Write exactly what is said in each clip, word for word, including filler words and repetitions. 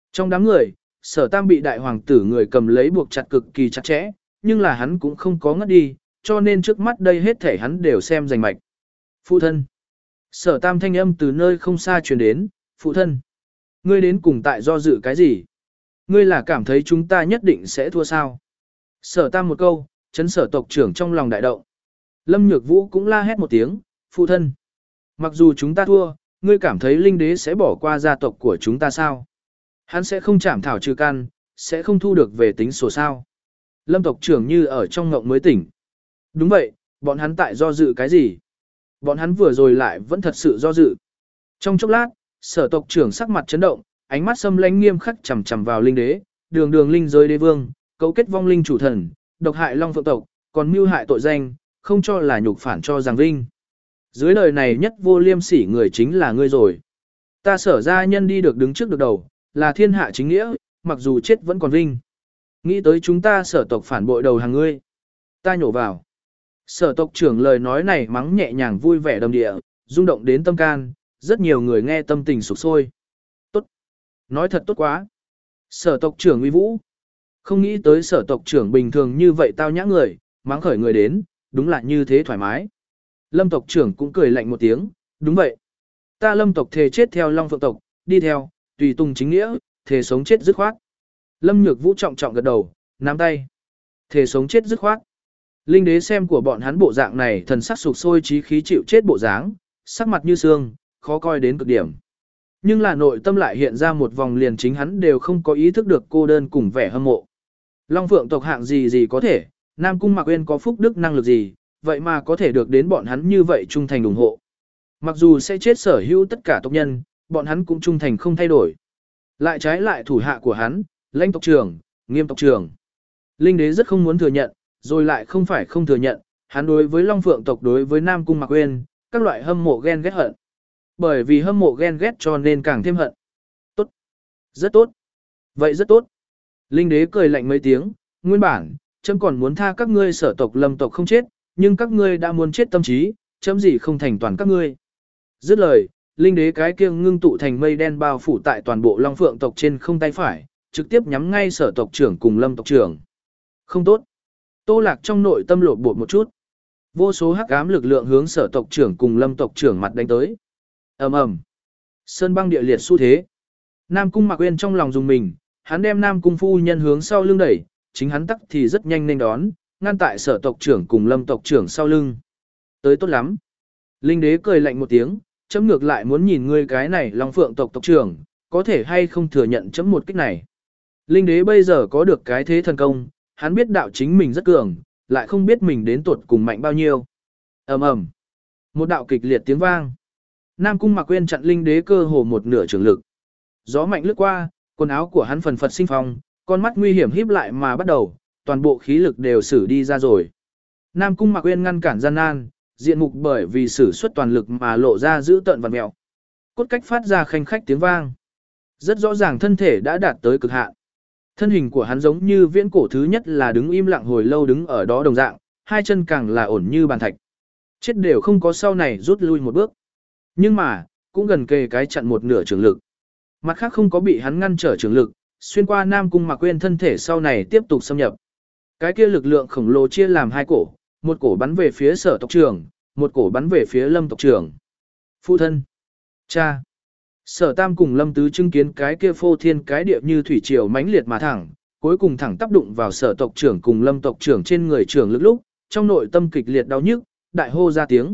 Trong đám người, Sở Tam bị đại hoàng tử người cầm lấy buộc chặt cực kỳ chặt chẽ, nhưng là hắn cũng không có ngất đi, cho nên trước mắt đây hết thể hắn đều xem rành mạch. Phụ thân. Sở Tam thanh âm từ nơi không xa truyền đến, phụ thân. Ngươi đến cùng tại do dự cái gì? Ngươi là cảm thấy chúng ta nhất định sẽ thua sao? Sở Tam một câu, chấn sở tộc trưởng trong lòng đại động. Lâm Nhược Vũ cũng la hét một tiếng, phụ thân. Mặc dù chúng ta thua, ngươi cảm thấy linh đế sẽ bỏ qua gia tộc của chúng ta sao? Hắn sẽ không chảm thảo trừ căn, sẽ không thu được về tính sổ sao? Lâm tộc trưởng như ở trong ngộng mới tỉnh. Đúng vậy, bọn hắn tại do dự cái gì? Bọn hắn vừa rồi lại vẫn thật sự do dự. Trong chốc lát, sở tộc trưởng sắc mặt chấn động, ánh mắt xâm lãnh nghiêm khắc chằm chằm vào linh đế, đường đường linh giới đế vương, cấu kết vong linh chủ thần, độc hại long phượng tộc, còn mưu hại tội danh, không cho là nhục phản cho giang vinh. Dưới đời này nhất vô liêm sỉ người chính là ngươi rồi. Ta sở ra nhân đi được đứng trước được đầu, là thiên hạ chính nghĩa, mặc dù chết vẫn còn vinh. Nghĩ tới chúng ta sở tộc phản bội đầu hàng ngươi. Ta nhổ vào. Sở tộc trưởng lời nói này mắng nhẹ nhàng vui vẻ đầm địa, rung động đến tâm can, rất nhiều người nghe tâm tình sục sôi. Tốt. Nói thật tốt quá. Sở tộc trưởng uy vũ. Không nghĩ tới sở tộc trưởng bình thường như vậy tao nhã người, mắng khởi người đến, đúng là như thế thoải mái. Lâm tộc trưởng cũng cười lạnh một tiếng, đúng vậy. Ta lâm tộc thề chết theo long phượng tộc, đi theo, tùy tùng chính nghĩa, thề sống chết dứt khoát. Lâm nhược vũ trọng trọng gật đầu, nắm tay. Thề sống chết dứt khoát. Linh đế xem của bọn hắn bộ dạng này thần sắc sục sôi trí khí chịu chết bộ dáng, sắc mặt như xương, khó coi đến cực điểm. Nhưng là nội tâm lại hiện ra một vòng liền chính hắn đều không có ý thức được cô đơn cùng vẻ hâm mộ. Long Phượng tộc hạng gì gì có thể, Nam Cung Mạc Uyên có phúc đức năng lực gì, vậy mà có thể được đến bọn hắn như vậy trung thành ủng hộ. Mặc dù sẽ chết sở hữu tất cả tộc nhân, bọn hắn cũng trung thành không thay đổi. Lại trái lại thủ hạ của hắn, lãnh tộc trưởng, nghiêm tộc trưởng. Linh đế rất không muốn thừa nhận, rồi lại không phải không thừa nhận, hắn đối với Long Phượng tộc đối với Nam Cung Mạc Uyên, các loại hâm mộ ghen ghét hận. Bởi vì hâm mộ ghen ghét cho nên càng thêm hận. Tốt. Rất tốt. Vậy rất tốt. Linh đế cười lạnh mấy tiếng, nguyên bản, chấm còn muốn tha các ngươi sở tộc lâm tộc không chết, nhưng các ngươi đã muốn chết tâm trí, chấm gì không thành toàn các ngươi. Dứt lời, linh đế cái kia ngưng tụ thành mây đen bao phủ tại toàn bộ Long Phượng tộc trên không tay phải, trực tiếp nhắm ngay sở tộc trưởng cùng lâm tộc trưởng. Không tốt. Tô Lạc trong nội tâm lột bột một chút. Vô số hắc ám lực lượng hướng sở tộc trưởng cùng lâm tộc trưởng mặt đánh tới. Ầm ầm. Sơn băng địa liệt xu thế. Nam Cung Mạc Uyên trong lòng dùng mình, hắn đem Nam Cung phu nhân hướng sau lưng đẩy, chính hắn tắc thì rất nhanh nên đón, ngăn tại sở tộc trưởng cùng lâm tộc trưởng sau lưng. Tới tốt lắm. Linh đế cười lạnh một tiếng, chấm ngược lại muốn nhìn ngươi cái này Long Phượng tộc tộc trưởng, có thể hay không thừa nhận chấm một kích này. Linh đế bây giờ có được cái thế thần công, hắn biết đạo chính mình rất cường, lại không biết mình đến tuột cùng mạnh bao nhiêu. Ầm ầm. Một đạo kịch liệt tiếng vang. Nam Cung Mạc Uyên chặn linh đế cơ hồ một nửa trường lực. Gió mạnh lướt qua, quần áo của hắn phần phật sinh phong, con mắt nguy hiểm híp lại mà bắt đầu, toàn bộ khí lực đều sử đi ra rồi. Nam Cung Mạc Uyên ngăn cản gian nan, diện mục bởi vì sử xuất toàn lực mà lộ ra giữ tợn vặn mèo. Cốt cách phát ra khanh khách tiếng vang. Rất rõ ràng thân thể đã đạt tới cực hạn. Thân hình của hắn giống như viễn cổ thứ nhất là đứng im lặng hồi lâu đứng ở đó đồng dạng, hai chân càng là ổn như bàn thạch. Chết đều không có sau này rút lui một bước. Nhưng mà, cũng gần kề cái chặn một nửa trường lực. Mặt khác không có bị hắn ngăn trở trường lực, xuyên qua Nam Cung Mạc Uyên thân thể sau này tiếp tục xâm nhập. Cái kia lực lượng khổng lồ chia làm hai cổ, một cổ bắn về phía sở tộc trưởng, một cổ bắn về phía lâm tộc trưởng. Phụ thân, cha, sở tam cùng lâm tứ chứng kiến cái kia phô thiên cái địa như thủy triều mãnh liệt mà thẳng, cuối cùng thẳng tác đụng vào sở tộc trưởng cùng lâm tộc trưởng trên người trưởng lực lúc, trong nội tâm kịch liệt đau nhức, đại hô ra tiếng.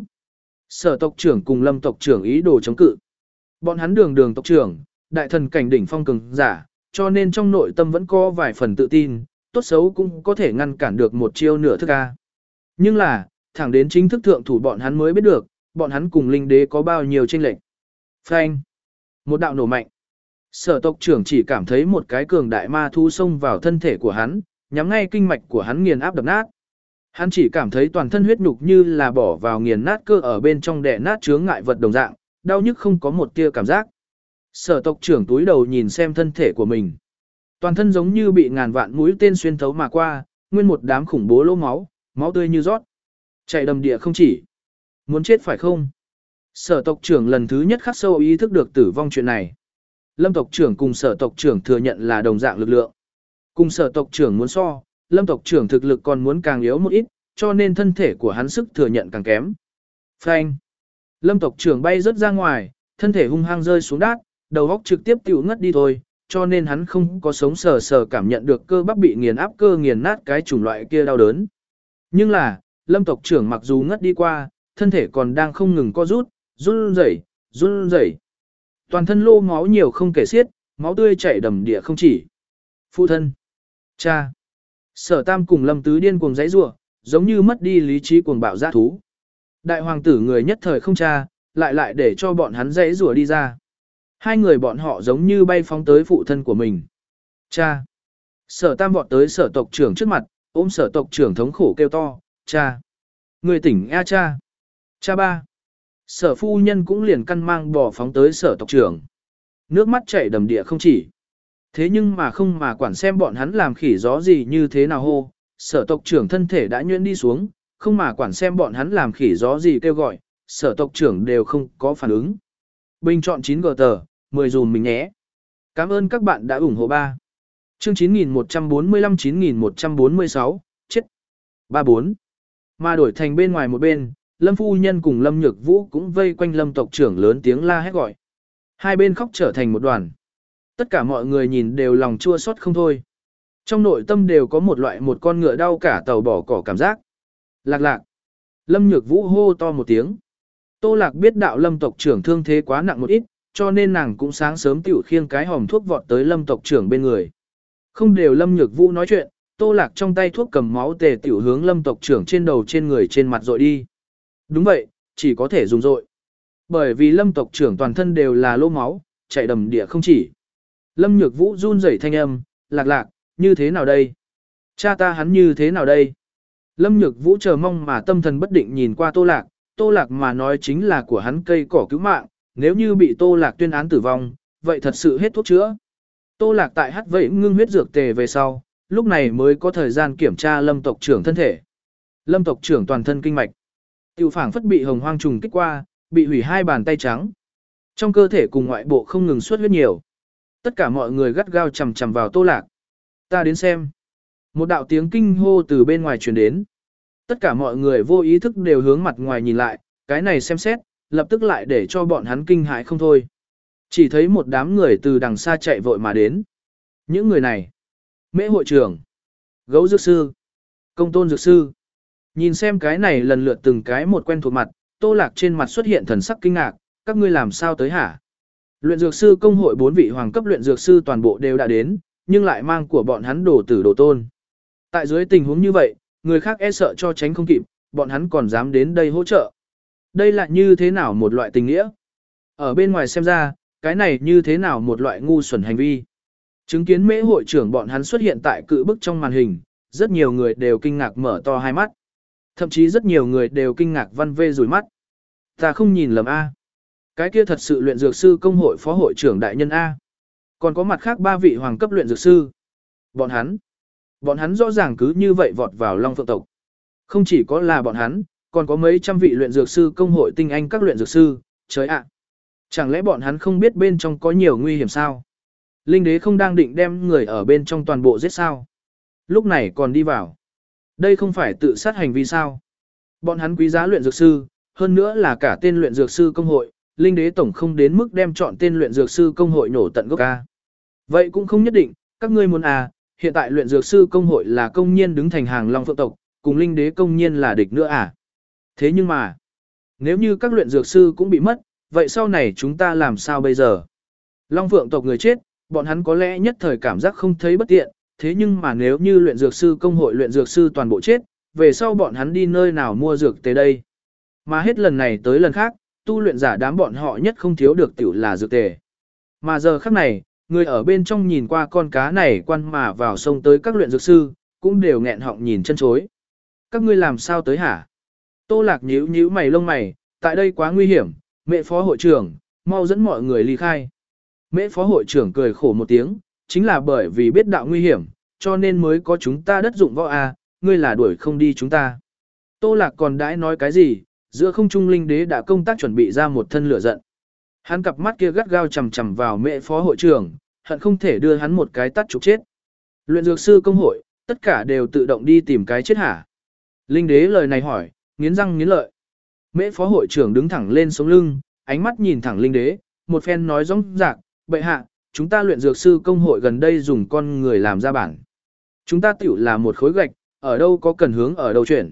Sở tộc trưởng cùng lâm tộc trưởng ý đồ chống cự. Bọn hắn đường đường tộc trưởng, đại thần cảnh đỉnh phong cường giả, cho nên trong nội tâm vẫn có vài phần tự tin, tốt xấu cũng có thể ngăn cản được một chiêu nửa thức a. Nhưng là, thẳng đến chính thức thượng thủ bọn hắn mới biết được, bọn hắn cùng linh đế có bao nhiêu chênh lệch. Phanh! Một đạo nổ mạnh. Sở tộc trưởng chỉ cảm thấy một cái cường đại ma thu xông vào thân thể của hắn, nhắm ngay kinh mạch của hắn nghiền áp đập nát. Hắn chỉ cảm thấy toàn thân huyết nhục như là bỏ vào nghiền nát cơ ở bên trong đè nát chướng ngại vật đồng dạng, đau nhức không có một tia cảm giác. Sở tộc trưởng túi đầu nhìn xem thân thể của mình. Toàn thân giống như bị ngàn vạn mũi tên xuyên thấu mà qua, nguyên một đám khủng bố lỗ máu, máu tươi như rót. Chạy đầm địa không chỉ. Muốn chết phải không? Sở tộc trưởng lần thứ nhất khắc sâu ý thức được tử vong chuyện này. Lâm tộc trưởng cùng Sở tộc trưởng thừa nhận là đồng dạng lực lượng. Cùng Sở tộc trưởng muốn so, Lâm tộc trưởng thực lực còn muốn càng yếu một ít, cho nên thân thể của hắn sức thừa nhận càng kém. Phanh! Lâm tộc trưởng bay rớt ra ngoài, thân thể hung hăng rơi xuống đát, đầu óc trực tiếp tiểu ngất đi thôi, cho nên hắn không có sống sờ sờ cảm nhận được cơ bắp bị nghiền áp cơ nghiền nát cái chủng loại kia đau đớn. Nhưng là, Lâm tộc trưởng mặc dù ngất đi qua, thân thể còn đang không ngừng co rút, run rẩy, run rẩy. Toàn thân lô máu nhiều không kể xiết, máu tươi chảy đầm địa không chỉ. Phụ thân, cha, Sở Tam cùng Lâm Tứ điên cuồng giãy giụa, giống như mất đi lý trí cuồng bạo dã thú. Đại hoàng tử người nhất thời không cha, lại lại để cho bọn hắn giãy giụa đi ra. Hai người bọn họ giống như bay phóng tới phụ thân của mình. Cha. Sở Tam vọt tới Sở tộc trưởng trước mặt, ôm Sở tộc trưởng thống khổ kêu to, cha. Người tỉnh a cha. Cha ba. Sở phu nhân cũng liền căn mang bò phóng tới Sở tộc trưởng. Nước mắt chảy đầm địa không chỉ. Thế nhưng mà không mà quản xem bọn hắn làm khỉ gió gì như thế nào hô, Sở tộc trưởng thân thể đã nhuyễn đi xuống, không mà quản xem bọn hắn làm khỉ gió gì kêu gọi, Sở tộc trưởng đều không có phản ứng. Bình chọn chín gờ tờ, mười dùm mình nhé. Cảm ơn các bạn đã ủng hộ ba. Chương chín nghìn một trăm bốn mươi lăm chín nghìn một trăm bốn mươi sáu, chết. ba bốn. Mà đổi thành bên ngoài một bên, Lâm phu nhân cùng Lâm Nhược Vũ cũng vây quanh Lâm tộc trưởng lớn tiếng la hét gọi. Hai bên khóc trở thành một đoàn. Tất cả mọi người nhìn đều lòng chua xót không thôi. Trong nội tâm đều có một loại một con ngựa đau cả tàu bỏ cỏ cảm giác. Lạc lạc. Lâm Nhược Vũ hô to một tiếng. Tô Lạc biết đạo Lâm tộc trưởng thương thế quá nặng một ít, cho nên nàng cũng sáng sớm tiểu khiêng cái hòm thuốc vọt tới Lâm tộc trưởng bên người. Không đều Lâm Nhược Vũ nói chuyện, Tô Lạc trong tay thuốc cầm máu tề tiểu hướng Lâm tộc trưởng trên đầu trên người trên mặt dội đi. Đúng vậy, chỉ có thể dùng dội. Bởi vì Lâm tộc trưởng toàn thân đều là lỗ máu, chảy đầm địa không chỉ. Lâm Nhược Vũ run rẩy thanh âm, Lạc lạc, như thế nào đây? Cha ta hắn như thế nào đây? Lâm Nhược Vũ chờ mong mà tâm thần bất định nhìn qua Tô Lạc, Tô Lạc mà nói chính là của hắn cây cỏ cứu mạng, nếu như bị Tô Lạc tuyên án tử vong, vậy thật sự hết thuốc chữa. Tô Lạc tại hắt vậy ngưng huyết dược tề về sau, lúc này mới có thời gian kiểm tra Lâm tộc trưởng thân thể. Lâm tộc trưởng toàn thân kinh mạch, tiêu phảng phất bị hồng hoang trùng kích qua, bị hủy hai bàn tay trắng. Trong cơ thể cùng ngoại bộ không ngừng xuất huyết nhiều. Tất cả mọi người gắt gao chằm chằm vào Tô Lạc. Ta đến xem. Một đạo tiếng kinh hô từ bên ngoài truyền đến. Tất cả mọi người vô ý thức đều hướng mặt ngoài nhìn lại, cái này xem xét, lập tức lại để cho bọn hắn kinh hãi không thôi. Chỉ thấy một đám người từ đằng xa chạy vội mà đến. Những người này, Mễ hội trưởng, Gấu dược sư, Công tôn dược sư. Nhìn xem cái này lần lượt từng cái một quen thuộc mặt, Tô Lạc trên mặt xuất hiện thần sắc kinh ngạc, các ngươi làm sao tới hả? Luyện dược sư công hội bốn vị hoàng cấp luyện dược sư toàn bộ đều đã đến, nhưng lại mang của bọn hắn đổ tử đổ tôn. Tại dưới tình huống như vậy, người khác e sợ cho tránh không kịp, bọn hắn còn dám đến đây hỗ trợ. Đây là như thế nào một loại tình nghĩa? Ở bên ngoài xem ra, cái này như thế nào một loại ngu xuẩn hành vi? Chứng kiến Mễ hội trưởng bọn hắn xuất hiện tại cự bức trong màn hình, rất nhiều người đều kinh ngạc mở to hai mắt. Thậm chí rất nhiều người đều kinh ngạc văn vê rủi mắt. Ta không nhìn lầm A. Cái kia thật sự luyện dược sư công hội phó hội trưởng đại nhân A. Còn có mặt khác ba vị hoàng cấp luyện dược sư. Bọn hắn. Bọn hắn rõ ràng cứ như vậy vọt vào Long Phượng tộc. Không chỉ có là bọn hắn, còn có mấy trăm vị luyện dược sư công hội tinh anh các luyện dược sư, trời ạ. Chẳng lẽ bọn hắn không biết bên trong có nhiều nguy hiểm sao? Linh đế không đang định đem người ở bên trong toàn bộ giết sao? Lúc này còn đi vào. Đây không phải tự sát hành vi sao? Bọn hắn quý giá luyện dược sư, hơn nữa là cả tên luyện dược sư công hội, linh đế tổng không đến mức đem chọn tên luyện dược sư công hội nổ tận gốc ca. Vậy cũng không nhất định, các ngươi muốn à, hiện tại luyện dược sư công hội là công nhiên đứng thành hàng Long Phượng tộc, cùng linh đế công nhiên là địch nữa à? Thế nhưng mà, nếu như các luyện dược sư cũng bị mất, vậy sau này chúng ta làm sao bây giờ? Long Phượng tộc người chết, bọn hắn có lẽ nhất thời cảm giác không thấy bất tiện, thế nhưng mà nếu như luyện dược sư công hội luyện dược sư toàn bộ chết, về sau bọn hắn đi nơi nào mua dược tới đây? Mà hết lần này tới lần khác, tu luyện giả đám bọn họ nhất không thiếu được tiểu là dược tề. Mà giờ khắc này, người ở bên trong nhìn qua con cá này quan mà vào sông tới các luyện dược sư, cũng đều nghẹn họng nhìn chân chối. Các ngươi làm sao tới hả? Tô Lạc nhíu nhíu mày lông mày, tại đây quá nguy hiểm, mẹ phó hội trưởng, mau dẫn mọi người ly khai. Mẹ phó hội trưởng cười khổ một tiếng, chính là bởi vì biết đạo nguy hiểm, cho nên mới có chúng ta đất dụng võ a, ngươi là đuổi không đi chúng ta. Tô Lạc còn đãi nói cái gì, giữa không trung linh đế đã công tác chuẩn bị ra một thân lửa giận. Hắn cặp mắt kia gắt gao chằm chằm vào mẹ phó hội trưởng, hận không thể đưa hắn một cái tát trục chết. Luyện dược sư công hội, tất cả đều tự động đi tìm cái chết hả? Linh đế lời này hỏi, nghiến răng nghiến lợi. Mễ phó hội trưởng đứng thẳng lên sống lưng, ánh mắt nhìn thẳng linh đế, một phen nói rõng rạc, bệ hạ, chúng ta luyện dược sư công hội gần đây dùng con người làm ra bản. Chúng ta tiểu là một khối gạch, ở đâu có cần hướng ở đâu chuyển.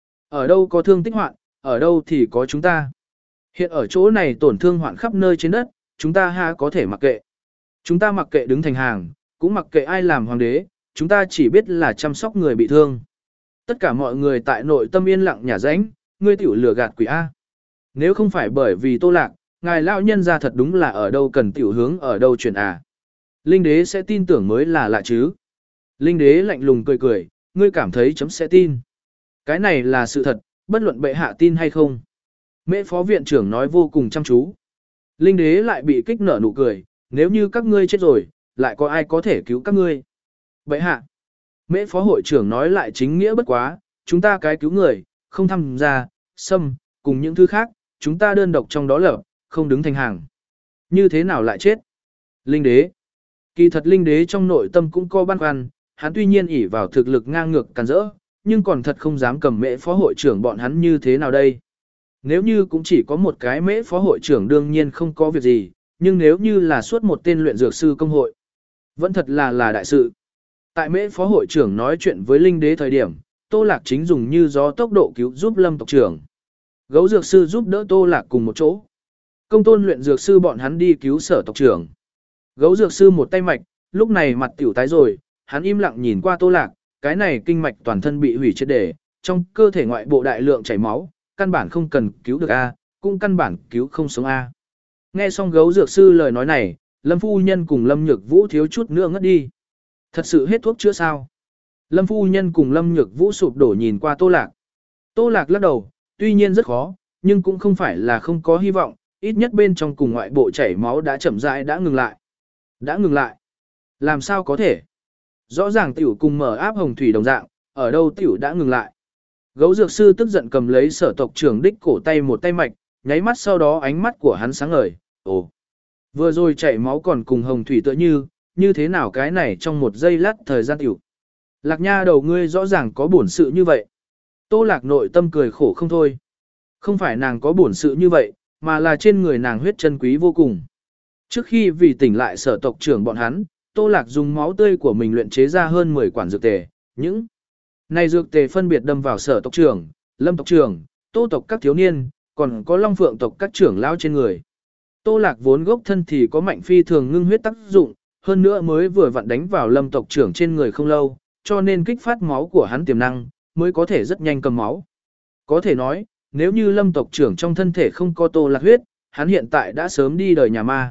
Ở đâu có thương tích hoạn, ở đâu thì có chúng ta. Hiện ở chỗ này tổn thương hoạn khắp nơi trên đất, chúng ta ha có thể mặc kệ. Chúng ta mặc kệ đứng thành hàng, cũng mặc kệ ai làm hoàng đế, chúng ta chỉ biết là chăm sóc người bị thương. Tất cả mọi người tại nội tâm yên lặng nhả rãnh, ngươi tiểu lừa gạt quỷ A. Nếu không phải bởi vì Tô Lạc, ngài lão nhân ra thật đúng là ở đâu cần tiểu hướng ở đâu chuyển à. Linh đế sẽ tin tưởng mới là lạ chứ. Linh đế lạnh lùng cười cười, ngươi cảm thấy chấm sẽ tin. Cái này là sự thật, bất luận bệ hạ tin hay không. Mễ phó viện trưởng nói vô cùng chăm chú. Linh đế lại bị kích nở nụ cười, nếu như các ngươi chết rồi, lại có ai có thể cứu các ngươi. Bệ hạ. Mễ phó hội trưởng nói lại chính nghĩa bất quá, chúng ta cái cứu người, không tham gia, xâm, cùng những thứ khác, chúng ta đơn độc trong đó lập, không đứng thành hàng. Như thế nào lại chết? Linh đế. Kỳ thật linh đế trong nội tâm cũng có băn khoăn, hắn tuy nhiên ỷ vào thực lực ngang ngược càn rỡ, nhưng còn thật không dám cầm mễ phó hội trưởng bọn hắn như thế nào đây. Nếu như cũng chỉ có một cái mễ phó hội trưởng đương nhiên không có việc gì, nhưng nếu như là suốt một tên luyện dược sư công hội, vẫn thật là là đại sự. Tại mễ phó hội trưởng nói chuyện với linh đế thời điểm, Tô Lạc chính dùng như gió tốc độ cứu giúp Lâm tộc trưởng. Gấu dược sư giúp đỡ Tô Lạc cùng một chỗ. Công tôn luyện dược sư bọn hắn đi cứu Sở tộc trưởng. Gấu dược sư một tay mạch, lúc này mặt tiểu tái rồi, hắn im lặng nhìn qua Tô Lạc, cái này kinh mạch toàn thân bị hủy triệt để, trong cơ thể ngoại bộ đại lượng chảy máu, căn bản không cần cứu được a, cũng căn bản cứu không sống a. Nghe xong gấu dược sư lời nói này, Lâm phu nhân cùng Lâm Nhược Vũ thiếu chút nữa ngất đi. Thật sự hết thuốc chữa sao? Lâm phu nhân cùng Lâm Nhược Vũ sụp đổ nhìn qua Tô Lạc. Tô Lạc lắc đầu, tuy nhiên rất khó, nhưng cũng không phải là không có hy vọng, ít nhất bên trong cùng ngoại bộ chảy máu đã chậm rãi đã ngừng lại. Đã ngừng lại. Làm sao có thể? Rõ ràng tiểu cùng mở áp hồng thủy đồng dạng, ở đâu tiểu đã ngừng lại. Gấu dược sư tức giận cầm lấy Sở tộc trưởng đích cổ tay một tay mạch, nháy mắt sau đó ánh mắt của hắn sáng ngời. Ồ, vừa rồi chảy máu còn cùng hồng thủy tựa như, như thế nào cái này trong một giây lát thời gian tiểu. Lạc nha đầu ngươi rõ ràng có bổn sự như vậy. Tô Lạc nội tâm cười khổ không thôi. Không phải nàng có bổn sự như vậy, mà là trên người nàng huyết chân quý vô cùng. Trước khi vì tỉnh lại Sở tộc trưởng bọn hắn, Tô Lạc dùng máu tươi của mình luyện chế ra hơn mười quản dược tề. Những này dược tề phân biệt đâm vào Sở tộc trưởng, Lâm tộc trưởng, Tô tộc các thiếu niên, còn có Long Phượng tộc các trưởng lão trên người. Tô Lạc vốn gốc thân thì có mạnh phi thường ngưng huyết tác dụng, hơn nữa mới vừa vặn đánh vào Lâm tộc trưởng trên người không lâu, cho nên kích phát máu của hắn tiềm năng, mới có thể rất nhanh cầm máu. Có thể nói, nếu như Lâm tộc trưởng trong thân thể không có Tô Lạc huyết, hắn hiện tại đã sớm đi đời nhà ma.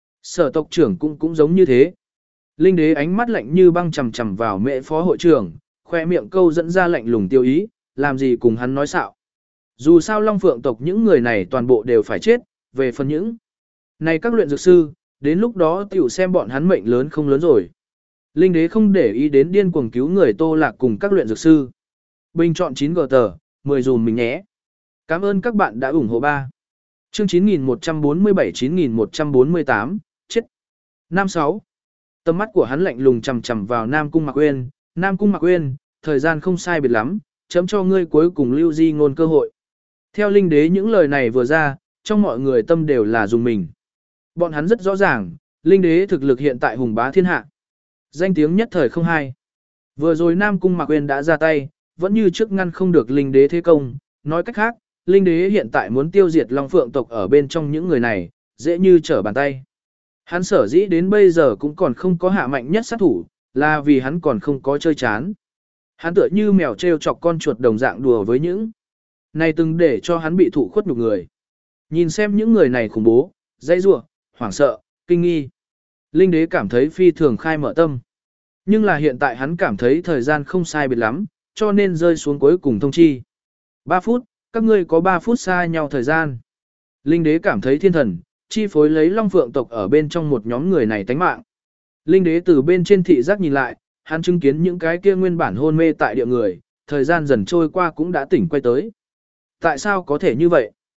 Sở tộc trưởng cũng cũng giống như thế. Linh đế ánh mắt lạnh như băng chằm chằm vào mẹ phó hội trưởng, khoe miệng câu dẫn ra lạnh lùng tiêu ý, làm gì cùng hắn nói xạo. Dù sao Long Phượng tộc những người này toàn bộ đều phải chết, về phần những này các luyện dược sư, đến lúc đó tiểu xem bọn hắn mệnh lớn không lớn rồi. Linh đế không để ý đến điên cuồng cứu người Tô Lạc cùng các luyện dược sư. Bình chọn chín gờ tờ, mười dùm mình nhé. Cảm ơn các bạn đã ủng hộ ba. Chương chín nghìn một trăm bốn mươi bảy chín nghìn một trăm bốn mươi tám, chết. Nam sáu. Tầm mắt của hắn lạnh lùng chằm chằm vào Nam Cung Mạc Uyên, Nam Cung Mạc Uyên, thời gian không sai biệt lắm, chấm cho ngươi cuối cùng lưu di ngôn cơ hội. Theo linh đế những lời này vừa ra, trong mọi người tâm đều là dùng mình. Bọn hắn rất rõ ràng, linh đế thực lực hiện tại hùng bá thiên hạ. Danh tiếng nhất thời không hai. Vừa rồi Nam Cung Mạc Uyên đã ra tay, vẫn như trước ngăn không được linh đế thế công. Nói cách khác, linh đế hiện tại muốn tiêu diệt Long Phượng tộc ở bên trong những người này, dễ như trở bàn tay. Hắn sở dĩ đến bây giờ cũng còn không có hạ mạnh nhất sát thủ, là vì hắn còn không có chơi chán. Hắn tựa như mèo treo chọc con chuột đồng dạng đùa với những này từng để cho hắn bị thụ khuất nhục người. Nhìn xem những người này khủng bố, dãy rủa, hoảng sợ, kinh nghi. Linh đế cảm thấy phi thường khai mở tâm. Nhưng là hiện tại hắn cảm thấy thời gian không sai biệt lắm, cho nên rơi xuống cuối cùng thông chi. ba phút, các ngươi có ba phút xa nhau thời gian. Linh đế cảm thấy thiên thần, chi phối lấy Long Phượng tộc ở bên trong một nhóm người này tánh mạng. Linh đế từ bên trên thị giác nhìn lại, hắn chứng kiến những cái kia nguyên bản hôn mê tại địa người, thời gian dần trôi qua cũng đã tỉnh quay tới. Tại sao có thể như vậy?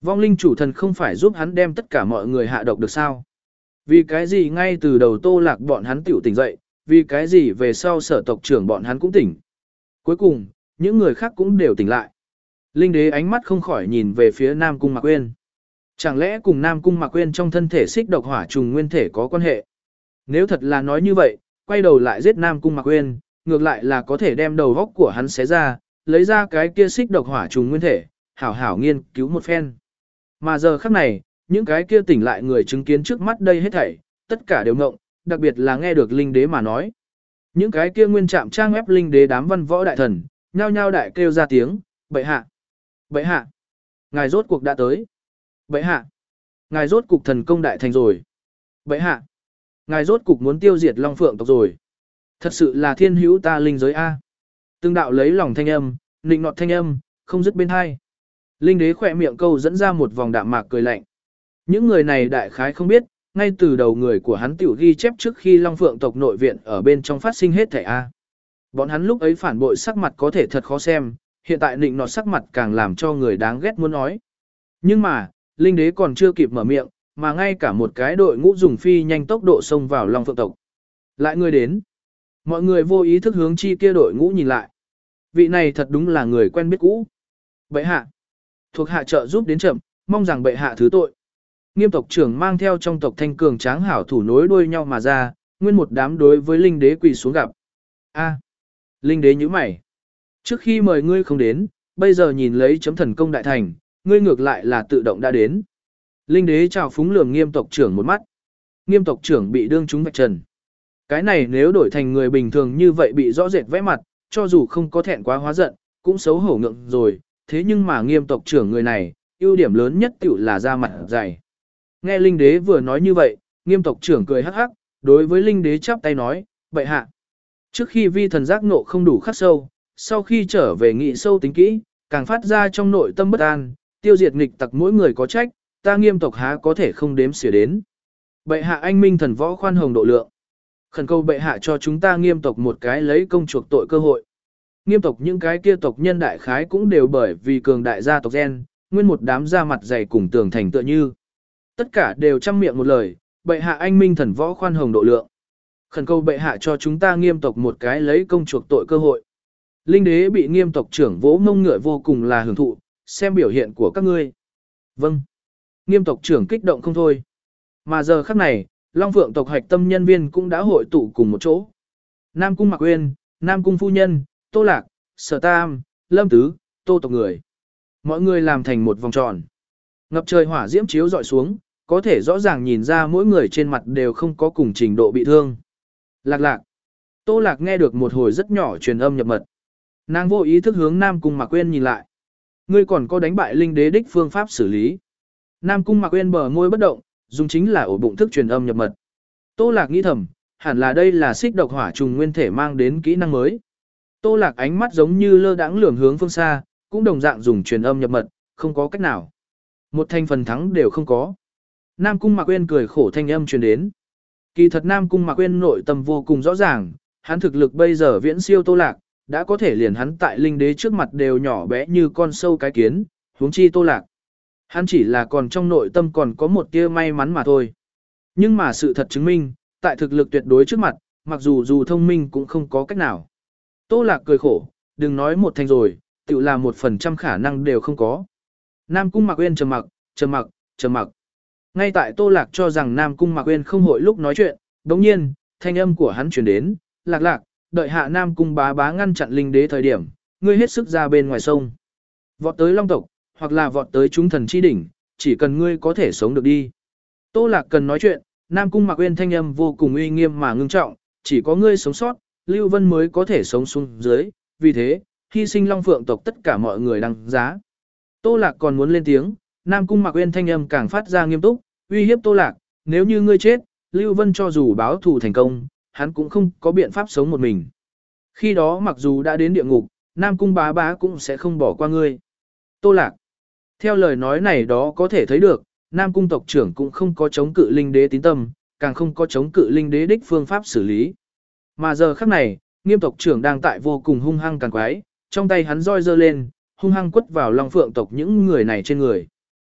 Vong linh chủ thần không phải giúp hắn đem tất cả mọi người hạ độc được sao? Vì cái gì ngay từ đầu Tô Lạc bọn hắn tiểu tỉnh dậy, vì cái gì về sau sở tộc trưởng bọn hắn cũng tỉnh. Cuối cùng, những người khác cũng đều tỉnh lại. Linh đế ánh mắt không khỏi nhìn về phía Nam Cung Mạc Uyên. Chẳng lẽ cùng Nam Cung Mạc Uyên trong thân thể xích độc hỏa trùng nguyên thể có quan hệ? Nếu thật là nói như vậy, quay đầu lại giết Nam Cung Mạc Uyên, ngược lại là có thể đem đầu góc của hắn xé ra, lấy ra cái kia xích độc hỏa trùng nguyên thể, hảo hảo nghiên cứu một phen. Mà giờ khắc này, những cái kia tỉnh lại người chứng kiến trước mắt đây hết thảy, tất cả đều ngộng, đặc biệt là nghe được linh đế mà nói. Những cái kia nguyên trạm trang ép linh đế đám văn võ đại thần, nhao nhao đại kêu ra tiếng, bệ hạ, bệ hạ, ngài rốt cuộc đã tới. Bệ hạ, ngài rốt cục thần công đại thành rồi. Bệ hạ, ngài rốt cục muốn tiêu diệt Long Phượng tộc rồi. Thật sự là thiên hữu ta linh giới A. Từng đạo lấy lòng thanh âm, nịnh nọt thanh âm, không dứt bên hai. Linh đế khỏe miệng câu dẫn ra một vòng đạm mạc cười lạnh. Những người này đại khái không biết, ngay từ đầu người của hắn tiểu ghi chép trước khi Long Phượng tộc nội viện ở bên trong phát sinh hết thảy A. Bọn hắn lúc ấy phản bội sắc mặt có thể thật khó xem, hiện tại nịnh nọt sắc mặt càng làm cho người đáng ghét muốn nói. Nhưng mà, linh đế còn chưa kịp mở miệng, mà ngay cả một cái đội ngũ dùng phi nhanh tốc độ xông vào Long Phượng tộc. Lại người đến. Mọi người vô ý thức hướng chi kia đội ngũ nhìn lại. Vị này thật đúng là người quen biết cũ. Bệ hạ. Thuộc hạ trợ giúp đến chậm, mong rằng bệ hạ thứ tội. Nghiêm tộc trưởng mang theo trong tộc thanh cường tráng hảo thủ nối đuôi nhau mà ra, nguyên một đám đối với linh đế quỳ xuống gặp. A. Linh đế nhíu mày. Trước khi mời ngươi không đến, bây giờ nhìn lấy chấm thần công đại thành, ngươi ngược lại là tự động đã đến. Linh đế chào phúng lườm nghiêm tộc trưởng một mắt. Nghiêm tộc trưởng bị đương trúng vạch trần. Cái này nếu đổi thành người bình thường như vậy bị rõ rệt vẽ mặt, cho dù không có thẹn quá hóa giận, cũng xấu hổ ngượng rồi. Thế nhưng mà nghiêm tộc trưởng người này, ưu điểm lớn nhất tiểu là da mặt dày. Nghe linh đế vừa nói như vậy, nghiêm tộc trưởng cười hắc hắc, đối với linh đế chắp tay nói, bệ hạ. Trước khi vi thần giác nộ không đủ khắc sâu, sau khi trở về nghị sâu tính kỹ, càng phát ra trong nội tâm bất an, tiêu diệt nghịch tặc mỗi người có trách, ta nghiêm tộc há có thể không đếm xỉa đến. Bệ hạ anh minh thần võ khoan hồng độ lượng. Khẩn cầu bệ hạ cho chúng ta nghiêm tộc một cái lấy công chuộc tội cơ hội. Nghiêm tộc những cái kia tộc nhân đại khái cũng đều bởi vì cường đại gia tộc gen, nguyên một đám da mặt dày cùng tường thành tựa như. Tất cả đều trăm miệng một lời, bệ hạ anh minh thần võ khoan hồng độ lượng. Khẩn cầu bệ hạ cho chúng ta nghiêm tộc một cái lấy công chuộc tội cơ hội. Linh đế bị nghiêm tộc trưởng vỗ mông ngựa vô cùng là hưởng thụ, xem biểu hiện của các ngươi. Vâng. Nghiêm tộc trưởng kích động không thôi. Mà giờ khắc này, Long Phượng tộc hạch tâm nhân viên cũng đã hội tụ cùng một chỗ. Nam Cung Mạc Uyên, Nam Cung Phu Nhân, Tô Lạc, Sở Tam, Lâm Tứ, Tô tộc người. Mọi người làm thành một vòng tròn. Ngập trời hỏa diễm chiếu dọi xuống, có thể rõ ràng nhìn ra mỗi người trên mặt đều không có cùng trình độ bị thương. Lạc lạc. Tô Lạc nghe được một hồi rất nhỏ truyền âm nhập mật. Nàng vô ý thức hướng Nam Cung Mạc Uyên nhìn lại. Ngươi còn có đánh bại linh đế đích phương pháp xử lý. Nam Cung Mạc Uyên bờ môi bất động, dùng chính là ổ bụng thức truyền âm nhập mật. Tô Lạc nghĩ thầm, hẳn là đây là xích độc hỏa trùng nguyên thể mang đến kỹ năng mới. Tô Lạc ánh mắt giống như lơ đãng lườm hướng phương xa, cũng đồng dạng dùng truyền âm nhập mật, không có cách nào. Một thành phần thắng đều không có. Nam Cung Mạc Uyên cười khổ thanh âm truyền đến. Kỳ thật Nam Cung Mạc Uyên nội tâm vô cùng rõ ràng, hắn thực lực bây giờ viễn siêu Tô Lạc, đã có thể liền hắn tại linh đế trước mặt đều nhỏ bé như con sâu cái kiến, huống chi Tô Lạc. Hắn chỉ là còn trong nội tâm còn có một tia may mắn mà thôi. Nhưng mà sự thật chứng minh, tại thực lực tuyệt đối trước mặt, mặc dù dù thông minh cũng không có cách nào. Tô Lạc cười khổ, đừng nói một thành rồi, tự là một phần trăm khả năng đều không có. Nam Cung Mạc Uyên trầm mặc, trầm mặc, trầm mặc. Ngay tại Tô Lạc cho rằng Nam Cung Mạc Uyên không hội lúc nói chuyện, đồng nhiên, thanh âm của hắn truyền đến, lạc lạc, đợi hạ Nam Cung bá bá ngăn chặn linh đế thời điểm, ngươi hết sức ra bên ngoài sông. Vọt tới Long tộc, hoặc là vọt tới chúng thần chi đỉnh, chỉ cần ngươi có thể sống được đi. Tô Lạc cần nói chuyện, Nam Cung Mạc Uyên thanh âm vô cùng uy nghiêm mà ngưng trọng, chỉ có ngươi sống sót, Lưu Vân mới có thể sống xuống dưới, vì thế, hy sinh Long Phượng tộc tất cả mọi người đăng giá. Tô Lạc còn muốn lên tiếng, Nam Cung Mạc Uyên thanh âm càng phát ra nghiêm túc, uy hiếp Tô Lạc, nếu như ngươi chết, Lưu Vân cho dù báo thù thành công, hắn cũng không có biện pháp sống một mình. Khi đó mặc dù đã đến địa ngục, Nam Cung bá bá cũng sẽ không bỏ qua ngươi. Tô Lạc. Theo lời nói này đó có thể thấy được, Nam Cung tộc trưởng cũng không có chống cự linh đế tín tâm, càng không có chống cự linh đế đích phương pháp xử lý. Mà giờ khắc này, Nghiêm tộc trưởng đang tại vô cùng hung hăng càng quái, trong tay hắn roi giơ lên, hung hăng quất vào Long Phượng tộc những người này trên người.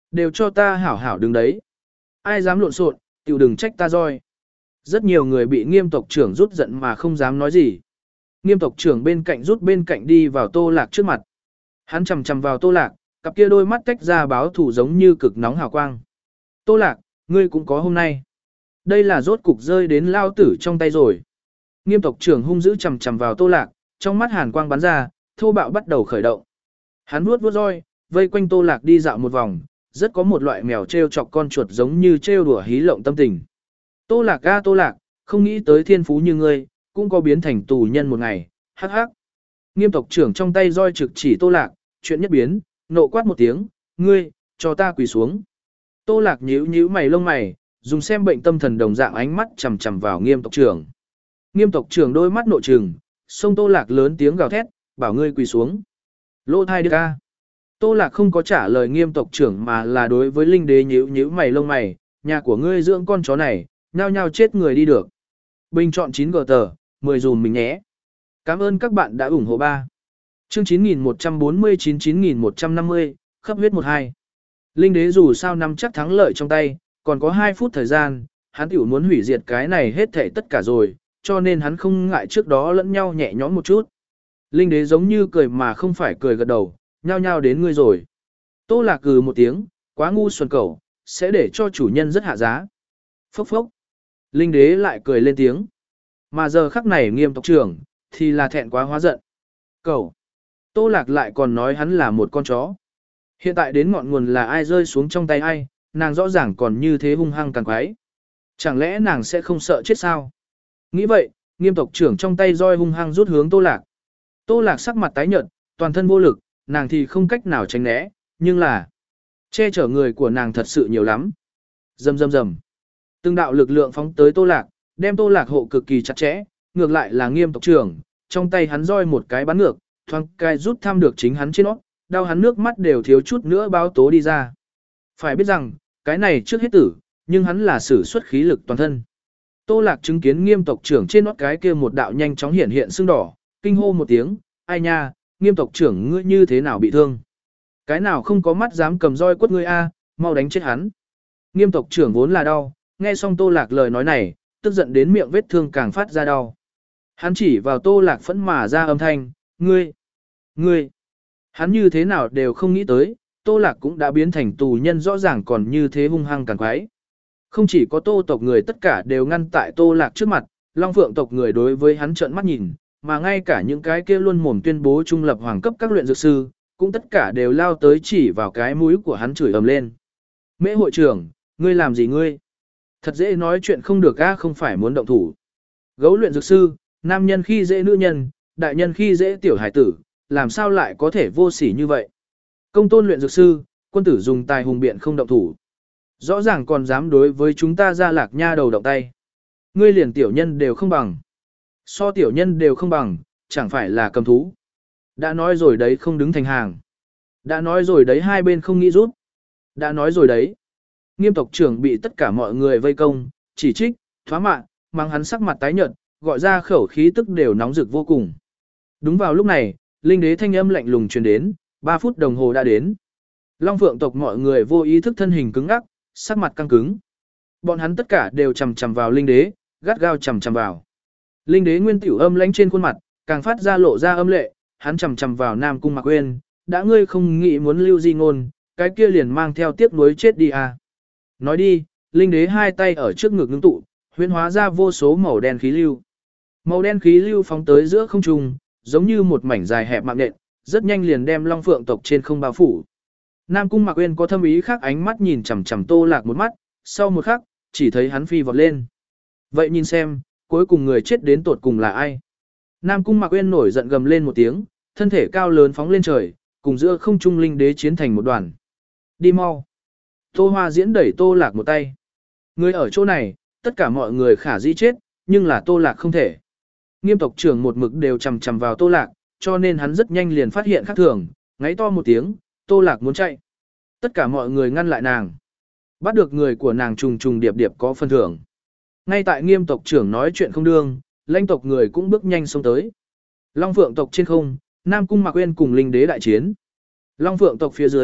Đều cho ta hảo hảo đứng đấy. Ai dám lộn xộn, tiểu đừng trách ta roi. Rất nhiều người bị nghiêm tộc trưởng rút giận mà không dám nói gì. Nghiêm tộc trưởng bên cạnh rút bên cạnh đi vào Tô Lạc trước mặt. Hắn chầm chầm vào Tô Lạc, cặp kia đôi mắt tách ra báo thủ giống như cực nóng hào quang. Tô Lạc, ngươi cũng có hôm nay. Đây là rốt cục rơi đến lao tử trong tay rồi. Nghiêm tộc trưởng hung dữ chầm chầm vào Tô Lạc, trong mắt hàn quang bắn ra, thô bạo bắt đầu khởi động. Hắn vuốt vuốt roi, vây quanh Tô Lạc đi dạo một vòng, rất có một loại mèo treo chọc con chuột giống như trêu đùa hí lộng tâm tình. Tô Lạc ga Tô Lạc, không nghĩ tới thiên phú như ngươi, cũng có biến thành tù nhân một ngày, hắc hắc. Nghiêm tộc trưởng trong tay roi trực chỉ Tô Lạc, chuyện nhất biến, nộ quát một tiếng, ngươi, cho ta quỳ xuống. Tô Lạc nhíu nhíu mày lông mày, dùng xem bệnh tâm thần đồng dạng ánh mắt chằm chằm vào nghiêm tộc trưởng. Nghiêm tộc trưởng đôi mắt nộ trừng, xông Tô Lạc lớn tiếng gào thét, bảo ngươi quỳ xuống. Lô thai đứa ca. Tô Lạc không có trả lời nghiêm tộc trưởng mà là đối với linh đế nhíu nhíu mày lông mày, nhà của ngươi dưỡng con chó này, nhao nhao chết người đi được. Bình chọn chín gờ tờ, mười dùm mình nhé. Cảm ơn các bạn đã ủng hộ ba. Chương chín nghìn một trăm bốn mươi chín chín nghìn một trăm năm mươi, khắp huyết một hai. Linh đế dù sao nắm chắc thắng lợi trong tay, còn có hai phút thời gian, hắn tiểu muốn hủy diệt cái này hết thảy tất cả rồi, cho nên hắn không ngại trước đó lẫn nhau nhẹ nhõm một chút. Linh đế giống như cười mà không phải cười gật đầu, nhao nhao đến ngươi rồi. Tô Lạc cừ một tiếng, quá ngu xuẩn cẩu, sẽ để cho chủ nhân rất hạ giá. Phốc phốc. Linh đế lại cười lên tiếng. Mà giờ khắc này nghiêm tộc trưởng, thì là thẹn quá hóa giận. Cẩu. Tô Lạc lại còn nói hắn là một con chó. Hiện tại đến ngọn nguồn là ai rơi xuống trong tay ai, nàng rõ ràng còn như thế hung hăng càng quái. Chẳng lẽ nàng sẽ không sợ chết sao? Nghĩ vậy, nghiêm tộc trưởng trong tay roi hung hăng rút hướng Tô Lạc. Tô Lạc sắc mặt tái nhợt, toàn thân vô lực, nàng thì không cách nào tránh né, nhưng là che chở người của nàng thật sự nhiều lắm. Rầm rầm rầm. Từng đạo lực lượng phóng tới Tô Lạc, đem Tô Lạc hộ cực kỳ chặt chẽ, ngược lại là nghiêm tộc trưởng, trong tay hắn roi một cái bắn ngược, thoáng cái rút thăm được chính hắn trên nó, đau hắn nước mắt đều thiếu chút nữa báo tố đi ra. Phải biết rằng, cái này trước hết tử, nhưng hắn là sử xuất khí lực toàn thân. Tô Lạc chứng kiến nghiêm tộc trưởng trên nót cái kia một đạo nhanh chóng hiện hiện sưng đỏ, kinh hô một tiếng, ai nha, nghiêm tộc trưởng ngươi như thế nào bị thương? Cái nào không có mắt dám cầm roi quất ngươi a, mau đánh chết hắn. Nghiêm tộc trưởng vốn là đau, nghe xong Tô Lạc lời nói này, tức giận đến miệng vết thương càng phát ra đau. Hắn chỉ vào Tô Lạc phẫn mà ra âm thanh, ngươi, ngươi. Hắn như thế nào đều không nghĩ tới, Tô Lạc cũng đã biến thành tù nhân rõ ràng còn như thế hung hăng càng quái. Không chỉ có Tô tộc người tất cả đều ngăn tại Tô Lạc trước mặt, Long Phượng tộc người đối với hắn trợn mắt nhìn, mà ngay cả những cái kia luôn mồm tuyên bố trung lập hoàng cấp các luyện dược sư, cũng tất cả đều lao tới chỉ vào cái mũi của hắn chửi ầm lên. Mễ hội trưởng, ngươi làm gì ngươi? Thật dễ nói chuyện không được a, không phải muốn động thủ. Gấu luyện dược sư, nam nhân khi dễ nữ nhân, đại nhân khi dễ tiểu hải tử, làm sao lại có thể vô sỉ như vậy? Công tôn luyện dược sư, quân tử dùng tài hùng biện không động thủ. Rõ ràng còn dám đối với chúng ta Gia Lạc nha đầu động tay. Ngươi liền tiểu nhân đều không bằng. So tiểu nhân đều không bằng, chẳng phải là cầm thú. Đã nói rồi đấy không đứng thành hàng. Đã nói rồi đấy hai bên không nghĩ rút. Đã nói rồi đấy. Nghiêm tộc trưởng bị tất cả mọi người vây công, chỉ trích, thoá mạ, mang hắn sắc mặt tái nhợt, gọi ra khẩu khí tức đều nóng rực vô cùng. Đúng vào lúc này, linh đế thanh âm lạnh lùng truyền đến, ba phút đồng hồ đã đến. Long Phượng tộc mọi người vô ý thức thân hình cứng ngắc, sắc mặt căng cứng. Bọn hắn tất cả đều chầm chầm vào linh đế, gắt gao chầm chầm vào. Linh đế nguyên tiểu âm lãnh trên khuôn mặt, càng phát ra lộ ra âm lệ, hắn chầm chầm vào Nam Cung Mạc Uyên, đã ngươi không nghĩ muốn lưu di ngôn, cái kia liền mang theo tiếc nuối chết đi à. Nói đi, linh đế hai tay ở trước ngực ngưng tụ, huyễn hóa ra vô số màu đen khí lưu. Màu đen khí lưu phóng tới giữa không trung, giống như một mảnh dài hẹp mạng nện, rất nhanh liền đem Long Phượng tộc trên không bao phủ. Nam Cung Mạc Uyên có thâm ý khác ánh mắt nhìn chằm chằm Tô Lạc một mắt, sau một khắc, chỉ thấy hắn phi vọt lên. Vậy nhìn xem, cuối cùng người chết đến tột cùng là ai? Nam Cung Mạc Uyên nổi giận gầm lên một tiếng, thân thể cao lớn phóng lên trời, cùng giữa không trung linh đế chiến thành một đoàn. Đi mau. Tô Hoa Diễn đẩy Tô Lạc một tay. Người ở chỗ này, tất cả mọi người khả dĩ chết, nhưng là Tô Lạc không thể. Nghiêm tộc trưởng một mực đều chầm chầm vào Tô Lạc, cho nên hắn rất nhanh liền phát hiện khác thường, ngáy to một tiếng, Tô Lạc muốn chạy. Tất cả mọi người ngăn lại nàng. Bắt được người của nàng trùng trùng điệp điệp có phần thưởng. Ngay tại nghiêm tộc trưởng nói chuyện không đương, lãnh tộc người cũng bước nhanh xông tới. Long Phượng tộc trên không, Nam Cung Mạc Uyên cùng linh đế đại chiến. Long Phượng tộc phía dưới,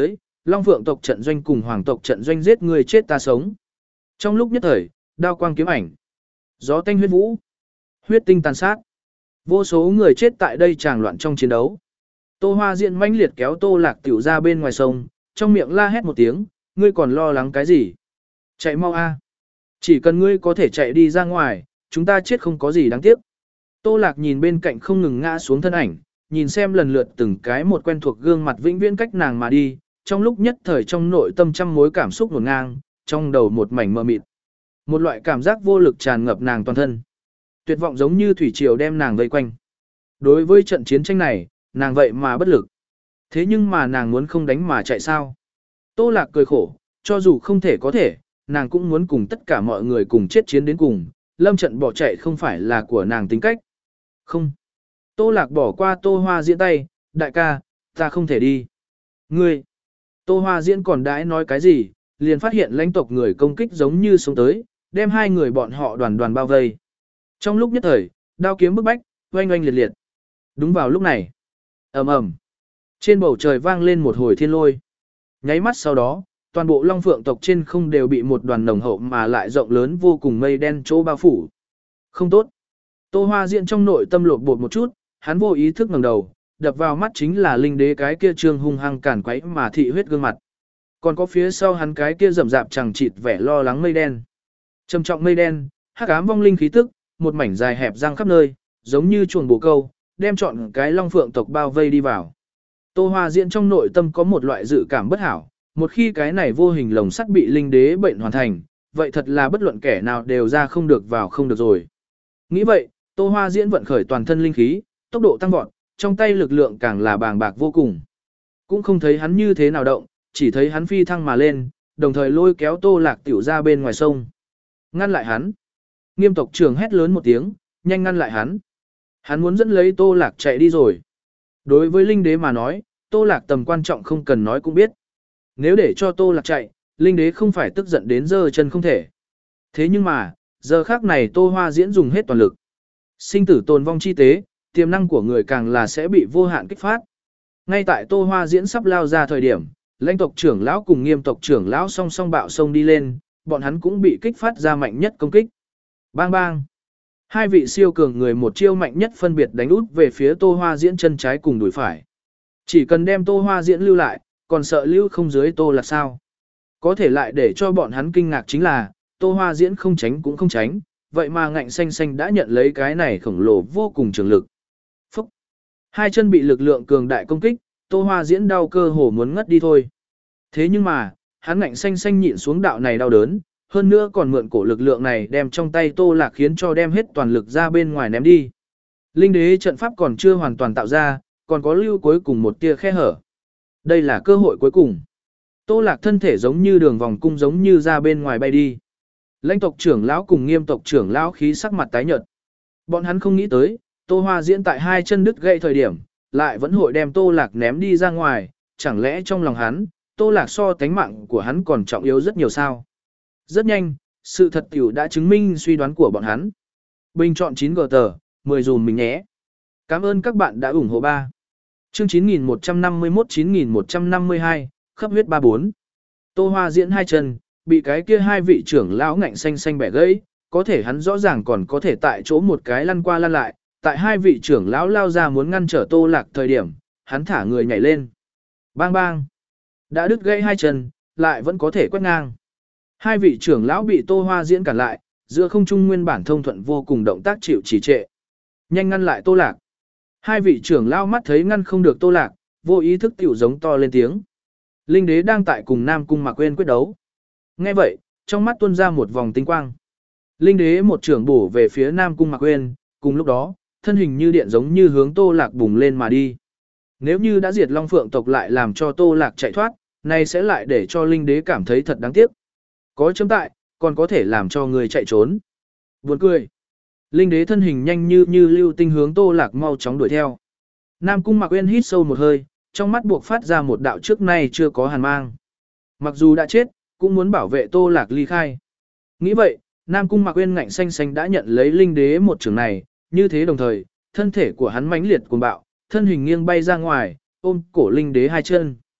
Long Phượng tộc trận doanh cùng Hoàng tộc trận doanh giết người chết ta sống. Trong lúc nhất thời, đao quang kiếm ảnh, gió tanh huyết vũ, huyết tinh tàn sát. Vô số người chết tại đây tràng loạn trong chiến đấu. Tô Hoa Diễn mãnh liệt kéo Tô Lạc Tiểu ra bên ngoài sông, trong miệng la hét một tiếng, ngươi còn lo lắng cái gì? Chạy mau a! Chỉ cần ngươi có thể chạy đi ra ngoài, chúng ta chết không có gì đáng tiếc. Tô Lạc nhìn bên cạnh không ngừng ngã xuống thân ảnh, nhìn xem lần lượt từng cái một quen thuộc gương mặt vĩnh viễn cách nàng mà đi, trong lúc nhất thời trong nội tâm trăm mối cảm xúc ngổn ngang, trong đầu một mảnh mờ mịt. Một loại cảm giác vô lực tràn ngập nàng toàn thân. Tuyệt vọng giống như thủy triều đem nàng vây quanh. Đối với trận chiến tranh này, nàng vậy mà bất lực. Thế nhưng mà nàng muốn không đánh mà chạy sao? Tô Lạc cười khổ, cho dù không thể có thể, nàng cũng muốn cùng tất cả mọi người cùng chết chiến đến cùng, lâm trận bỏ chạy không phải là của nàng tính cách. Không. Tô Lạc bỏ qua Tô Hoa Diễn tay, đại ca, ta không thể đi. Ngươi. Tô Hoa Diễn còn đãi nói cái gì, liền phát hiện lãnh tộc người công kích giống như sống tới, đem hai người bọn họ đoàn đoàn bao vây. Trong lúc nhất thời, đao kiếm bức bách, oanh oanh liệt liệt. Đúng vào lúc này, ầm ầm, trên bầu trời vang lên một hồi thiên lôi. Nháy mắt sau đó, toàn bộ Long Phượng tộc trên không đều bị một đoàn nồng hậu mà lại rộng lớn vô cùng mây đen chỗ bao phủ. Không tốt. Tô Hoa Diễn trong nội tâm lột bột một chút, hắn vô ý thức ngẩng đầu, đập vào mắt chính là linh đế cái kia trương hung hăng cản quấy mà thị huyết gương mặt. Còn có phía sau hắn cái kia rậm rạp chẳng chịt vẻ lo lắng mây đen. Trầm trọng mây đen, hắc ám vong linh khí tức, một mảnh dài hẹp răng khắp nơi, giống như chuồng bồ câu, đem trọn cái Long Phượng tộc bao vây đi vào. Tô Hoa Diễn trong nội tâm có một loại dự cảm bất hảo, một khi cái này vô hình lồng sắt bị linh đế bệnh hoàn thành, vậy thật là bất luận kẻ nào đều ra không được vào không được rồi. Nghĩ vậy, Tô Hoa Diễn vận khởi toàn thân linh khí, tốc độ tăng vọt, trong tay lực lượng càng là bàng bạc vô cùng. Cũng không thấy hắn như thế nào động, chỉ thấy hắn phi thăng mà lên, đồng thời lôi kéo Tô Lạc Tiểu ra bên ngoài sông. Ngăn lại hắn. Nghiêm tộc trưởng hét lớn một tiếng, nhanh ngăn lại hắn. Hắn muốn dẫn lấy Tô Lạc chạy đi rồi. Đối với linh đế mà nói, Tô Lạc tầm quan trọng không cần nói cũng biết. Nếu để cho Tô Lạc chạy, linh đế không phải tức giận đến giơ chân không thể. Thế nhưng mà, giờ khác này Tô Hoa Diễn dùng hết toàn lực. Sinh tử tồn vong chi tế, tiềm năng của người càng là sẽ bị vô hạn kích phát. Ngay tại Tô Hoa Diễn sắp lao ra thời điểm, lãnh tộc trưởng lão cùng nghiêm tộc trưởng lão song song bạo sông đi lên, bọn hắn cũng bị kích phát ra mạnh nhất công kích. Bang bang. Hai vị siêu cường người một chiêu mạnh nhất phân biệt đánh út về phía Tô Hoa Diễn chân trái cùng đùi phải. Chỉ cần đem Tô Hoa Diễn lưu lại, còn sợ lưu không dưới Tô Lạc sao? Có thể lại để cho bọn hắn kinh ngạc chính là, Tô Hoa Diễn không tránh cũng không tránh, vậy mà ngạnh xanh xanh đã nhận lấy cái này khổng lồ vô cùng trường lực. Phúc! Hai chân bị lực lượng cường đại công kích, Tô Hoa Diễn đau cơ hồ muốn ngất đi thôi. Thế nhưng mà, hắn ngạnh xanh xanh nhịn xuống đạo này đau đớn, hơn nữa còn mượn cổ lực lượng này đem trong tay Tô Lạc khiến cho đem hết toàn lực ra bên ngoài ném đi. Linh đế trận pháp còn chưa hoàn toàn tạo ra, còn có lưu cuối cùng một tia khe hở. Đây là cơ hội cuối cùng. Tô Lạc thân thể giống như đường vòng cung giống như ra bên ngoài bay đi. Lãnh tộc trưởng lão cùng nghiêm tộc trưởng lão khí sắc mặt tái nhợt. Bọn hắn không nghĩ tới, Tô Hoa Diễn tại hai chân đứt gãy thời điểm, lại vẫn hội đem Tô Lạc ném đi ra ngoài, chẳng lẽ trong lòng hắn, Tô Lạc so tánh mạng của hắn còn trọng yếu rất nhiều sao? Rất nhanh, sự thật tiểu đã chứng minh suy đoán của bọn hắn. Bình chọn chín gờ tờ, mười dùm mình nhé. Cảm ơn các bạn đã ủng hộ ba. Chương chín nghìn một trăm năm mươi mốt chín nghìn một trăm năm mươi hai, khắp huyết ba bốn. Tô Hoa Diễn hai chân, bị cái kia hai vị trưởng lão ngạnh xanh xanh bẻ gãy, có thể hắn rõ ràng còn có thể tại chỗ một cái lăn qua lăn lại, tại hai vị trưởng lão lao ra muốn ngăn trở Tô Lạc thời điểm, hắn thả người nhảy lên. Bang bang. Đã đứt gãy hai chân, lại vẫn có thể quét ngang. Hai vị trưởng lão bị Tô Hoa Diễn cản lại, giữa không trung nguyên bản thông thuận vô cùng động tác chịu trì trệ. Nhanh ngăn lại Tô Lạc. Hai vị trưởng lão mắt thấy ngăn không được Tô Lạc, vô ý thức tiểu giống to lên tiếng. Linh đế đang tại cùng Nam Cung Mạc Uyên quyết đấu. Nghe vậy, trong mắt tuôn ra một vòng tinh quang. Linh đế một trưởng bổ về phía Nam Cung Mạc Uyên, cùng lúc đó, thân hình như điện giống như hướng Tô Lạc bùng lên mà đi. Nếu như đã diệt Long Phượng tộc lại làm cho Tô Lạc chạy thoát, này sẽ lại để cho linh đế cảm thấy thật đáng tiếc. Có chấm tại, còn có thể làm cho người chạy trốn. Buồn cười. Linh đế thân hình nhanh như như lưu tinh hướng Tô Lạc mau chóng đuổi theo. Nam Cung Mạc Uyên hít sâu một hơi, trong mắt buộc phát ra một đạo trước nay chưa có hàn mang. Mặc dù đã chết, cũng muốn bảo vệ Tô Lạc ly khai. Nghĩ vậy, Nam Cung Mạc Uyên ngạnh xanh xanh đã nhận lấy linh đế một trường này, như thế đồng thời, thân thể của hắn mãnh liệt cuồng bạo, thân hình nghiêng bay ra ngoài, ôm cổ linh đế hai chân.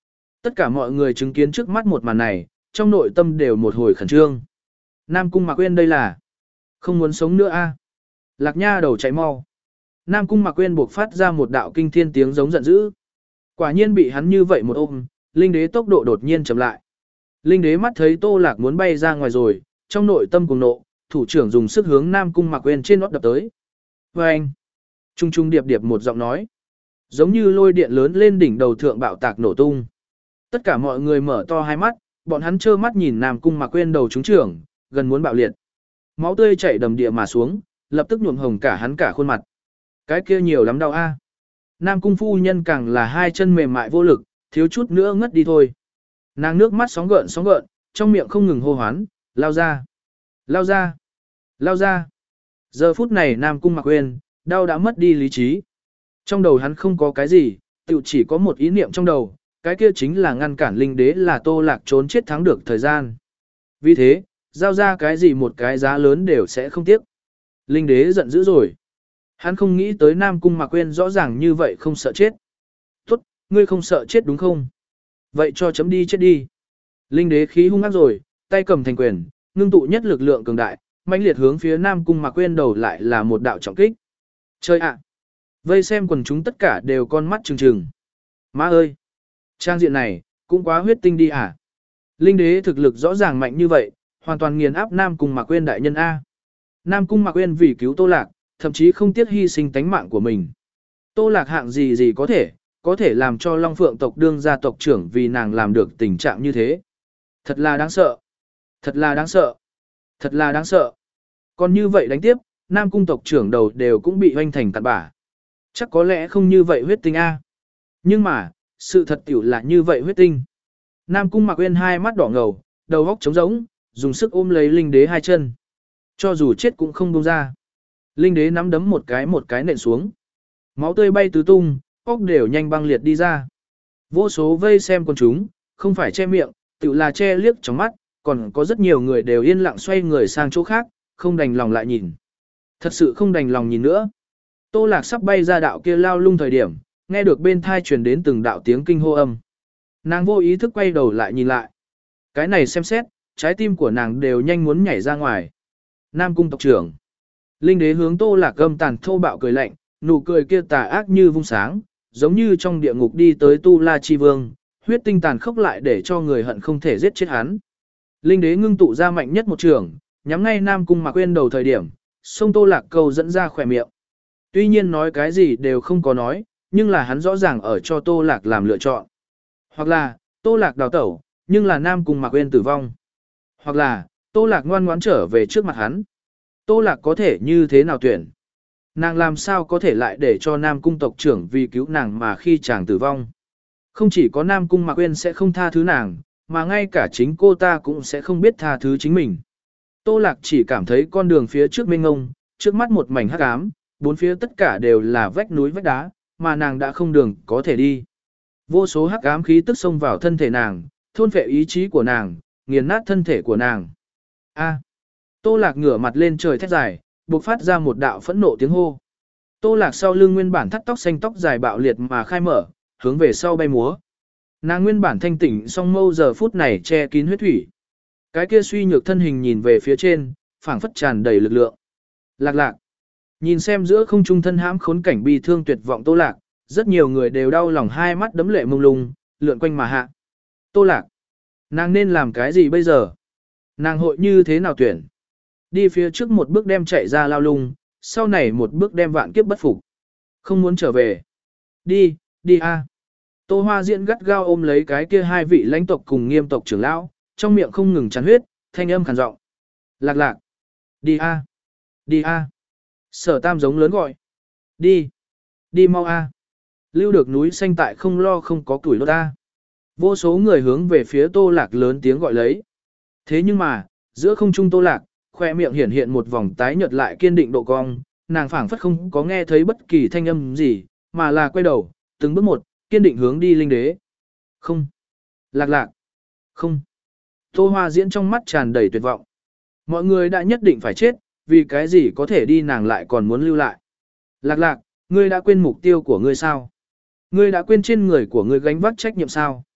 Tất cả mọi người chứng kiến trước mắt một màn này, trong nội tâm đều một hồi khẩn trương. Nam Cung Mạc Quyên đây là không muốn sống nữa a. Lạc Nha đầu chạy mau. Nam Cung Mạc Quyên buộc phát ra một đạo kinh thiên tiếng giống giận dữ. Quả nhiên bị hắn như vậy một ôm, Linh Đế tốc độ đột nhiên chậm lại. Linh Đế mắt thấy Tô Lạc muốn bay ra ngoài rồi, trong nội tâm cuồng nộ, thủ trưởng dùng sức hướng Nam Cung Mạc Quyên trên nót đập tới. Và anh, trung trung điệp điệp một giọng nói, giống như lôi điện lớn lên đỉnh đầu thượng bạo tạc nổ tung. Tất cả mọi người mở to hai mắt, bọn hắn trơ mắt nhìn Nam Cung Mạc Quyên đầu trúng trưởng, gần muốn bạo liệt. Máu tươi chảy đầm địa mà xuống, lập tức nhuộm hồng cả hắn cả khuôn mặt. Cái kia nhiều lắm đau a. Nam Cung phu nhân càng là hai chân mềm mại vô lực, thiếu chút nữa ngất đi thôi. Nàng nước mắt sóng gợn sóng gợn, trong miệng không ngừng hô hoán, lao ra, lao ra, lao ra. Giờ phút này Nam Cung Mạc Quyên, đau đã mất đi lý trí. Trong đầu hắn không có cái gì, tự chỉ có một ý niệm trong đầu, cái kia chính là ngăn cản Linh Đế là Tô Lạc trốn chết thắng được thời gian. Vì thế, giao ra cái gì một cái giá lớn đều sẽ không tiếc. Linh Đế giận dữ rồi. Hắn không nghĩ tới Nam Cung Mạc Quyên rõ ràng như vậy không sợ chết. Tốt, ngươi không sợ chết đúng không? Vậy cho chấm đi chết đi. Linh Đế khí hung ác rồi, tay cầm thành quyền, ngưng tụ nhất lực lượng cường đại, mãnh liệt hướng phía Nam Cung Mạc Quyên đầu lại là một đạo trọng kích. Chơi ạ! Vây xem quần chúng tất cả đều con mắt trừng trừng. Má ơi! Trang diện này, cũng quá huyết tinh đi à? Linh Đế thực lực rõ ràng mạnh như vậy, hoàn toàn nghiền áp Nam Cung Mạc Quyên đại nhân A. Nam Cung Mạc Quyên vì cứu Tô Lạc, thậm chí không tiếc hy sinh tánh mạng của mình. Tô Lạc hạng gì gì có thể, có thể làm cho Long Phượng tộc đương gia tộc trưởng vì nàng làm được tình trạng như thế. Thật là đáng sợ. Thật là đáng sợ. Thật là đáng sợ. Còn như vậy đánh tiếp, Nam Cung tộc trưởng đầu đều cũng bị hoanh thành cặn bã. Chắc có lẽ không như vậy huyết tinh A. Nhưng mà, sự thật tiểu là như vậy huyết tinh. Nam Cung Mạc Quyên hai mắt đỏ ngầu, đầu óc trống rỗng, dùng sức ôm lấy Linh Đế hai chân. Cho dù chết cũng không buông ra. Linh Đế nắm đấm một cái một cái nện xuống. Máu tươi bay tứ tung, óc đều nhanh băng liệt đi ra. Vô số vây xem con chúng, không phải che miệng, tự là che liếc trong mắt, còn có rất nhiều người đều yên lặng xoay người sang chỗ khác, không đành lòng lại nhìn. Thật sự không đành lòng nhìn nữa. Tô Lạc sắp bay ra đạo kia lao lung thời điểm, nghe được bên thai truyền đến từng đạo tiếng kinh hô âm. Nàng vô ý thức quay đầu lại nhìn lại. Cái này xem xét, trái tim của nàng đều nhanh muốn nhảy ra ngoài. Nam Cung tộc trưởng. Linh Đế hướng Tô Lạc gầm tàn thô bạo cười lạnh, nụ cười kia tà ác như vung sáng, giống như trong địa ngục đi tới Tu La Chi Vương, huyết tinh tàn khốc lại để cho người hận không thể giết chết hắn. Linh Đế ngưng tụ ra mạnh nhất một trường, nhắm ngay Nam Cung Mạc Quyên đầu thời điểm, sông Tô Lạc câu dẫn ra khỏe miệng. Tuy nhiên nói cái gì đều không có nói, nhưng là hắn rõ ràng ở cho Tô Lạc làm lựa chọn. Hoặc là, Tô Lạc đào tẩu, nhưng là Nam Cung Mạc Quyên tử vong. Hoặc là, Tô Lạc ngoan ngoãn trở về trước mặt hắn. Tô Lạc có thể như thế nào tuyển? Nàng làm sao có thể lại để cho Nam Cung tộc trưởng vì cứu nàng mà khi chàng tử vong? Không chỉ có Nam Cung Mạc Quyên sẽ không tha thứ nàng, mà ngay cả chính cô ta cũng sẽ không biết tha thứ chính mình. Tô Lạc chỉ cảm thấy con đường phía trước mênh ngông, trước mắt một mảnh hắc ám, bốn phía tất cả đều là vách núi vách đá, mà nàng đã không đường có thể đi. Vô số hắc ám khí tức xông vào thân thể nàng, thôn phệ ý chí của nàng, nghiền nát thân thể của nàng. A. Tô Lạc ngửa mặt lên trời thét dài, bộc phát ra một đạo phẫn nộ tiếng hô. Tô Lạc sau lưng nguyên bản thắt tóc xanh tóc dài bạo liệt mà khai mở, hướng về sau bay múa. Nàng nguyên bản thanh tỉnh song mâu giờ phút này che kín huyết thủy. Cái kia suy nhược thân hình nhìn về phía trên, phảng phất tràn đầy lực lượng. Lạc Lạc. Nhìn xem giữa không trung thân hãm khốn cảnh bi thương tuyệt vọng Tô Lạc, rất nhiều người đều đau lòng hai mắt đấm lệ mông lung, lượn quanh mà hạ. Tô Lạc. Nàng nên làm cái gì bây giờ? Nàng hội như thế nào tuyển? Đi phía trước một bước đem chạy ra lao lung, sau này một bước đem vạn kiếp bất phục. Không muốn trở về. Đi, đi a. Tô Hoa Diễn gắt gao ôm lấy cái kia hai vị lãnh tộc cùng nghiêm tộc trưởng lão, trong miệng không ngừng chán huyết, thanh âm khàn giọng. Lạc Lạc. Đi a. Đi a. Sở Tam giống lớn gọi. Đi. Đi mau a. Lưu được núi xanh tại không lo không có tuổi đốt ta. Vô số người hướng về phía Tô Lạc lớn tiếng gọi lấy. Thế nhưng mà, giữa không trung Tô Lạc, khoe miệng hiển hiện một vòng tái nhợt lại kiên định độ cong, nàng phảng phất không có nghe thấy bất kỳ thanh âm gì, mà là quay đầu, từng bước một, kiên định hướng đi Linh Đế. Không. Lạc Lạc. Không. Tô Hoa Diễn trong mắt tràn đầy tuyệt vọng. Mọi người đã nhất định phải chết, vì cái gì có thể đi nàng lại còn muốn lưu lại. Lạc Lạc, ngươi đã quên mục tiêu của ngươi sao? Ngươi đã quên trên người của ngươi gánh vác trách nhiệm sao?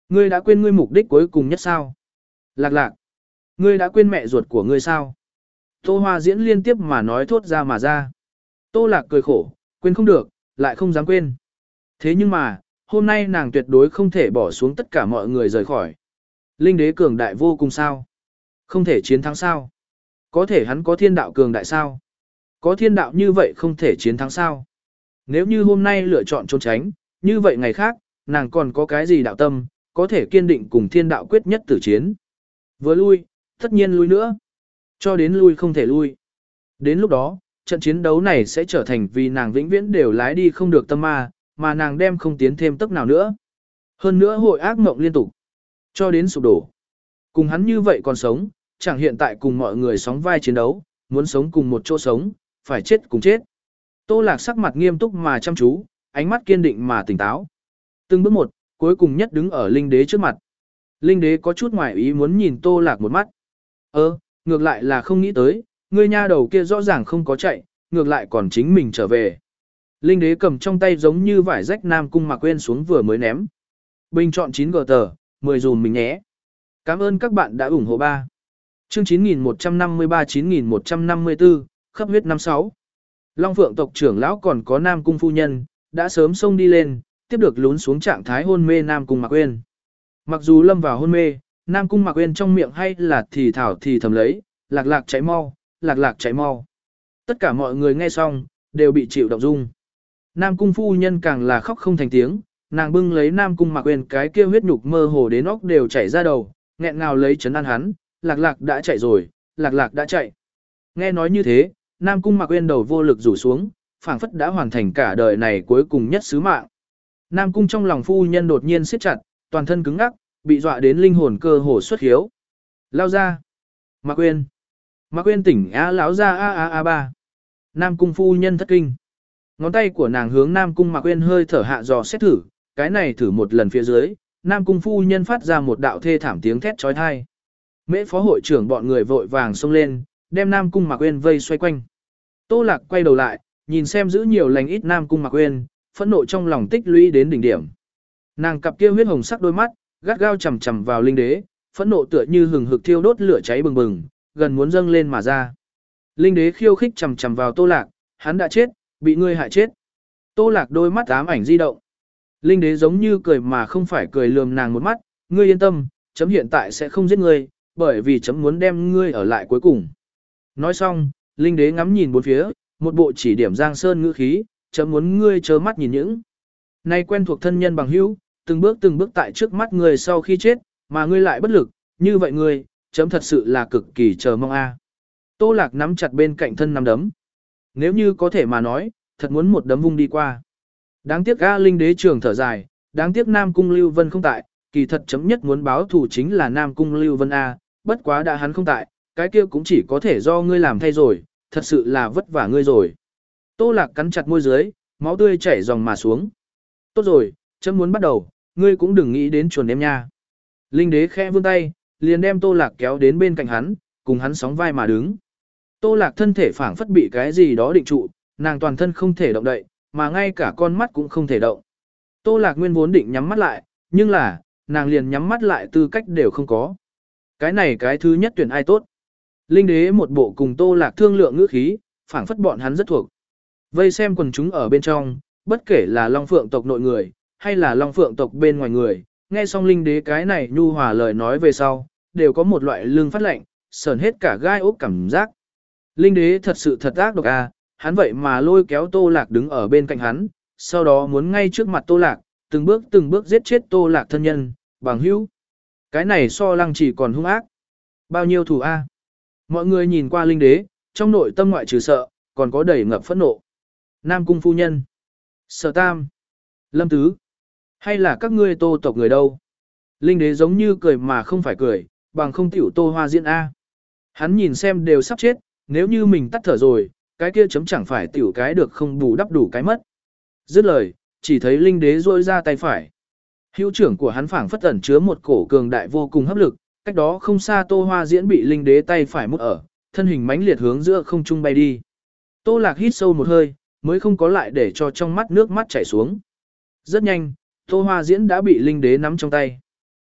Ngươi đã quên ngươi mục đích cuối cùng nhất sao? Lạc lạc. Ngươi đã quên mẹ ruột của ngươi sao? Tô Hoa Diễn liên tiếp mà nói thốt ra mà ra. Tô Lạc cười khổ, quên không được, lại không dám quên. Thế nhưng mà, hôm nay nàng tuyệt đối không thể bỏ xuống tất cả mọi người rời khỏi. Linh đế cường đại vô cùng sao? Không thể chiến thắng sao? Có thể hắn có thiên đạo cường đại sao? Có thiên đạo như vậy không thể chiến thắng sao? Nếu như hôm nay lựa chọn trốn tránh, như vậy ngày khác, nàng còn có cái gì đạo tâm, có thể kiên định cùng thiên đạo quyết nhất tử chiến. Vừa lui, tất nhiên lui nữa. Cho đến lui không thể lui. Đến lúc đó, trận chiến đấu này sẽ trở thành vì nàng vĩnh viễn đều lái đi không được tâm ma, mà nàng đem không tiến thêm tốc nào nữa. Hơn nữa hội ác mộng liên tục, cho đến sụp đổ. Cùng hắn như vậy còn sống, chẳng hiện tại cùng mọi người sóng vai chiến đấu, muốn sống cùng một chỗ sống, phải chết cùng chết. Tô Lạc sắc mặt nghiêm túc mà chăm chú, ánh mắt kiên định mà tỉnh táo. Từng bước một, cuối cùng nhất đứng ở Linh Đế trước mặt. Linh Đế có chút ngoài ý muốn nhìn Tô Lạc một mắt. Ơ, ngược lại là không nghĩ tới, ngươi nha đầu kia rõ ràng không có chạy, ngược lại còn chính mình trở về. Linh Đế cầm trong tay giống như vải rách Nam Cung Mạc Quyên xuống vừa mới ném. Bình chọn chín gờ tờ, mười dùm mình nhé. Cảm ơn các bạn đã ủng hộ ba. Chương chín nghìn một trăm năm mươi ba chín nghìn một trăm năm mươi tư, khắp huyết năm sáu. Long Phượng tộc trưởng lão còn có Nam Cung phu nhân, đã sớm xông đi lên, tiếp được lún xuống trạng thái hôn mê Nam Cung Mạc Quyên. Mặc dù lâm vào hôn mê, Nam Cung Mạc Quyên trong miệng hay là thì thảo thì thầm lấy, lạc lạc cháy mau, lạc lạc cháy mau. Tất cả mọi người nghe xong, đều bị chịu động dung. Nam Cung phu nhân càng là khóc không thành tiếng, nàng bưng lấy Nam Cung Mạc Quyên cái kia huyết nhục mơ hồ đến óc đều chảy ra đầu, nghẹn ngào lấy chấn an hắn, lạc lạc đã chạy rồi, lạc lạc đã chạy. Nghe nói như thế, Nam Cung Mạc Quyên đầu vô lực rủ xuống, phảng phất đã hoàn thành cả đời này cuối cùng nhất sứ mạng. Nam Cung trong lòng phu nhân đột nhiên siết chặt, toàn thân cứng ngắc, bị dọa đến linh hồn cơ hồ xuất hiếu. Lao ra. Mạc Quyên. Mạc Quyên tỉnh á lão ra a a a ba. Nam Cung phu nhân thất kinh. Ngón tay của nàng hướng Nam Cung Mạc Quyên hơi thở hạ dò xét thử, cái này thử một lần phía dưới, Nam Cung phu nhân phát ra một đạo thê thảm tiếng thét chói tai. Mễ phó hội trưởng bọn người vội vàng xông lên, đem Nam Cung Mạc Quyên vây xoay quanh. Tô Lạc quay đầu lại, nhìn xem giữ nhiều lành ít Nam Cung Mạc Quyên, phẫn nộ trong lòng tích lũy đến đỉnh điểm. Nàng cặp kia huyết hồng sắc đôi mắt, gắt gao chằm chằm vào Linh Đế, phẫn nộ tựa như hừng hực thiêu đốt lửa cháy bừng bừng, gần muốn dâng lên mà ra. Linh Đế khiêu khích chằm chằm vào Tô Lạc, hắn đã chết, bị ngươi hại chết. Tô Lạc đôi mắt ám ảnh di động. Linh Đế giống như cười mà không phải cười lườm nàng một mắt, ngươi yên tâm, chấm hiện tại sẽ không giết ngươi, bởi vì chấm muốn đem ngươi ở lại cuối cùng. Nói xong, Linh Đế ngắm nhìn bốn phía, một bộ chỉ điểm Giang Sơn ngữ khí, chấm muốn ngươi chớ mắt nhìn những. Nay quen thuộc thân nhân bằng hữu, từng bước từng bước tại trước mắt ngươi sau khi chết, mà ngươi lại bất lực, như vậy ngươi, chấm thật sự là cực kỳ chờ mong a. Tô Lạc nắm chặt bên cạnh thân nắm đấm. Nếu như có thể mà nói, thật muốn một đấm vung đi qua. Đáng tiếc A Linh Đế trường thở dài, đáng tiếc Nam Cung Lưu Vân không tại, kỳ thật chấm nhất muốn báo thù chính là Nam Cung Lưu Vân A, bất quá đã hắn không tại, cái kia cũng chỉ có thể do ngươi làm thay rồi, thật sự là vất vả ngươi rồi. Tô Lạc cắn chặt môi dưới, máu tươi chảy dòng mà xuống. Tốt rồi, chấm muốn bắt đầu, ngươi cũng đừng nghĩ đến chuồn em nha. Linh Đế khẽ vươn tay, liền đem Tô Lạc kéo đến bên cạnh hắn, cùng hắn sóng vai mà đứng. Tô Lạc thân thể phảng phất bị cái gì đó định trụ, nàng toàn thân không thể động đậy, mà ngay cả con mắt cũng không thể động. Tô Lạc nguyên vốn định nhắm mắt lại, nhưng là, nàng liền nhắm mắt lại tư cách đều không có. Cái này cái thứ nhất tuyển ai tốt. Linh Đế một bộ cùng Tô Lạc thương lượng ngữ khí, phảng phất bọn hắn rất thuộc. Vây xem quần chúng ở bên trong, bất kể là Long Phượng tộc nội người, hay là Long Phượng tộc bên ngoài người, nghe xong Linh Đế cái này nhu hòa lời nói về sau, đều có một loại lương phát lạnh, sờn hết cả gai ốc cảm giác. Linh Đế thật sự thật ác độc à, hắn vậy mà lôi kéo Tô Lạc đứng ở bên cạnh hắn, sau đó muốn ngay trước mặt Tô Lạc, từng bước từng bước giết chết Tô Lạc thân nhân, bằng hữu. Cái này so Lăng Chỉ còn hung ác. Bao nhiêu thù a? Mọi người nhìn qua Linh Đế, trong nội tâm ngoại trừ sợ, còn có đầy ngập phẫn nộ. Nam Cung phu nhân, Sở Tam, Lâm Tứ, hay là các ngươi Tô tộc người đâu? Linh Đế giống như cười mà không phải cười, bằng không tiểu Tô Hoa Diễn a. Hắn nhìn xem đều sắp chết, nếu như mình tắt thở rồi, cái kia chấm chẳng phải tiểu cái được không bù đắp đủ cái mất. Dứt lời, chỉ thấy Linh Đế duỗi ra tay phải. Hữu trưởng của hắn phảng phất ẩn chứa một cổ cường đại vô cùng hấp lực, cách đó không xa Tô Hoa Diễn bị Linh Đế tay phải mút ở, thân hình mãnh liệt hướng giữa không trung bay đi. Tô Lạc hít sâu một hơi, mới không có lại để cho trong mắt nước mắt chảy xuống. Rất nhanh, Tô Hoa Diễn đã bị Linh Đế nắm trong tay.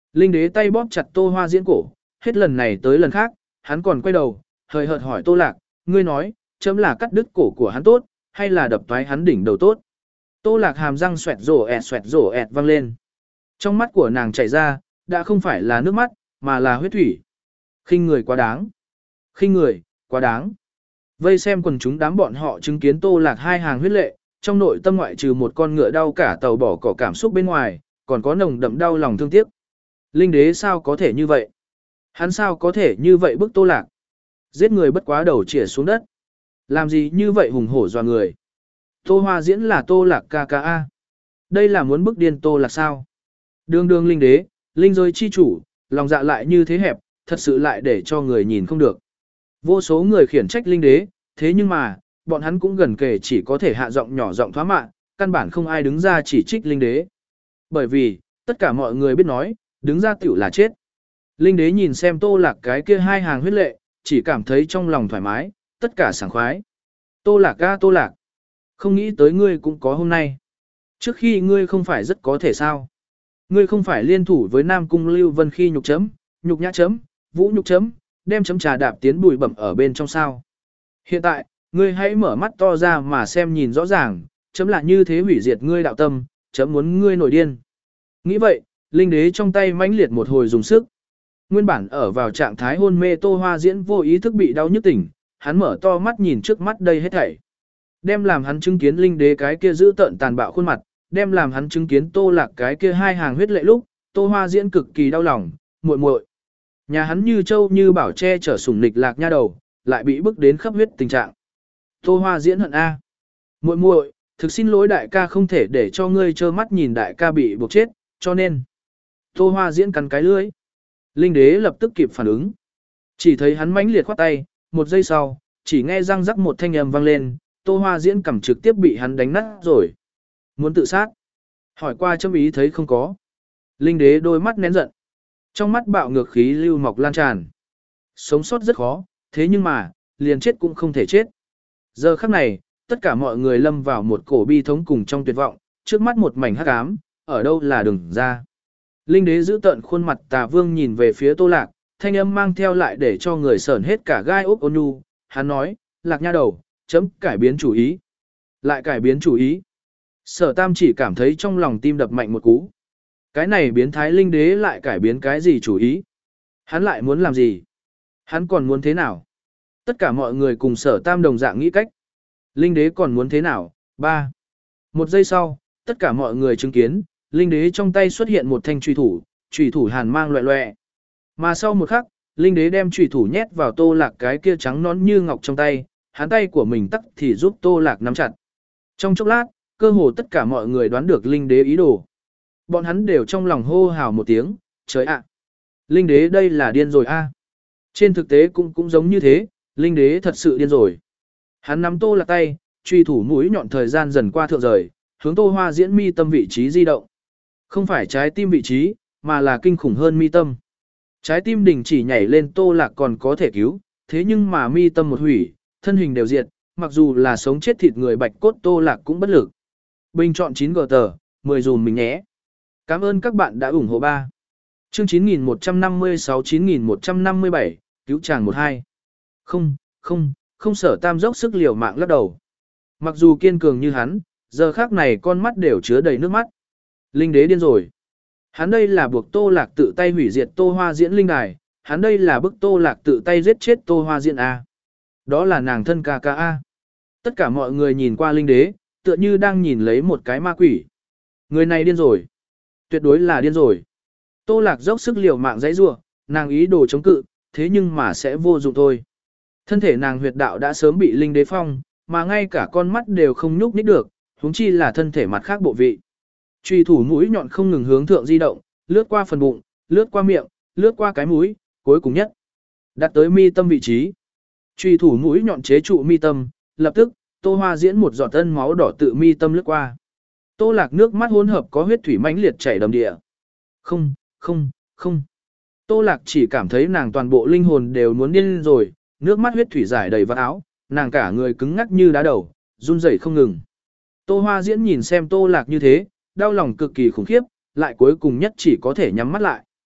Linh đế tay bóp chặt Tô Hoa Diễn cổ, hết lần này tới lần khác, hắn còn quay đầu, hời hợt hỏi Tô Lạc, ngươi nói, chấm là cắt đứt cổ của hắn tốt, hay là đập toái hắn đỉnh đầu tốt. Tô Lạc hàm răng xoẹt rổ ẹt xoẹt rổ ẹt vang lên. Trong mắt của nàng chảy ra, đã không phải là nước mắt, mà là huyết thủy. Khinh người quá đáng. Khinh người, quá đáng. Vây xem quần chúng đám bọn họ chứng kiến Tô Lạc hai hàng huyết lệ, trong nội tâm ngoại trừ một con ngựa đau cả tàu bỏ cỏ cảm xúc bên ngoài, còn có nồng đậm đau lòng thương tiếc. Linh đế sao có thể như vậy? Hắn sao có thể như vậy bức Tô Lạc? Giết người bất quá đầu chĩa xuống đất. Làm gì như vậy hùng hổ dọa người? Tô Hoa Diễn là Tô Lạc ca ca a. Đây là muốn bức điên Tô Lạc sao? Đường đường linh đế, linh giới chi chủ, lòng dạ lại như thế hẹp, thật sự lại để cho người nhìn không được. Vô số người khiển trách linh đế, thế nhưng mà, bọn hắn cũng gần kề chỉ có thể hạ giọng nhỏ giọng thoá mạ, căn bản không ai đứng ra chỉ trích linh đế. Bởi vì, tất cả mọi người biết nói, đứng ra tiểu là chết. Linh đế nhìn xem Tô Lạc cái kia hai hàng huyết lệ, chỉ cảm thấy trong lòng thoải mái, tất cả sảng khoái. Tô Lạc ca Tô Lạc, không nghĩ tới ngươi cũng có hôm nay. Trước khi ngươi không phải rất có thể sao. Ngươi không phải liên thủ với Nam Cung Lưu Vân khi nhục chấm, nhục nhã chấm, vũ nhục chấm, đem chấm trà đạp tiến bụi bẩm ở bên trong sao. Hiện tại, ngươi hãy mở mắt to ra mà xem nhìn rõ ràng, chấm là như thế hủy diệt ngươi đạo tâm, chấm muốn ngươi nổi điên. Nghĩ vậy, linh đế trong tay mãnh liệt một hồi dùng sức. Nguyên bản ở vào trạng thái hôn mê Tô Hoa Diễn vô ý thức bị đau nhức tỉnh, hắn mở to mắt nhìn trước mắt đây hết thảy. Đem làm hắn chứng kiến linh đế cái kia giữ tợn tàn bạo khuôn mặt, đem làm hắn chứng kiến Tô Lạc cái kia hai hàng huyết lệ lúc, Tô Hoa Diễn cực kỳ đau lòng, muội muội. Nhà hắn như châu như bảo che chở sủng nịch Lạc nha đầu, lại bị bức đến khắp huyết tình trạng. Tô Hoa Diễn hận a. Muội muội, thực xin lỗi đại ca không thể để cho ngươi trơ mắt nhìn đại ca bị buộc chết, cho nên. Tô Hoa Diễn cắn cái lưỡi. Linh đế lập tức kịp phản ứng. Chỉ thấy hắn mãnh liệt khoát tay, một giây sau, chỉ nghe răng rắc một thanh âm vang lên, Tô Hoa Diễn cầm trực tiếp bị hắn đánh nát rồi. Muốn tự sát. Hỏi qua chấm ý thấy không có. Linh đế đôi mắt nén giận. Trong mắt bạo ngược khí lưu mọc lan tràn. Sống sót rất khó, thế nhưng mà, liền chết cũng không thể chết. Giờ khắc này, tất cả mọi người lâm vào một cổ bi thống cùng trong tuyệt vọng, trước mắt một mảnh hắc ám, ở đâu là đường ra. Linh đế giữ tận khuôn mặt Tà Vương nhìn về phía Tô Lạc, thanh âm mang theo lại để cho người sởn hết cả gai ốc ôn nhu. Hắn nói, Lạc nha đầu, chấm cải biến chủ ý. Lại cải biến chủ ý. Sở Tam chỉ cảm thấy trong lòng tim đập mạnh một cú. Cái này biến thái linh đế lại cải biến cái gì chủ ý? Hắn lại muốn làm gì? Hắn còn muốn thế nào? Tất cả mọi người cùng Sở Tam đồng dạng nghĩ cách. Linh đế còn muốn thế nào? Ba. Một giây sau, tất cả mọi người chứng kiến, linh đế trong tay xuất hiện một thanh truy thủ, truy thủ hàn mang loẹ loẹ. Mà sau một khắc, linh đế đem truy thủ nhét vào Tô Lạc cái kia trắng nõn như ngọc trong tay, hắn tay của mình tắc thì giúp Tô Lạc nắm chặt. Trong chốc lát, cơ hồ tất cả mọi người đoán được linh đế ý đồ. Bọn hắn đều trong lòng hô hào một tiếng, trời ạ! Linh đế đây là điên rồi a. Trên thực tế cũng cũng giống như thế, linh đế thật sự điên rồi. Hắn nắm Tô Lạc tay, truy thủ mũi nhọn thời gian dần qua thượng rời, hướng Tô Hoa Diễn mi tâm vị trí di động. Không phải trái tim vị trí, mà là kinh khủng hơn mi tâm. Trái tim đình chỉ nhảy lên Tô Lạc còn có thể cứu, thế nhưng mà mi tâm một hủy, thân hình đều diệt, mặc dù là sống chết thịt người bạch cốt Tô Lạc cũng bất lực. Bình chọn chín gờ tờ, mười dùm mình nhé. Cảm ơn các bạn đã ủng hộ ba. Chương chín nghìn một trăm năm mươi sáu chín nghìn một trăm năm mươi bảy, cứu chàng một hai. Không, không, không. Sở Tam dốc sức liều mạng lắc đầu. Mặc dù kiên cường như hắn, giờ khác này con mắt đều chứa đầy nước mắt. Linh đế điên rồi. Hắn đây là buộc Tô Lạc tự tay hủy diệt Tô Hoa Diễn linh đài, hắn đây là bức Tô Lạc tự tay giết chết Tô Hoa Diễn A. Đó là nàng thân ca ca A. Tất cả mọi người nhìn qua linh đế, tựa như đang nhìn lấy một cái ma quỷ. Người này điên rồi. Tuyệt đối là điên rồi. Tô Lạc dốc sức liều mạng dãy rủa, nàng ý đồ chống cự, thế nhưng mà sẽ vô dụng thôi. Thân thể nàng huyệt đạo đã sớm bị linh đế phong, mà ngay cả con mắt đều không nhúc nhích được, huống chi là thân thể mặt khác bộ vị. Truy thủ mũi nhọn không ngừng hướng thượng di động, lướt qua phần bụng, lướt qua miệng, lướt qua cái mũi, cuối cùng nhất đạt tới mi tâm vị trí. Truy thủ mũi nhọn chế trụ mi tâm, lập tức, Tô Hoa Diễn một giọt tân máu đỏ tự mi tâm lướt qua. Tô Lạc nước mắt hỗn hợp có huyết thủy mãnh liệt chảy đầm địa. Không, không, không. Tô Lạc chỉ cảm thấy nàng toàn bộ linh hồn đều muốn điên rồi, nước mắt huyết thủy giải đầy vào áo, nàng cả người cứng ngắc như đá đầu, run rẩy không ngừng. Tô Hoa Diễn nhìn xem Tô Lạc như thế, đau lòng cực kỳ khủng khiếp, lại cuối cùng nhất chỉ có thể nhắm mắt lại.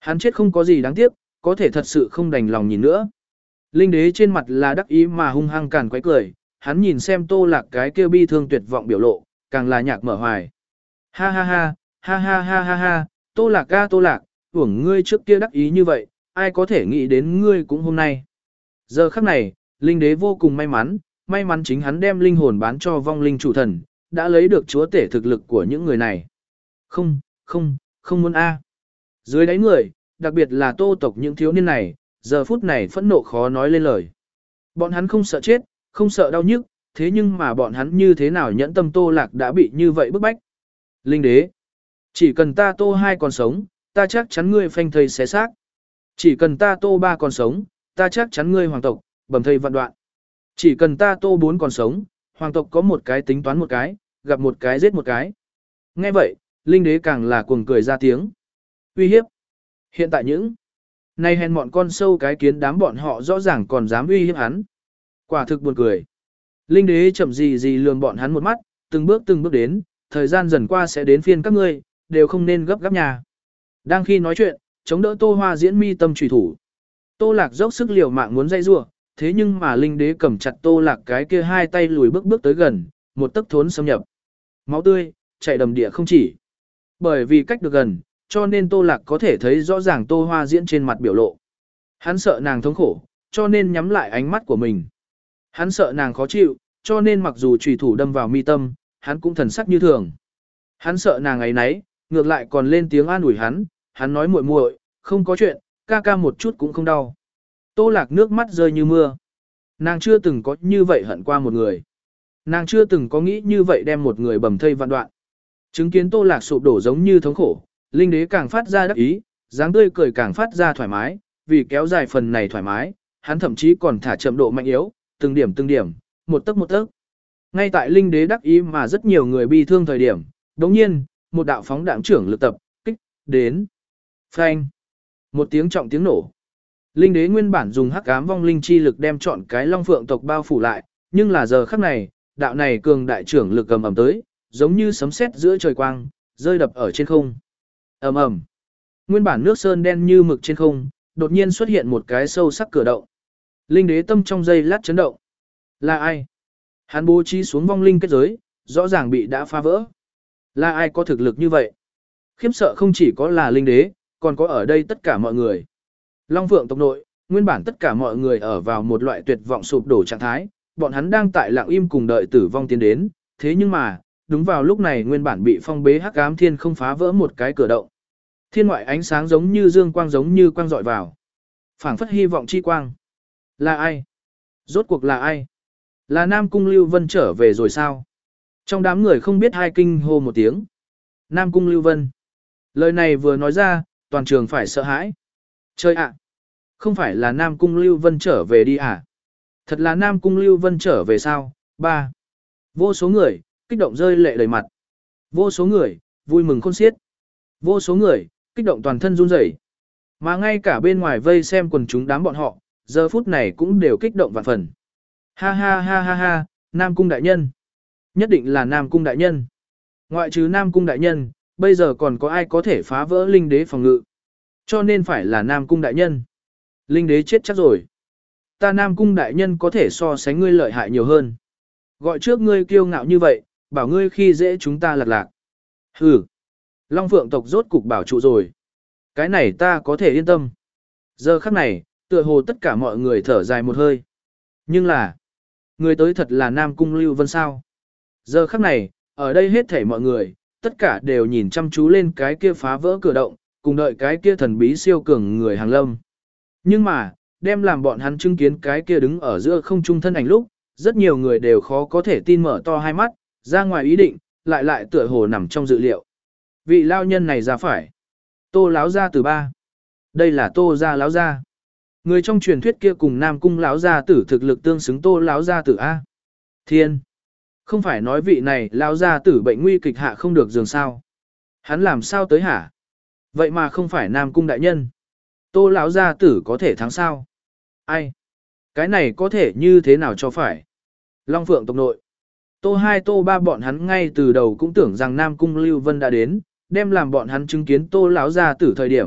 Hắn chết không có gì đáng tiếc, có thể thật sự không đành lòng nhìn nữa. Linh đế trên mặt là đắc ý mà hung hăng càn quấy cười, hắn nhìn xem Tô Lạc cái kia bi thương tuyệt vọng biểu lộ, càng là nhạc mở hoài. Ha ha ha, ha ha ha ha ha, Tô Lạc ca Tô Lạc, uổng ngươi trước kia đắc ý như vậy, ai có thể nghĩ đến ngươi cũng hôm nay. Giờ khắc này, linh đế vô cùng may mắn, may mắn chính hắn đem linh hồn bán cho vong linh chủ thần, đã lấy được chúa tể thực lực của những người này. Không, không, không muốn a. Dưới đáy người, đặc biệt là Tô tộc những thiếu niên này, giờ phút này phẫn nộ khó nói lên lời. Bọn hắn không sợ chết, không sợ đau nhức, thế nhưng mà bọn hắn như thế nào nhẫn tâm Tô Lạc đã bị như vậy bức bách. Linh đế, chỉ cần ta Tô hai còn sống, ta chắc chắn ngươi phanh thây xé xác. Chỉ cần ta Tô ba còn sống, ta chắc chắn ngươi hoàng tộc, bầm thây vạn đoạn. Chỉ cần ta Tô bốn còn sống, hoàng tộc có một cái tính toán một cái, gặp một cái giết một cái. Nghe vậy, linh đế càng là cuồng cười ra tiếng. Uy hiếp. Hiện tại những này hèn mọn con sâu cái kiến đám bọn họ rõ ràng còn dám uy hiếp hắn. Quả thực buồn cười. Linh đế chậm gì gì lườm bọn hắn một mắt, từng bước từng bước đến, thời gian dần qua sẽ đến phiên các ngươi, đều không nên gấp gáp nhà. Đang khi nói chuyện, chống đỡ Tô Hoa diễn mi tâm trùy thủ. Tô Lạc dốc sức liều mạng muốn dây rủa, thế nhưng mà linh đế cầm chặt Tô Lạc cái kia hai tay lùi bước bước tới gần, một tấc thốn xâm nhập. Máu tươi chảy đầm địa không chỉ. Bởi vì cách được gần, cho nên Tô Lạc có thể thấy rõ ràng Tô Hoa diễn trên mặt biểu lộ. Hắn sợ nàng thống khổ, cho nên nhắm lại ánh mắt của mình. Hắn sợ nàng khó chịu, cho nên mặc dù chùy thủ đâm vào mi tâm, hắn cũng thần sắc như thường. Hắn sợ nàng ấy nấy, ngược lại còn lên tiếng an ủi hắn, hắn nói muội muội, không có chuyện, ca ca một chút cũng không đau. Tô Lạc nước mắt rơi như mưa. Nàng chưa từng có như vậy hận qua một người. Nàng chưa từng có nghĩ như vậy đem một người bầm thây vạn đoạn. Chứng kiến Tô Lạc sụp đổ giống như thống khổ, linh đế càng phát ra đắc ý, dáng tươi cười càng phát ra thoải mái, vì kéo dài phần này thoải mái, hắn thậm chí còn thả chậm độ mạnh yếu, từng điểm từng điểm, một tấc một tấc. Ngay tại linh đế đắc ý mà rất nhiều người bi thương thời điểm, đống nhiên, một đạo phóng đạn trưởng lực tập, kích, đến. Phanh. Một tiếng trọng tiếng nổ. Linh đế nguyên bản dùng hắc ám vong linh chi lực đem trọn cái Long Phượng tộc bao phủ lại, nhưng là giờ khắc này, đạo này cường đại trưởng lực cầm ầm tới, giống như sấm sét giữa trời quang, rơi đập ở trên không. Ầm ầm. Nguyên bản nước sơn đen như mực trên không, đột nhiên xuất hiện một cái sâu sắc cửa động. Linh đế tâm trong giây lát chấn động. Là ai? Hắn bố trí xuống vong linh kết giới, rõ ràng bị đã phá vỡ. Là ai có thực lực như vậy? Khiếp sợ không chỉ có là linh đế, còn có ở đây tất cả mọi người. Long Phượng tộc nội, nguyên bản tất cả mọi người ở vào một loại tuyệt vọng sụp đổ trạng thái, bọn hắn đang tại lặng im cùng đợi tử vong tiến đến, thế nhưng mà, đúng vào lúc này nguyên bản bị phong bế hắc ám thiên không phá vỡ một cái cửa động. Thiên ngoại ánh sáng giống như dương quang giống như quang dọi vào. Phảng phất hy vọng chi quang. Là ai? Rốt cuộc là ai? Là Nam Cung Lưu Vân trở về rồi sao? Trong đám người không biết hai kinh hô một tiếng. Nam Cung Lưu Vân. Lời này vừa nói ra, toàn trường phải sợ hãi. Chơi ạ! Không phải là Nam Cung Lưu Vân trở về đi à? Thật là Nam Cung Lưu Vân trở về sao? Ba. Vô số người, kích động rơi lệ đầy mặt. Vô số người, vui mừng khôn xiết. Vô số người, kích động toàn thân run rẩy. Mà ngay cả bên ngoài vây xem quần chúng đám bọn họ, giờ phút này cũng đều kích động vạn phần. Ha ha ha ha ha, Nam Cung đại nhân. Nhất định là Nam Cung đại nhân. Ngoại trừ Nam Cung đại nhân, bây giờ còn có ai có thể phá vỡ linh đế phòng ngự. Cho nên phải là Nam Cung đại nhân. Linh đế chết chắc rồi. Ta Nam Cung đại nhân có thể so sánh ngươi lợi hại nhiều hơn. Gọi trước ngươi kiêu ngạo như vậy, bảo ngươi khi dễ chúng ta lạc lạc. Hừ. Long Phượng tộc rốt cục bảo trụ rồi. Cái này ta có thể yên tâm. Giờ khắc này, tựa hồ tất cả mọi người thở dài một hơi. Nhưng là, người tới thật là Nam Cung Lưu Vân sao. Giờ khắc này, ở đây hết thảy mọi người, tất cả đều nhìn chăm chú lên cái kia phá vỡ cửa động, cùng đợi cái kia thần bí siêu cường người hàng lâm. Nhưng mà, đem làm bọn hắn chứng kiến cái kia đứng ở giữa không trung thân ảnh lúc, rất nhiều người đều khó có thể tin mở to hai mắt, ra ngoài ý định, lại lại tựa hồ nằm trong dự liệu. Vị lao nhân này ra phải. Tô láo gia tử ba. Đây là Tô gia láo gia. Người trong truyền thuyết kia cùng Nam Cung láo gia tử thực lực tương xứng Tô láo gia tử a. Thiên. Không phải nói vị này láo gia tử bệnh nguy kịch hạ không được giường sao? Hắn làm sao tới hả? Vậy mà không phải Nam Cung đại nhân. Tô láo gia tử có thể thắng sao? Ai? Cái này có thể như thế nào cho phải? Long Phượng tộc nội. Tô hai Tô ba bọn hắn ngay từ đầu cũng tưởng rằng Nam Cung Lưu Vân đã đến, đem làm bọn hắn chứng kiến Tô láo gia tử thời điểm,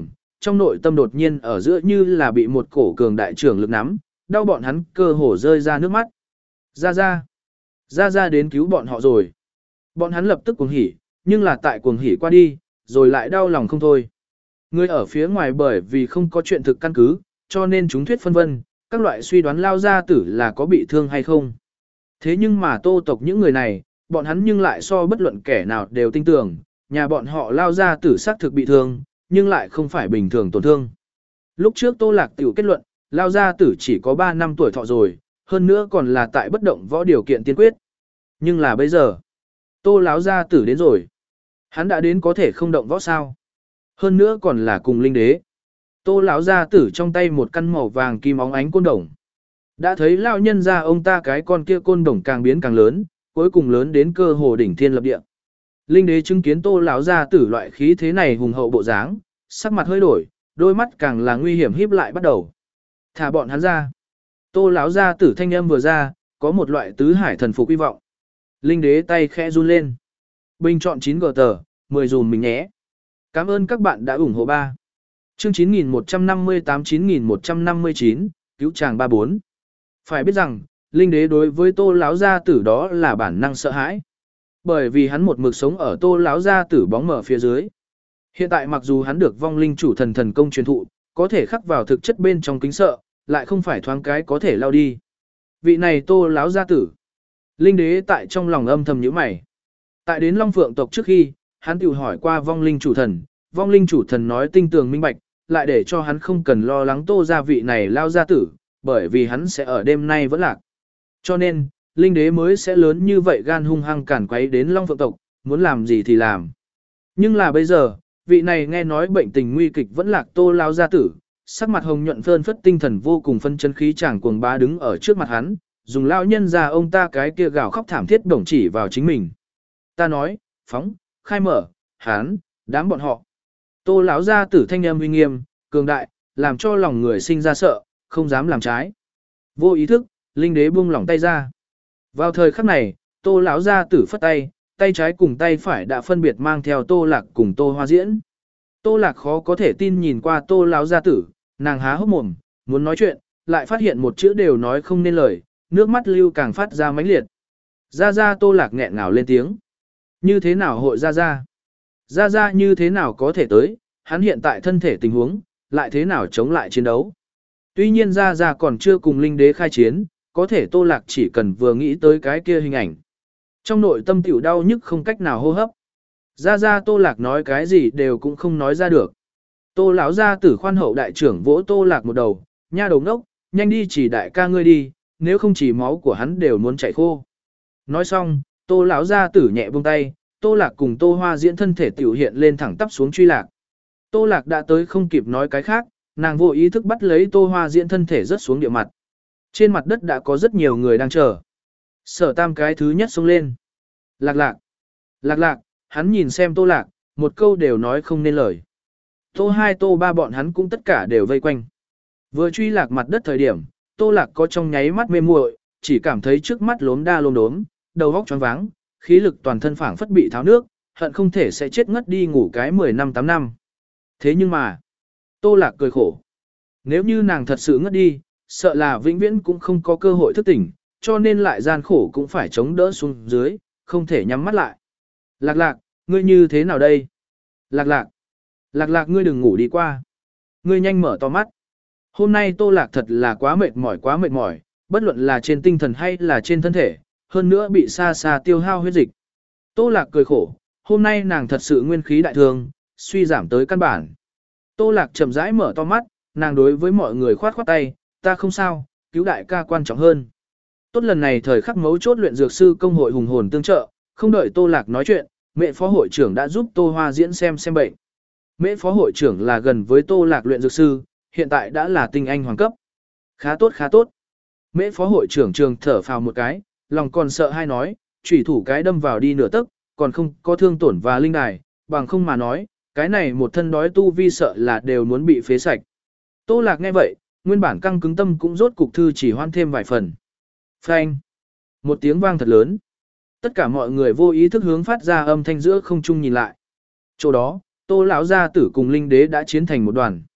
trong nội tâm đột nhiên ở giữa như là bị một cổ cường đại trưởng lực nắm, đau bọn hắn cơ hồ rơi ra nước mắt. Ra ra, ra ra đến cứu bọn họ rồi. Bọn hắn lập tức cuồng hỉ, nhưng là tại cuồng hỉ qua đi, rồi lại đau lòng không thôi. Người ở phía ngoài bởi vì không có chuyện thực căn cứ, cho nên chúng thuyết phân vân, các loại suy đoán lao gia tử là có bị thương hay không. Thế nhưng mà Tô tộc những người này, bọn hắn nhưng lại so bất luận kẻ nào đều tin tưởng, nhà bọn họ lao gia tử xác thực bị thương, nhưng lại không phải bình thường tổn thương. Lúc trước Tô Lạc tiểu kết luận, lao gia tử chỉ có ba năm tuổi thọ rồi, hơn nữa còn là tại bất động võ điều kiện tiên quyết. Nhưng là bây giờ, Tô lão gia tử đến rồi. Hắn đã đến có thể không động võ sao? Hơn nữa còn là cùng linh đế. Tô lão gia tử trong tay một căn màu vàng kim óng ánh côn đồng. Đã thấy lão nhân gia ông ta cái con kia côn đồng càng biến càng lớn, cuối cùng lớn đến cơ hồ đỉnh thiên lập địa. Linh đế chứng kiến Tô lão gia tử loại khí thế này hùng hậu bộ dáng, sắc mặt hơi đổi, đôi mắt càng là nguy hiểm híp lại bắt đầu. Thả bọn hắn ra. Tô lão gia tử thanh âm vừa ra, có một loại tứ hải thần phục hy vọng. Linh đế tay khẽ run lên. Bình chọn chín gờ tờ, mười dùm mình nhé. Cảm ơn các bạn đã ủng hộ ba. Chương chín nghìn một trăm năm mươi tám chín nghìn một trăm năm mươi chín, cứu chàng ba bốn. Phải biết rằng, linh đế đối với Tô lão gia tử đó là bản năng sợ hãi. Bởi vì hắn một mực sống ở Tô lão gia tử bóng mở phía dưới. Hiện tại mặc dù hắn được vong linh chủ thần thần công truyền thụ, có thể khắc vào thực chất bên trong kính sợ, lại không phải thoáng cái có thể lao đi. Vị này Tô lão gia tử. Linh đế tại trong lòng âm thầm nhíu mày. Tại đến Long Phượng tộc trước khi, hắn tự hỏi qua vong linh chủ thần, vong linh chủ thần nói tinh tường minh bạch, lại để cho hắn không cần lo lắng Tô gia vị này lao gia tử, bởi vì hắn sẽ ở đêm nay vẫn lạc. Cho nên, linh đế mới sẽ lớn như vậy gan hung hăng cản quấy đến Long Phượng tộc, muốn làm gì thì làm. Nhưng là bây giờ, vị này nghe nói bệnh tình nguy kịch vẫn lạc Tô lao gia tử, sắc mặt hồng nhuận phơn phất tinh thần vô cùng phân chân khí chàng cuồng bá đứng ở trước mặt hắn, dùng lao nhân ra ông ta cái kia gào khóc thảm thiết bổng chỉ vào chính mình. Ta nói, phóng, khai mở, hán, đám bọn họ. Tô lão gia tử thanh âm uy nghiêm, cường đại, làm cho lòng người sinh ra sợ, không dám làm trái. Vô ý thức, linh đế buông lỏng tay ra. Vào thời khắc này, Tô lão gia tử phất tay, tay trái cùng tay phải đã phân biệt mang theo Tô Lạc cùng Tô Hoa Diễn. Tô Lạc khó có thể tin nhìn qua Tô lão gia tử, nàng há hốc mồm, muốn nói chuyện, lại phát hiện một chữ đều nói không nên lời, nước mắt lưu càng phát ra mãnh liệt. Ra ra Tô Lạc nghẹn ngào lên tiếng. Như thế nào hội ra ra? Ra ra như thế nào có thể tới, hắn hiện tại thân thể tình huống, lại thế nào chống lại chiến đấu. Tuy nhiên ra ra còn chưa cùng linh đế khai chiến, có thể Tô Lạc chỉ cần vừa nghĩ tới cái kia hình ảnh. Trong nội tâm tiểu đau nhức không cách nào hô hấp. Ra ra Tô Lạc nói cái gì đều cũng không nói ra được. Tô lão gia tử khoan hậu đại trưởng vỗ Tô Lạc một đầu, nha đầu ngốc, nhanh đi chỉ đại ca ngươi đi, nếu không chỉ máu của hắn đều muốn chảy khô. Nói xong, Tô lão gia tử nhẹ buông tay, Tô Lạc cùng Tô Hoa Diễn thân thể tiểu hiện lên thẳng tắp xuống truy lạc. Tô Lạc đã tới không kịp nói cái khác, nàng vô ý thức bắt lấy Tô Hoa Diễn thân thể rớt xuống địa mặt. Trên mặt đất đã có rất nhiều người đang chờ. Sở Tam cái thứ nhất xông lên. Lạc lạc, lạc lạc, hắn nhìn xem Tô Lạc, một câu đều nói không nên lời. Tô hai Tô ba bọn hắn cũng tất cả đều vây quanh. Vừa truy lạc mặt đất thời điểm, Tô Lạc có trong nháy mắt mê muội, chỉ cảm thấy trước mắt lốm đa lốm đốm, đầu óc choáng váng, khí lực toàn thân phảng phất bị tháo nước, hận không thể sẽ chết ngất đi ngủ cái mười năm tám năm. Thế nhưng mà, Tô Lạc cười khổ. Nếu như nàng thật sự ngất đi, sợ là vĩnh viễn cũng không có cơ hội thức tỉnh, cho nên lại gian khổ cũng phải chống đỡ xuống dưới, không thể nhắm mắt lại. Lạc lạc, ngươi như thế nào đây? Lạc lạc, lạc lạc ngươi đừng ngủ đi qua. Ngươi nhanh mở to mắt. Hôm nay Tô Lạc thật là quá mệt mỏi quá mệt mỏi, bất luận là trên tinh thần hay là trên thân thể, hơn nữa bị xa xa tiêu hao huyết dịch. Tô Lạc cười khổ, hôm nay nàng thật sự nguyên khí đại thương, suy giảm tới căn bản. Tô Lạc chậm rãi mở to mắt, nàng đối với mọi người khoát khoát tay, ta không sao, cứu đại ca quan trọng hơn. Tốt lần này thời khắc mấu chốt luyện dược sư công hội hùng hồn tương trợ, không đợi Tô Lạc nói chuyện, mẹ phó hội trưởng đã giúp Tô Hoa Diễn xem xem bệnh. Mẹ phó hội trưởng là gần với Tô Lạc luyện dược sư, hiện tại đã là tinh anh hoàng cấp. Khá tốt khá tốt. Mẹ phó hội trưởng trường thở phào một cái, lòng còn sợ hay nói, chủy thủ cái đâm vào đi nửa tấc, còn không có thương tổn và linh đài, bằng không mà nói, cái này một thân đói tu vi sợ là đều muốn bị phế sạch. Tô Lạc nghe vậy, nguyên bản căng cứng tâm cũng rốt cục thư chỉ hoan thêm vài phần. Phanh. Một tiếng vang thật lớn. Tất cả mọi người vô ý thức hướng phát ra âm thanh giữa không trung nhìn lại. Chỗ đó, Tô lão gia tử cùng linh đế đã chiến thành một đoàn.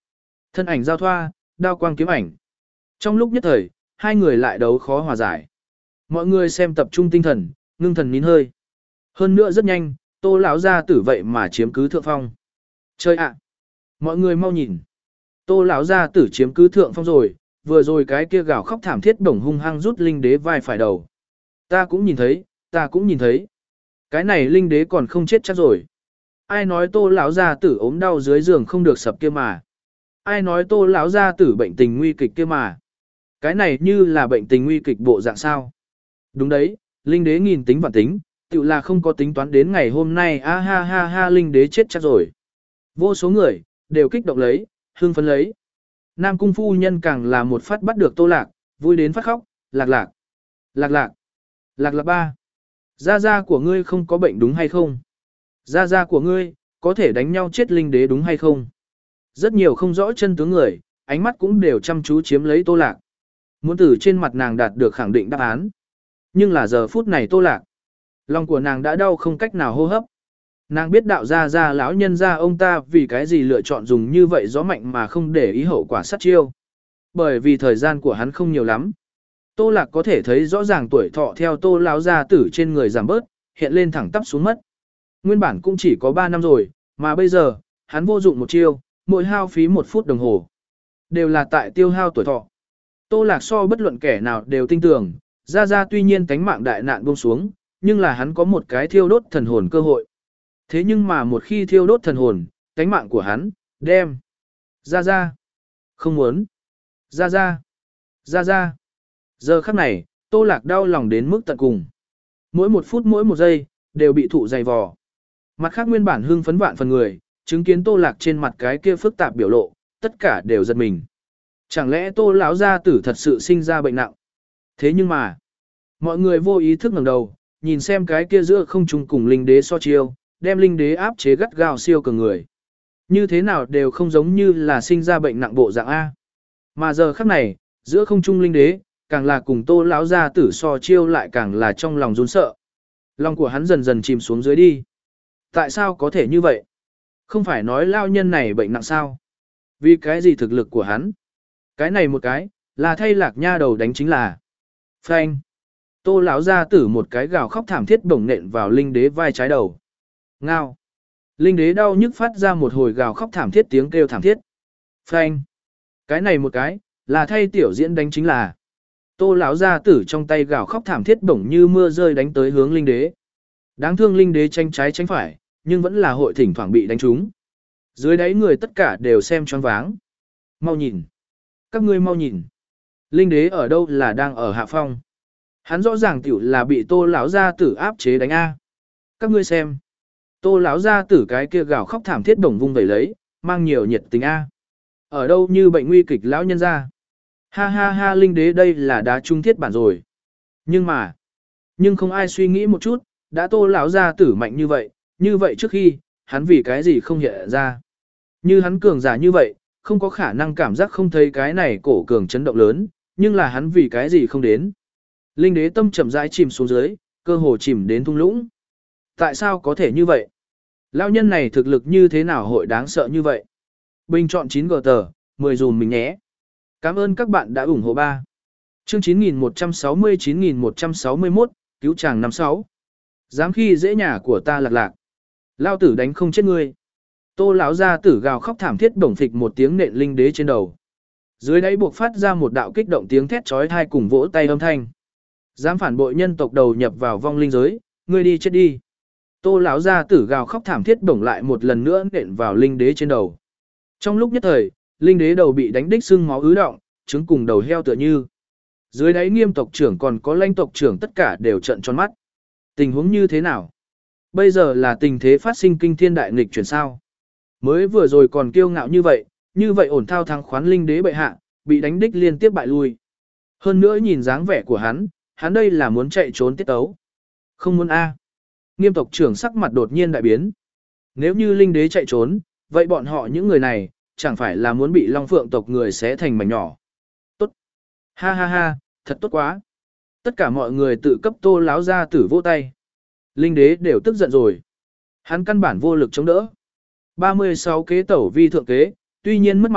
Thân ảnh giao thoa, đao quang kiếm ảnh. Trong lúc nhất thời, hai người lại đấu khó hòa giải. Mọi người xem tập trung tinh thần, ngưng thần nín hơi. Hơn nữa rất nhanh, Tô lão gia tử vậy mà chiếm cứ thượng phong. Chơi ạ! Mọi người mau nhìn. Tô lão gia tử chiếm cứ thượng phong rồi, vừa rồi cái kia gào khóc thảm thiết bổng hung hăng rút linh đế vai phải đầu. Ta cũng nhìn thấy, ta cũng nhìn thấy. Cái này linh đế còn không chết chắc rồi. Ai nói Tô lão gia tử ốm đau dưới giường không được sập kia mà. Ai nói Tô lão gia tử bệnh tình nguy kịch kia mà. Cái này như là bệnh tình nguy kịch bộ dạng sao? Đúng đấy, linh đế nghìn tính vạn tính, tự là không có tính toán đến ngày hôm nay a ha ha ha linh đế chết chắc rồi. Vô số người, đều kích động lấy, hưng phấn lấy. Nam cung phu nhân càng là một phát bắt được Tô Lạc, vui đến phát khóc, lạc lạc, lạc lạc, lạc lạc ba. Gia gia của ngươi không có bệnh đúng hay không? Gia gia của ngươi, có thể đánh nhau chết linh đế đúng hay không? Rất nhiều không rõ chân tướng người, ánh mắt cũng đều chăm chú chiếm lấy Tô Lạc. Muốn từ trên mặt nàng đạt được khẳng định đáp án. Nhưng là giờ phút này Tô Lạc, lòng của nàng đã đau không cách nào hô hấp. Nàng biết đạo gia gia lão nhân gia ông ta vì cái gì lựa chọn dùng như vậy gió mạnh mà không để ý hậu quả sát chiêu. Bởi vì thời gian của hắn không nhiều lắm. Tô Lạc có thể thấy rõ ràng tuổi thọ theo Tô lão gia tử trên người giảm bớt, hiện lên thẳng tắp xuống mất. Nguyên bản cũng chỉ có ba năm rồi, mà bây giờ, hắn vô dụng một chiêu, mỗi hao phí một phút đồng hồ. Đều là tại tiêu hao tuổi thọ. Tô Lạc so bất luận kẻ nào đều tin tưởng, gia gia tuy nhiên cánh mạng đại nạn buông xuống, nhưng là hắn có một cái thiêu đốt thần hồn cơ hội. Thế nhưng mà một khi thiêu đốt thần hồn, cánh mạng của hắn, đem. Gia gia. Không muốn. Gia gia. Gia gia. Giờ khắc này, Tô Lạc đau lòng đến mức tận cùng. Mỗi một phút mỗi một giây, đều bị thụ dày vò. Mặt khác nguyên bản hưng phấn vạn phần người, chứng kiến Tô Lạc trên mặt cái kia phức tạp biểu lộ, tất cả đều giật mình. Chẳng lẽ Tô lão gia tử thật sự sinh ra bệnh nặng? Thế nhưng mà, mọi người vô ý thức ngẩng đầu, nhìn xem cái kia giữa không trung cùng linh đế so chiêu, đem linh đế áp chế gắt gao siêu cường người. Như thế nào đều không giống như là sinh ra bệnh nặng bộ dạng A. Mà giờ khắc này, giữa không trung linh đế, càng là cùng Tô lão gia tử so chiêu lại càng là trong lòng run sợ. Lòng của hắn dần dần chìm xuống dưới đi. Tại sao có thể như vậy? Không phải nói lao nhân này bệnh nặng sao? Vì cái gì thực lực của hắn? Cái này một cái, là thay Lạc Nha đầu đánh chính là. Phanh. Tô lão gia tử một cái gào khóc thảm thiết bổng nện vào linh đế vai trái đầu. Ngao. Linh đế đau nhức phát ra một hồi gào khóc thảm thiết tiếng kêu thảm thiết. Phanh. Cái này một cái, là thay tiểu diễn đánh chính là. Tô lão gia tử trong tay gào khóc thảm thiết bổng như mưa rơi đánh tới hướng linh đế. Đáng thương linh đế tranh trái tránh phải, nhưng vẫn là hội thỉnh thoảng bị đánh trúng. Dưới đáy người tất cả đều xem choáng váng. Mau nhìn. Các ngươi mau nhìn. Linh đế ở đâu là đang ở hạ phong. Hắn rõ ràng tiểu là bị Tô lão gia tử áp chế đánh A. Các ngươi xem. Tô lão gia tử cái kia gào khóc thảm thiết bổng vung vẩy lấy, mang nhiều nhiệt tình A. Ở đâu như bệnh nguy kịch lão nhân ra. Ha ha ha linh đế đây là đá trung thiết bản rồi. Nhưng mà, nhưng không ai suy nghĩ một chút, đã Tô lão gia tử mạnh như vậy, như vậy trước khi, hắn vì cái gì không hiện ra. Như hắn cường giả như vậy, không có khả năng cảm giác không thấy cái này cổ cường chấn động lớn, nhưng là hắn vì cái gì không đến. Linh đế tâm chậm rãi chìm xuống dưới, cơ hồ chìm đến thung lũng. Tại sao có thể như vậy? Lão nhân này thực lực như thế nào hội đáng sợ như vậy? Bình chọn chín gờ tờ, mười dùm mình nhé. Cảm ơn các bạn đã ủng hộ ba. Chương chín nghìn một trăm sáu mươi chín nghìn một trăm sáu mươi mốt, cứu chàng năm sáu. Dám khi dễ nhà của ta lạc lạc. Lao tử đánh không chết ngươi. Tô lão gia tử gào khóc thảm thiết bổng phịch một tiếng nện linh đế trên đầu. Dưới đáy buộc phát ra một đạo kích động tiếng thét chói tai cùng vỗ tay âm thanh. Dám phản bội nhân tộc đầu nhập vào vong linh giới, ngươi đi chết đi. Tô lão gia tử gào khóc thảm thiết bổng lại một lần nữa nện vào linh đế trên đầu. Trong lúc nhất thời, linh đế đầu bị đánh đích sưng máu ứ động, trứng cùng đầu heo tựa như. Dưới đáy nghiêm tộc trưởng còn có lãnh tộc trưởng tất cả đều trợn tròn mắt. Tình huống như thế nào? Bây giờ là tình thế phát sinh kinh thiên đại nghịch chuyển sao? Mới vừa rồi còn kiêu ngạo như vậy, như vậy ổn thao thắng khoán linh đế bệ hạ, bị đánh đích liên tiếp bại lui. Hơn nữa nhìn dáng vẻ của hắn, hắn đây là muốn chạy trốn tiết tấu. Không muốn a. Nghiêm tộc trưởng sắc mặt đột nhiên đại biến. Nếu như linh đế chạy trốn, vậy bọn họ những người này, chẳng phải là muốn bị Long Phượng tộc người xé thành mảnh nhỏ. Tốt. Ha ha ha, thật tốt quá. Tất cả mọi người tự cấp Tô lão gia tử vỗ tay. Linh đế đều tức giận rồi. Hắn căn bản vô lực chống đỡ. ba mươi sáu kế tẩu vi thượng kế, tuy nhiên mất mặt,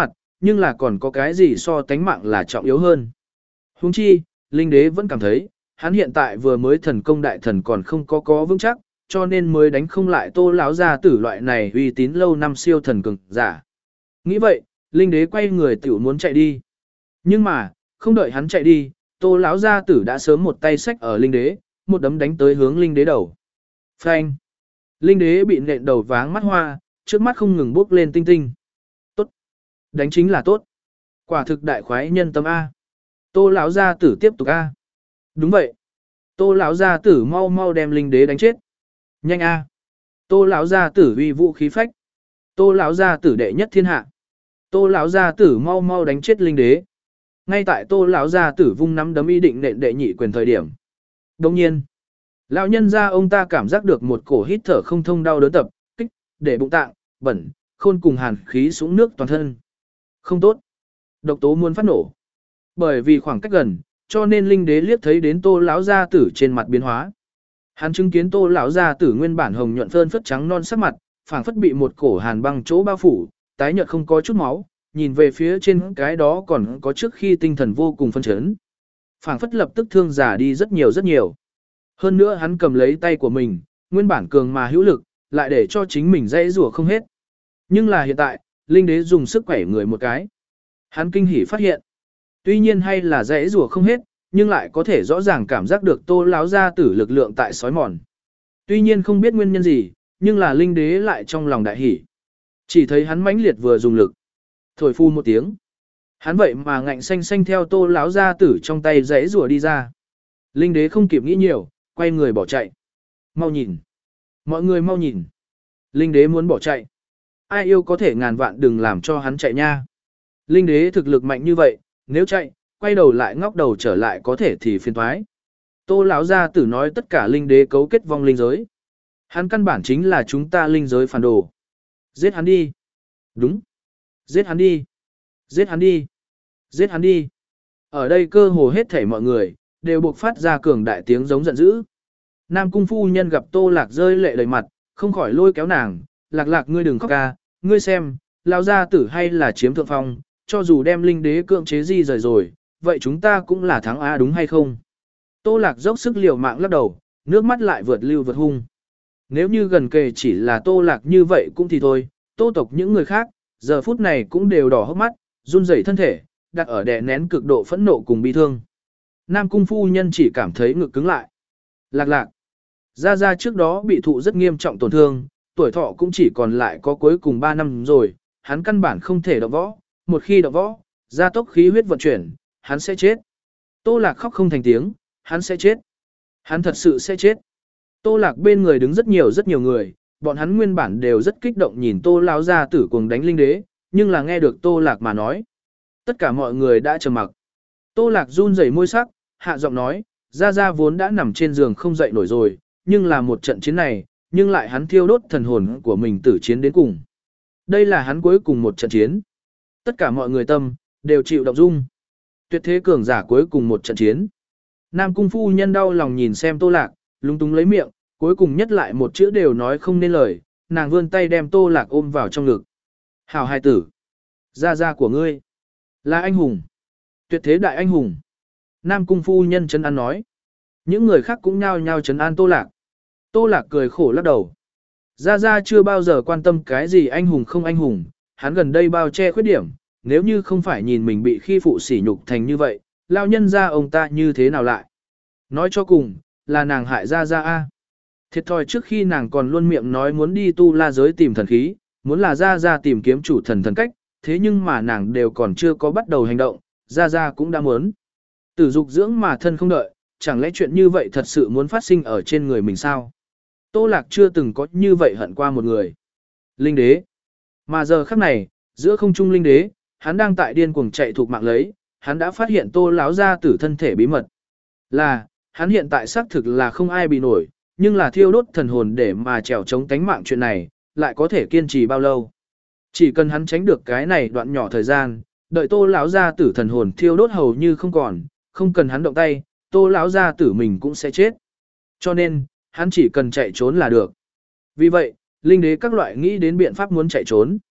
nhưng là còn có cái gì so tánh mạng là trọng yếu hơn. Huống chi, linh đế vẫn cảm thấy, hắn hiện tại vừa mới thần công đại thần còn không có có vững chắc, cho nên mới đánh không lại Tô lão gia tử loại này uy tín lâu năm siêu thần cường giả. Nghĩ vậy, linh đế quay người tiểu muốn chạy đi. Nhưng mà, không đợi hắn chạy đi, Tô lão gia tử đã sớm một tay xách ở linh đế, một đấm đánh tới hướng linh đế đầu. Phanh! Linh đế bị nện đầu váng mắt hoa, trước mắt không ngừng bốc lên tinh tinh. Tốt! Đánh chính là tốt. Quả thực đại khoái nhân tâm A. Tô lão gia tử tiếp tục A. Đúng vậy. Tô lão gia tử mau mau đem linh đế đánh chết. Nhanh A. Tô lão gia tử uy vũ khí phách. Tô lão gia tử đệ nhất thiên hạ. Tô lão gia tử mau mau đánh chết linh đế. Ngay tại Tô lão gia tử vung nắm đấm ý định nện đệ nhị quyền thời điểm. Đồng nhiên, lão nhân gia ông ta cảm giác được một cổ hít thở không thông đau đớn tập, kích, để bụng tạng, bẩn, khôn cùng hàn khí sũng nước toàn thân. Không tốt. Độc tố muốn phát nổ. Bởi vì khoảng cách gần, cho nên linh đế liếc thấy đến Tô lão gia tử trên mặt biến hóa. Hắn chứng kiến Tô lão gia tử nguyên bản hồng nhuận phơn phất trắng non sắc mặt, phảng phất bị một cổ hàn băng chỗ bao phủ, tái nhợt không có chút máu, nhìn về phía trên cái đó còn có trước khi tinh thần vô cùng phân chấn. Phảng phất lập tức thương giả đi rất nhiều rất nhiều. Hơn nữa hắn cầm lấy tay của mình, nguyên bản cường mà hữu lực, lại để cho chính mình dãy rủa không hết. Nhưng là hiện tại, linh đế dùng sức quẩy người một cái. Hắn kinh hỉ phát hiện, tuy nhiên hay là dãy rủa không hết, nhưng lại có thể rõ ràng cảm giác được Tô lão gia tử lực lượng tại sói mòn. Tuy nhiên không biết nguyên nhân gì, nhưng là linh đế lại trong lòng đại hỉ. Chỉ thấy hắn mãnh liệt vừa dùng lực, thổi phu một tiếng. Hắn vậy mà ngạnh xanh xanh theo Tô lão gia tử trong tay dãy rủa đi ra. Linh đế không kịp nghĩ nhiều, quay người bỏ chạy. Mau nhìn. Mọi người mau nhìn. Linh đế muốn bỏ chạy. Ai yêu có thể ngàn vạn đừng làm cho hắn chạy nha. Linh đế thực lực mạnh như vậy, nếu chạy, quay đầu lại ngóc đầu trở lại có thể thì phiền toái. Tô lão gia tử nói tất cả linh đế cấu kết vong linh giới. Hắn căn bản chính là chúng ta linh giới phản đồ. Giết hắn đi. Đúng. Giết hắn đi. Giết hắn đi. Giết hắn đi. Ở đây cơ hồ hết thảy mọi người, đều buộc phát ra cường đại tiếng giống giận dữ. Nam cung phu nhân gặp Tô Lạc rơi lệ đầy mặt, không khỏi lôi kéo nàng. Lạc lạc ngươi đừng khóc ca, ngươi xem, lão gia tử hay là chiếm thượng phong, cho dù đem linh đế cưỡng chế di rời rồi, vậy chúng ta cũng là thắng A đúng hay không? Tô Lạc dốc sức liều mạng lắc đầu, nước mắt lại vượt lưu vượt hung. Nếu như gần kề chỉ là Tô Lạc như vậy cũng thì thôi, Tô tộc những người khác, giờ phút này cũng đều đỏ hốc mắt, run rẩy thân thể, đặt ở đè nén cực độ phẫn nộ cùng bi thương. Nam cung phu nhân chỉ cảm thấy ngực cứng lại. Lạc lạc. Gia Gia trước đó bị thụ rất nghiêm trọng tổn thương, tuổi thọ cũng chỉ còn lại có cuối cùng ba năm rồi, hắn căn bản không thể động võ, một khi động võ, gia tốc khí huyết vận chuyển, hắn sẽ chết. Tô Lạc khóc không thành tiếng, hắn sẽ chết. Hắn thật sự sẽ chết. Tô Lạc bên người đứng rất nhiều rất nhiều người, bọn hắn nguyên bản đều rất kích động nhìn Tô lão gia tử cuồng đánh linh đế, nhưng là nghe được Tô Lạc mà nói. Tất cả mọi người đã trầm mặc. Tô Lạc run rẩy môi sắc, hạ giọng nói, Gia Gia vốn đã nằm trên giường không dậy nổi rồi, nhưng là một trận chiến này, nhưng lại hắn thiêu đốt thần hồn của mình tử chiến đến cùng. Đây là hắn cuối cùng một trận chiến. Tất cả mọi người tâm, đều chịu động dung. Tuyệt thế cường giả cuối cùng một trận chiến. Nam cung phu nhân đau lòng nhìn xem Tô Lạc, lung tung lấy miệng, cuối cùng nhất lại một chữ đều nói không nên lời, nàng vươn tay đem Tô Lạc ôm vào trong ngực. Hảo hài tử. Gia Gia của ngươi. Là anh hùng. Tuyệt thế đại anh hùng. Nam cung phu nhân trấn an nói. Những người khác cũng nhao nhao trấn an Tô Lạc. Tô Lạc cười khổ lắc đầu. Gia Gia chưa bao giờ quan tâm cái gì anh hùng không anh hùng, hắn gần đây bao che khuyết điểm, nếu như không phải nhìn mình bị khi phụ sỉ nhục thành như vậy, lao nhân ra ông ta như thế nào lại. Nói cho cùng, là nàng hại Gia Gia a. Thiệt thòi trước khi nàng còn luôn miệng nói muốn đi tu la giới tìm thần khí, muốn là Gia Gia tìm kiếm chủ thần thần cách, thế nhưng mà nàng đều còn chưa có bắt đầu hành động, Gia Gia cũng đã muốn. Tử dục dưỡng mà thân không đợi, chẳng lẽ chuyện như vậy thật sự muốn phát sinh ở trên người mình sao? Tô Lạc chưa từng có như vậy hận qua một người. Linh đế. Mà giờ khắc này, giữa không trung linh đế, hắn đang tại điên cuồng chạy thuộc mạng lấy, hắn đã phát hiện Tô lão gia tử thân thể bí mật. Là, hắn hiện tại xác thực là không ai bị nổi, nhưng là thiêu đốt thần hồn để mà trèo chống tánh mạng chuyện này, lại có thể kiên trì bao lâu? Chỉ cần hắn tránh được cái này đoạn nhỏ thời gian, đợi Tô lão gia tử thần hồn thiêu đốt hầu như không còn, không cần hắn động tay, Tô lão gia tử mình cũng sẽ chết. Cho nên, hắn chỉ cần chạy trốn là được. Vì vậy, linh đế các loại nghĩ đến biện pháp muốn chạy trốn.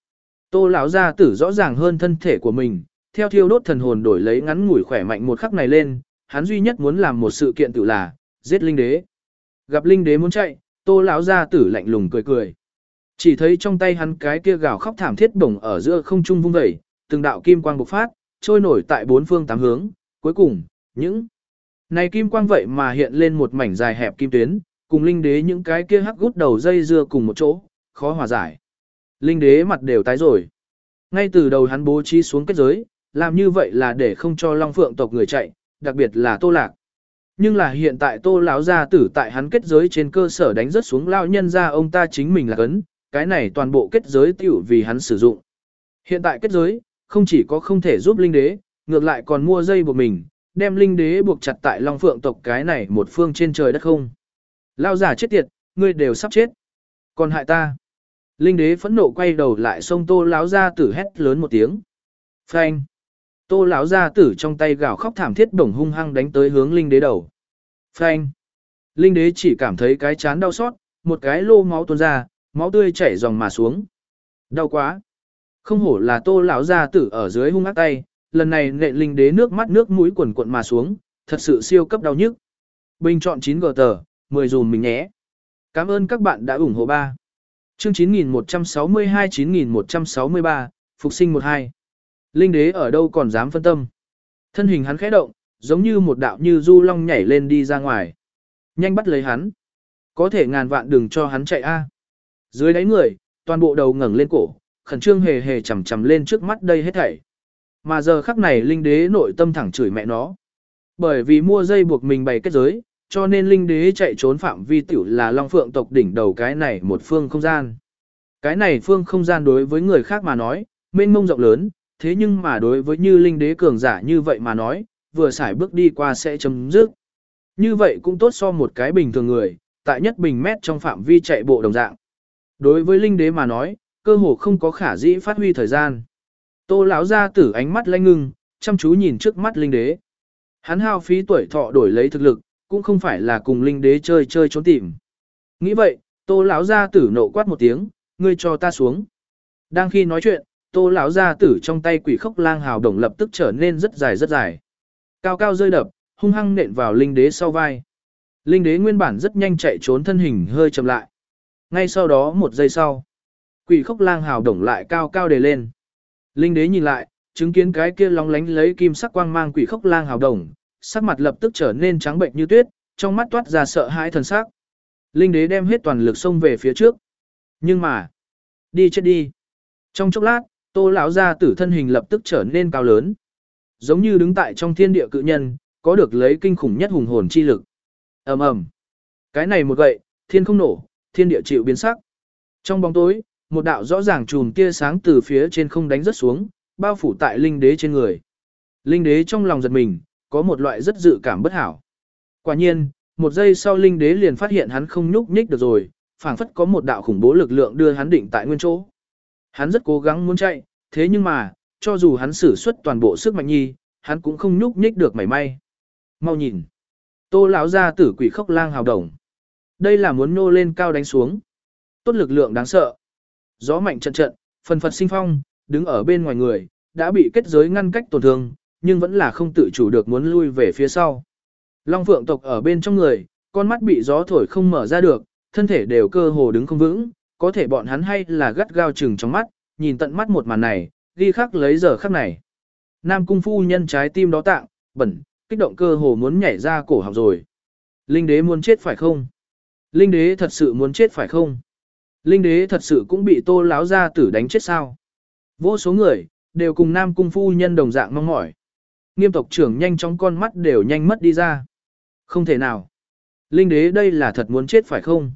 Tô lão gia tử rõ ràng hơn thân thể của mình, theo thiêu đốt thần hồn đổi lấy ngắn ngủi khỏe mạnh một khắc này lên, hắn duy nhất muốn làm một sự kiện tự là giết linh đế. Gặp linh đế muốn chạy, Tô lão gia tử lạnh lùng cười cười. Chỉ thấy trong tay hắn cái kia gào khóc thảm thiết bổng ở giữa không trung vung vẩy, từng đạo kim quang bộc phát, trôi nổi tại bốn phương tám hướng, cuối cùng, những này kim quang vậy mà hiện lên một mảnh dài hẹp kim tuyến, cùng linh đế những cái kia hắc gút đầu dây dưa cùng một chỗ, khó hòa giải. Linh đế mặt đều tái rồi. Ngay từ đầu hắn bố trí xuống kết giới, làm như vậy là để không cho Long Phượng tộc người chạy, đặc biệt là Tô Lạc. Nhưng là hiện tại Tô lão gia tử tại hắn kết giới trên cơ sở đánh rất xuống lão nhân ra ông ta chính mình là cấn, cái này toàn bộ kết giới tiểu vì hắn sử dụng. Hiện tại kết giới, không chỉ có không thể giúp linh đế, ngược lại còn mua dây buộc mình, đem linh đế buộc chặt tại Long Phượng tộc cái này một phương trên trời đất không. Lao giả chết tiệt, ngươi đều sắp chết. Còn hại ta. Linh đế phẫn nộ quay đầu lại xông Tô lão gia tử hét lớn một tiếng. Phanh. Tô lão gia tử trong tay gào khóc thảm thiết bổng hung hăng đánh tới hướng linh đế đầu. Phanh. Linh đế chỉ cảm thấy cái chán đau xót, một cái lô máu tuôn ra, máu tươi chảy ròng mà xuống. Đau quá. Không hổ là Tô lão gia tử ở dưới hung ác tay, lần này nện linh đế nước mắt nước mũi quần quận mà xuống, thật sự siêu cấp đau nhức. Bình chọn chín gờ tờ, mười dùm mình nhé. Cảm ơn các bạn đã ủng hộ ba. Chương chín nghìn một trăm sáu mươi hai chín nghìn một trăm sáu mươi ba, Phục sinh một hai. Linh đế ở đâu còn dám phân tâm. Thân hình hắn khẽ động, giống như một đạo như du long nhảy lên đi ra ngoài. Nhanh bắt lấy hắn. Có thể ngàn vạn đừng cho hắn chạy a. Dưới đáy người, toàn bộ đầu ngẩng lên cổ, khẩn trương hề hề chầm chầm lên trước mắt đây hết thảy. Mà giờ khắc này linh đế nội tâm thẳng chửi mẹ nó. Bởi vì mua dây buộc mình bày kết giới, cho nên linh đế chạy trốn phạm vi tiểu là Long Phượng tộc đỉnh đầu cái này một phương không gian. Cái này phương không gian đối với người khác mà nói, mênh mông rộng lớn, thế nhưng mà đối với như linh đế cường giả như vậy mà nói, vừa xài bước đi qua sẽ chấm dứt. Như vậy cũng tốt so một cái bình thường người, tại nhất bình mét trong phạm vi chạy bộ đồng dạng. Đối với linh đế mà nói, cơ hồ không có khả dĩ phát huy thời gian. Tô lão gia tử ánh mắt lanh ngưng, chăm chú nhìn trước mắt linh đế. Hắn hao phí tuổi thọ đổi lấy thực lực, cũng không phải là cùng linh đế chơi chơi trốn tìm. Nghĩ vậy, Tô lão gia tử nộ quát một tiếng, ngươi cho ta xuống. Đang khi nói chuyện, Tô lão gia tử trong tay quỷ khốc lang hào đồng lập tức trở nên rất dài rất dài. Cao cao rơi đập, hung hăng nện vào linh đế sau vai. Linh đế nguyên bản rất nhanh chạy trốn thân hình hơi chậm lại. Ngay sau đó một giây sau, quỷ khốc lang hào đồng lại cao cao đề lên. Linh đế nhìn lại, chứng kiến cái kia lóng lánh lấy kim sắc quang mang quỷ khốc lang hào đồng, sắc mặt lập tức trở nên trắng bệnh như tuyết, trong mắt toát ra sợ hãi thần sắc. Linh đế đem hết toàn lực xông về phía trước. Nhưng mà, đi chết đi. Trong chốc lát, Tô lão gia tử thân hình lập tức trở nên cao lớn, giống như đứng tại trong thiên địa cự nhân, có được lấy kinh khủng nhất hùng hồn chi lực. Ầm ầm. Cái này một gậy, thiên không nổ, thiên địa chịu biến sắc. Trong bóng tối, một đạo rõ ràng chùm tia sáng từ phía trên không đánh rất xuống, bao phủ tại linh đế trên người. Linh đế trong lòng giật mình, có một loại rất dự cảm bất hảo. Quả nhiên, một giây sau linh đế liền phát hiện hắn không nhúc nhích được rồi, phảng phất có một đạo khủng bố lực lượng đưa hắn định tại nguyên chỗ. Hắn rất cố gắng muốn chạy, thế nhưng mà, cho dù hắn sử xuất toàn bộ sức mạnh nhi, hắn cũng không nhúc nhích được mảy may. Mau nhìn, Tô lão gia tử quỷ khốc lang hào đồng. Đây là muốn nô lên cao đánh xuống. Tốt lực lượng đáng sợ. Gió mạnh trận trận, phần phật sinh phong, đứng ở bên ngoài người, đã bị kết giới ngăn cách tổn thương, nhưng vẫn là không tự chủ được muốn lui về phía sau. Long Phượng tộc ở bên trong người, con mắt bị gió thổi không mở ra được, thân thể đều cơ hồ đứng không vững, có thể bọn hắn hay là gắt gao chừng trong mắt, nhìn tận mắt một màn này, ghi khắc lấy giờ khắc này. Nam cung phu nhân trái tim đó tạng, bẩn, kích động cơ hồ muốn nhảy ra cổ họng rồi. Linh đế muốn chết phải không? Linh đế thật sự muốn chết phải không? Linh đế thật sự cũng bị Tô lão gia tử đánh chết sao? Vô số người, đều cùng Nam cung phu nhân đồng dạng mong mỏi. Nghiêm tộc trưởng nhanh chóng con mắt đều nhanh mất đi ra. Không thể nào. Linh đế đây là thật muốn chết phải không?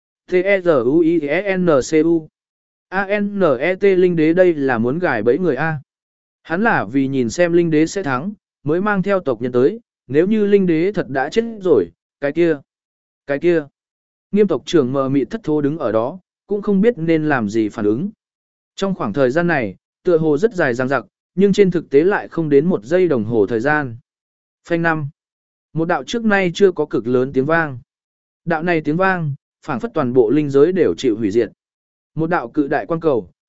T-E-Z-U-I-E-N-C-U A-N-E-T Linh đế đây là muốn gài bẫy người A. Hắn là vì nhìn xem Linh đế sẽ thắng, mới mang theo tộc nhân tới, nếu như Linh đế thật đã chết rồi, cái kia, cái kia. Nghiêm tộc trưởng mờ mịt thất thố đứng ở đó, cũng không biết nên làm gì phản ứng. Trong khoảng thời gian này, tựa hồ rất dài dằng dặc, nhưng trên thực tế lại không đến một giây đồng hồ thời gian. Phanh năm. Một đạo trước nay chưa có cực lớn tiếng vang. Đạo này tiếng vang, phảng phất toàn bộ linh giới đều chịu hủy diệt. Một đạo cự đại quan cầu,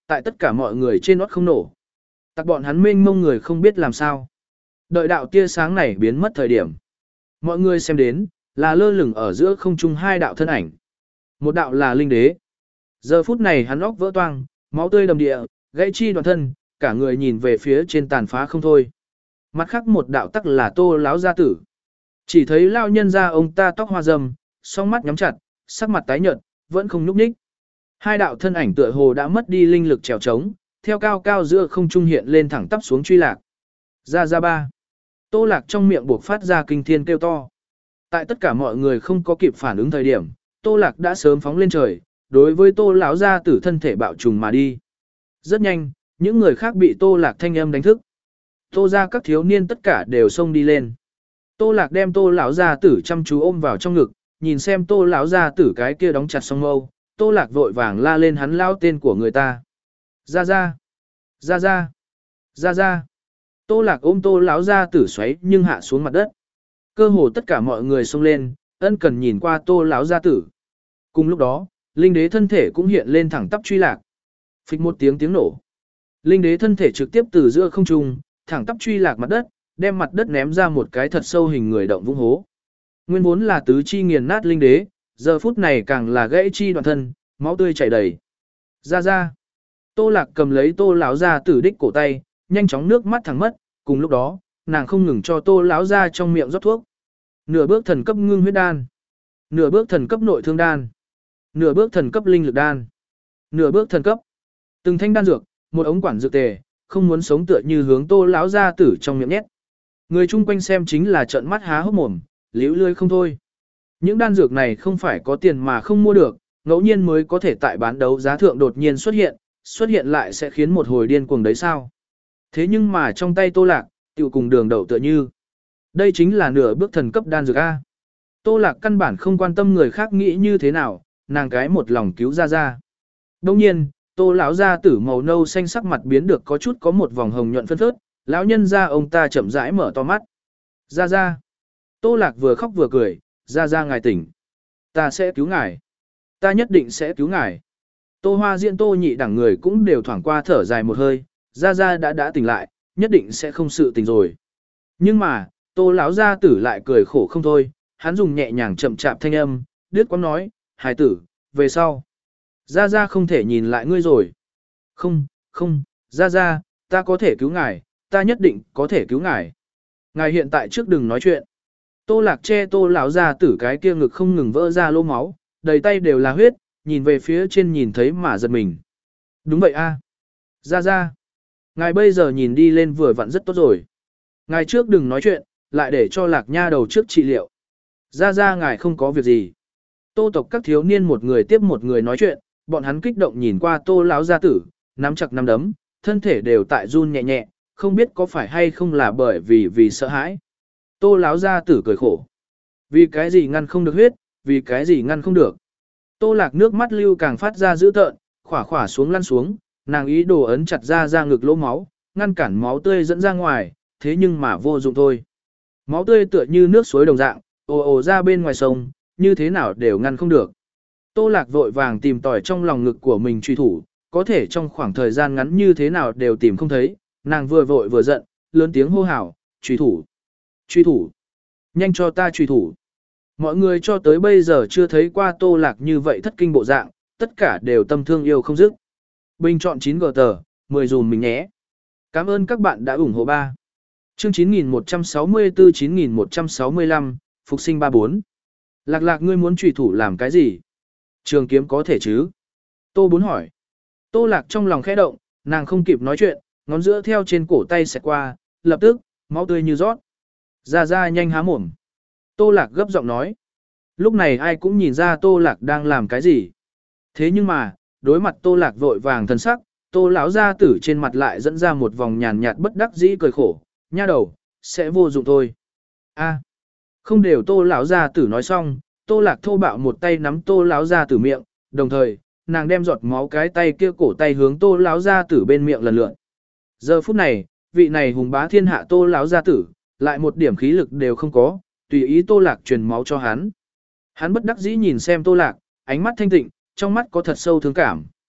tại tất cả mọi người trên nót không nổ. Tặc bọn hắn mênh mông người không biết làm sao. Đợi đạo tia sáng này biến mất thời điểm. Mọi người xem đến, là lơ lửng ở giữa không trung hai đạo thân ảnh. Một đạo là linh đế. Giờ phút này hắn óc vỡ toang, máu tươi đầm địa, gãy chi đoạn thân, cả người nhìn về phía trên tàn phá không thôi. Mặt khác một đạo tắc là Tô lão gia tử. Chỉ thấy lao nhân ra ông ta tóc hoa râm, song mắt nhắm chặt, sắc mặt tái nhợt, vẫn không nhúc nhích. Hai đạo thân ảnh tựa hồ đã mất đi linh lực trèo trống, theo cao cao giữa không trung hiện lên thẳng tắp xuống truy lạc. Ra ra ba. Tô Lạc trong miệng buộc phát ra kinh thiên kêu to. Tại tất cả mọi người không có kịp phản ứng thời điểm, Tô Lạc đã sớm phóng lên trời, đối với Tô lão gia tử thân thể bạo trùng mà đi. Rất nhanh, những người khác bị Tô Lạc thanh âm đánh thức. Tô ra các thiếu niên tất cả đều xông đi lên. Tô Lạc đem Tô lão gia tử chăm chú ôm vào trong ngực, nhìn xem Tô lão gia tử cái kia đóng chặt song mâu, Tô Lạc vội vàng la lên hắn lao tên của người ta. Ra ra, ra ra, ra ra. Tô Lạc ôm Tô lão gia tử xoáy nhưng hạ xuống mặt đất. Cơ hồ tất cả mọi người xông lên, ân cần nhìn qua Tô lão gia tử. Cùng lúc đó, linh đế thân thể cũng hiện lên thẳng tắp truy lạc. Phịch một tiếng tiếng nổ. Linh đế thân thể trực tiếp từ giữa không trung, thẳng tắp truy lạc mặt đất, đem mặt đất ném ra một cái thật sâu hình người động vũng hố. Nguyên vốn là tứ chi nghiền nát linh đế, giờ phút này càng là gãy chi đoạn thân, máu tươi chảy đầy. Ra ra. Tô Lạc cầm lấy Tô lão gia tử đích cổ tay, nhanh chóng nước mắt thẳng mất, cùng lúc đó, nàng không ngừng cho Tô lão gia trong miệng rót thuốc. Nửa bước thần cấp ngưng huyết đan, nửa bước thần cấp nội thương đan, nửa bước thần cấp linh lực đan, nửa bước thần cấp. Từng thanh đan dược, một ống quản dược tề, không muốn sống tựa như hướng Tô lão gia tử trong miệng nhét. Người chung quanh xem chính là trợn mắt há hốc mồm, liễu lươi không thôi. Những đan dược này không phải có tiền mà không mua được, ngẫu nhiên mới có thể tại bán đấu giá thượng đột nhiên xuất hiện, xuất hiện lại sẽ khiến một hồi điên cuồng đấy sao. Thế nhưng mà trong tay Tô Lạc, tiểu cùng đường đậu tựa như. Đây chính là nửa bước thần cấp đan dược A. Tô Lạc căn bản không quan tâm người khác nghĩ như thế nào, nàng cái một lòng cứu ra ra. Đồng nhiên, Tô lão gia tử màu nâu xanh sắc mặt biến được có chút có một vòng hồng nhuận phân phớt, lão nhân ra ông ta chậm rãi mở to mắt. Ra ra. Tô Lạc vừa khóc vừa cười, ra ra ngài tỉnh. Ta sẽ cứu ngài. Ta nhất định sẽ cứu ngài. Tô Hoa Diễn Tô nhị đẳng người cũng đều thoảng qua thở dài một hơi, ra ra đã đã tỉnh lại, nhất định sẽ không sự tỉnh rồi. Nhưng mà, Tô lão gia tử lại cười khổ không thôi, hắn dùng nhẹ nhàng chậm chạp thanh âm, đứt quãng nói, hài tử, về sau. Ra ra không thể nhìn lại ngươi rồi. Không, không, ra ra, ta có thể cứu ngài, ta nhất định có thể cứu ngài. Ngài hiện tại trước đừng nói chuyện. Tô Lạc che Tô lão gia tử cái kia ngực không ngừng vỡ ra lỗ máu, đầy tay đều là huyết, nhìn về phía trên nhìn thấy mà giật mình. Đúng vậy a, ra ra. Ngài bây giờ nhìn đi lên vừa vặn rất tốt rồi. Ngài trước đừng nói chuyện, lại để cho Lạc nha đầu trước trị liệu. Ra ra ngài không có việc gì. Tô tộc các thiếu niên một người tiếp một người nói chuyện, bọn hắn kích động nhìn qua Tô lão gia tử, nắm chặt nắm đấm, thân thể đều tại run nhẹ nhẹ, không biết có phải hay không là bởi vì vì sợ hãi. Tô lão gia tử cười khổ. Vì cái gì ngăn không được huyết, vì cái gì ngăn không được. Tô Lạc nước mắt lưu càng phát ra dữ tợn, khỏa khỏa xuống lăn xuống, nàng ý đồ ấn chặt ra ra ngực lỗ máu, ngăn cản máu tươi dẫn ra ngoài, thế nhưng mà vô dụng thôi. Máu tươi tựa như nước suối đồng dạng, ồ ồ ra bên ngoài sông, như thế nào đều ngăn không được. Tô Lạc vội vàng tìm tòi trong lòng ngực của mình truy thủ, có thể trong khoảng thời gian ngắn như thế nào đều tìm không thấy, nàng vừa vội vừa giận, lớn tiếng hô hào, truy thủ, truy thủ, nhanh cho ta truy thủ. Mọi người cho tới bây giờ chưa thấy qua Tô Lạc như vậy thất kinh bộ dạng, tất cả đều tâm thương yêu không dứt. Bình chọn chín gờ tờ, mười dùm mình nhé. Cảm ơn các bạn đã ủng hộ ba. Chương chín nghìn một trăm sáu mươi tư chín nghìn một trăm sáu mươi lăm, Phục sinh ba bốn. Lạc Lạc ngươi muốn trùy thủ làm cái gì? Trường kiếm có thể chứ? Tô Bốn hỏi. Tô Lạc trong lòng khẽ động, nàng không kịp nói chuyện, ngón giữa theo trên cổ tay xẹt qua, lập tức, máu tươi như rót. Ra ra nhanh há mồm. Tô Lạc gấp giọng nói. Lúc này ai cũng nhìn ra Tô Lạc đang làm cái gì. Thế nhưng mà, đối mặt Tô Lạc vội vàng thân sắc, Tô lão gia tử trên mặt lại dẫn ra một vòng nhàn nhạt bất đắc dĩ cười khổ, nha đầu, sẽ vô dụng thôi. A, không đều Tô lão gia tử nói xong, Tô Lạc thô bạo một tay nắm Tô lão gia tử miệng, đồng thời, nàng đem giọt máu cái tay kia cổ tay hướng Tô lão gia tử bên miệng lần lượt. Giờ phút này, vị này hùng bá thiên hạ Tô lão gia tử, lại một điểm khí lực đều không có, tùy ý Tô Lạc truyền máu cho hắn. Hắn bất đắc dĩ nhìn xem Tô Lạc, ánh mắt thanh tịnh, trong mắt có thật sâu thương cảm.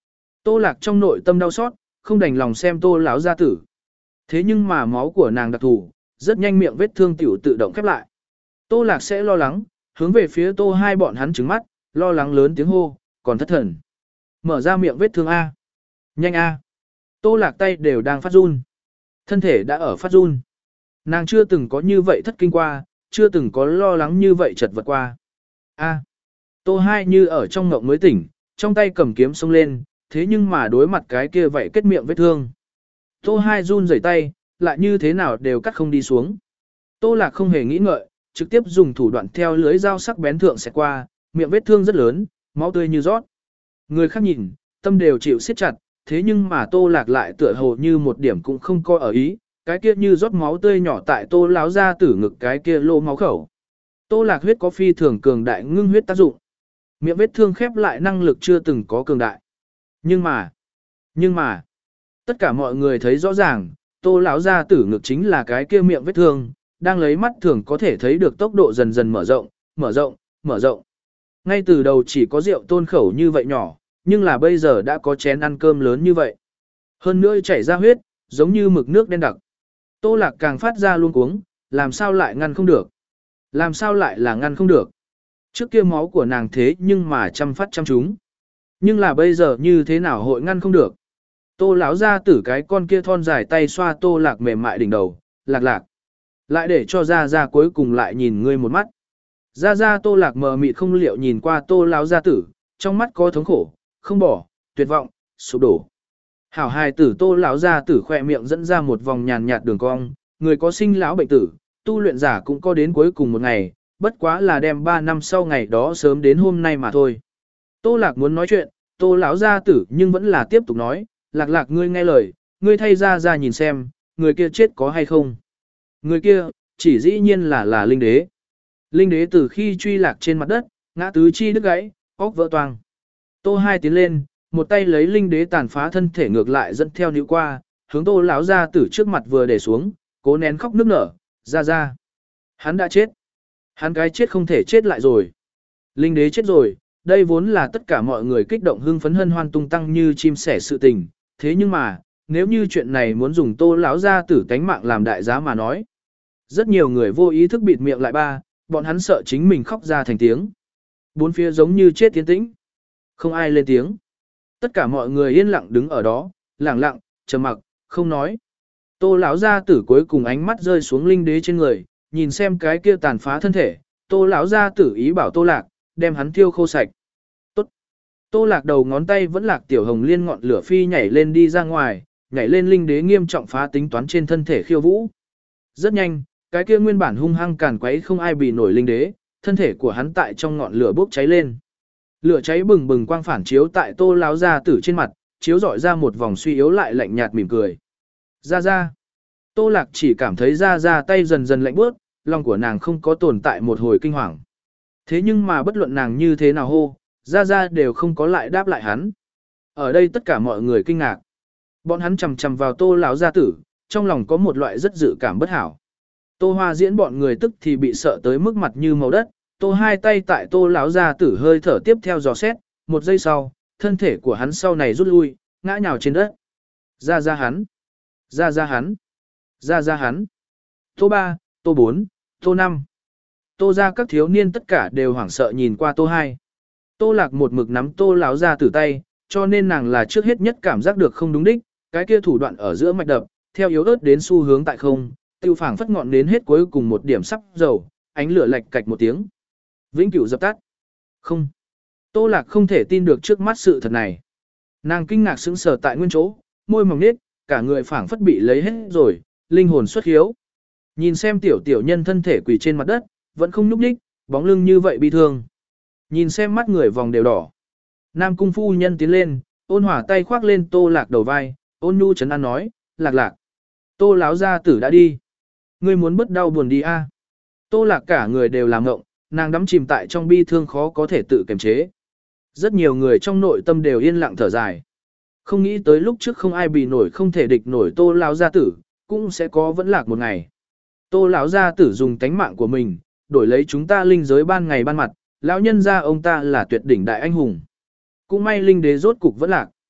Tô Lạc trong nội tâm đau xót, không đành lòng xem Tô lão gia tử. Thế nhưng mà máu của nàng đặc thù, rất nhanh miệng vết thương tiểu tự động khép lại. Tô Lạc sẽ lo lắng, hướng về phía Tô hai bọn hắn trừng mắt, lo lắng lớn tiếng hô, còn thất thần. Mở ra miệng vết thương A. Nhanh A. Tô Lạc tay đều đang phát run. Thân thể đã ở phát run. Nàng chưa từng có như vậy thất kinh qua, chưa từng có lo lắng như vậy chật vật qua. A. Tô hai như ở trong ngộng mới tỉnh, trong tay cầm kiếm xông lên, thế nhưng mà đối mặt cái kia vậy kết miệng vết thương. Tô hai run rẩy tay, lại như thế nào đều cắt không đi xuống. Tô Lạc không hề nghĩ ngợi, trực tiếp dùng thủ đoạn theo lưới dao sắc bén thượng xẹt qua, miệng vết thương rất lớn, máu tươi như rót. Người khác nhìn, tâm đều chịu siết chặt, thế nhưng mà Tô Lạc lại tựa hồ như một điểm cũng không coi ở ý, cái kia như rót máu tươi nhỏ tại Tô lão gia tử ngực cái kia lỗ máu khẩu. Tô Lạc huyết có phi thường cường đại ngưng huyết tác dụng. Miệng vết thương khép lại năng lực chưa từng có cường đại. Nhưng mà, nhưng mà, tất cả mọi người thấy rõ ràng, Tô lão gia tử ngực chính là cái kia miệng vết thương, đang lấy mắt thường có thể thấy được tốc độ dần dần mở rộng, mở rộng, mở rộng. Ngay từ đầu chỉ có rượu tôn khẩu như vậy nhỏ, nhưng là bây giờ đã có chén ăn cơm lớn như vậy. Hơn nữa chảy ra huyết, giống như mực nước đen đặc. Tô Lạc càng phát ra luôn cuống, làm sao lại ngăn không được? Làm sao lại là ngăn không được? Trước kia máu của nàng thế nhưng mà chăm phát chăm chúng. Nhưng là bây giờ như thế nào hội ngăn không được? Tô lão ra tử cái con kia thon dài tay xoa Tô Lạc mềm mại đỉnh đầu, lạc lạc. Lại để cho ra ra cuối cùng lại nhìn ngươi một mắt. Ra ra Tô Lạc mờ mịt không liệu nhìn qua Tô lão gia tử, trong mắt có thống khổ, không bỏ, tuyệt vọng, sụp đổ. Hảo hài tử Tô lão gia tử khỏe miệng dẫn ra một vòng nhàn nhạt đường cong, người có sinh lão bệnh tử, tu luyện giả cũng có đến cuối cùng một ngày, bất quá là đem ba năm sau ngày đó sớm đến hôm nay mà thôi. Tô Lạc muốn nói chuyện, Tô lão gia tử nhưng vẫn là tiếp tục nói, Lạc Lạc ngươi nghe lời, ngươi thay ra ra nhìn xem, người kia chết có hay không. Người kia, chỉ dĩ nhiên là là Linh Đế. Linh Đế từ khi truy lạc trên mặt đất, ngã tứ chi đứt gãy, óc vỡ toang. Tô hai tiến lên, một tay lấy Linh Đế tàn phá thân thể ngược lại dẫn theo níu qua, hướng Tô lão gia tử trước mặt vừa để xuống, cố nén khóc nức nở, ra ra. Hắn đã chết. Hắn cái chết không thể chết lại rồi. Linh Đế chết rồi, đây vốn là tất cả mọi người kích động hưng phấn hân hoan tung tăng như chim sẻ sự tình, thế nhưng mà, nếu như chuyện này muốn dùng Tô lão gia tử tánh mạng làm đại giá mà nói, rất nhiều người vô ý thức bịt miệng lại ba, bọn hắn sợ chính mình khóc ra thành tiếng. Bốn phía giống như chết tiến tĩnh. Không ai lên tiếng. Tất cả mọi người yên lặng đứng ở đó, lặng lặng, trầm mặc, không nói. Tô lão gia tử cuối cùng ánh mắt rơi xuống Linh Đế trên người, nhìn xem cái kia tàn phá thân thể, Tô lão gia tử ý bảo Tô Lạc, đem hắn thiêu khô sạch. Tốt. Tô Lạc đầu ngón tay vẫn lạc tiểu hồng liên ngọn lửa phi nhảy lên đi ra ngoài, nhảy lên Linh Đế nghiêm trọng phá tính toán trên thân thể khiêu vũ. Rất nhanh, cái kia nguyên bản hung hăng càn quấy không ai bị nổi Linh Đế, thân thể của hắn tại trong ngọn lửa bốc cháy lên. Lửa cháy bừng bừng quang phản chiếu tại Tô lão gia tử trên mặt, chiếu rọi ra một vòng suy yếu lại lạnh nhạt mỉm cười. Ra ra. Tô Lạc chỉ cảm thấy ra ra tay dần dần lạnh bước, lòng của nàng không có tồn tại một hồi kinh hoàng. Thế nhưng mà bất luận nàng như thế nào hô, ra ra đều không có lại đáp lại hắn. Ở đây tất cả mọi người kinh ngạc. Bọn hắn chầm chầm vào Tô lão gia tử, trong lòng có một loại rất dự cảm bất hảo. Tô Hoa diễn bọn người tức thì bị sợ tới mức mặt như màu đất, Tô hai tay tại Tô lão gia tử hơi thở tiếp theo dò xét, một giây sau, thân thể của hắn sau này rút lui, ngã nhào trên đất. Ra ra hắn, ra ra hắn, ra ra hắn. Tô ba, Tô bốn, Tô năm. Tô ra các thiếu niên tất cả đều hoảng sợ nhìn qua Tô hai. Tô Lạc một mực nắm Tô lão gia tử tay, cho nên nàng là trước hết nhất cảm giác được không đúng đích, cái kia thủ đoạn ở giữa mạch đập, theo yếu ớt đến xu hướng tại không, tiêu phảng phất ngọn đến hết cuối cùng một điểm sắp dầu, ánh lửa lạch cạch một tiếng. Vĩnh cửu dập tắt. Không. Tô Lạc không thể tin được trước mắt sự thật này. Nàng kinh ngạc sững sờ tại nguyên chỗ, môi mỏng nết, cả người phảng phất bị lấy hết rồi, linh hồn xuất hiếu. Nhìn xem tiểu tiểu nhân thân thể quỳ trên mặt đất, vẫn không nhúc nhích, bóng lưng như vậy bi thương. Nhìn xem mắt người vòng đều đỏ. Nam cung phu nhân tiến lên, ôn hòa tay khoác lên Tô Lạc đầu vai, ôn nhu trấn an nói, Lạc Lạc. Tô lão gia tử đã đi. Ngươi muốn bớt đau buồn đi a. À? Tô Lạc cả người đều làm ngộng, nàng đắm chìm tại trong bi thương khó có thể tự kiềm chế. Rất nhiều người trong nội tâm đều yên lặng thở dài. Không nghĩ tới lúc trước không ai bị nổi không thể địch nổi Tô lão gia tử, cũng sẽ có vẫn lạc một ngày. Tô lão gia tử dùng tánh mạng của mình, đổi lấy chúng ta linh giới ban ngày ban mặt, lão nhân gia ông ta là tuyệt đỉnh đại anh hùng. Cũng may linh đế rốt cục vẫn lạc.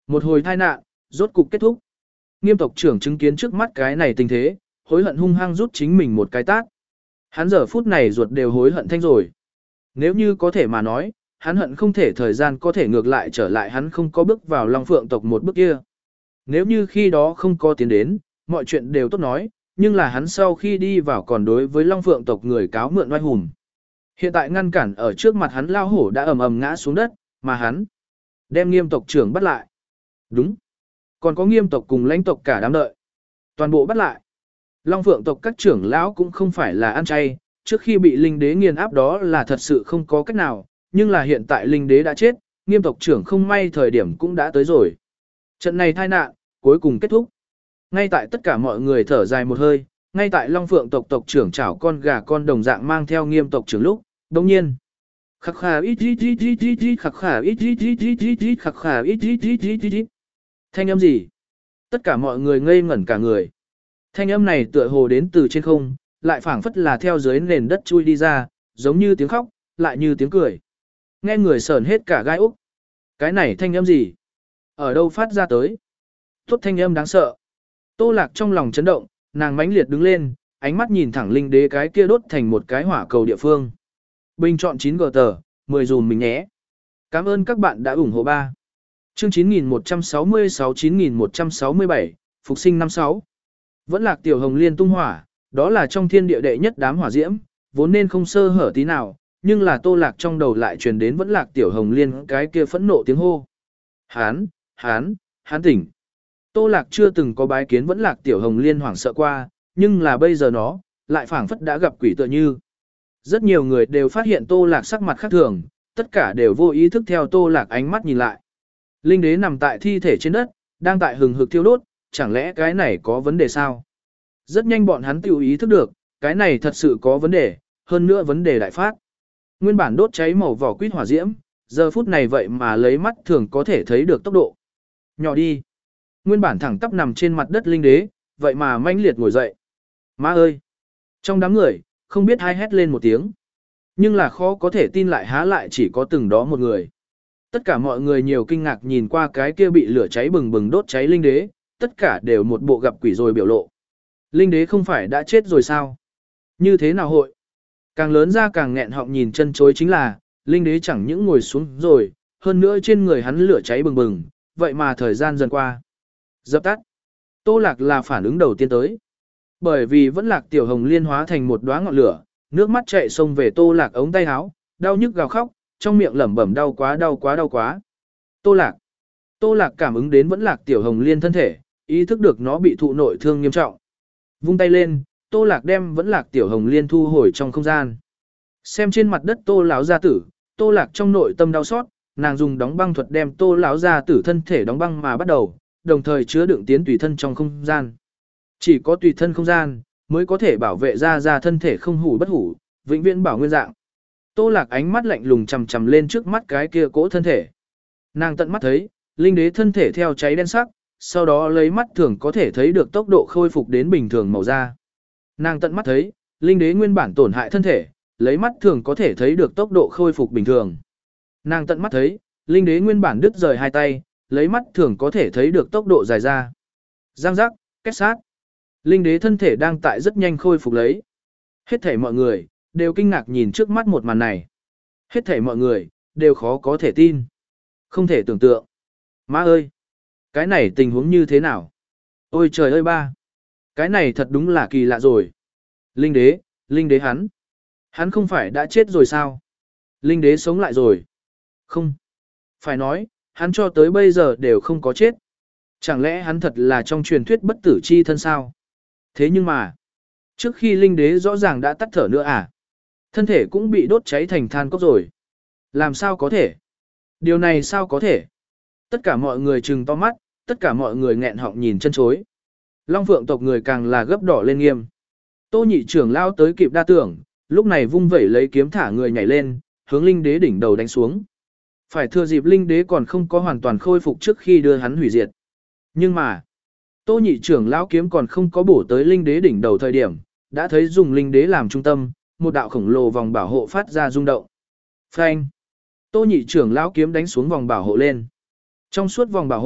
Một hồi tai nạn, rốt cục kết thúc. Nghiêm tộc trưởng chứng kiến trước mắt cái này tình thế, hối hận hung hăng rút chính mình một cái tát. Hắn giờ phút này ruột đều hối hận thanh rồi. Nếu như có thể mà nói, hắn hận không thể thời gian có thể ngược lại trở lại hắn không có bước vào Long Phượng tộc một bước kia. Nếu như khi đó không có tiến đến, mọi chuyện đều tốt nói, nhưng là hắn sau khi đi vào còn đối với Long Phượng tộc người cáo mượn oai hùng. Hiện tại ngăn cản ở trước mặt hắn lao hổ đã ầm ầm ngã xuống đất, mà hắn đem Nghiêm tộc trưởng bắt lại. Đúng. Còn có Nghiêm tộc cùng lãnh tộc cả đám đợi. Toàn bộ bắt lại. Long Phượng tộc các trưởng lão cũng không phải là ăn chay, trước khi bị linh đế nghiền áp đó là thật sự không có cách nào, nhưng là hiện tại linh đế đã chết, Nghiêm tộc trưởng không may thời điểm cũng đã tới rồi. Trận này tai nạn, cuối cùng kết thúc. Ngay tại tất cả mọi người thở dài một hơi, ngay tại Long Phượng tộc tộc trưởng chảo con gà con đồng dạng mang theo Nghiêm tộc trưởng lúc, đồng nhiên. Khắc khà ít ít ít ít ít ít khắc khà ít ít ít ít ít ít khắc khà ít ít ít ít ít ít. Thanh âm gì? Tất cả mọi người ngây ngẩn cả người. Thanh âm này tựa hồ đến từ trên không, lại phảng phất là theo dưới nền đất chui đi ra, giống như tiếng khóc, lại như tiếng cười. Nghe người sờn hết cả gai úc. Cái này thanh âm gì? Ở đâu phát ra tới? Tốt thanh âm đáng sợ. Tô Lạc trong lòng chấn động, nàng mãnh liệt đứng lên, ánh mắt nhìn thẳng linh đế cái kia đốt thành một cái hỏa cầu địa phương. Bình chọn chín g tờ, mười dùm mình nhé. Cảm ơn các bạn đã ủng hộ ba. Chương chín nghìn một trăm sáu mươi sáu chín nghìn một trăm sáu mươi bảy, Phục sinh năm sáu. Vẫn Lạc Tiểu Hồng Liên tung hỏa, đó là trong thiên địa đệ nhất đám hỏa diễm, vốn nên không sơ hở tí nào, nhưng là Tô Lạc trong đầu lại truyền đến Vẫn Lạc Tiểu Hồng Liên cái kia phẫn nộ tiếng hô. Hán, hán, hán tỉnh. Tô Lạc chưa từng có bái kiến Vẫn Lạc Tiểu Hồng Liên hoảng sợ qua, nhưng là bây giờ nó, lại phảng phất đã gặp quỷ tựa như. Rất nhiều người đều phát hiện Tô Lạc sắc mặt khác thường, tất cả đều vô ý thức theo Tô Lạc ánh mắt nhìn lại. Linh đế nằm tại thi thể trên đất, đang tại hừng hực thiêu đốt, chẳng lẽ cái này có vấn đề sao? Rất nhanh bọn hắn tự ý thức được, cái này thật sự có vấn đề, hơn nữa vấn đề đại phát. Nguyên bản đốt cháy màu vỏ quýt hỏa diễm, giờ phút này vậy mà lấy mắt thường có thể thấy được tốc độ. Nhỏ đi. Nguyên bản thẳng tắp nằm trên mặt đất linh đế, vậy mà manh liệt ngồi dậy. Má ơi! Trong đám người, không biết ai hét lên một tiếng. Nhưng là khó có thể tin lại há lại chỉ có từng đó một người. Tất cả mọi người nhiều kinh ngạc nhìn qua cái kia bị lửa cháy bừng bừng đốt cháy linh đế, tất cả đều một bộ gặp quỷ rồi biểu lộ. Linh đế không phải đã chết rồi sao? Như thế nào hội? Càng lớn ra càng nghẹn họng nhìn chân chối chính là, linh đế chẳng những ngồi xuống rồi, hơn nữa trên người hắn lửa cháy bừng bừng, vậy mà thời gian dần qua. Dập tắt. Tô Lạc là phản ứng đầu tiên tới. Bởi vì Vẫn Lạc Tiểu Hồng Liên hóa thành một đóa ngọn lửa, nước mắt chạy xông về Tô Lạc ống tay áo, đau nhức gào khóc, trong miệng lẩm bẩm đau quá đau quá đau quá. Tô Lạc. Tô Lạc cảm ứng đến Vẫn Lạc Tiểu Hồng Liên thân thể, ý thức được nó bị thụ nội thương nghiêm trọng. Vung tay lên, Tô Lạc đem Vẫn Lạc Tiểu Hồng Liên thu hồi trong không gian. Xem trên mặt đất Tô lão gia tử, Tô Lạc trong nội tâm đau xót, nàng dùng đóng băng thuật đem Tô lão gia tử thân thể đóng băng mà bắt đầu, đồng thời chứa đựng tiến tùy thân trong không gian. Chỉ có tùy thân không gian mới có thể bảo vệ ra ra thân thể không hủ bất hủ, vĩnh viễn bảo nguyên dạng. Tô Lạc ánh mắt lạnh lùng chằm chằm lên trước mắt cái kia cỗ thân thể. Nàng tận mắt thấy, linh đế thân thể theo cháy đen sắc, sau đó lấy mắt thường có thể thấy được tốc độ khôi phục đến bình thường màu da. Nàng tận mắt thấy, linh đế nguyên bản tổn hại thân thể, lấy mắt thường có thể thấy được tốc độ khôi phục bình thường. Nàng tận mắt thấy, linh đế nguyên bản đứt rời hai tay, lấy mắt thường có thể thấy được tốc độ dài ra. Giang giác, kết sát. Linh đế thân thể đang tại rất nhanh khôi phục lấy. Hết thảy mọi người, đều kinh ngạc nhìn trước mắt một màn này. Hết thảy mọi người, đều khó có thể tin. Không thể tưởng tượng. Má ơi! Cái này tình huống như thế nào? Ôi trời ơi ba! Cái này thật đúng là kỳ lạ rồi. Linh đế, linh đế hắn. Hắn không phải đã chết rồi sao? Linh đế sống lại rồi. Không. Phải nói, hắn cho tới bây giờ đều không có chết. Chẳng lẽ hắn thật là trong truyền thuyết bất tử chi thân sao? Thế nhưng mà, trước khi linh đế rõ ràng đã tắt thở nữa à? Thân thể cũng bị đốt cháy thành than cốc rồi. Làm sao có thể? Điều này sao có thể? Tất cả mọi người trừng to mắt, tất cả mọi người nghẹn họng nhìn chân chối. Long Phượng tộc người càng là gấp đỏ lên nghiêm. Tô nhị trưởng lao tới kịp đa tưởng, lúc này vung vẩy lấy kiếm thả người nhảy lên, hướng linh đế đỉnh đầu đánh xuống. Phải thừa dịp linh đế còn không có hoàn toàn khôi phục trước khi đưa hắn hủy diệt. Nhưng mà, Tô nhị trưởng lão kiếm còn không có bổ tới linh đế đỉnh đầu thời điểm, đã thấy dùng linh đế làm trung tâm, một đạo khổng lồ vòng bảo hộ phát ra rung động. Phanh! Tô nhị trưởng lão kiếm đánh xuống vòng bảo hộ lên. Trong suốt vòng bảo hộ,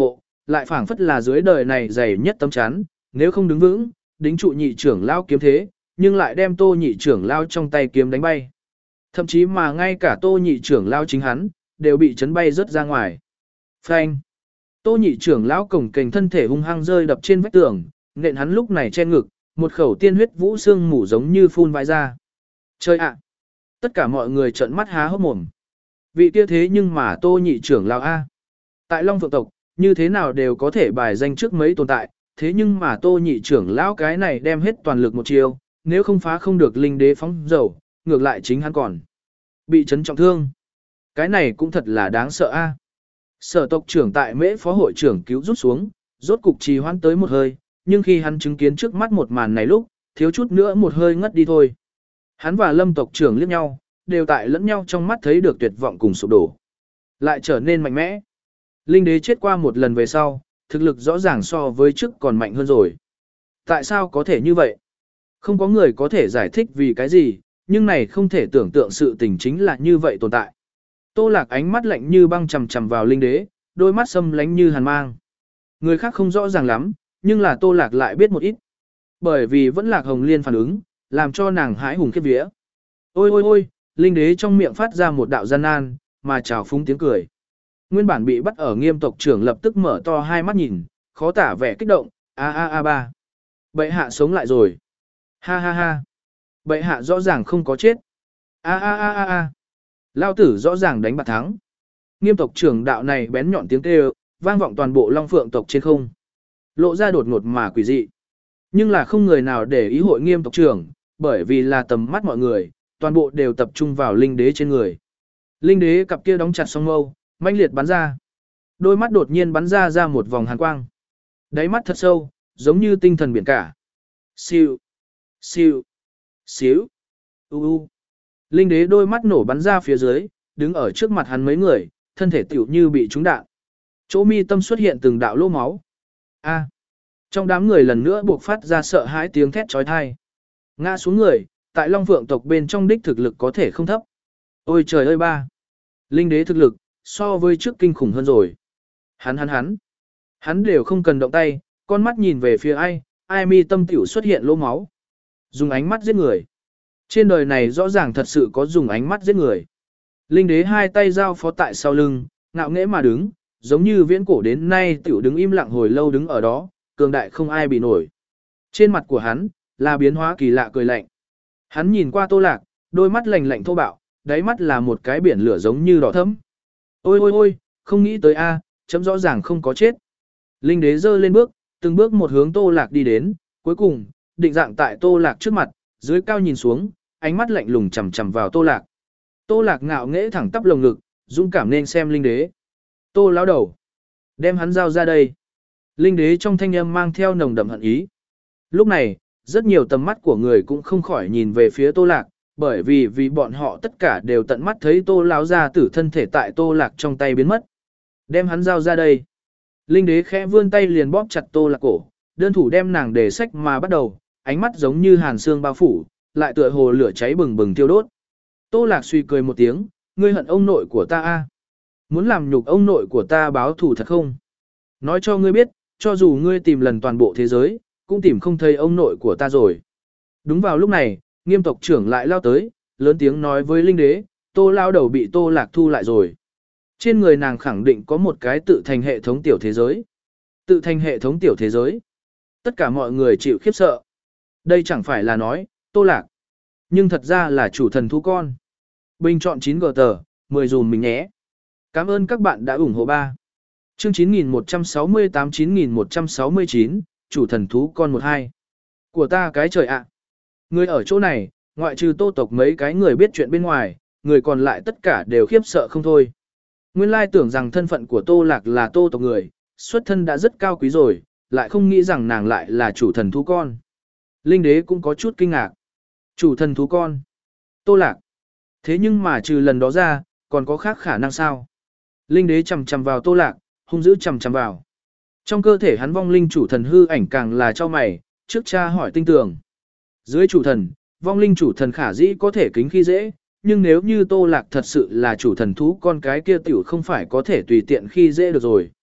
lại phảng phất là dưới đời này dày nhất tấm chắn, nếu không đứng vững, đính trụ nhị trưởng lao kiếm thế, nhưng lại đem tô nhị trưởng lao trong tay kiếm đánh bay. Thậm chí mà ngay cả tô nhị trưởng lao chính hắn, đều bị chấn bay rớt ra ngoài. Phanh! Tô nhị trưởng lão cổng kềnh thân thể hung hăng rơi đập trên vách tường, nện hắn lúc này che ngực, một khẩu tiên huyết vũ xương mủ giống như phun vãi ra. Chơi ạ! Tất cả mọi người trợn mắt há hốc mồm. Vị kia thế nhưng mà tô nhị trưởng lão A. Tại Long Phượng tộc, như thế nào đều có thể bài danh trước mấy tồn tại, thế nhưng mà tô nhị trưởng lão cái này đem hết toàn lực một chiều, nếu không phá không được linh đế phóng dầu, ngược lại chính hắn còn bị chấn trọng thương. Cái này cũng thật là đáng sợ A. Sở tộc trưởng tại mễ phó hội trưởng cứu rút xuống, rốt cục trì hoãn tới một hơi, nhưng khi hắn chứng kiến trước mắt một màn này lúc, thiếu chút nữa một hơi ngất đi thôi. Hắn và Lâm tộc trưởng liếc nhau, đều tại lẫn nhau trong mắt thấy được tuyệt vọng cùng sụp đổ. Lại trở nên mạnh mẽ. Linh đế chết qua một lần về sau, thực lực rõ ràng so với trước còn mạnh hơn rồi. Tại sao có thể như vậy? Không có người có thể giải thích vì cái gì, nhưng này không thể tưởng tượng sự tình chính là như vậy tồn tại. Tô Lạc ánh mắt lạnh như băng chằm chằm vào linh đế, đôi mắt xâm lánh như hàn mang. Người khác không rõ ràng lắm, nhưng là Tô Lạc lại biết một ít. Bởi vì vẫn Lạc Hồng Liên phản ứng, làm cho nàng hãi hùng khiếp vía. Ôi ôi ôi, linh đế trong miệng phát ra một đạo gian nan, mà trào phúng tiếng cười. Nguyên bản bị bắt ở Nghiêm tộc trưởng lập tức mở to hai mắt nhìn, khó tả vẻ kích động, a a a ba. Bệ hạ sống lại rồi. Ha ha ha. Bệ hạ rõ ràng không có chết. A a a a a. Lao tử rõ ràng đánh bạc thắng. Nghiêm tộc trưởng đạo này bén nhọn tiếng kêu, vang vọng toàn bộ Long Phượng tộc trên không. Lộ ra đột ngột mà quỷ dị. Nhưng là không người nào để ý hội Nghiêm tộc trưởng, bởi vì là tầm mắt mọi người, toàn bộ đều tập trung vào linh đế trên người. Linh đế cặp kia đóng chặt song mâu, mãnh liệt bắn ra. Đôi mắt đột nhiên bắn ra ra một vòng hàn quang. Đáy mắt thật sâu, giống như tinh thần biển cả. Siêu, siêu, xíu, u u. Linh đế đôi mắt nổ bắn ra phía dưới, đứng ở trước mặt hắn mấy người, thân thể tiểu như bị trúng đạn. Chỗ mi tâm xuất hiện từng đạo lỗ máu. A. Trong đám người lần nữa buộc phát ra sợ hãi tiếng thét chói tai. Ngã xuống người, tại Long Phượng tộc bên trong đích thực lực có thể không thấp. Ôi trời ơi ba. Linh đế thực lực, so với trước kinh khủng hơn rồi. Hắn hắn hắn. Hắn đều không cần động tay, con mắt nhìn về phía ai, ai mi tâm tiểu xuất hiện lỗ máu. Dùng ánh mắt giết người. Trên đời này rõ ràng thật sự có dùng ánh mắt giết người. Linh đế hai tay giao phó tại sau lưng, ngạo nghễ mà đứng, giống như viễn cổ đến nay tiểu đứng im lặng hồi lâu đứng ở đó, cường đại không ai bị nổi. Trên mặt của hắn, là biến hóa kỳ lạ cười lạnh. Hắn nhìn qua Tô Lạc, đôi mắt lạnh lạnh thô bạo, đáy mắt là một cái biển lửa giống như đỏ thẫm. Ôi ôi ôi, không nghĩ tới a, chấm rõ ràng không có chết. Linh đế giơ lên bước, từng bước một hướng Tô Lạc đi đến, cuối cùng, định dạng tại Tô Lạc trước mặt, dưới cao nhìn xuống, ánh mắt lạnh lùng chằm chằm vào Tô Lạc. Tô Lạc ngạo nghễ thẳng tắp lồng ngực, dũng cảm nên xem linh đế. Tô lão đầu, đem hắn giao ra đây. Linh đế trong thanh âm mang theo nồng đậm hận ý. Lúc này, rất nhiều tầm mắt của người cũng không khỏi nhìn về phía Tô Lạc, bởi vì vì bọn họ tất cả đều tận mắt thấy Tô lão gia tử thân thể tại Tô Lạc trong tay biến mất. Đem hắn giao ra đây. Linh đế khẽ vươn tay liền bóp chặt Tô Lạc cổ, đơn thủ đem nàng để sách mà bắt đầu, ánh mắt giống như hàn xương bao phủ, lại tựa hồ lửa cháy bừng bừng thiêu đốt. Tô Lạc suy cười một tiếng, ngươi hận ông nội của ta a? Muốn làm nhục ông nội của ta báo thù thật không? Nói cho ngươi biết, cho dù ngươi tìm lần toàn bộ thế giới, cũng tìm không thấy ông nội của ta rồi. Đúng vào lúc này, Nghiêm tộc trưởng lại lao tới, lớn tiếng nói với linh đế, Tô lao đầu bị Tô Lạc thu lại rồi. Trên người nàng khẳng định có một cái tự thành hệ thống tiểu thế giới. Tự thành hệ thống tiểu thế giới. Tất cả mọi người chịu khiếp sợ. Đây chẳng phải là nói, Tô Lạc. Nhưng thật ra là chủ thần thú con. Bình chọn chín gờ tờ, mười dùm mình nhé. Cảm ơn các bạn đã ủng hộ ba. Chương chín nghìn một trăm sáu mươi tám chín nghìn một trăm sáu mươi chín, chủ thần thú con một hai. Của ta cái trời ạ. Người ở chỗ này, ngoại trừ Tô tộc mấy cái người biết chuyện bên ngoài, người còn lại tất cả đều khiếp sợ không thôi. Nguyên lai tưởng rằng thân phận của Tô Lạc là Tô tộc người, xuất thân đã rất cao quý rồi, lại không nghĩ rằng nàng lại là chủ thần thú con. Linh đế cũng có chút kinh ngạc. Chủ thần thú con. Tô Lạc. Thế nhưng mà trừ lần đó ra, còn có khác khả năng sao? Linh đế chầm chầm vào Tô Lạc, hung dữ chầm chầm vào. Trong cơ thể hắn vong linh chủ thần hư ảnh càng là cho mày, trước cha hỏi tinh tường. Dưới chủ thần, vong linh chủ thần khả dĩ có thể kính khi dễ, nhưng nếu như Tô Lạc thật sự là chủ thần thú con cái kia tiểu không phải có thể tùy tiện khi dễ được rồi.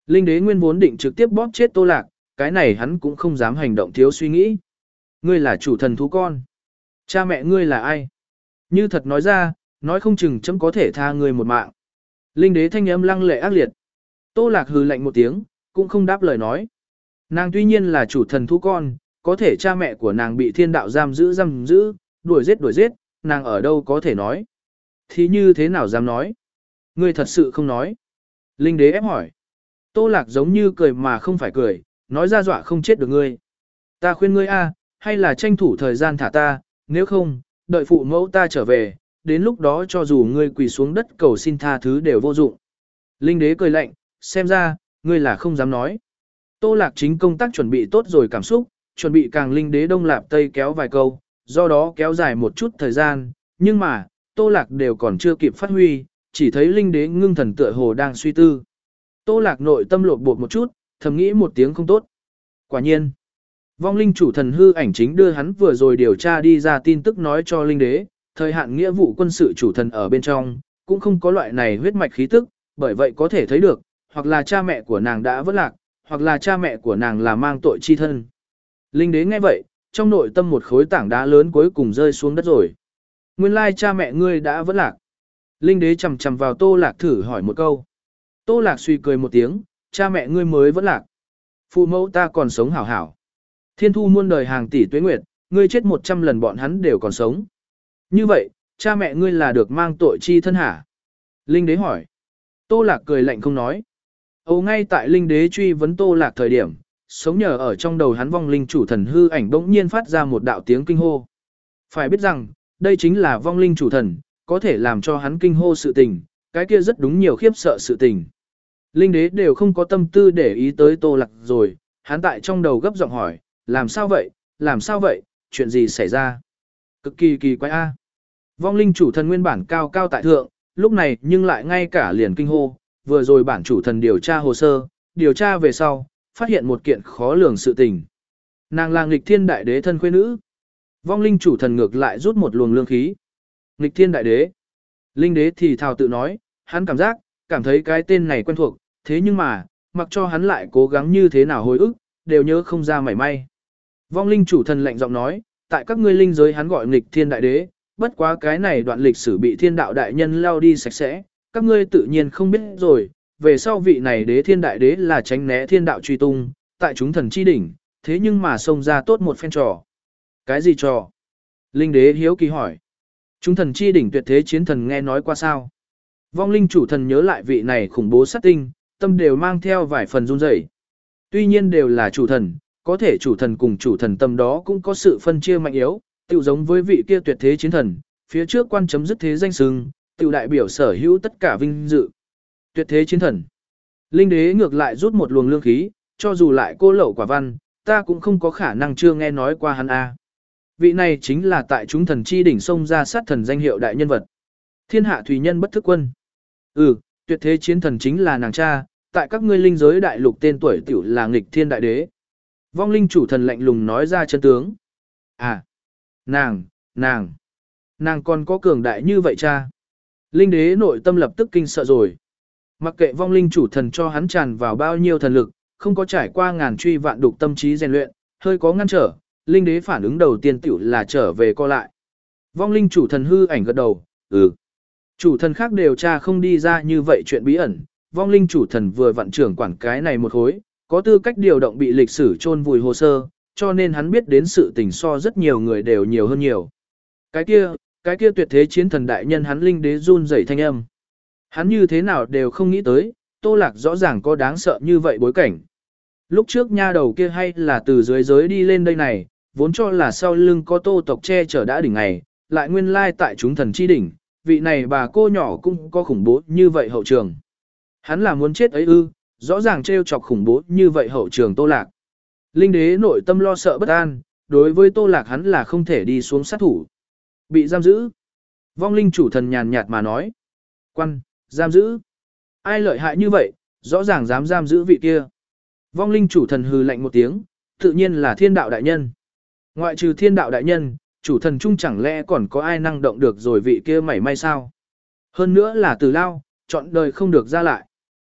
Linh đế nguyên vốn định trực tiếp bóp chết Tô Lạc, cái này hắn cũng không dám hành động thiếu suy nghĩ. Ngươi là chủ thần thú con. Cha mẹ ngươi là ai? Như thật nói ra, nói không chừng chấm có thể tha ngươi một mạng. Linh đế thanh âm lăng lệ ác liệt. Tô Lạc hừ lạnh một tiếng, cũng không đáp lời nói. Nàng tuy nhiên là chủ thần thú con, có thể cha mẹ của nàng bị thiên đạo giam giữ giam giữ, đuổi giết đuổi giết, nàng ở đâu có thể nói. Thì như thế nào dám nói? Ngươi thật sự không nói. Linh đế ép hỏi. Tô Lạc giống như cười mà không phải cười, nói ra dọa không chết được ngươi. Ta khuyên ngươi a, hay là tranh thủ thời gian thả ta, nếu không, đợi phụ mẫu ta trở về, đến lúc đó cho dù ngươi quỳ xuống đất cầu xin tha thứ đều vô dụng. Linh đế cười lạnh, xem ra, ngươi là không dám nói. Tô Lạc chính công tác chuẩn bị tốt rồi cảm xúc, chuẩn bị càng linh đế đông lạp tây kéo vài câu, do đó kéo dài một chút thời gian, nhưng mà, Tô Lạc đều còn chưa kịp phát huy, chỉ thấy linh đế ngưng thần tựa hồ đang suy tư. Tô Lạc nội tâm lột bột một chút, thầm nghĩ một tiếng không tốt. Quả nhiên, vong linh chủ thần hư ảnh chính đưa hắn vừa rồi điều tra đi ra tin tức nói cho linh đế, thời hạn nghĩa vụ quân sự chủ thần ở bên trong, cũng không có loại này huyết mạch khí tức, bởi vậy có thể thấy được, hoặc là cha mẹ của nàng đã vỡ lạc, hoặc là cha mẹ của nàng là mang tội chi thân. Linh đế nghe vậy, trong nội tâm một khối tảng đá lớn cuối cùng rơi xuống đất rồi. Nguyên lai cha mẹ ngươi đã vỡ lạc. Linh đế chầm chầm vào Tô Lạc thử hỏi một câu. Tô Lạc suy cười một tiếng, cha mẹ ngươi mới vẫn lạc. Phụ mẫu ta còn sống hảo hảo. Thiên thu muôn đời hàng tỷ tuế nguyệt, ngươi chết một trăm lần bọn hắn đều còn sống. Như vậy, cha mẹ ngươi là được mang tội chi thân hả? Linh đế hỏi. Tô Lạc cười lạnh không nói. Âu ngay tại linh đế truy vấn Tô Lạc thời điểm, sống nhờ ở trong đầu hắn vong linh chủ thần hư ảnh bỗng nhiên phát ra một đạo tiếng kinh hô. Phải biết rằng, đây chính là vong linh chủ thần, có thể làm cho hắn kinh hô sự tình, cái kia rất đúng nhiều khiếp sợ sự tình. Linh đế đều không có tâm tư để ý tới Tô Lạc rồi, hắn tại trong đầu gấp giọng hỏi, làm sao vậy, làm sao vậy, chuyện gì xảy ra? Cực kỳ kỳ quái a. Vong linh chủ thần nguyên bản cao cao tại thượng, lúc này nhưng lại ngay cả liền kinh hô, vừa rồi bản chủ thần điều tra hồ sơ, điều tra về sau, phát hiện một kiện khó lường sự tình. Nàng là nghịch thiên đại đế thân khuê nữ. Vong linh chủ thần ngược lại rút một luồng lương khí. Nghịch thiên đại đế. Linh đế thì thào tự nói, hắn cảm giác, cảm thấy cái tên này quen thuộc, thế nhưng mà, mặc cho hắn lại cố gắng như thế nào hồi ức, đều nhớ không ra mảy may. Vong linh chủ thần lạnh giọng nói, tại các ngươi linh giới hắn gọi nghịch thiên đại đế, bất quá cái này đoạn lịch sử bị thiên đạo đại nhân lao đi sạch sẽ, các ngươi tự nhiên không biết rồi, về sau vị này đế thiên đại đế là tránh né thiên đạo truy tung, tại chúng thần chi đỉnh, thế nhưng mà xông ra tốt một phen trò. Cái gì trò? Linh đế hiếu kỳ hỏi. Chúng thần chi đỉnh tuyệt thế chiến thần nghe nói qua sao? Vong linh chủ thần nhớ lại vị này khủng bố sát tinh, tâm đều mang theo vài phần run rẩy. Tuy nhiên đều là chủ thần, có thể chủ thần cùng chủ thần tâm đó cũng có sự phân chia mạnh yếu, tự giống với vị kia tuyệt thế chiến thần, phía trước quan chấm dứt thế danh xưng, tự đại biểu sở hữu tất cả vinh dự. Tuyệt thế chiến thần. Linh đế ngược lại rút một luồng lương khí, cho dù lại cô lậu quả văn, ta cũng không có khả năng chưa nghe nói qua hắn a. Vị này chính là tại chúng thần chi đỉnh xông ra sát thần danh hiệu đại nhân vật. Thiên hạ thủy nhân bất thức quân. Ừ, tuyệt thế chiến thần chính là nàng cha, tại các ngươi linh giới đại lục tên tuổi tiểu là nghịch thiên đại đế. Vong linh chủ thần lạnh lùng nói ra chân tướng. À, nàng, nàng, nàng còn có cường đại như vậy cha. Linh đế nội tâm lập tức kinh sợ rồi. Mặc kệ vong linh chủ thần cho hắn tràn vào bao nhiêu thần lực, không có trải qua ngàn truy vạn đục tâm trí rèn luyện, hơi có ngăn trở, linh đế phản ứng đầu tiên tiểu là trở về co lại. Vong linh chủ thần hư ảnh gật đầu, ừ. Chủ thần khác đều tra không đi ra như vậy chuyện bí ẩn, vong linh chủ thần vừa vặn trưởng quản cái này một khối, có tư cách điều động bị lịch sử chôn vùi hồ sơ, cho nên hắn biết đến sự tình so rất nhiều người đều nhiều hơn nhiều. Cái kia, cái kia tuyệt thế chiến thần đại nhân hắn linh đế run rẩy thanh âm. Hắn như thế nào đều không nghĩ tới, Tô Lạc rõ ràng có đáng sợ như vậy bối cảnh. Lúc trước nha đầu kia hay là từ dưới giới đi lên đây này, vốn cho là sau lưng có Tô tộc che chở đã đỉnh ngày, lại nguyên lai tại chúng thần chi đỉnh, vị này bà cô nhỏ cũng có khủng bố như vậy hậu trường. Hắn là muốn chết ấy ư, rõ ràng trêu chọc khủng bố như vậy hậu trường Tô Lạc. Linh đế nội tâm lo sợ bất an, đối với Tô Lạc hắn là không thể đi xuống sát thủ. Bị giam giữ. Vong linh chủ thần nhàn nhạt mà nói. Quan, giam giữ. Ai lợi hại như vậy, rõ ràng dám giam giữ vị kia. Vong linh chủ thần hừ lạnh một tiếng, tự nhiên là thiên đạo đại nhân. Ngoại trừ thiên đạo đại nhân, chủ thần chung chẳng lẽ còn có ai năng động được rồi vị kia mảy may sao? Hơn nữa là từ lao, chọn đời không được ra lại.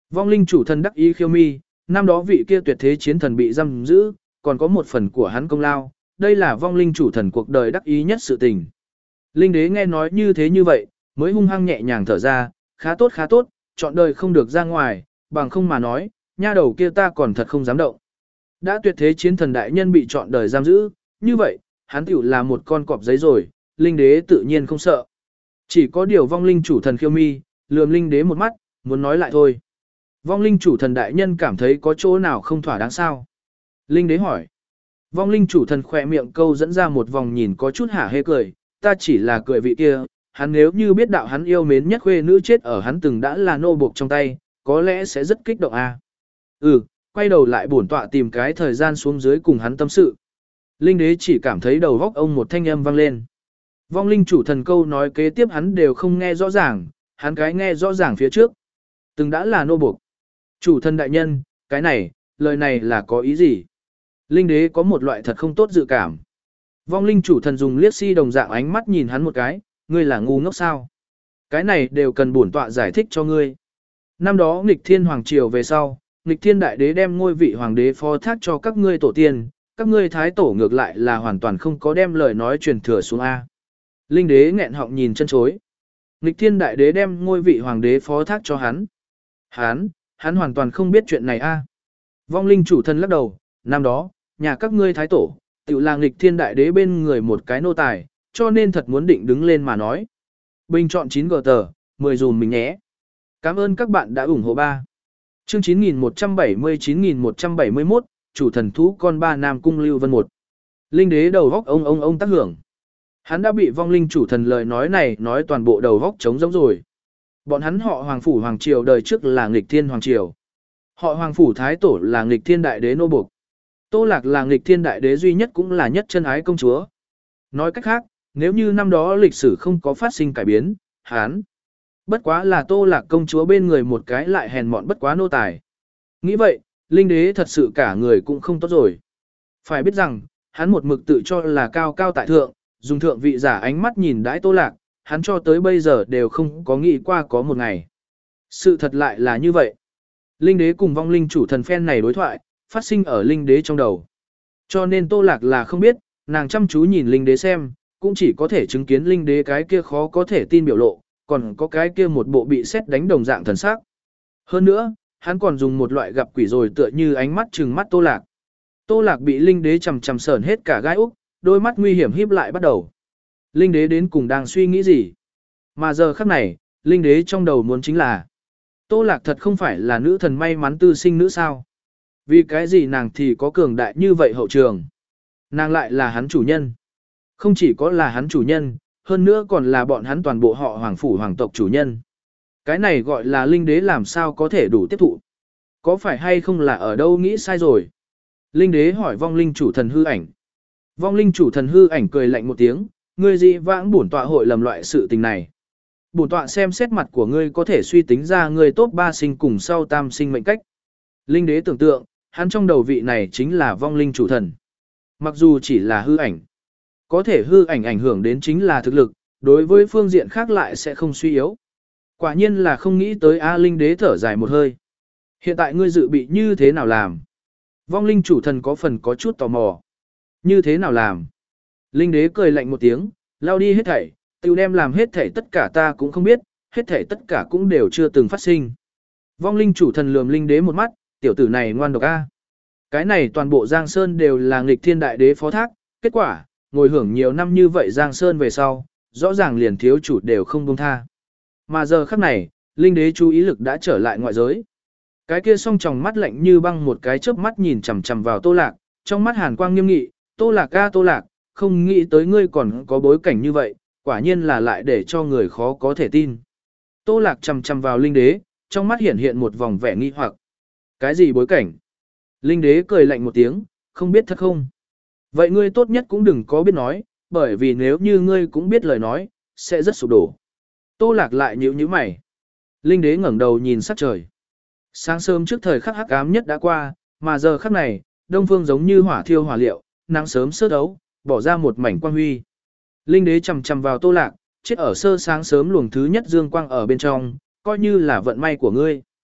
Vong linh chủ thần đắc ý khiêu mi, năm đó vị kia tuyệt thế chiến thần bị giam giữ, còn có một phần của hắn công lao, đây là vong linh chủ thần cuộc đời đắc ý nhất sự tình. Linh đế nghe nói như thế như vậy, mới hung hăng nhẹ nhàng thở ra, khá tốt khá tốt, chọn đời không được ra ngoài, bằng không mà nói, nha đầu kia ta còn thật không dám động. Đã tuyệt thế chiến thần đại nhân bị chọn đời giam giữ, như vậy, hắn tiểu là một con cọp giấy rồi, linh đế tự nhiên không sợ. Chỉ có điều vong linh chủ thần khiêu mi, lườm linh đế một mắt, muốn nói lại thôi. Vong linh chủ thần đại nhân cảm thấy có chỗ nào không thỏa đáng sao? Linh đế hỏi. Vong linh chủ thần khỏe miệng câu dẫn ra một vòng nhìn có chút hả hê cười, ta chỉ là cười vị kia, hắn nếu như biết đạo hắn yêu mến nhất khuê nữ chết ở hắn từng đã là nô buộc trong tay, có lẽ sẽ rất kích động à. Ừ, quay đầu lại bổn tọa tìm cái thời gian xuống dưới cùng hắn tâm sự. Linh đế chỉ cảm thấy đầu góc ông một thanh âm vang lên. Vong linh chủ thần câu nói kế tiếp hắn đều không nghe rõ ràng, hắn cái nghe rõ ràng phía trước. Từng đã là nô buộc. Chủ thần đại nhân, cái này, lời này là có ý gì? Linh đế có một loại thật không tốt dự cảm. Vong linh chủ thần dùng liếc si đồng dạng ánh mắt nhìn hắn một cái, ngươi là ngu ngốc sao? Cái này đều cần bổn tọa giải thích cho ngươi. Năm đó nghịch thiên hoàng triều về sau, nghịch thiên đại đế đem ngôi vị hoàng đế phó thác cho các ngươi tổ tiên, các ngươi thái tổ ngược lại là hoàn toàn không có đem lời nói truyền thừa xuống A. Linh đế nghẹn họng nhìn chân chối. Nghịch thiên đại đế đem ngôi vị hoàng đế phó thác cho hắn. Hắn, hắn hoàn toàn không biết chuyện này A. Vong linh chủ thần lắc đầu, năm đó, nhà các ngươi thái tổ, tự là nghịch thiên đại đế bên người một cái nô tài, cho nên thật muốn định đứng lên mà nói. Bình chọn chín gờ tờ, mười dùm mình nhé. Cảm ơn các bạn đã ủng hộ ba. Chương chín nghìn một trăm bảy mươi chín nghìn một trăm bảy mươi mốt, chủ thần thú con ba Nam Cung Lưu Vân một. Linh đế đầu góc ông ông ông tác hưởng. Hắn đã bị vong linh chủ thần lời nói này nói toàn bộ đầu góc trống rỗng rồi. Bọn hắn họ Hoàng Phủ Hoàng Triều đời trước là nghịch thiên Hoàng Triều. Họ Hoàng Phủ Thái Tổ là nghịch thiên đại đế nô buộc. Tô Lạc là nghịch thiên đại đế duy nhất cũng là nhất chân ái công chúa. Nói cách khác, nếu như năm đó lịch sử không có phát sinh cải biến, hắn bất quá là Tô Lạc công chúa bên người một cái lại hèn mọn bất quá nô tài. Nghĩ vậy, linh đế thật sự cả người cũng không tốt rồi. Phải biết rằng, hắn một mực tự cho là cao cao tại thượng, dùng thượng vị giả ánh mắt nhìn đãi Tô Lạc, hắn cho tới bây giờ đều không có nghĩ qua có một ngày. Sự thật lại là như vậy. Linh đế cùng vong linh chủ thần phen này đối thoại, phát sinh ở linh đế trong đầu. Cho nên Tô Lạc là không biết, nàng chăm chú nhìn linh đế xem, cũng chỉ có thể chứng kiến linh đế cái kia khó có thể tin biểu lộ, còn có cái kia một bộ bị xét đánh đồng dạng thần sắc. Hơn nữa, hắn còn dùng một loại gặp quỷ rồi tựa như ánh mắt trừng mắt Tô Lạc. Tô Lạc bị linh đế chầm chầm sờn hết cả gai úc, đôi mắt nguy hiểm híp lại bắt đầu. Linh đế đến cùng đang suy nghĩ gì? Mà giờ khắc này, linh đế trong đầu muốn chính là Tô Lạc thật không phải là nữ thần may mắn tư sinh nữ sao? Vì cái gì nàng thì có cường đại như vậy hậu trường? Nàng lại là hắn chủ nhân. Không chỉ có là hắn chủ nhân, hơn nữa còn là bọn hắn toàn bộ họ hoàng phủ hoàng tộc chủ nhân. Cái này gọi là linh đế làm sao có thể đủ tiếp thụ? Có phải hay không là ở đâu nghĩ sai rồi? Linh đế hỏi vong linh chủ thần hư ảnh. Vong linh chủ thần hư ảnh cười lạnh một tiếng, ngươi dị vãng bổn tọa hội lầm loại sự tình này. Bổn tọa xem xét mặt của ngươi có thể suy tính ra ngươi top ba sinh cùng sau tam sinh mệnh cách. Linh đế tưởng tượng, hắn trong đầu vị này chính là vong linh chủ thần. Mặc dù chỉ là hư ảnh, có thể hư ảnh ảnh hưởng đến chính là thực lực, đối với phương diện khác lại sẽ không suy yếu. Quả nhiên là không nghĩ tới A linh đế thở dài một hơi. Hiện tại ngươi dự bị như thế nào làm? Vong linh chủ thần có phần có chút tò mò. Như thế nào làm? Linh đế cười lạnh một tiếng, lao đi hết thảy, tiêu đem làm hết thảy tất cả ta cũng không biết, hết thảy tất cả cũng đều chưa từng phát sinh. Vong linh chủ thần lườm linh đế một mắt, tiểu tử này ngoan độc a. Cái này toàn bộ Giang Sơn đều là nghịch thiên đại đế phó thác, kết quả, ngồi hưởng nhiều năm như vậy Giang Sơn về sau, rõ ràng liền thiếu chủ đều không buông tha. Mà giờ khắc này, linh đế chú ý lực đã trở lại ngoại giới. Cái kia song tròng mắt lạnh như băng một cái chớp mắt nhìn chằm chằm vào Tô Lạc, trong mắt hàn quang nghiêm nghị, Tô Lạc a Tô Lạc, không nghĩ tới ngươi còn có bối cảnh như vậy, quả nhiên là lại để cho người khó có thể tin. Tô Lạc chằm chằm vào linh đế, trong mắt hiện hiện một vòng vẻ nghi hoặc. Cái gì bối cảnh? Linh đế cười lạnh một tiếng, không biết thật không? Vậy ngươi tốt nhất cũng đừng có biết nói, bởi vì nếu như ngươi cũng biết lời nói, sẽ rất sụp đổ. Tô Lạc lại nhíu nhíu mày. Linh đế ngẩng đầu nhìn sắc trời. Sáng sớm trước thời khắc hắc ám nhất đã qua, mà giờ khắc này, đông phương giống như hỏa thiêu hỏa liệu, nắng sớm sơ đấu, bỏ ra một mảnh quang huy. Linh đế chầm chầm vào Tô Lạc, chết ở sơ sáng sớm luồng thứ nhất dương quang ở bên trong, coi như là vận may của ngươi.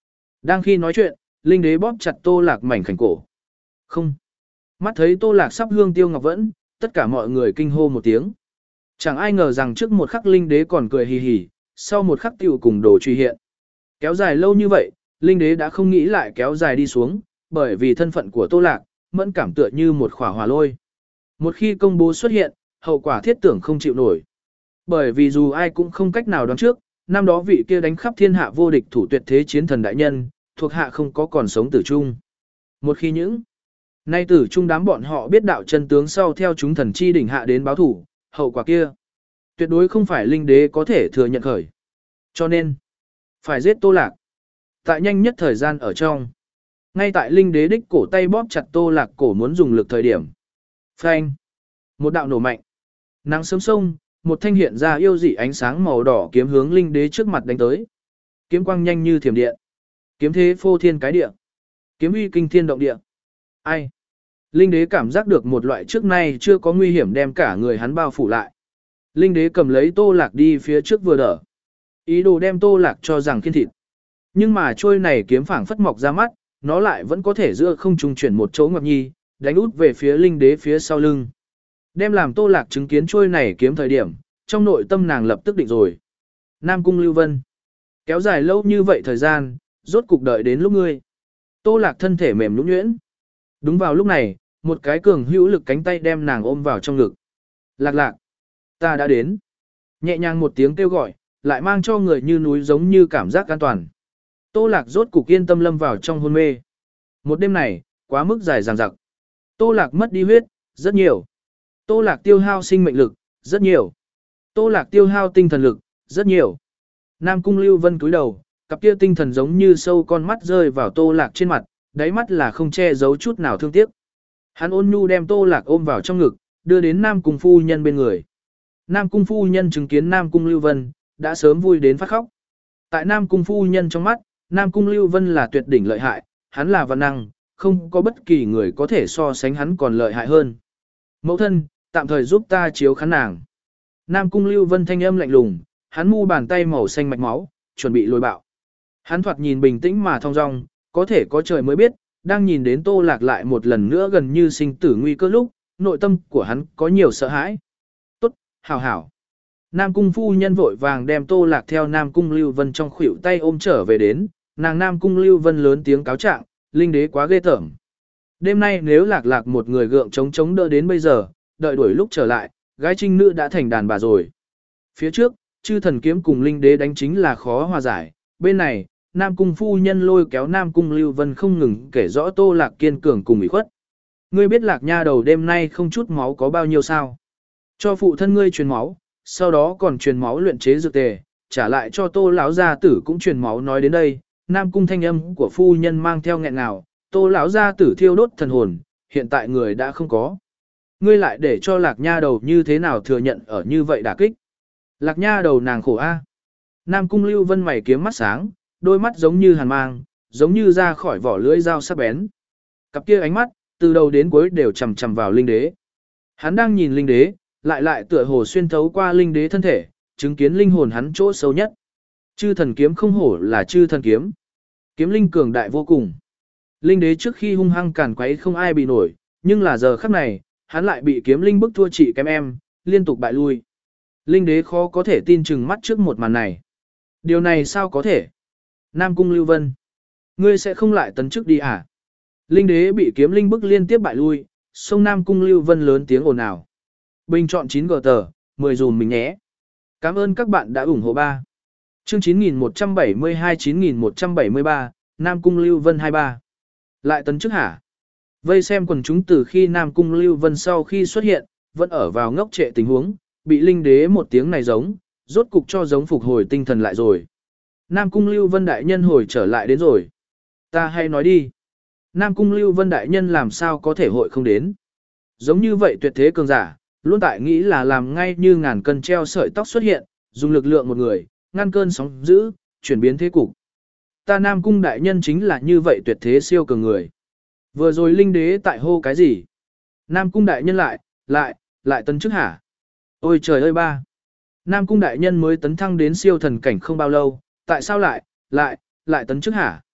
Đang khi nói chuyện, linh đế bóp chặt Tô Lạc mảnh khảnh cổ. Không. Mắt thấy Tô Lạc sắp hương tiêu ngọc vẫn, tất cả mọi người kinh hô một tiếng. Chẳng ai ngờ rằng trước một khắc linh đế còn cười hì hì, sau một khắc tiểu cùng đồ truy hiện. Kéo dài lâu như vậy, linh đế đã không nghĩ lại kéo dài đi xuống, bởi vì thân phận của Tô Lạc, mẫn cảm tựa như một khỏa hỏa lôi. Một khi công bố xuất hiện, hậu quả thiết tưởng không chịu nổi. Bởi vì dù ai cũng không cách nào đoán trước, năm đó vị kia đánh khắp thiên hạ vô địch thủ tuyệt thế chiến thần đại nhân, thuộc hạ không có còn sống tử trung. Một khi những nay tử trung đám bọn họ biết đạo chân tướng sau theo chúng thần chi đỉnh hạ đến báo thủ, hậu quả kia tuyệt đối không phải linh đế có thể thừa nhận khởi. Cho nên, phải giết Tô Lạc. Tại nhanh nhất thời gian ở trong. Ngay tại linh đế đích cổ tay bóp chặt Tô Lạc cổ muốn dùng lực thời điểm. Phanh. Một đạo nổ mạnh. Nắng sớm sông, một thanh hiện ra yêu dị ánh sáng màu đỏ kiếm hướng linh đế trước mặt đánh tới. Kiếm quang nhanh như thiểm điện. Kiếm thế phô thiên cái địa. Kiếm uy kinh thiên động địa. Ai? Linh đế cảm giác được một loại trước nay chưa có nguy hiểm đem cả người hắn bao phủ lại. Linh đế cầm lấy Tô Lạc đi phía trước vừa đỡ. Ý đồ đem Tô Lạc cho rằng kiên thịt. Nhưng mà trôi này kiếm phảng phất mọc ra mắt, nó lại vẫn có thể giữa không trung chuyển một chỗ ngoặc nhi, đánh út về phía linh đế phía sau lưng. Đem làm Tô Lạc chứng kiến trôi này kiếm thời điểm, trong nội tâm nàng lập tức định rồi. Nam Cung Lưu Vân. Kéo dài lâu như vậy thời gian, rốt cục đợi đến lúc ngươi. Tô Lạc thân thể mềm nhũn nhuyễn. Đúng vào lúc này, một cái cường hữu lực cánh tay đem nàng ôm vào trong ngực. Lạc lạc. Ta đã đến. Nhẹ nhàng một tiếng kêu gọi, lại mang cho người như núi giống như cảm giác an toàn. Tô Lạc rốt cục yên tâm lâm vào trong hôn mê. Một đêm này, quá mức dài dằng dặc. Tô Lạc mất đi huyết, rất nhiều. Tô Lạc tiêu hao sinh mệnh lực, rất nhiều. Tô Lạc tiêu hao tinh thần lực, rất nhiều. Nam Cung Lưu Vân cúi đầu, cặp kia tinh thần giống như sâu con mắt rơi vào Tô Lạc trên mặt, đáy mắt là không che giấu chút nào thương tiếc. Hắn ôn nhu đem Tô Lạc ôm vào trong ngực, đưa đến Nam Cung phu nhân bên người. Nam Cung phu nhân chứng kiến Nam Cung Lưu Vân, đã sớm vui đến phát khóc. Tại Nam Cung phu nhân trong mắt, Nam Cung Lưu Vân là tuyệt đỉnh lợi hại, hắn là văn năng, không có bất kỳ người có thể so sánh hắn còn lợi hại hơn. Mẫu thân, tạm thời giúp ta chiếu khán nàng. Nam Cung Lưu Vân thanh âm lạnh lùng, hắn mu bàn tay màu xanh mạch máu, chuẩn bị lôi bạo. Hắn thoạt nhìn bình tĩnh mà thong dong, có thể có trời mới biết, đang nhìn đến Tô Lạc lại một lần nữa gần như sinh tử nguy cơ lúc, nội tâm của hắn có nhiều sợ hãi. Tốt, hảo hảo. Nam Cung phu nhân vội vàng đem Tô Lạc theo Nam Cung Lưu Vân trong khuỷu tay ôm trở về đến, nàng Nam Cung Lưu Vân lớn tiếng cáo trạng, linh đế quá ghê tởm. Đêm nay nếu Lạc Lạc một người gượng chống chống đỡ đến bây giờ, đợi đuổi lúc trở lại, gái trinh nữ đã thành đàn bà rồi. Phía trước, chư thần kiếm cùng linh đế đánh chính là khó hòa giải, bên này, Nam Cung phu nhân lôi kéo Nam Cung Lưu Vân không ngừng kể rõ Tô Lạc kiên cường cùng ủy khuất. Ngươi biết Lạc nha đầu đêm nay không chút máu có bao nhiêu sao? Cho phụ thân ngươi truyền máu, sau đó còn truyền máu luyện chế dược tề, trả lại cho Tô lão gia tử cũng truyền máu. Nói đến đây, Nam Cung thanh âm của phu nhân mang theo nghẹn ngào, Tô lão gia tử thiêu đốt thần hồn, hiện tại người đã không có. Ngươi lại để cho Lạc nha đầu như thế nào thừa nhận ở như vậy đả kích? Lạc nha đầu nàng khổ a. Nam Cung Lưu Vân mày kiếm mắt sáng, đôi mắt giống như hàn mang, giống như ra khỏi vỏ lưỡi dao sắc bén. Cặp kia ánh mắt, từ đầu đến cuối đều chằm chằm vào linh đế. Hắn đang nhìn linh đế, lại lại tựa hồ xuyên thấu qua linh đế thân thể, chứng kiến linh hồn hắn chỗ sâu nhất. Chư thần kiếm không hổ là chư thần kiếm. Kiếm linh cường đại vô cùng. Linh đế trước khi hung hăng càn quấy không ai bị nổi, nhưng là giờ khắc này, hắn lại bị kiếm linh bức thua chị kém em, liên tục bại lui. Linh đế khó có thể tin chừng mắt trước một màn này. Điều này sao có thể? Nam Cung Lưu Vân, ngươi sẽ không lại tấn chức đi à? Linh đế bị kiếm linh bức liên tiếp bại lui, sông Nam Cung Lưu Vân lớn tiếng ồn ào. Bình chọn chín gờ tờ, mười dùm mình nhé. Cảm ơn các bạn đã ủng hộ ba. Chương chín nghìn một trăm bảy mươi hai chín nghìn một trăm bảy mươi ba, Nam Cung Lưu Vân hai mươi ba. Lại tấn chức hả? Vây xem quần chúng từ khi Nam Cung Lưu Vân sau khi xuất hiện, vẫn ở vào ngốc trệ tình huống, bị linh đế một tiếng này giống, rốt cục cho giống phục hồi tinh thần lại rồi. Nam Cung Lưu Vân đại nhân hồi trở lại đến rồi. Ta hay nói đi. Nam Cung Lưu Vân đại nhân làm sao có thể hội không đến. Giống như vậy tuyệt thế cường giả, luôn tại nghĩ là làm ngay như ngàn cân treo sợi tóc xuất hiện, dùng lực lượng một người, ngăn cơn sóng dữ, chuyển biến thế cục. Ta Nam Cung đại nhân chính là như vậy tuyệt thế siêu cường người. Vừa rồi linh đế tại hô cái gì? Nam Cung đại nhân lại, lại, lại tấn chức hả? Ôi trời ơi ba! Nam Cung đại nhân mới tấn thăng đến siêu thần cảnh không bao lâu, tại sao lại, lại, lại tấn chức hả?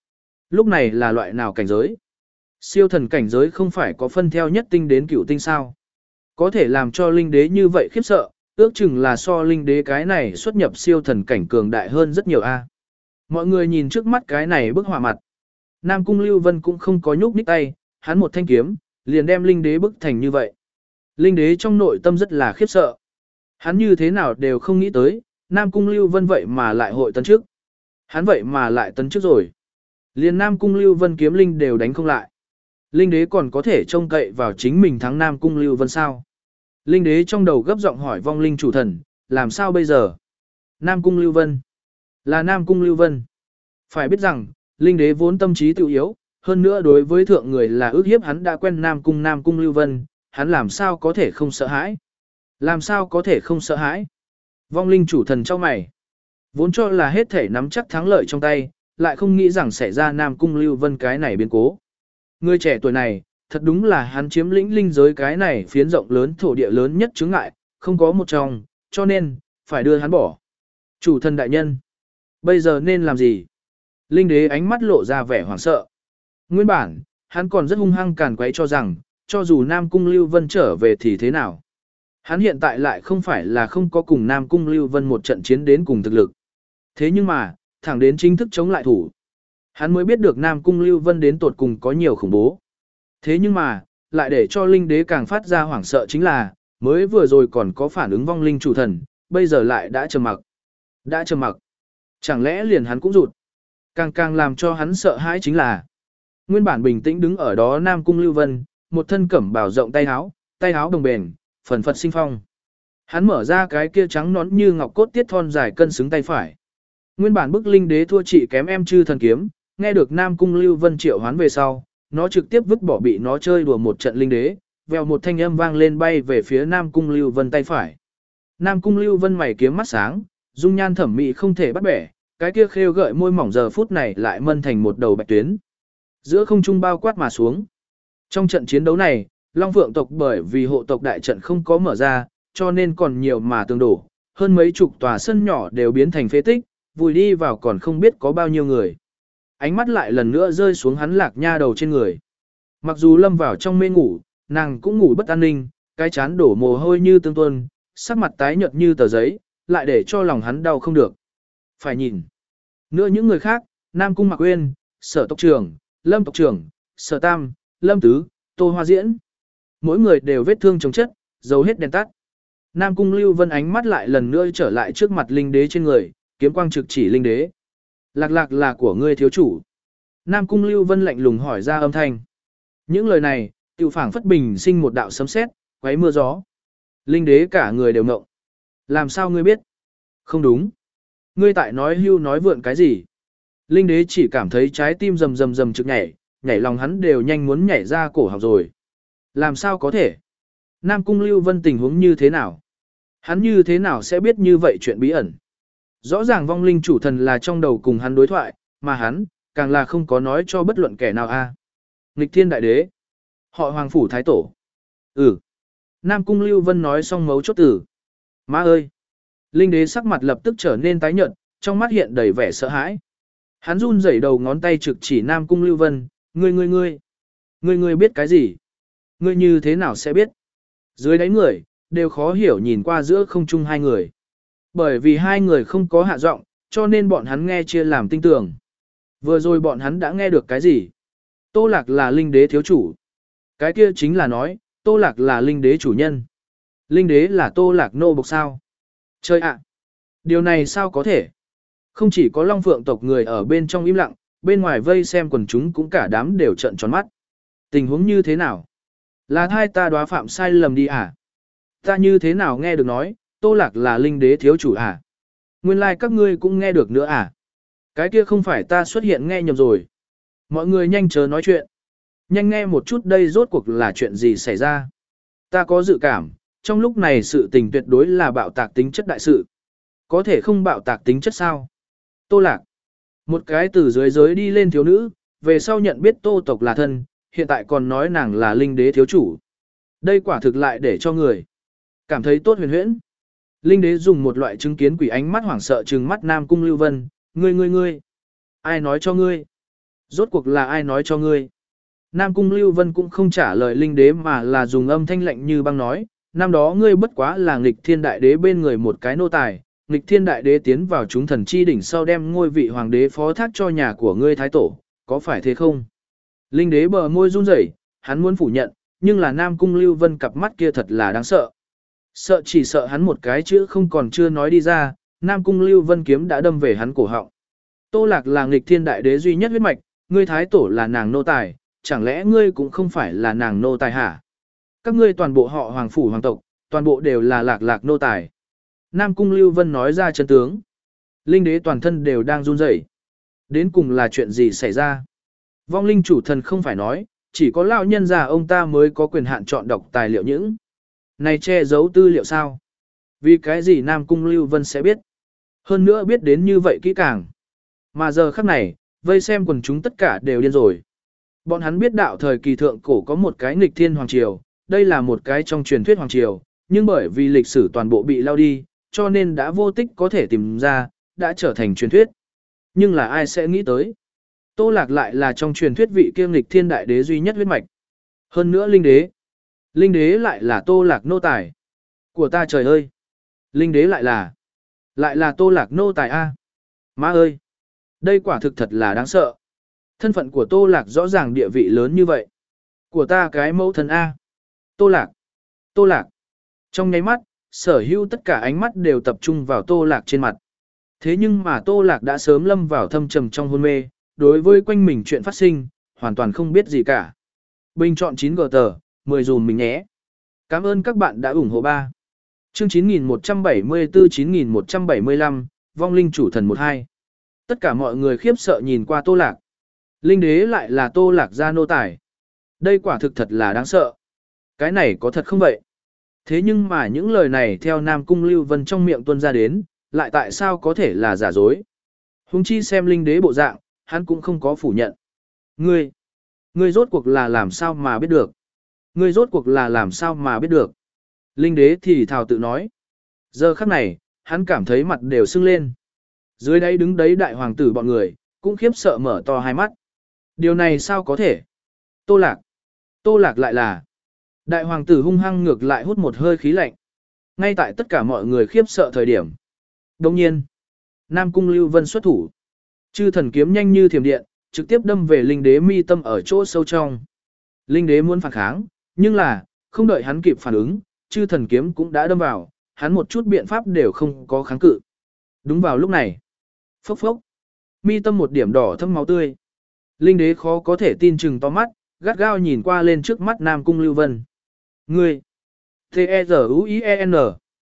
Lúc này là loại nào cảnh giới? Siêu thần cảnh giới không phải có phân theo nhất tinh đến cửu tinh sao? Có thể làm cho linh đế như vậy khiếp sợ, ước chừng là so linh đế cái này xuất nhập siêu thần cảnh cường đại hơn rất nhiều a. Mọi người nhìn trước mắt cái này bức họa mặt. Nam Cung Lưu Vân cũng không có nhúc nhích tay, hắn một thanh kiếm, liền đem linh đế bức thành như vậy. Linh đế trong nội tâm rất là khiếp sợ. Hắn như thế nào đều không nghĩ tới, Nam Cung Lưu Vân vậy mà lại hội tấn trước. Hắn vậy mà lại tấn trước rồi. Liền Nam Cung Lưu Vân kiếm linh đều đánh không lại. Linh đế còn có thể trông cậy vào chính mình thắng Nam Cung Lưu Vân sao? Linh đế trong đầu gấp giọng hỏi vong linh chủ thần, làm sao bây giờ? Nam Cung Lưu Vân. Là Nam Cung Lưu Vân. Phải biết rằng, linh đế vốn tâm trí tự yếu, hơn nữa đối với thượng người là ước hiếp hắn đã quen Nam Cung Nam Cung Lưu Vân, hắn làm sao có thể không sợ hãi? Làm sao có thể không sợ hãi? Vong linh chủ thần cho mày. Vốn cho là hết thể nắm chắc thắng lợi trong tay, lại không nghĩ rằng sẽ ra Nam Cung Lưu Vân cái này biến cố. Người trẻ tuổi này, thật đúng là hắn chiếm lĩnh linh giới cái này phiến rộng lớn thổ địa lớn nhất chướng ngại, không có một trong, cho nên, phải đưa hắn bỏ. Chủ thần đại nhân, bây giờ nên làm gì? Linh đế ánh mắt lộ ra vẻ hoảng sợ. Nguyên bản, hắn còn rất hung hăng càn quấy cho rằng, cho dù Nam Cung Lưu Vân trở về thì thế nào. Hắn hiện tại lại không phải là không có cùng Nam Cung Lưu Vân một trận chiến đến cùng thực lực. Thế nhưng mà, thẳng đến chính thức chống lại thủ. Hắn mới biết được Nam Cung Lưu Vân đến tột cùng có nhiều khủng bố. Thế nhưng mà, lại để cho linh đế càng phát ra hoảng sợ chính là, mới vừa rồi còn có phản ứng vong linh chủ thần, bây giờ lại đã trầm mặc. Đã trầm mặc. Chẳng lẽ liền hắn cũng rụt. Càng càng làm cho hắn sợ hãi chính là, nguyên bản bình tĩnh đứng ở đó Nam Cung Lưu Vân, một thân cẩm bào rộng tay áo, tay áo đồng bền, phần phật sinh phong. Hắn mở ra cái kia trắng nõn như ngọc cốt tiết thon dài cân xứng tay phải. Nguyên bản bức linh đế thua chị kém em chư thần kiếm, nghe được Nam Cung Lưu Vân triệu hoán về sau, nó trực tiếp vứt bỏ bị nó chơi đùa một trận linh đế, vèo một thanh âm vang lên bay về phía Nam Cung Lưu Vân tay phải. Nam Cung Lưu Vân mày kiếm mắt sáng, dung nhan thẩm mỹ không thể bắt bẻ, cái kia khêu gợi môi mỏng giờ phút này lại mân thành một đầu bạch tuyến. Giữa không trung bao quát mà xuống. Trong trận chiến đấu này, Long Phượng tộc bởi vì hộ tộc đại trận không có mở ra, cho nên còn nhiều mà tương đổ, hơn mấy chục tòa sân nhỏ đều biến thành phế tích, vùi đi vào còn không biết có bao nhiêu người. Ánh mắt lại lần nữa rơi xuống hắn Lạc Nha đầu trên người. Mặc dù lâm vào trong mê ngủ, nàng cũng ngủ bất an ninh, cái chán đổ mồ hôi như tương tuôn, sắc mặt tái nhợt như tờ giấy, lại để cho lòng hắn đau không được. Phải nhìn. Nữa những người khác, Nam Cung Mạc Uyên, Sở tộc trưởng, Lâm tộc trưởng, Sở Tam, Lâm Tứ, Tô Hoa Diễn. Mỗi người đều vết thương chống chất, dầu hết đèn tắt. Nam Cung Lưu Vân ánh mắt lại lần nữa trở lại trước mặt linh đế trên người, kiếm quang trực chỉ linh đế. Lạc lạc là của ngươi thiếu chủ. Nam Cung Lưu Vân lạnh lùng hỏi ra âm thanh. Những lời này, tiêu phảng phất bình sinh một đạo sấm sét, quấy mưa gió. Linh đế cả người đều ngộng. Làm sao ngươi biết? Không đúng. Ngươi tại nói hưu nói vượn cái gì? Linh đế chỉ cảm thấy trái tim rầm rầm rầm trực nhảy, nhảy lòng hắn đều nhanh muốn nhảy ra cổ họng rồi. Làm sao có thể? Nam Cung Lưu Vân tình huống như thế nào? Hắn như thế nào sẽ biết như vậy chuyện bí ẩn? Rõ ràng vong linh chủ thần là trong đầu cùng hắn đối thoại, mà hắn, càng là không có nói cho bất luận kẻ nào a. Nghịch thiên đại đế. Họ Hoàng Phủ Thái Tổ. Ừ. Nam Cung Lưu Vân nói xong mấu chốt tử. Má ơi. Linh đế sắc mặt lập tức trở nên tái nhợt, trong mắt hiện đầy vẻ sợ hãi. Hắn run rẩy đầu ngón tay trực chỉ Nam Cung Lưu Vân, ngươi ngươi ngươi. Ngươi ngươi biết cái gì? Ngươi như thế nào sẽ biết? Dưới đáy người, đều khó hiểu nhìn qua giữa không trung hai người. Bởi vì hai người không có hạ giọng, cho nên bọn hắn nghe chia làm tinh tưởng. Vừa rồi bọn hắn đã nghe được cái gì? Tô Lạc là linh đế thiếu chủ. Cái kia chính là nói, Tô Lạc là linh đế chủ nhân. Linh đế là Tô Lạc nô bộc sao? Chơi ạ! Điều này sao có thể? Không chỉ có Long Phượng tộc người ở bên trong im lặng, bên ngoài vây xem quần chúng cũng cả đám đều trợn tròn mắt. Tình huống như thế nào? Là thai ta đoá phạm sai lầm đi à? Ta như thế nào nghe được nói, Tô Lạc là linh đế thiếu chủ à? Nguyên lai like các ngươi cũng nghe được nữa à? Cái kia không phải ta xuất hiện nghe nhầm rồi. Mọi người nhanh chớ nói chuyện. Nhanh nghe một chút đây rốt cuộc là chuyện gì xảy ra. Ta có dự cảm, trong lúc này sự tình tuyệt đối là bạo tạc tính chất đại sự. Có thể không bạo tạc tính chất sao? Tô Lạc. Một cái từ dưới giới đi lên thiếu nữ, về sau nhận biết Tô tộc là thân, hiện tại còn nói nàng là linh đế thiếu chủ. Đây quả thực lại để cho người cảm thấy tốt huyền huyễn. Linh đế dùng một loại chứng kiến quỷ ánh mắt hoảng sợ trừng mắt Nam Cung Lưu Vân, ngươi ngươi ngươi. Ai nói cho ngươi? Rốt cuộc là ai nói cho ngươi? Nam Cung Lưu Vân cũng không trả lời linh đế mà là dùng âm thanh lạnh như băng nói, năm đó ngươi bất quá là nghịch thiên đại đế bên người một cái nô tài, nghịch thiên đại đế tiến vào chúng thần chi đỉnh sau đem ngôi vị hoàng đế phó thác cho nhà của ngươi thái tổ, có phải thế không? Linh đế bờ môi run rẩy, hắn muốn phủ nhận, nhưng là Nam Cung Lưu Vân cặp mắt kia thật là đáng sợ. Sợ chỉ sợ hắn một cái chữ không còn chưa nói đi ra, Nam Cung Lưu Vân kiếm đã đâm về hắn cổ họng. Tô Lạc là nghịch thiên đại đế duy nhất huyết mạch, ngươi thái tổ là nàng nô tài, chẳng lẽ ngươi cũng không phải là nàng nô tài hả? Các ngươi toàn bộ họ hoàng phủ hoàng tộc, toàn bộ đều là Lạc Lạc nô tài. Nam Cung Lưu Vân nói ra chân tướng. Linh đế toàn thân đều đang run rẩy. Đến cùng là chuyện gì xảy ra? Vong linh chủ thần không phải nói, chỉ có lão nhân già ông ta mới có quyền hạn chọn đọc tài liệu những. Này che giấu tư liệu sao? Vì cái gì Nam Cung Lưu Vân sẽ biết? Hơn nữa biết đến như vậy kỹ càng. Mà giờ khắc này, vây xem quần chúng tất cả đều điên rồi. Bọn hắn biết đạo thời kỳ thượng cổ có một cái nghịch thiên hoàng triều, đây là một cái trong truyền thuyết hoàng triều, nhưng bởi vì lịch sử toàn bộ bị lao đi, cho nên đã vô tích có thể tìm ra, đã trở thành truyền thuyết. Nhưng là ai sẽ nghĩ tới? Tô Lạc lại là trong truyền thuyết vị kiêm nghịch thiên đại đế duy nhất huyết mạch. Hơn nữa linh đế. Linh đế lại là Tô Lạc nô tài. Của ta trời ơi! Linh đế lại là... Lại là Tô Lạc nô tài A. Má ơi! Đây quả thực thật là đáng sợ. Thân phận của Tô Lạc rõ ràng địa vị lớn như vậy. Của ta cái mẫu thân A. Tô Lạc! Tô Lạc! Trong nháy mắt, sở hữu tất cả ánh mắt đều tập trung vào Tô Lạc trên mặt. Thế nhưng mà Tô Lạc đã sớm lâm vào thâm trầm trong hôn mê, đối với quanh mình chuyện phát sinh, hoàn toàn không biết gì cả. Bình chọn chín G tờ, mười dùm mình nhé. Cảm ơn các bạn đã ủng hộ ba. Chương chín nghìn một trăm bảy mươi tư chín nghìn một trăm bảy mươi lăm, Vong Linh Chủ Thần một hai. Tất cả mọi người khiếp sợ nhìn qua Tô Lạc. Linh đế lại là Tô Lạc gia nô tài. Đây quả thực thật là đáng sợ. Cái này có thật không vậy? Thế nhưng mà những lời này theo Nam Cung Lưu Vân trong miệng tuôn ra đến, lại tại sao có thể là giả dối? Hùng chi xem linh đế bộ dạng, hắn cũng không có phủ nhận. Ngươi, ngươi rốt cuộc là làm sao mà biết được? Ngươi rốt cuộc là làm sao mà biết được? Linh đế thì thào tự nói. Giờ khắc này, hắn cảm thấy mặt đều sưng lên. Dưới đấy đứng đấy đại hoàng tử bọn người, cũng khiếp sợ mở to hai mắt. Điều này sao có thể? Tô Lạc. Tô Lạc lại là. Đại hoàng tử hung hăng ngược lại hút một hơi khí lạnh. Ngay tại tất cả mọi người khiếp sợ thời điểm. Đồng nhiên, Nam Cung Lưu Vân xuất thủ. Chư thần kiếm nhanh như thiểm điện, trực tiếp đâm về linh đế mi tâm ở chỗ sâu trong. Linh đế muốn phản kháng, nhưng là, không đợi hắn kịp phản ứng, chư thần kiếm cũng đã đâm vào, hắn một chút biện pháp đều không có kháng cự. Đúng vào lúc này, phốc phốc, mi tâm một điểm đỏ thâm máu tươi. Linh đế khó có thể tin chừng to mắt, gắt gao nhìn qua lên trước mắt Nam Cung Lưu Vân. Ngươi, T-E-Z-U-I-E-N,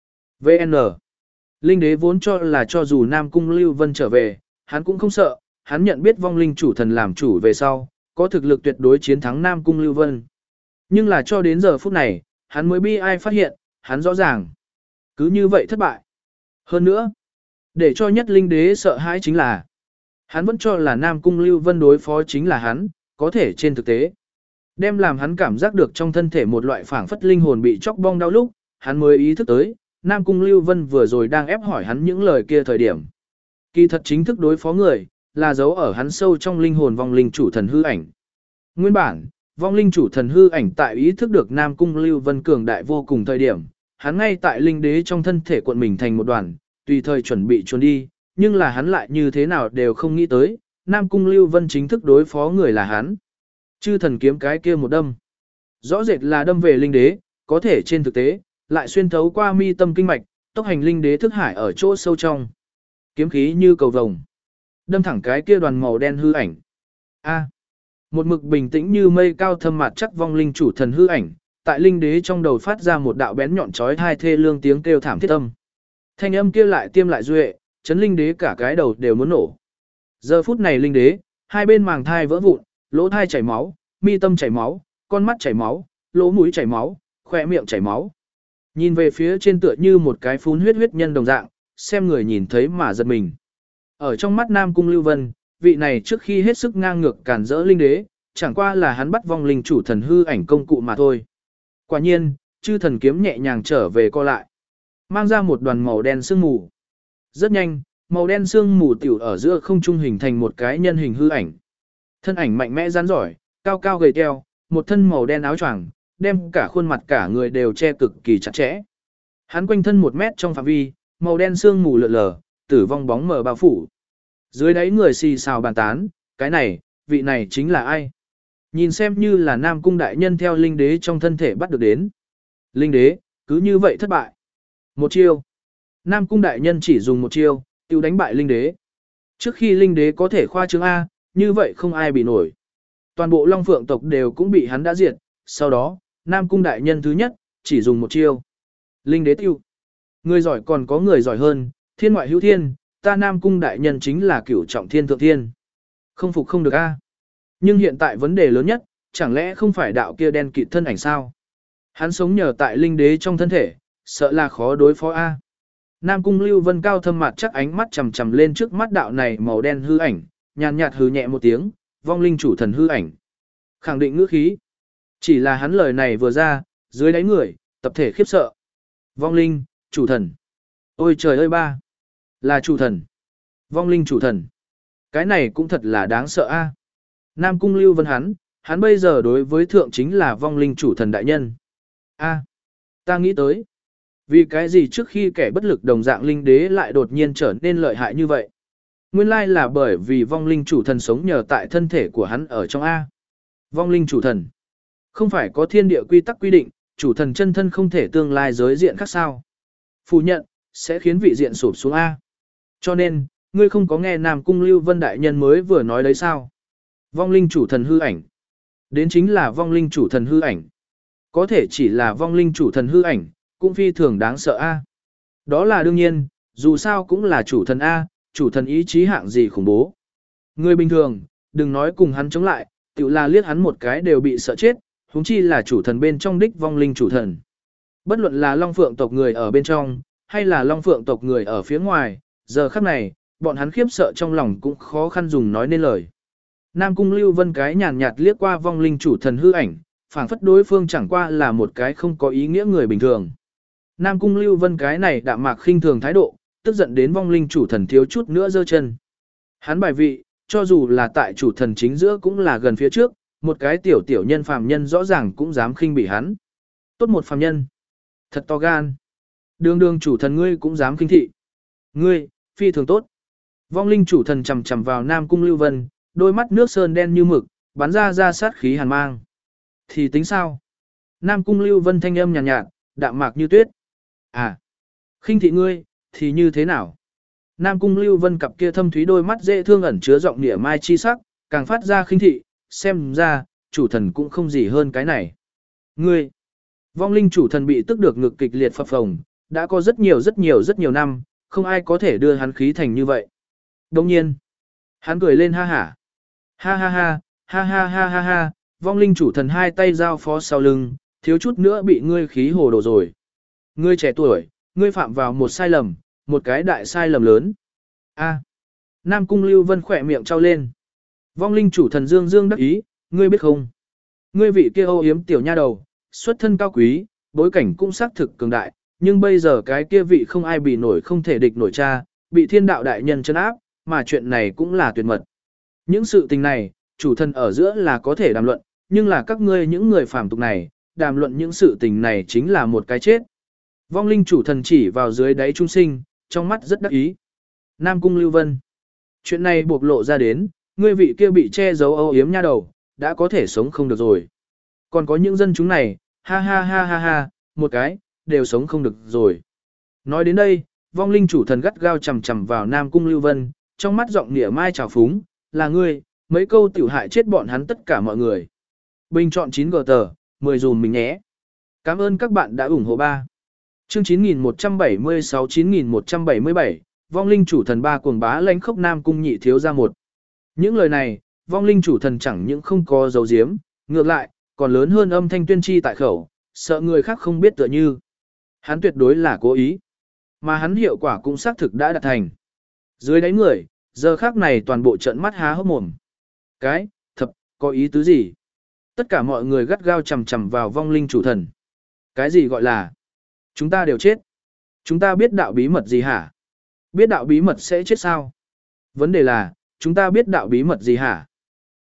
V-N. Linh đế vốn cho là cho dù Nam Cung Lưu Vân trở về, hắn cũng không sợ, hắn nhận biết vong linh chủ thần làm chủ về sau, có thực lực tuyệt đối chiến thắng Nam Cung Lưu Vân. Nhưng là cho đến giờ phút này, hắn mới bi ai phát hiện, hắn rõ ràng. Cứ như vậy thất bại. Hơn nữa, để cho nhất linh đế sợ hãi chính là, hắn vẫn cho là Nam Cung Lưu Vân đối phó chính là hắn, có thể trên thực tế. Đem làm hắn cảm giác được trong thân thể một loại phảng phất linh hồn bị chóc bong đau lúc, hắn mới ý thức tới, Nam Cung Lưu Vân vừa rồi đang ép hỏi hắn những lời kia thời điểm. Kỳ thật chính thức đối phó người, là giấu ở hắn sâu trong linh hồn vong linh chủ thần hư ảnh. Nguyên bản, vong linh chủ thần hư ảnh tại ý thức được Nam Cung Lưu Vân cường đại vô cùng thời điểm, hắn ngay tại linh đế trong thân thể cuộn mình thành một đoàn, tùy thời chuẩn bị trốn đi, nhưng là hắn lại như thế nào đều không nghĩ tới, Nam Cung Lưu Vân chính thức đối phó người là hắn. Chư thần kiếm cái kia một đâm. Rõ rệt là đâm về linh đế, có thể trên thực tế, lại xuyên thấu qua mi tâm kinh mạch, tốc hành linh đế thức hải ở chỗ sâu trong. Kiếm khí như cầu vồng. Đâm thẳng cái kia đoàn màu đen hư ảnh. A. Một mực bình tĩnh như mây cao thâm mặt chắc vong linh chủ thần hư ảnh, tại linh đế trong đầu phát ra một đạo bén nhọn chói tai thê lương tiếng kêu thảm thiết âm. Thanh âm kia lại tiêm lại duệ, chấn linh đế cả cái đầu đều muốn nổ. Giờ phút này linh đế, hai bên màng thai vỡ vụn, lỗ thai chảy máu, mi tâm chảy máu, con mắt chảy máu, lỗ mũi chảy máu, khóe miệng chảy máu. Nhìn về phía trên tựa như một cái phun huyết huyết nhân đồng dạng, xem người nhìn thấy mà giật mình. Ở trong mắt Nam Cung Lưu Vân, vị này trước khi hết sức ngang ngược cản rỡ linh đế, chẳng qua là hắn bắt vong linh chủ thần hư ảnh công cụ mà thôi. Quả nhiên, chư thần kiếm nhẹ nhàng trở về co lại, mang ra một đoàn màu đen sương mù. Rất nhanh, màu đen sương mù tiểu ở giữa không trung hình thành một cái nhân hình hư ảnh. Thân ảnh mạnh mẽ rắn giỏi, cao cao gầy teo, một thân màu đen áo choàng, đem cả khuôn mặt cả người đều che cực kỳ chặt chẽ. Hắn quanh thân một mét trong phạm vi, màu đen sương mù lượn lờ, tử vong bóng mờ bao phủ. Dưới đáy người xì xào bàn tán, cái này, vị này chính là ai? Nhìn xem như là Nam Cung đại nhân theo linh đế trong thân thể bắt được đến. Linh đế, cứ như vậy thất bại. Một chiêu. Nam Cung đại nhân chỉ dùng một chiêu, tiêu đánh bại linh đế. Trước khi linh đế có thể khoa trương A, như vậy không ai bị nổi. Toàn bộ Long Phượng tộc đều cũng bị hắn đã diệt, sau đó, Nam Cung đại nhân thứ nhất, chỉ dùng một chiêu. Linh đế tiêu. Người giỏi còn có người giỏi hơn, thiên ngoại hữu thiên, ta Nam Cung đại nhân chính là cửu trọng thiên thượng thiên. Không phục không được A. Nhưng hiện tại vấn đề lớn nhất, chẳng lẽ không phải đạo kia đen kịt thân ảnh sao? Hắn sống nhờ tại linh đế trong thân thể, sợ là khó đối phó A. Nam Cung Lưu Vân cao thâm mặt chắc ánh mắt chằm chằm lên trước mắt đạo này màu đen hư ảnh, nhàn nhạt hừ nhẹ một tiếng, vong linh chủ thần hư ảnh. Khẳng định ngữ khí. Chỉ là hắn lời này vừa ra, dưới đáy người, tập thể khiếp sợ. Vong linh, chủ thần. Ôi trời ơi ba. Là chủ thần. Vong linh chủ thần. Cái này cũng thật là đáng sợ a. Nam Cung Lưu Vân hắn, hắn bây giờ đối với thượng chính là vong linh chủ thần đại nhân. A. Ta nghĩ tới. Vì cái gì trước khi kẻ bất lực đồng dạng linh đế lại đột nhiên trở nên lợi hại như vậy? Nguyên lai là bởi vì vong linh chủ thần sống nhờ tại thân thể của hắn ở trong A. Vong linh chủ thần. Không phải có thiên địa quy tắc quy định, chủ thần chân thân không thể tương lai giới diện khác sao. Phủ nhận, sẽ khiến vị diện sụp xuống A. Cho nên, ngươi không có nghe Nam Cung Lưu Vân đại nhân mới vừa nói đấy sao? Vong linh chủ thần hư ảnh. Đến chính là vong linh chủ thần hư ảnh. Có thể chỉ là vong linh chủ thần hư ảnh, cũng phi thường đáng sợ A. Đó là đương nhiên, dù sao cũng là chủ thần A, chủ thần ý chí hạng gì khủng bố. Người bình thường, đừng nói cùng hắn chống lại, tự là liếc hắn một cái đều bị sợ chết, huống chi là chủ thần bên trong đích vong linh chủ thần. Bất luận là Long Phượng tộc người ở bên trong, hay là Long Phượng tộc người ở phía ngoài, giờ khắc này, bọn hắn khiếp sợ trong lòng cũng khó khăn dùng nói nên lời. Nam Cung Lưu Vân cái nhàn nhạt liếc qua vong linh chủ thần hư ảnh, phảng phất đối phương chẳng qua là một cái không có ý nghĩa người bình thường. Nam Cung Lưu Vân cái này đạm mạc khinh thường thái độ, tức giận đến vong linh chủ thần thiếu chút nữa giơ chân. Hắn bài vị, cho dù là tại chủ thần chính giữa cũng là gần phía trước, một cái tiểu tiểu nhân phàm nhân rõ ràng cũng dám khinh bỉ hắn. Tốt một phàm nhân. Thật to gan. Đường đường chủ thần ngươi cũng dám khinh thị. Ngươi, phi thường tốt. Vong linh chủ thần chầm chầm vào Nam Cung Lưu Vân, đôi mắt nước sơn đen như mực, bắn ra ra sát khí hàn mang. Thì tính sao? Nam Cung Lưu Vân thanh âm nhàn nhạt, nhạt, đạm mạc như tuyết. À, khinh thị ngươi, thì như thế nào? Nam Cung Lưu Vân cặp kia thâm thúy đôi mắt dễ thương ẩn chứa giọng nịa mai chi sắc, càng phát ra khinh thị, xem ra, chủ thần cũng không gì hơn cái này. Ngươi, vong linh chủ thần bị tức được ngực kịch liệt phập phồng, đã có rất nhiều rất nhiều rất nhiều năm, không ai có thể đưa hắn khí thành như vậy. Đồng nhiên, hắn cười lên ha hả. Ha ha ha, ha ha ha ha ha, vong linh chủ thần hai tay giao phó sau lưng, thiếu chút nữa bị ngươi khí hồ đồ rồi. Ngươi trẻ tuổi, ngươi phạm vào một sai lầm, một cái đại sai lầm lớn. A. Nam Cung Lưu Vân khỏe miệng trao lên. Vong linh chủ thần dương dương đắc ý, ngươi biết không? Ngươi vị kia âu yếm tiểu nha đầu, xuất thân cao quý, bối cảnh cũng xác thực cường đại, nhưng bây giờ cái kia vị không ai bị nổi không thể địch nổi cha, bị thiên đạo đại nhân trấn áp, mà chuyện này cũng là tuyệt mật. Những sự tình này, chủ thần ở giữa là có thể đàm luận, nhưng là các ngươi những người phàm tục này, đàm luận những sự tình này chính là một cái chết. Vong linh chủ thần chỉ vào dưới đáy trung sinh, trong mắt rất đắc ý. Nam Cung Lưu Vân. Chuyện này bộc lộ ra đến, ngươi vị kia bị che giấu âu yếm nha đầu, đã có thể sống không được rồi. Còn có những dân chúng này, ha ha ha ha ha, một cái, đều sống không được rồi. Nói đến đây, vong linh chủ thần gắt gao chầm chầm vào Nam Cung Lưu Vân, trong mắt giọng nịa mai trào phúng, là ngươi, mấy câu tiểu hại chết bọn hắn tất cả mọi người. Bình chọn chín gờ tờ, mười dùm mình nhé. Cảm ơn các bạn đã ủng hộ ba. Chương chín nghìn một trăm bảy mươi sáu chín nghìn một trăm bảy mươi bảy, vong linh chủ thần ba cuồng bá lãnh khốc Nam Cung nhị thiếu ra một. Những lời này, vong linh chủ thần chẳng những không có dấu diếm, ngược lại, còn lớn hơn âm thanh tuyên chi tại khẩu, sợ người khác không biết tựa như. Hắn tuyệt đối là cố ý, mà hắn hiệu quả cũng xác thực đã đạt thành. Dưới đáy người, giờ khác này toàn bộ trận mắt há hốc mồm. Cái, thập, có ý tứ gì? Tất cả mọi người gắt gao chầm chầm vào vong linh chủ thần. Cái gì gọi là? Chúng ta đều chết. Chúng ta biết đạo bí mật gì hả? Biết đạo bí mật sẽ chết sao? Vấn đề là, chúng ta biết đạo bí mật gì hả?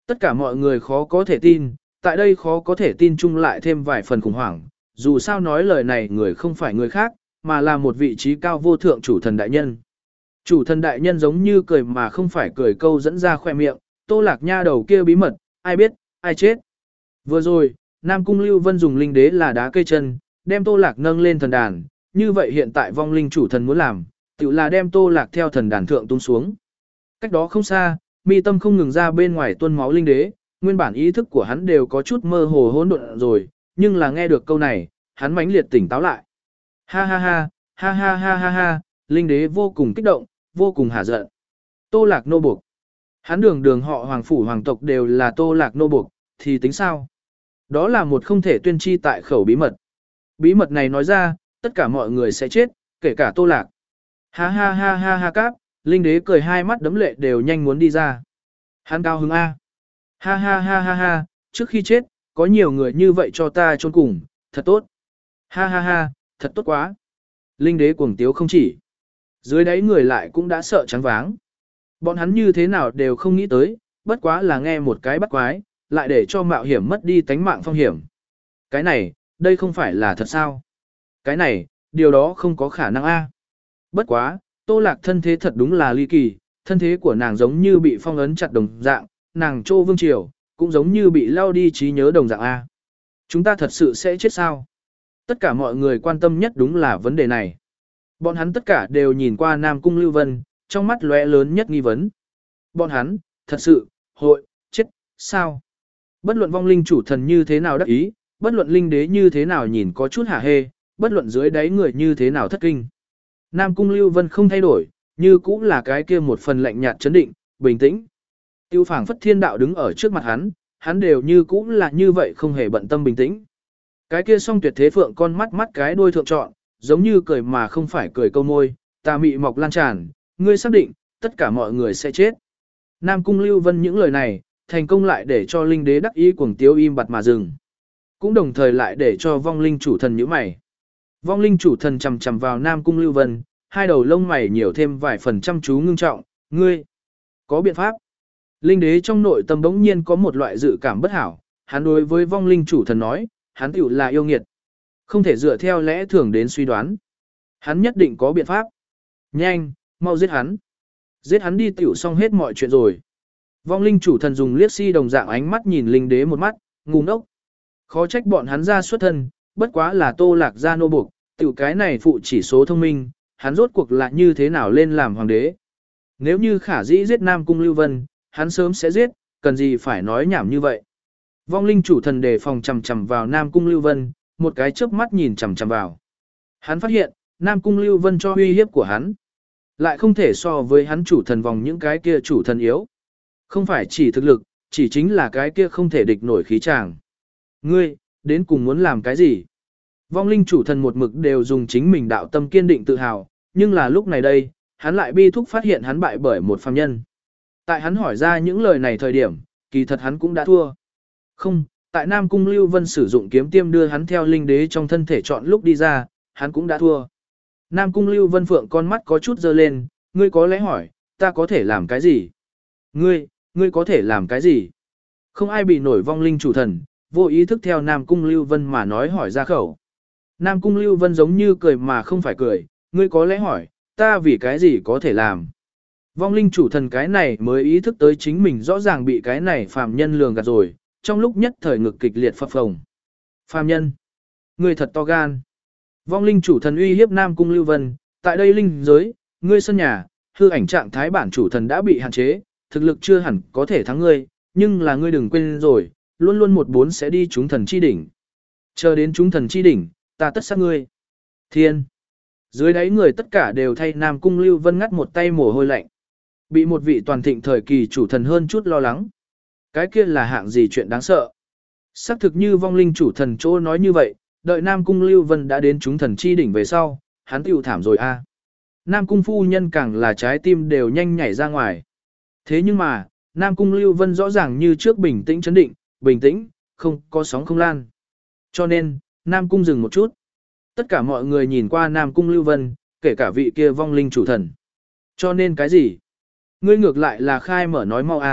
Tất cả mọi người khó có thể tin, tại đây khó có thể tin chung lại thêm vài phần khủng hoảng, dù sao nói lời này người không phải người khác, mà là một vị trí cao vô thượng chủ thần đại nhân. Chủ thần đại nhân giống như cười mà không phải cười câu dẫn ra khoe miệng, Tô Lạc nha đầu kia bí mật, ai biết, ai chết. Vừa rồi, Nam Cung Lưu Vân dùng linh đế là đá cây chân, đem Tô Lạc nâng lên thần đàn, như vậy hiện tại vong linh chủ thần muốn làm, tự là đem Tô Lạc theo thần đàn thượng tung xuống. Cách đó không xa, mi tâm không ngừng ra bên ngoài tuôn máu linh đế, nguyên bản ý thức của hắn đều có chút mơ hồ hỗn độn rồi, nhưng là nghe được câu này, hắn mãnh liệt tỉnh táo lại. Ha ha ha, ha ha ha ha ha, linh đế vô cùng kích động, vô cùng hả giận. Tô Lạc nô buộc. Hắn đường đường họ hoàng phủ hoàng tộc đều là Tô Lạc nô buộc, thì tính sao? Đó là một không thể tuyên chi tại khẩu bí mật. Bí mật này nói ra, tất cả mọi người sẽ chết, kể cả Tô Lạc. Ha ha ha ha ha cáp, linh đế cười hai mắt đấm lệ đều nhanh muốn đi ra. Hắn cao hứng A. Ha ha ha ha ha, trước khi chết, có nhiều người như vậy cho ta chôn cùng, thật tốt. Ha ha ha, thật tốt quá. Linh đế cuồng tiếu không chỉ. Dưới đáy người lại cũng đã sợ trắng váng. Bọn hắn như thế nào đều không nghĩ tới, bất quá là nghe một cái bắt quái, lại để cho mạo hiểm mất đi tánh mạng phong hiểm. Cái này, đây không phải là thật sao? Cái này, điều đó không có khả năng a. Bất quá, Tô Lạc thân thế thật đúng là ly kỳ, thân thế của nàng giống như bị phong ấn chặt đồng dạng, nàng Trô Vương Triều, cũng giống như bị lao đi trí nhớ đồng dạng a. Chúng ta thật sự sẽ chết sao? Tất cả mọi người quan tâm nhất đúng là vấn đề này. Bọn hắn tất cả đều nhìn qua Nam Cung Lưu Vân, trong mắt lóe lớn nhất nghi vấn. Bọn hắn, thật sự, hội, chết, sao? Bất luận vong linh chủ thần như thế nào đắc ý, bất luận linh đế như thế nào nhìn có chút hả hê, bất luận dưới đáy người như thế nào thất kinh. Nam Cung Lưu Vân không thay đổi, như cũng là cái kia một phần lạnh nhạt chấn định, bình tĩnh. Tiêu phảng phất thiên đạo đứng ở trước mặt hắn, hắn đều như cũng là như vậy không hề bận tâm bình tĩnh. Cái kia song tuyệt thế phượng con mắt mắt cái đuôi thượng trọn, giống như cười mà không phải cười câu môi, tà mị mọc lan tràn, ngươi xác định, tất cả mọi người sẽ chết. Nam Cung Lưu Vân những lời này, thành công lại để cho linh đế đắc ý cuồng tiếu im bặt mà dừng. Cũng đồng thời lại để cho vong linh chủ thần nhíu mày. Vong linh chủ thần chầm chầm vào Nam Cung Lưu Vân, hai đầu lông mày nhiều thêm vài phần chăm chú ngưng trọng, ngươi, có biện pháp. Linh đế trong nội tâm bỗng nhiên có một loại dự cảm bất hảo, hắn đối với vong linh chủ thần nói, hắn tiểu là yêu nghiệt. Không thể dựa theo lẽ thường đến suy đoán. Hắn nhất định có biện pháp. Nhanh, mau giết hắn. Giết hắn đi tiểu xong hết mọi chuyện rồi. Vong linh chủ thần dùng liếc si đồng dạng ánh mắt nhìn linh đế một mắt, ngu ngốc. Khó trách bọn hắn ra xuất thân, bất quá là Tô Lạc gia nô buộc, tiểu cái này phụ chỉ số thông minh, hắn rốt cuộc là như thế nào lên làm hoàng đế. Nếu như khả dĩ giết Nam Cung Lưu Vân, hắn sớm sẽ giết, cần gì phải nói nhảm như vậy. Vong linh chủ thần đề phòng chầm chầm vào Nam Cung Lưu Vân, một cái chớp mắt nhìn chầm chầm vào. Hắn phát hiện, Nam Cung Lưu Vân cho uy hiếp của hắn, lại không thể so với hắn chủ thần vòng những cái kia chủ thần yếu. Không phải chỉ thực lực, chỉ chính là cái kia không thể địch nổi khí tràng. Ngươi, đến cùng muốn làm cái gì? Vong linh chủ thần một mực đều dùng chính mình đạo tâm kiên định tự hào, nhưng là lúc này đây, hắn lại bi thúc phát hiện hắn bại bởi một phàm nhân. Tại hắn hỏi ra những lời này thời điểm, kỳ thật hắn cũng đã thua. Không, tại Nam Cung Lưu Vân sử dụng kiếm tiêm đưa hắn theo linh đế trong thân thể chọn lúc đi ra, hắn cũng đã thua. Nam Cung Lưu Vân phượng con mắt có chút dơ lên, ngươi có lẽ hỏi, ta có thể làm cái gì? Ngươi, ngươi có thể làm cái gì? Không ai bị nổi vong linh chủ thần, vô ý thức theo Nam Cung Lưu Vân mà nói hỏi ra khẩu. Nam Cung Lưu Vân giống như cười mà không phải cười, ngươi có lẽ hỏi, ta vì cái gì có thể làm? Vong linh chủ thần cái này mới ý thức tới chính mình rõ ràng bị cái này phàm nhân lường gạt rồi, trong lúc nhất thời ngực kịch liệt phập phồng. Phàm nhân, ngươi thật to gan. Vong linh chủ thần uy hiếp Nam Cung Lưu Vân, tại đây linh giới, ngươi sân nhà, hư ảnh trạng thái bản chủ thần đã bị hạn chế, thực lực chưa hẳn có thể thắng ngươi, nhưng là ngươi đừng quên rồi, luôn luôn một bốn sẽ đi chúng thần chi đỉnh. Chờ đến chúng thần chi đỉnh, ta tất sát ngươi. Thiên. Dưới đáy người tất cả đều thay Nam Cung Lưu Vân ngắt một tay mồ hôi lạnh. Bị một vị toàn thịnh thời kỳ chủ thần hơn chút lo lắng. Cái kia là hạng gì chuyện đáng sợ. Xác thực như vong linh chủ thần chỗ nói như vậy, đợi Nam Cung Lưu Vân đã đến chúng thần chi đỉnh về sau, hắn tiêu thảm rồi a. Nam Cung phu nhân càng là trái tim đều nhanh nhảy ra ngoài. Thế nhưng mà, Nam Cung Lưu Vân rõ ràng như trước bình tĩnh chấn định, bình tĩnh, không có sóng không lan. Cho nên, Nam Cung dừng một chút. Tất cả mọi người nhìn qua Nam Cung Lưu Vân, kể cả vị kia vong linh chủ thần. Cho nên cái gì? Ngươi ngược lại là khai mở nói mau a,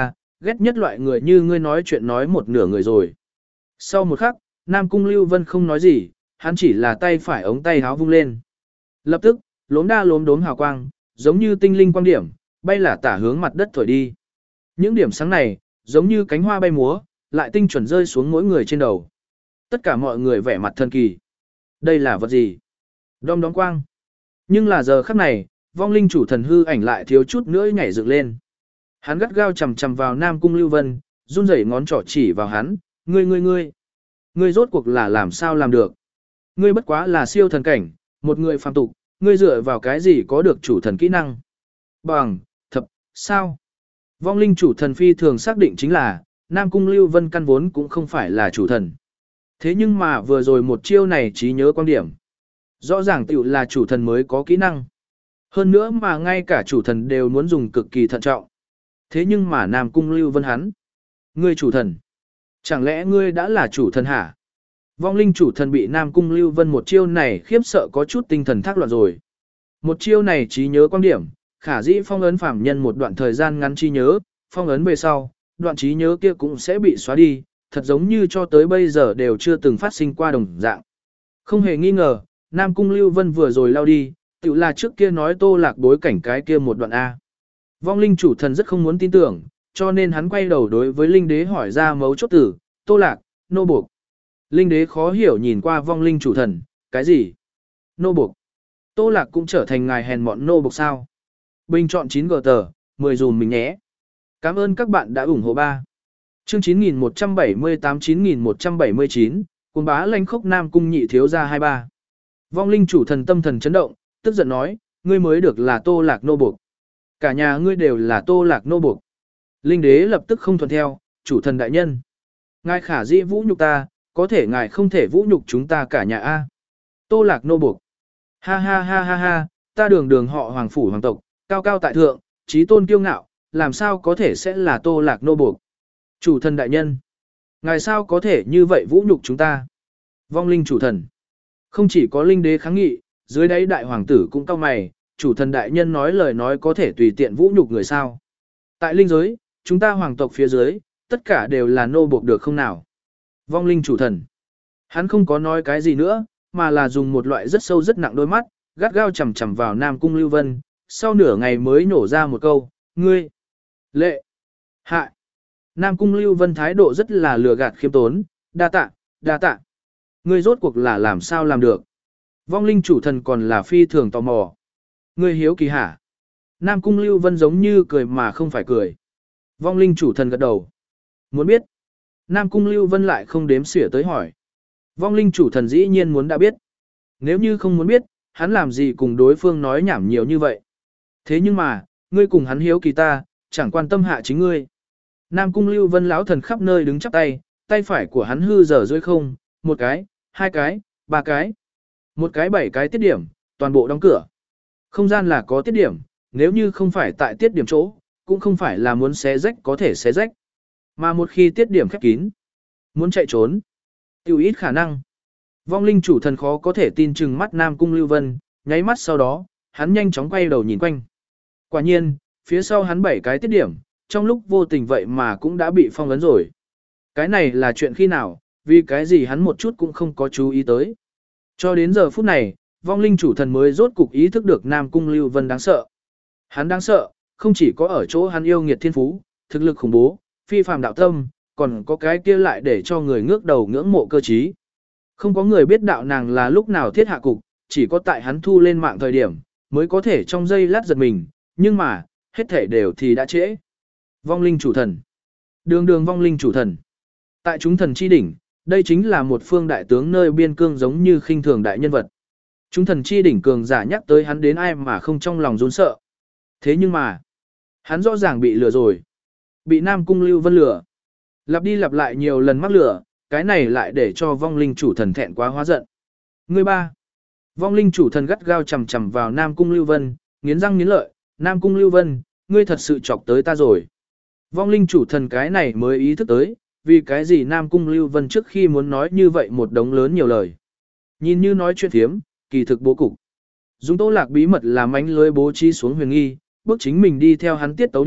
ghét nhất loại người như ngươi nói chuyện nói một nửa người rồi. Sau một khắc, Nam Cung Lưu Vân không nói gì, hắn chỉ là tay phải ống tay háo vung lên. Lập tức, lốm đa lốm đốm hào quang, giống như tinh linh quang điểm, bay là tả hướng mặt đất thổi đi. Những điểm sáng này, giống như cánh hoa bay múa, lại tinh chuẩn rơi xuống mỗi người trên đầu. Tất cả mọi người vẻ mặt thần kỳ. Đây là vật gì? Đom đóm quang. Nhưng là giờ khắc này, vong linh chủ thần hư ảnh lại thiếu chút nữa nhảy dựng lên. Hắn gắt gao chầm chầm vào Nam Cung Lưu Vân, run rẩy ngón trỏ chỉ vào hắn, ngươi ngươi ngươi. Ngươi rốt cuộc là làm sao làm được? Ngươi bất quá là siêu thần cảnh, một người phàm tục, ngươi dựa vào cái gì có được chủ thần kỹ năng? Bằng, thập, sao? Vong linh chủ thần phi thường xác định chính là, Nam Cung Lưu Vân căn vốn cũng không phải là chủ thần. Thế nhưng mà vừa rồi một chiêu này trí nhớ quan điểm. Rõ ràng tiểu là chủ thần mới có kỹ năng. Hơn nữa mà ngay cả chủ thần đều muốn dùng cực kỳ thận trọng. Thế nhưng mà Nam Cung Lưu Vân hắn. Ngươi chủ thần. Chẳng lẽ ngươi đã là chủ thần hả? Vong linh chủ thần bị Nam Cung Lưu Vân một chiêu này khiếp sợ có chút tinh thần thác loạn rồi. Một chiêu này trí nhớ quan điểm, khả dĩ phong ấn phàm nhân một đoạn thời gian ngắn trí nhớ, phong ấn về sau, đoạn trí nhớ kia cũng sẽ bị xóa đi, thật giống như cho tới bây giờ đều chưa từng phát sinh qua đồng dạng. Không hề nghi ngờ, Nam Cung Lưu Vân vừa rồi lao đi, tự là trước kia nói Tô Lạc bối cảnh cái kia một đoạn A. Vong linh chủ thần rất không muốn tin tưởng, cho nên hắn quay đầu đối với linh đế hỏi ra mấu chốt tử, Tô Lạc, nô buộc. Linh đế khó hiểu nhìn qua vong linh chủ thần, cái gì? Nô buộc. Tô Lạc cũng trở thành ngài hèn mọn nô buộc sao? Bình chọn chín gờ tờ, mười dùm mình nhé. Cảm ơn các bạn đã ủng hộ ba. Chương chín nghìn một trăm bảy mươi tám chín nghìn một trăm bảy mươi chín, cuồng bá lanh khốc Nam Cung nhị thiếu gia hai ba. Vong linh chủ thần tâm thần chấn động, tức giận nói, ngươi mới được là Tô Lạc nô buộc. Cả nhà ngươi đều là Tô Lạc nô buộc. Linh đế lập tức không thuận theo, chủ thần đại nhân. Ngài khả dĩ vũ nhục ta, có thể ngài không thể vũ nhục chúng ta cả nhà A. Tô Lạc nô buộc. Ha ha ha ha ha, ta đường đường họ hoàng phủ hoàng tộc, cao cao tại thượng, trí tôn kiêu ngạo, làm sao có thể sẽ là Tô Lạc nô buộc. Chủ thần đại nhân. Ngài sao có thể như vậy vũ nhục chúng ta. Vong linh chủ thần. Không chỉ có linh đế kháng nghị, dưới đáy đại hoàng tử cũng cau mày, chủ thần đại nhân nói lời nói có thể tùy tiện vũ nhục người sao. Tại linh giới, chúng ta hoàng tộc phía dưới, tất cả đều là nô buộc được không nào. Vong linh chủ thần. Hắn không có nói cái gì nữa, mà là dùng một loại rất sâu rất nặng đôi mắt, gắt gao chầm chầm vào Nam Cung Lưu Vân, sau nửa ngày mới nổ ra một câu, ngươi, lệ, hại. Nam Cung Lưu Vân thái độ rất là lừa gạt khiêm tốn, đa tạ, đa tạ. Ngươi rốt cuộc là làm sao làm được. Vong linh chủ thần còn là phi thường tò mò. Ngươi hiếu kỳ hả? Nam Cung Lưu Vân giống như cười mà không phải cười. Vong linh chủ thần gật đầu. Muốn biết. Nam Cung Lưu Vân lại không đếm xỉa tới hỏi. Vong linh chủ thần dĩ nhiên muốn đã biết. Nếu như không muốn biết, hắn làm gì cùng đối phương nói nhảm nhiều như vậy. Thế nhưng mà, ngươi cùng hắn hiếu kỳ ta, chẳng quan tâm hạ chính ngươi. Nam Cung Lưu Vân lão thần khắp nơi đứng chắp tay, tay phải của hắn hư dở dưới không, một cái, hai cái, ba cái, một cái bảy cái tiết điểm, toàn bộ đóng cửa. Không gian là có tiết điểm, nếu như không phải tại tiết điểm chỗ, cũng không phải là muốn xé rách có thể xé rách. Mà một khi tiết điểm khép kín, muốn chạy trốn, tiêu ít khả năng. Vong linh chủ thần khó có thể tin chừng mắt Nam Cung Lưu Vân, nháy mắt sau đó, hắn nhanh chóng quay đầu nhìn quanh. Quả nhiên, phía sau hắn bảy cái tiết điểm, trong lúc vô tình vậy mà cũng đã bị phong ấn rồi. Cái này là chuyện khi nào, vì cái gì hắn một chút cũng không có chú ý tới. Cho đến giờ phút này, vong linh chủ thần mới rốt cục ý thức được Nam Cung Lưu Vân đáng sợ. Hắn đáng sợ, không chỉ có ở chỗ hắn yêu nghiệt thiên phú, thực lực khủng bố, phi phàm đạo tâm, còn có cái kia lại để cho người ngước đầu ngưỡng mộ cơ trí. Không có người biết đạo nàng là lúc nào thiết hạ cục, chỉ có tại hắn thu lên mạng thời điểm, mới có thể trong giây lát giật mình, nhưng mà, hết thể đều thì đã trễ. Vong linh chủ thần. Đường đường vong linh chủ thần. Tại chúng thần chi đỉnh, đây chính là một phương đại tướng nơi biên cương giống như khinh thường đại nhân vật. Chúng thần chi đỉnh cường giả nhắc tới hắn đến ai mà không trong lòng run sợ. Thế nhưng mà, hắn rõ ràng bị lừa rồi. Bị Nam Cung Lưu Vân lừa. Lặp đi lặp lại nhiều lần mắc lừa, cái này lại để cho vong linh chủ thần thẹn quá hóa giận. Người ba. Vong linh chủ thần gắt gao chầm chầm vào Nam Cung Lưu Vân, nghiến răng nghiến lợi, Nam Cung Lưu Vân, ngươi thật sự chọc tới ta rồi. Vong linh chủ thần cái này mới ý thức tới, vì cái gì Nam Cung Lưu Vân trước khi muốn nói như vậy một đống lớn nhiều lời. Nhìn như nói chuyện thiếm, kỳ thực bố cục. Dùng Tô Lạc bí mật làm ánh lưới bố trí xuống huyền nghi, bước chính mình đi theo hắn tiết tấu đi,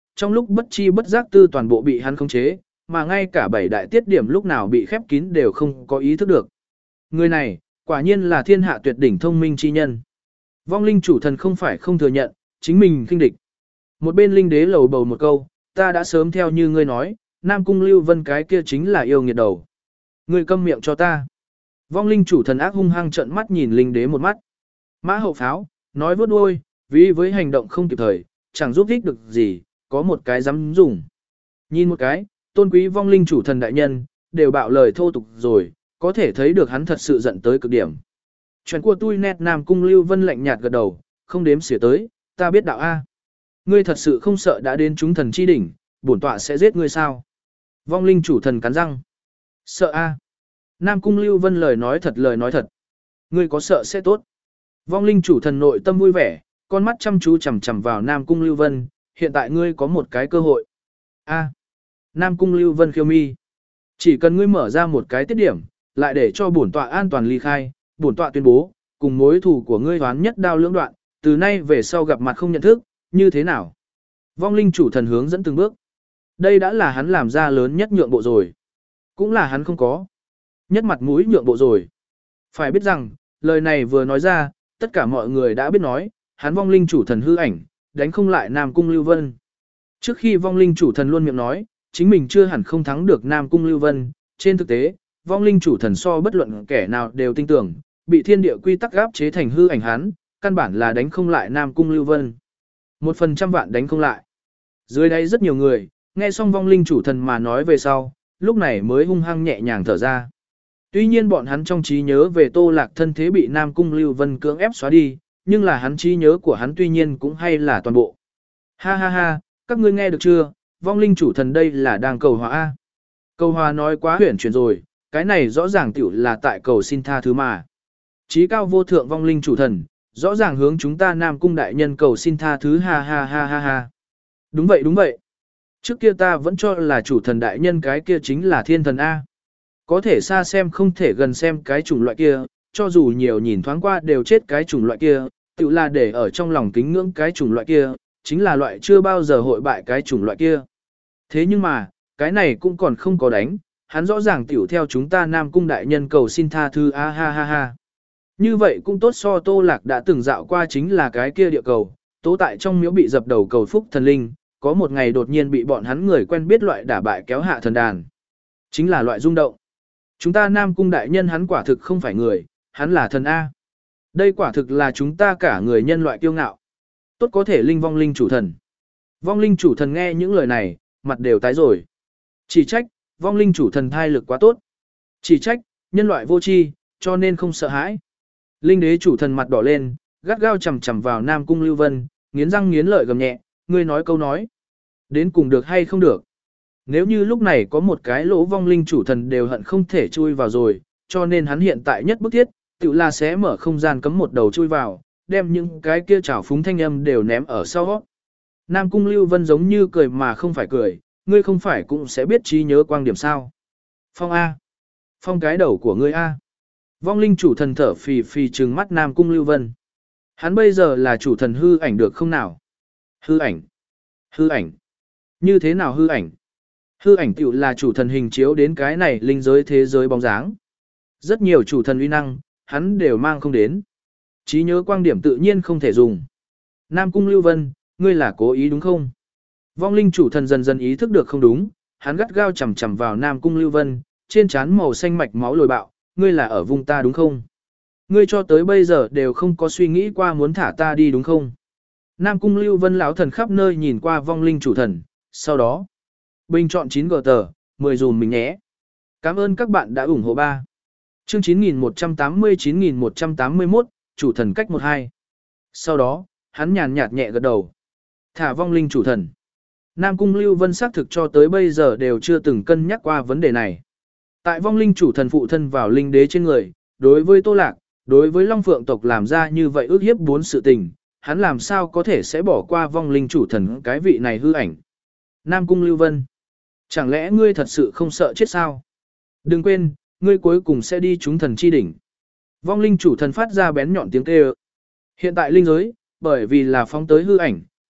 trong lúc bất chi bất giác tư toàn bộ bị hắn khống chế, mà ngay cả bảy đại tiết điểm lúc nào bị khép kín đều không có ý thức được. Người này, quả nhiên là thiên hạ tuyệt đỉnh thông minh chi nhân. Vong linh chủ thần không phải không thừa nhận, chính mình khinh địch. Một bên linh đế lầu bầu một câu, ta đã sớm theo như ngươi nói, Nam Cung Lưu Vân cái kia chính là yêu nghiệt đầu. Ngươi câm miệng cho ta. Vong linh chủ thần ác hung hăng trợn mắt nhìn linh đế một mắt. Mã hậu pháo, nói vớt đuôi, vì với hành động không kịp thời, chẳng giúp ích được gì, có một cái dám dùng. Nhìn một cái, tôn quý vong linh chủ thần đại nhân, đều bạo lời thô tục rồi, có thể thấy được hắn thật sự giận tới cực điểm. Chuyện của tôi nét Nam Cung Lưu Vân lạnh nhạt gật đầu, không đếm xỉa tới, ta biết đạo A. Ngươi thật sự không sợ đã đến chúng thần chi đỉnh, bổn tọa sẽ giết ngươi sao? Vong linh chủ thần cắn răng. Sợ A. Nam Cung Lưu Vân lời nói thật lời nói thật. Ngươi có sợ sẽ tốt. Vong linh chủ thần nội tâm vui vẻ, con mắt chăm chú chằm chằm vào Nam Cung Lưu Vân, hiện tại ngươi có một cái cơ hội. A. Nam Cung Lưu Vân khiêu mi. Chỉ cần ngươi mở ra một cái tiết điểm, lại để cho bổn tọa an toàn ly khai, bổn tọa tuyên bố, cùng mối thù của ngươi hoán nhất đao lưỡng đoạn, từ nay về sau gặp mặt không nhận thức, như thế nào? Vong linh chủ thần hướng dẫn từng bước. Đây đã là hắn làm ra lớn nhất nhượng bộ rồi. Cũng là hắn không có. Nhất mặt mũi nhượng bộ rồi. Phải biết rằng, lời này vừa nói ra, tất cả mọi người đã biết nói, hắn vong linh chủ thần hư ảnh, đánh không lại Nam Cung Lưu Vân. Trước khi vong linh chủ thần luôn miệng nói, chính mình chưa hẳn không thắng được Nam Cung Lưu Vân, trên thực tế, vong linh chủ thần so bất luận kẻ nào đều tin tưởng, bị thiên địa quy tắc áp chế thành hư ảnh hắn, căn bản là đánh không lại Nam Cung Lưu Vân. Một phần trăm vạn đánh không lại. Dưới đây rất nhiều người, nghe xong vong linh chủ thần mà nói về sau, lúc này mới hung hăng nhẹ nhàng thở ra. Tuy nhiên bọn hắn trong trí nhớ về Tô Lạc thân thế bị Nam Cung Lưu Vân cưỡng ép xóa đi, nhưng là hắn trí nhớ của hắn tuy nhiên cũng hay là toàn bộ. Ha ha ha, các ngươi nghe được chưa, vong linh chủ thần đây là đang cầu hòa A. Cầu hòa nói quá huyển chuyển rồi, cái này rõ ràng tiểu là tại cầu xin tha thứ mà. Chí cao vô thượng vong linh chủ thần, rõ ràng hướng chúng ta Nam Cung đại nhân cầu xin tha thứ ha ha ha ha ha. Đúng vậy đúng vậy. Trước kia ta vẫn cho là chủ thần đại nhân cái kia chính là thiên thần A. Có thể xa xem không thể gần xem cái chủng loại kia, cho dù nhiều nhìn thoáng qua đều chết cái chủng loại kia, tự là để ở trong lòng kính ngưỡng cái chủng loại kia, chính là loại chưa bao giờ hội bại cái chủng loại kia. Thế nhưng mà, cái này cũng còn không có đánh, hắn rõ ràng tiểu theo chúng ta Nam Cung đại nhân cầu xin tha thứ a ha ha ha. Như vậy cũng tốt so Tô Lạc đã từng dạo qua chính là cái kia địa cầu, tố tại trong miếu bị dập đầu cầu phúc thần linh, có một ngày đột nhiên bị bọn hắn người quen biết loại đả bại kéo hạ thần đàn. Chính là loại rung động. Chúng ta Nam Cung đại nhân hắn quả thực không phải người, hắn là thần A. Đây quả thực là chúng ta cả người nhân loại kiêu ngạo. Tốt có thể linh vong linh chủ thần. Vong linh chủ thần nghe những lời này, mặt đều tái rồi. Chỉ trách, vong linh chủ thần thai lực quá tốt. Chỉ trách, nhân loại vô tri, cho nên không sợ hãi. Linh đế chủ thần mặt đỏ lên, gắt gao chầm chầm vào Nam Cung Lưu Vân, nghiến răng nghiến lợi gầm nhẹ, ngươi nói câu nói. Đến cùng được hay không được. Nếu như lúc này có một cái lỗ vong linh chủ thần đều hận không thể chui vào rồi, cho nên hắn hiện tại nhất bức thiết, tự là sẽ mở không gian cấm một đầu chui vào, đem những cái kia trào phúng thanh âm đều ném ở sau. Nam Cung Lưu Vân giống như cười mà không phải cười, ngươi không phải cũng sẽ biết trí nhớ quang điểm sao. Phong A. Phong cái đầu của ngươi A. Vong linh chủ thần thở phì phì trừng mắt Nam Cung Lưu Vân. Hắn bây giờ là chủ thần hư ảnh được không nào? Hư ảnh. Hư ảnh. Như thế nào hư ảnh? Hư ảnh tiểu là chủ thần hình chiếu đến cái này linh giới thế giới bóng dáng. Rất nhiều chủ thần uy năng, hắn đều mang không đến. Trí nhớ quang điểm tự nhiên không thể dùng. Nam Cung Lưu Vân, ngươi là cố ý đúng không? Vong linh chủ thần dần dần ý thức được không đúng, hắn gắt gao chầm chầm vào Nam Cung Lưu Vân, trên trán màu xanh mạch máu lồi bạo, ngươi là ở vùng ta đúng không? Ngươi cho tới bây giờ đều không có suy nghĩ qua muốn thả ta đi đúng không? Nam Cung Lưu Vân lão thần khắp nơi nhìn qua vong linh chủ thần, sau đó bình chọn chín gờ tờ, mười dùm mình nhé. Cảm ơn các bạn đã ủng hộ ba. Chương chín nghìn một trăm tám mươi chín nghìn một trăm tám mươi mốt, chủ thần cách một hai. Sau đó, hắn nhàn nhạt nhẹ gật đầu. Thả vong linh chủ thần. Nam Cung Lưu Vân xác thực cho tới bây giờ đều chưa từng cân nhắc qua vấn đề này. Tại vong linh chủ thần phụ thân vào linh đế trên người, đối với Tô Lạc, đối với Long Phượng tộc làm ra như vậy ước hiếp bốn sự tình, hắn làm sao có thể sẽ bỏ qua vong linh chủ thần cái vị này hư ảnh. Nam Cung Lưu Vân. Chẳng lẽ ngươi thật sự không sợ chết sao? Đừng quên, ngươi cuối cùng sẽ đi chúng thần chi đỉnh. Vong linh chủ thần phát ra bén nhọn tiếng kêu. Hiện tại linh giới, bởi vì là phóng tới hư ảnh,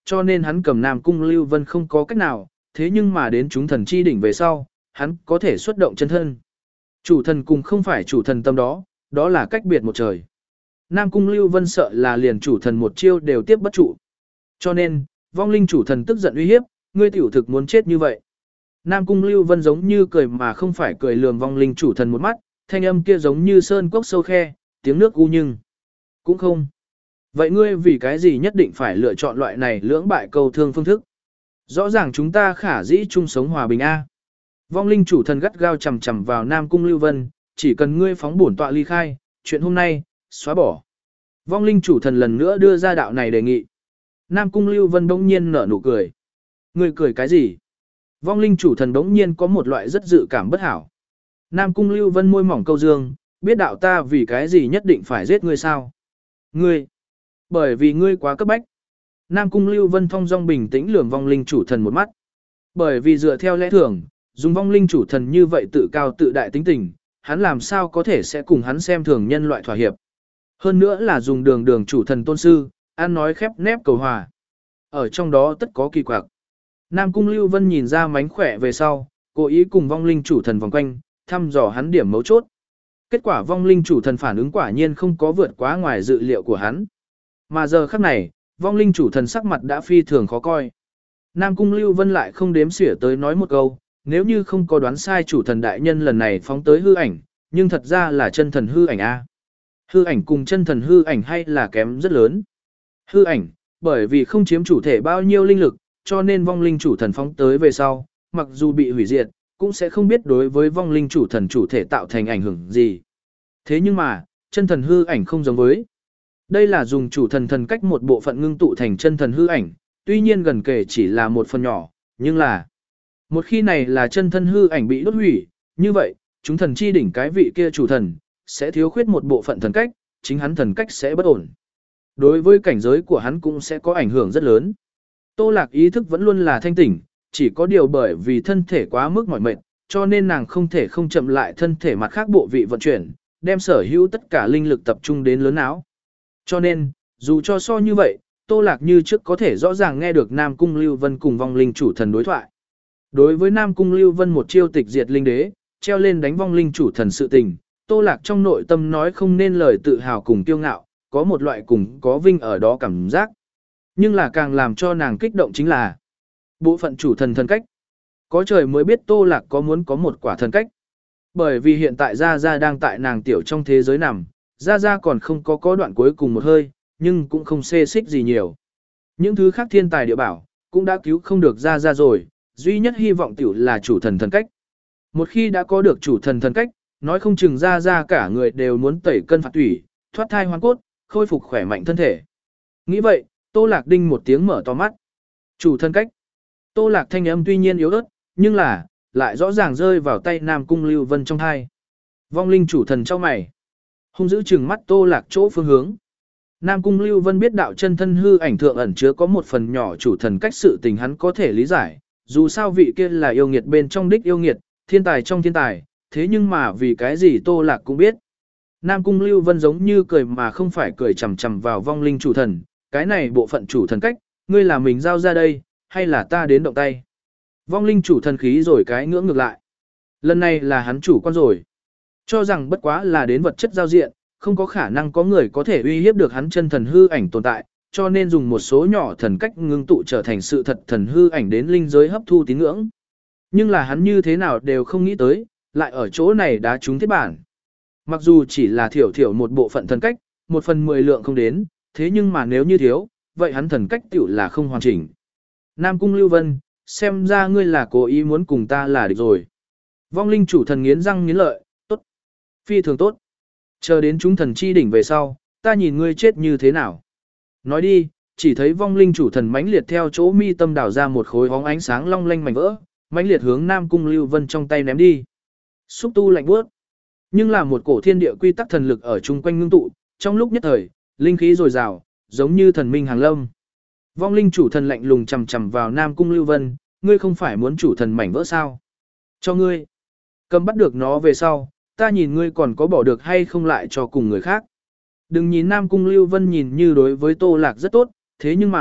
cho nên hắn cầm Nam Cung Lưu Vân không có cách nào, thế nhưng mà đến chúng thần chi đỉnh về sau, hắn có thể xuất động chân thân. Chủ thần cùng không phải chủ thần tâm đó, đó là cách biệt một trời. Nam Cung Lưu Vân sợ là liền chủ thần một chiêu đều tiếp bất trụ. Cho nên, vong linh chủ thần tức giận uy hiếp, ngươi tiểu thực muốn chết như vậy. Nam Cung Lưu Vân giống như cười mà không phải cười lườm vong linh chủ thần một mắt, thanh âm kia giống như sơn cốc sâu khe, tiếng nước u nhưng cũng không. Vậy ngươi vì cái gì nhất định phải lựa chọn loại này lưỡng bại câu thương phương thức? Rõ ràng chúng ta khả dĩ chung sống hòa bình a. Vong linh chủ thần gắt gao chầm chầm vào Nam Cung Lưu Vân, chỉ cần ngươi phóng bổn tọa ly khai, chuyện hôm nay, xóa bỏ. Vong linh chủ thần lần nữa đưa ra đạo này đề nghị. Nam Cung Lưu Vân bỗng nhiên nở nụ cười. Ngươi cười cái gì? Vong linh chủ thần bỗng nhiên có một loại rất dự cảm bất hảo. Nam Cung Lưu Vân môi mỏng câu dương, biết đạo ta vì cái gì nhất định phải giết ngươi sao? Ngươi, bởi vì ngươi quá cấp bách. Nam Cung Lưu Vân thong dong bình tĩnh lườm vong linh chủ thần một mắt. Bởi vì dựa theo lẽ thường, dùng vong linh chủ thần như vậy tự cao tự đại tính tình, hắn làm sao có thể sẽ cùng hắn xem thường nhân loại thỏa hiệp. Hơn nữa là dùng đường đường chủ thần tôn sư, ăn nói khép nép cầu hòa. Ở trong đó tất có kỳ quặc. Nam Cung Lưu Vân nhìn ra mánh khỏe về sau, cố ý cùng vong linh chủ thần vòng quanh, thăm dò hắn điểm mấu chốt. Kết quả vong linh chủ thần phản ứng quả nhiên không có vượt quá ngoài dự liệu của hắn. Mà giờ khắc này, vong linh chủ thần sắc mặt đã phi thường khó coi. Nam Cung Lưu Vân lại không đếm xỉa tới nói một câu, nếu như không có đoán sai chủ thần đại nhân lần này phóng tới hư ảnh, nhưng thật ra là chân thần hư ảnh A. Hư ảnh cùng chân thần hư ảnh hay là kém rất lớn. Hư ảnh, bởi vì không chiếm chủ thể bao nhiêu linh lực, cho nên vong linh chủ thần phóng tới về sau, mặc dù bị hủy diệt, cũng sẽ không biết đối với vong linh chủ thần chủ thể tạo thành ảnh hưởng gì. Thế nhưng mà, chân thần hư ảnh không giống với. Đây là dùng chủ thần thần cách một bộ phận ngưng tụ thành chân thần hư ảnh, tuy nhiên gần kể chỉ là một phần nhỏ, nhưng là một khi này là chân thân hư ảnh bị đốt hủy, như vậy, chúng thần chi đỉnh cái vị kia chủ thần, sẽ thiếu khuyết một bộ phận thần cách, chính hắn thần cách sẽ bất ổn. Đối với cảnh giới của hắn cũng sẽ có ảnh hưởng rất lớn. Tô Lạc ý thức vẫn luôn là thanh tỉnh, chỉ có điều bởi vì thân thể quá mức mỏi mệt, cho nên nàng không thể không chậm lại thân thể mặt khác bộ vị vận chuyển, đem sở hữu tất cả linh lực tập trung đến lớn áo. Cho nên, dù cho so như vậy, Tô Lạc như trước có thể rõ ràng nghe được Nam Cung Lưu Vân cùng vong linh chủ thần đối thoại. Đối với Nam Cung Lưu Vân một chiêu tịch diệt linh đế, treo lên đánh vong linh chủ thần sự tình, Tô Lạc trong nội tâm nói không nên lời tự hào cùng kiêu ngạo, có một loại cùng có vinh ở đó cảm giác. Nhưng là càng làm cho nàng kích động chính là bộ phận chủ thần thần cách. Có trời mới biết Tô Lạc có muốn có một quả thần cách. Bởi vì hiện tại Gia Gia đang tại nàng tiểu trong thế giới nằm, Gia Gia còn không có có đoạn cuối cùng một hơi, nhưng cũng không xê xích gì nhiều. Những thứ khác thiên tài địa bảo, cũng đã cứu không được Gia Gia rồi, duy nhất hy vọng tiểu là chủ thần thần cách. Một khi đã có được chủ thần thần cách, nói không chừng Gia Gia cả người đều muốn tẩy cân phạt tủy, thoát thai hoang cốt, khôi phục khỏe mạnh thân thể. Nghĩ vậy, Tô Lạc đinh một tiếng mở to mắt. Chủ thần cách. Tô Lạc thanh âm tuy nhiên yếu ớt, nhưng là, lại rõ ràng rơi vào tay Nam Cung Lưu Vân trong thai. Vong linh chủ thần cho mày. Hung giữ chừng mắt Tô Lạc chỗ phương hướng. Nam Cung Lưu Vân biết đạo chân thân hư ảnh thượng ẩn chứa có một phần nhỏ chủ thần cách sự tình hắn có thể lý giải, dù sao vị kia là yêu nghiệt bên trong đích yêu nghiệt, thiên tài trong thiên tài, thế nhưng mà vì cái gì Tô Lạc cũng biết. Nam Cung Lưu Vân giống như cười mà không phải cười chằm chằm vào vong linh chủ thần, cái này bộ phận chủ thần cách, ngươi là mình giao ra đây, hay là ta đến động tay. Vong linh chủ thần khí rồi cái ngưỡng ngược lại. Lần này là hắn chủ quan rồi. Cho rằng bất quá là đến vật chất giao diện, không có khả năng có người có thể uy hiếp được hắn chân thần hư ảnh tồn tại, cho nên dùng một số nhỏ thần cách ngưng tụ trở thành sự thật thần hư ảnh đến linh giới hấp thu tín ngưỡng. Nhưng là hắn như thế nào đều không nghĩ tới, lại ở chỗ này đá trúng thiết bản. Mặc dù chỉ là thiểu thiểu một bộ phận thần cách, một phần mười lượng không đến, thế nhưng mà nếu như thiếu, vậy hắn thần cách tiểu là không hoàn chỉnh. Nam Cung Lưu Vân, xem ra ngươi là cố ý muốn cùng ta là địch rồi. Vong linh chủ thần nghiến răng nghiến lợi, tốt. Phi thường tốt. Chờ đến chúng thần chi đỉnh về sau, ta nhìn ngươi chết như thế nào. Nói đi, chỉ thấy vong linh chủ thần mãnh liệt theo chỗ mi tâm đảo ra một khối hóng ánh sáng long lanh mảnh vỡ, mãnh liệt hướng Nam Cung Lưu Vân trong tay ném đi. Xúc tu lạnh bước. Nhưng là một cổ thiên địa quy tắc thần lực ở chung quanh ngưng tụ, trong lúc nhất thời, linh khí dồi dào, giống như thần minh hàng lâm. Vong linh chủ thần lạnh lùng chằm chằm vào Nam Cung Lưu Vân, ngươi không phải muốn chủ thần mảnh vỡ sao? Cho ngươi. Cầm bắt được nó về sau, ta nhìn ngươi còn có bỏ được hay không lại cho cùng người khác. Đừng nhìn Nam Cung Lưu Vân nhìn như đối với Tô Lạc rất tốt, thế nhưng mà,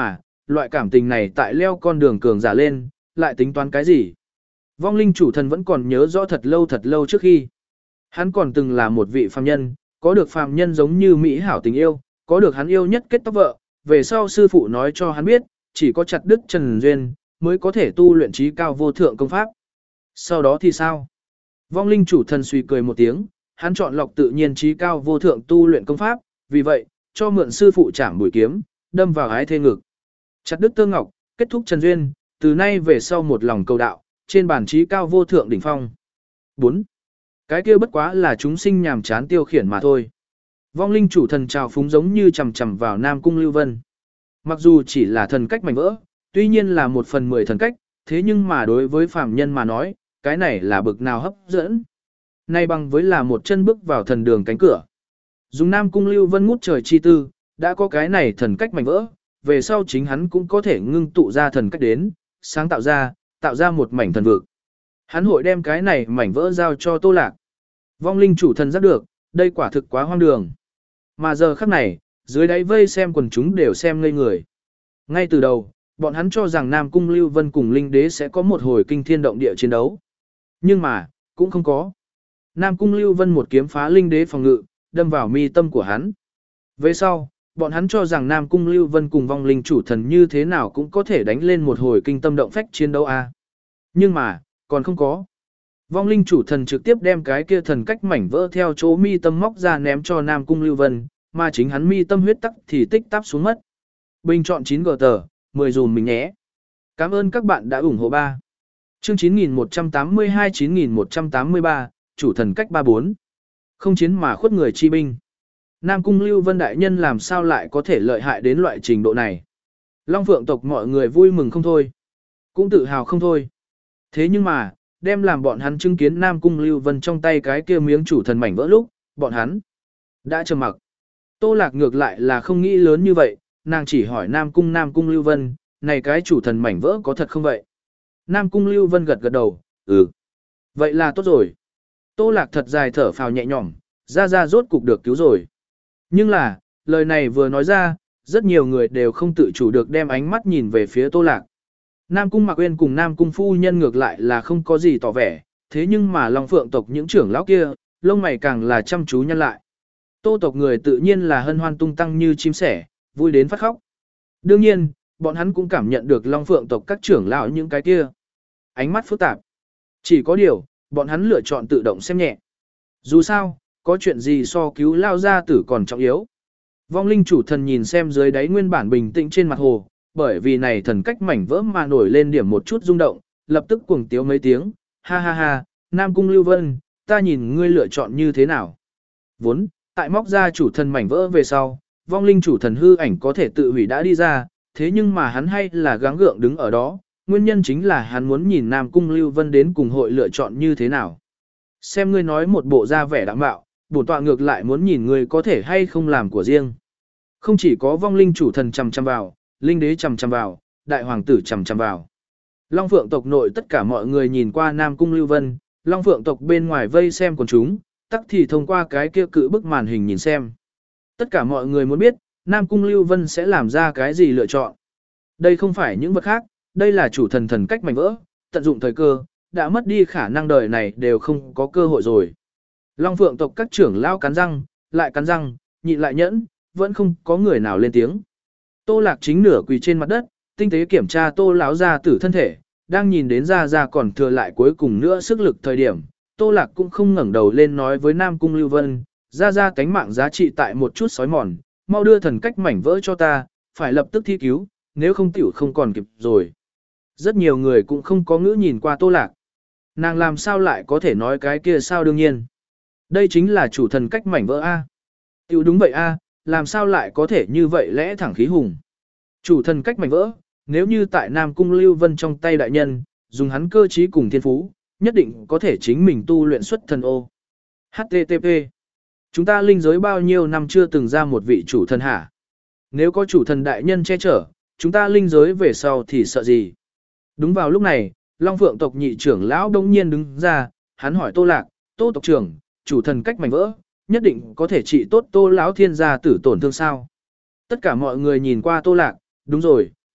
loại cảm tình này tại leo con đường cường giả lên, lại tính toán cái gì? Vong linh chủ thần vẫn còn nhớ rõ thật lâu thật lâu trước khi. Hắn còn từng là một vị phàm nhân, có được phàm nhân giống như mỹ hảo tình yêu, có được hắn yêu nhất kết tóc vợ, về sau sư phụ nói cho hắn biết, chỉ có chặt đứt trần duyên, mới có thể tu luyện trí cao vô thượng công pháp. Sau đó thì sao? Vong linh chủ thần suy cười một tiếng, hắn chọn lọc tự nhiên trí cao vô thượng tu luyện công pháp, vì vậy, cho mượn sư phụ trảm bùi kiếm, đâm vào ái thê ngực. Chặt đứt tơ ngọc, kết thúc trần duyên, từ nay về sau một lòng cầu đạo, trên bản trí cao vô thượng đỉnh phong. bốn. Cái kia bất quá là chúng sinh nhàm chán tiêu khiển mà thôi. Vong linh chủ thần trào phúng giống như chầm chầm vào Nam Cung Lưu Vân. Mặc dù chỉ là thần cách mảnh vỡ, tuy nhiên là một phần mười thần cách, thế nhưng mà đối với phàm nhân mà nói, cái này là bực nào hấp dẫn. Nay bằng với là một chân bước vào thần đường cánh cửa. Dùng Nam Cung Lưu Vân ngút trời chi tư, đã có cái này thần cách mảnh vỡ, về sau chính hắn cũng có thể ngưng tụ ra thần cách đến, sáng tạo ra, tạo ra một mảnh thần vực. Hắn hội đem cái này mảnh vỡ giao cho Tô Lạc. Vong linh chủ thần giác được, đây quả thực quá hoang đường. Mà giờ khắc này, dưới đáy vây xem quần chúng đều xem ngây người. Ngay từ đầu, bọn hắn cho rằng Nam Cung Lưu Vân cùng Linh Đế sẽ có một hồi kinh thiên động địa chiến đấu. Nhưng mà, cũng không có. Nam Cung Lưu Vân một kiếm phá Linh Đế phòng ngự, đâm vào mi tâm của hắn. Về sau, bọn hắn cho rằng Nam Cung Lưu Vân cùng vong linh chủ thần như thế nào cũng có thể đánh lên một hồi kinh tâm động phách chiến đấu a. Nhưng mà, còn không có. Vong linh chủ thần trực tiếp đem cái kia thần cách mảnh vỡ theo chỗ mi tâm móc ra ném cho Nam Cung Lưu Vân, mà chính hắn mi tâm huyết tắc thì tích tắp xuống mất. Bình chọn chín gờ tờ, mười dùm mình nhé. Cảm ơn các bạn đã ủng hộ ba. Chương chín nghìn một trăm tám mươi hai chín nghìn một trăm tám mươi ba, chủ thần cách ba bốn. Không chiến mà khuất người chi binh. Nam Cung Lưu Vân đại nhân làm sao lại có thể lợi hại đến loại trình độ này. Long Phượng tộc mọi người vui mừng không thôi. Cũng tự hào không thôi. Thế nhưng mà, đem làm bọn hắn chứng kiến Nam Cung Lưu Vân trong tay cái kia miếng chủ thần mảnh vỡ lúc, bọn hắn đã trầm mặc. Tô Lạc ngược lại là không nghĩ lớn như vậy, nàng chỉ hỏi Nam Cung Nam Cung Lưu Vân, này cái chủ thần mảnh vỡ có thật không vậy? Nam Cung Lưu Vân gật gật đầu, ừ. Vậy là tốt rồi. Tô Lạc thật dài thở phào nhẹ nhõm, ra ra rốt cục được cứu rồi. Nhưng là, lời này vừa nói ra, rất nhiều người đều không tự chủ được đem ánh mắt nhìn về phía Tô Lạc. Nam Cung Mạc Uyên cùng Nam Cung phu nhân ngược lại là không có gì tỏ vẻ, thế nhưng mà Long Phượng tộc những trưởng lão kia, lông mày càng là chăm chú nhăn lại. Tô tộc người tự nhiên là hân hoan tung tăng như chim sẻ, vui đến phát khóc. Đương nhiên, bọn hắn cũng cảm nhận được Long Phượng tộc các trưởng lão những cái kia. Ánh mắt phức tạp. Chỉ có điều, bọn hắn lựa chọn tự động xem nhẹ. Dù sao, có chuyện gì so cứu lao gia tử còn trọng yếu. Vong linh chủ thần nhìn xem dưới đáy nguyên bản bình tĩnh trên mặt hồ, bởi vì này thần cách mảnh vỡ mà nổi lên điểm một chút rung động, lập tức cuồng tiếu mấy tiếng, ha ha ha, Nam Cung Lưu Vân, ta nhìn ngươi lựa chọn như thế nào. Vốn, tại móc ra chủ thần mảnh vỡ về sau, vong linh chủ thần hư ảnh có thể tự hủy đã đi ra, thế nhưng mà hắn hay là gắng gượng đứng ở đó, nguyên nhân chính là hắn muốn nhìn Nam Cung Lưu Vân đến cùng hội lựa chọn như thế nào. Xem ngươi nói một bộ da vẻ đạm bạo, bổn tọa ngược lại muốn nhìn ngươi có thể hay không làm của riêng. Không chỉ có vong linh chủ thần chằm chằm vào, linh đế chằm chằm vào, đại hoàng tử chằm chằm vào. Long Phượng tộc nội tất cả mọi người nhìn qua Nam Cung Lưu Vân, Long Phượng tộc bên ngoài vây xem quần chúng, tắc thì thông qua cái kia cự bức màn hình nhìn xem. Tất cả mọi người muốn biết, Nam Cung Lưu Vân sẽ làm ra cái gì lựa chọn. Đây không phải những vật khác, đây là chủ thần thần cách mảnh vỡ, tận dụng thời cơ, đã mất đi khả năng đời này đều không có cơ hội rồi. Long Phượng tộc các trưởng lao cắn răng, lại cắn răng, nhịn lại nhẫn, vẫn không có người nào lên tiếng. Tô Lạc chính nửa quỳ trên mặt đất, tinh tế kiểm tra Tô lão gia tử thân thể, đang nhìn đến ra ra còn thừa lại cuối cùng nữa sức lực thời điểm, Tô Lạc cũng không ngẩng đầu lên nói với Nam Cung Lưu Vân, ra ra cánh mạng giá trị tại một chút sói mòn, mau đưa thần cách mảnh vỡ cho ta, phải lập tức thi cứu, nếu không tiểu không còn kịp rồi. Rất nhiều người cũng không có ngữ nhìn qua Tô Lạc. Nàng làm sao lại có thể nói cái kia sao đương nhiên. Đây chính là chủ thần cách mảnh vỡ A. Tiểu đúng vậy A, làm sao lại có thể như vậy lẽ thẳng khí hùng. Chủ thần cách mảnh vỡ, nếu như tại Nam Cung Lưu Vân trong tay đại nhân, dùng hắn cơ trí cùng thiên phú, nhất định có thể chính mình tu luyện xuất thần ô. hát tê tê pê. Chúng ta linh giới bao nhiêu năm chưa từng ra một vị chủ thần hả? Nếu có chủ thần đại nhân che chở, chúng ta linh giới về sau thì sợ gì? Đúng vào lúc này, Long Phượng tộc nhị trưởng lão đông nhiên đứng ra, hắn hỏi Tô Lạc, Tô tộc trưởng, chủ thần cách mảnh vỡ, nhất định có thể trị tốt Tô lão thiên gia tử tổn thương sao? Tất cả mọi người nhìn qua Tô Lạc, đúng rồi,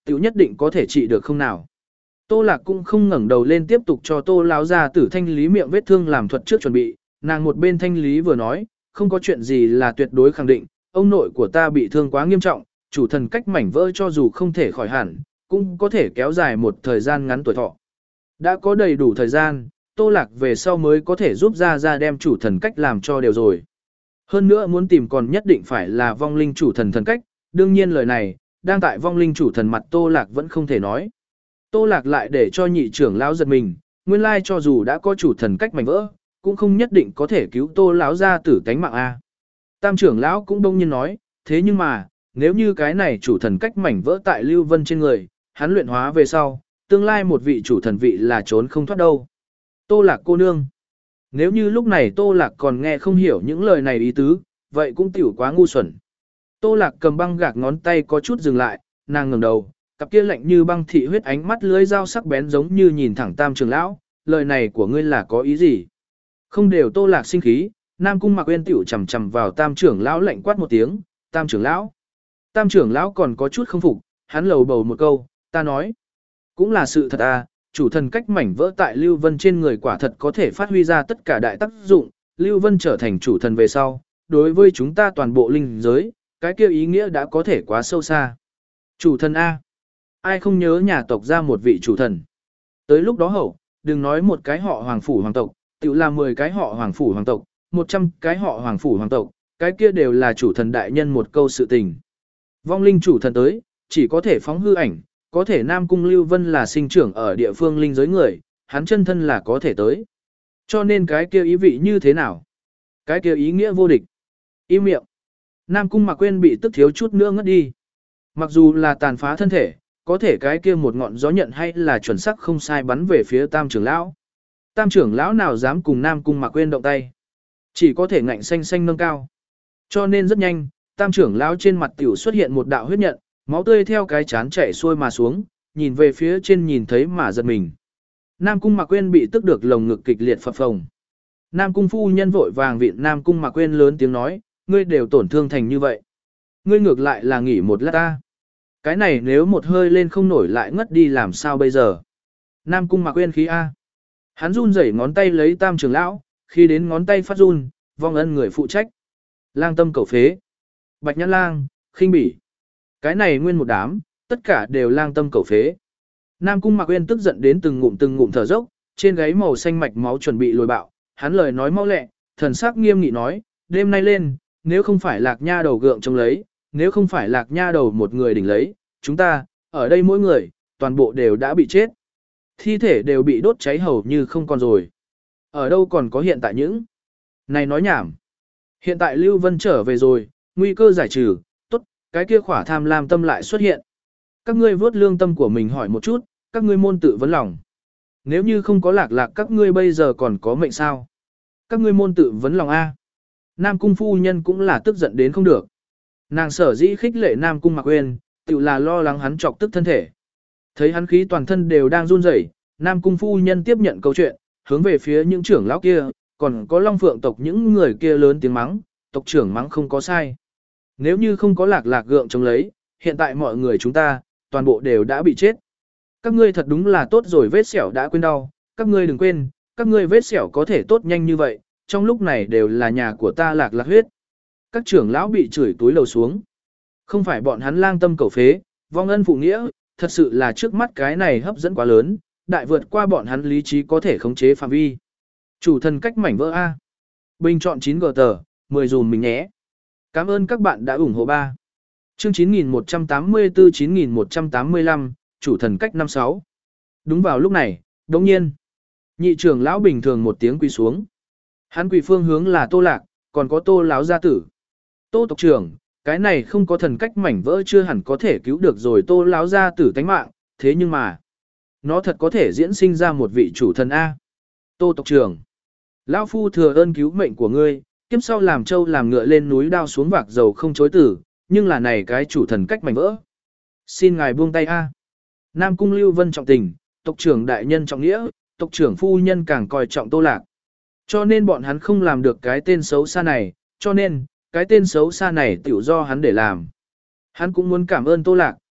tiểu nhất định có thể trị được không nào. Tô Lạc cũng không ngẩng đầu lên tiếp tục cho Tô lão gia tử thanh lý miệng vết thương làm thuật trước chuẩn bị, nàng một bên thanh lý vừa nói, không có chuyện gì là tuyệt đối khẳng định, ông nội của ta bị thương quá nghiêm trọng, chủ thần cách mảnh vỡ cho dù không thể khỏi hẳn, cũng có thể kéo dài một thời gian ngắn tuổi thọ. Đã có đầy đủ thời gian, Tô Lạc về sau mới có thể giúp ra ra đem chủ thần cách làm cho đều rồi. Hơn nữa muốn tìm còn nhất định phải là vong linh chủ thần thần cách, đương nhiên lời này, đang tại vong linh chủ thần mặt Tô Lạc vẫn không thể nói. Tô Lạc lại để cho nhị trưởng lão giật mình, nguyên lai cho dù đã có chủ thần cách mảnh vỡ, cũng không nhất định có thể cứu Tô lão gia tử tánh mạng a. Tam trưởng lão cũng đông nhiên nói, thế nhưng mà, nếu như cái này chủ thần cách mảnh vỡ tại Lưu Vân trên người, hắn luyện hóa về sau, tương lai một vị chủ thần vị là trốn không thoát đâu. Tô Lạc cô nương. Nếu như lúc này Tô Lạc còn nghe không hiểu những lời này ý tứ, vậy cũng tiểu quá ngu xuẩn. Tô Lạc cầm băng gạc ngón tay có chút dừng lại, nàng ngẩng đầu, cặp kia lạnh như băng thị huyết ánh mắt lưỡi dao sắc bén giống như nhìn thẳng Tam trưởng lão, lời này của ngươi là có ý gì? Không đều Tô Lạc sinh khí, Nam Cung Mạc Uyên tiểu chầm chầm vào Tam trưởng lão lạnh quát một tiếng, Tam trưởng lão. Tam trưởng lão còn có chút không phục, hắn lầu bầu một câu, ta nói. Cũng là sự thật à, chủ thần cách mảnh vỡ tại Lưu Vân trên người quả thật có thể phát huy ra tất cả đại tác dụng, Lưu Vân trở thành chủ thần về sau, đối với chúng ta toàn bộ linh giới, cái kia ý nghĩa đã có thể quá sâu xa. Chủ thần A. Ai không nhớ nhà tộc ra một vị chủ thần. Tới lúc đó hậu, đừng nói một cái họ hoàng phủ hoàng tộc, tự là mười cái họ hoàng phủ hoàng tộc, một trăm cái họ hoàng phủ hoàng tộc, cái kia đều là chủ thần đại nhân một câu sự tình. Vong linh chủ thần tới, chỉ có thể phóng hư ảnh, có thể Nam Cung Lưu Vân là sinh trưởng ở địa phương linh giới người, hắn chân thân là có thể tới. Cho nên cái kia ý vị như thế nào? Cái kia ý nghĩa vô địch. Im miệng. Nam Cung Mạc Quyên bị tức thiếu chút nữa ngất đi. Mặc dù là tàn phá thân thể, có thể cái kia một ngọn gió nhận hay là chuẩn xác không sai bắn về phía Tam trưởng lão. Tam trưởng lão nào dám cùng Nam Cung Mạc Quyên động tay, chỉ có thể ngạnh xanh xanh nâng cao. Cho nên rất nhanh, Tam trưởng lão trên mặt tiểu xuất hiện một đạo huyết nhận, máu tươi theo cái chán chảy xuôi mà xuống, nhìn về phía trên nhìn thấy mà giật mình. Nam Cung Mạc Quyên bị tức được lồng ngực kịch liệt phập phồng. Nam Cung phu nhân vội vàng vịn Nam Cung Mạc Quyên lớn tiếng nói, ngươi đều tổn thương thành như vậy. Ngươi ngược lại là nghỉ một lát ta. Cái này nếu một hơi lên không nổi lại ngất đi làm sao bây giờ? Nam Cung Mạc Quyên khí A. Hắn run rẩy ngón tay lấy Tam trưởng lão, khi đến ngón tay phát run, vong ân người phụ trách. Lang tâm cẩu phế. Bạch Nhãn Lang, khinh bỉ. Cái này nguyên một đám, tất cả đều lang tâm cẩu phế. Nam Cung Mạc Uyên tức giận đến từng ngụm từng ngụm thở dốc, trên gáy màu xanh mạch máu chuẩn bị lồi bạo, hắn lời nói mau lẹ, thần sắc nghiêm nghị nói, đêm nay lên, nếu không phải Lạc Nha đầu gượng trông lấy, nếu không phải Lạc Nha đầu một người đỉnh lấy, chúng ta, ở đây mỗi người, toàn bộ đều đã bị chết. Thi thể đều bị đốt cháy hầu như không còn rồi. Ở đâu còn có hiện tại những này nói nhảm. Hiện tại Lưu Vân trở về rồi, nguy cơ giải trừ, tốt, cái kia khỏa tham lam tâm lại xuất hiện. Các ngươi vớt lương tâm của mình hỏi một chút, các ngươi môn tự vấn lòng. Nếu như không có Lạc Lạc các ngươi bây giờ còn có mệnh sao? Các ngươi môn tự vấn lòng A. Nam Cung phu nhân cũng là tức giận đến không được. Nàng sở dĩ khích lệ Nam Cung Mạc Uyên, tự là lo lắng hắn chọc tức thân thể. Thấy hắn khí toàn thân đều đang run rẩy, Nam Cung phu nhân tiếp nhận câu chuyện, hướng về phía những trưởng lão kia, còn có Long Phượng tộc những người kia lớn tiếng mắng, tộc trưởng mắng không có sai. Nếu như không có Lạc Lạc gượng chống lấy, hiện tại mọi người chúng ta, toàn bộ đều đã bị chết. Các ngươi thật đúng là tốt rồi, vết sẹo đã quên đau, các ngươi đừng quên, các ngươi vết sẹo có thể tốt nhanh như vậy, trong lúc này đều là nhà của ta Lạc Lạc huyết. Các trưởng lão bị chửi túi lầu xuống. Không phải bọn hắn lang tâm cầu phế, vong ân phụ nghĩa, thật sự là trước mắt cái này hấp dẫn quá lớn, đại vượt qua bọn hắn lý trí có thể khống chế phạm vi. Chủ thần cách mảnh vỡ A. Bình chọn chín gờ tờ, mười dùm mình nhé. Cảm ơn các bạn đã ủng hộ ba. Chương chín nghìn một trăm tám mươi tư chín nghìn một trăm tám mươi lăm, chủ thần cách năm sáu. Đúng vào lúc này, đồng nhiên, nhị trưởng lão bình thường một tiếng quỳ xuống. Hắn quỳ phương hướng là Tô Lạc, còn có Tô lão gia tử. Tô tộc trưởng, cái này không có thần cách mảnh vỡ chưa hẳn có thể cứu được rồi Tô lão gia tử tánh mạng, thế nhưng mà, nó thật có thể diễn sinh ra một vị chủ thần A. Tô tộc trưởng, lão phu thừa ơn cứu mệnh của ngươi, kiếp sau làm trâu làm ngựa lên núi đao xuống vạc dầu không chối tử, nhưng là này cái chủ thần cách mảnh vỡ. Xin ngài buông tay A. Nam Cung Lưu Vân trọng tình, tộc trưởng đại nhân trọng nghĩa, tộc trưởng phu nhân càng coi trọng Tô Lạc. Cho nên bọn hắn không làm được cái tên xấu xa này, cho nên, cái tên xấu xa này tiểu do hắn để làm. Hắn cũng muốn cảm ơn Tô Lạc,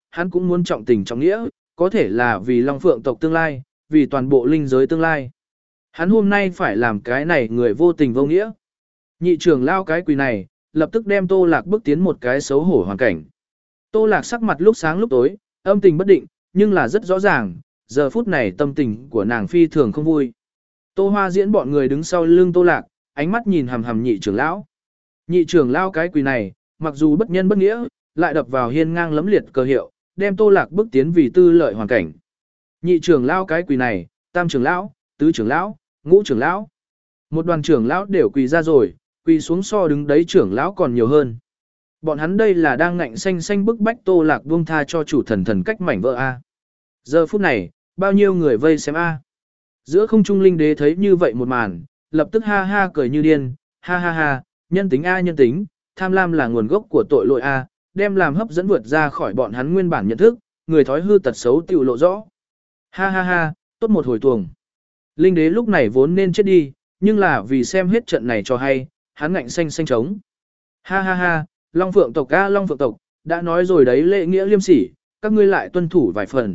hắn cũng muốn trọng tình trọng nghĩa, có thể là vì Long Phượng tộc tương lai, vì toàn bộ linh giới tương lai. Hắn hôm nay phải làm cái này người vô tình vô nghĩa. Nhị trưởng lao cái quỳ này, lập tức đem Tô Lạc bước tiến một cái xấu hổ hoàn cảnh. Tô Lạc sắc mặt lúc sáng lúc tối, âm tình bất định, nhưng là rất rõ ràng, giờ phút này tâm tình của nàng phi thường không vui. Tô Hoa Diễn bọn người đứng sau lưng Tô Lạc, ánh mắt nhìn hằm hằm nhị trưởng lão. Nhị trưởng lão cái quỳ này, mặc dù bất nhân bất nghĩa, lại đập vào hiên ngang lẫm liệt cơ hiệu, đem Tô Lạc bước tiến vì tư lợi hoàn cảnh. Nhị trưởng lão cái quỳ này, tam trưởng lão, tứ trưởng lão, ngũ trưởng lão, một đoàn trưởng lão đều quỳ ra rồi, quỳ xuống so đứng đấy trưởng lão còn nhiều hơn. Bọn hắn đây là đang ngạnh xanh xanh bức bách Tô Lạc buông tha cho chủ thần thần cách mảnh vỡ a. Giờ phút này, bao nhiêu người vây xem a. Giữa không trung linh đế thấy như vậy một màn, lập tức ha ha cười như điên, ha ha ha, nhân tính a nhân tính, tham lam là nguồn gốc của tội lỗi a, đem làm hấp dẫn vượt ra khỏi bọn hắn nguyên bản nhận thức, người thói hư tật xấu tiểu lộ rõ. Ha ha ha, tốt một hồi tuồng. Linh đế lúc này vốn nên chết đi, nhưng là vì xem hết trận này cho hay, hắn ngạnh xanh xanh trống. Ha ha ha, Long Phượng tộc a Long Phượng tộc, đã nói rồi đấy lễ nghĩa liêm sỉ, các ngươi lại tuân thủ vài phần.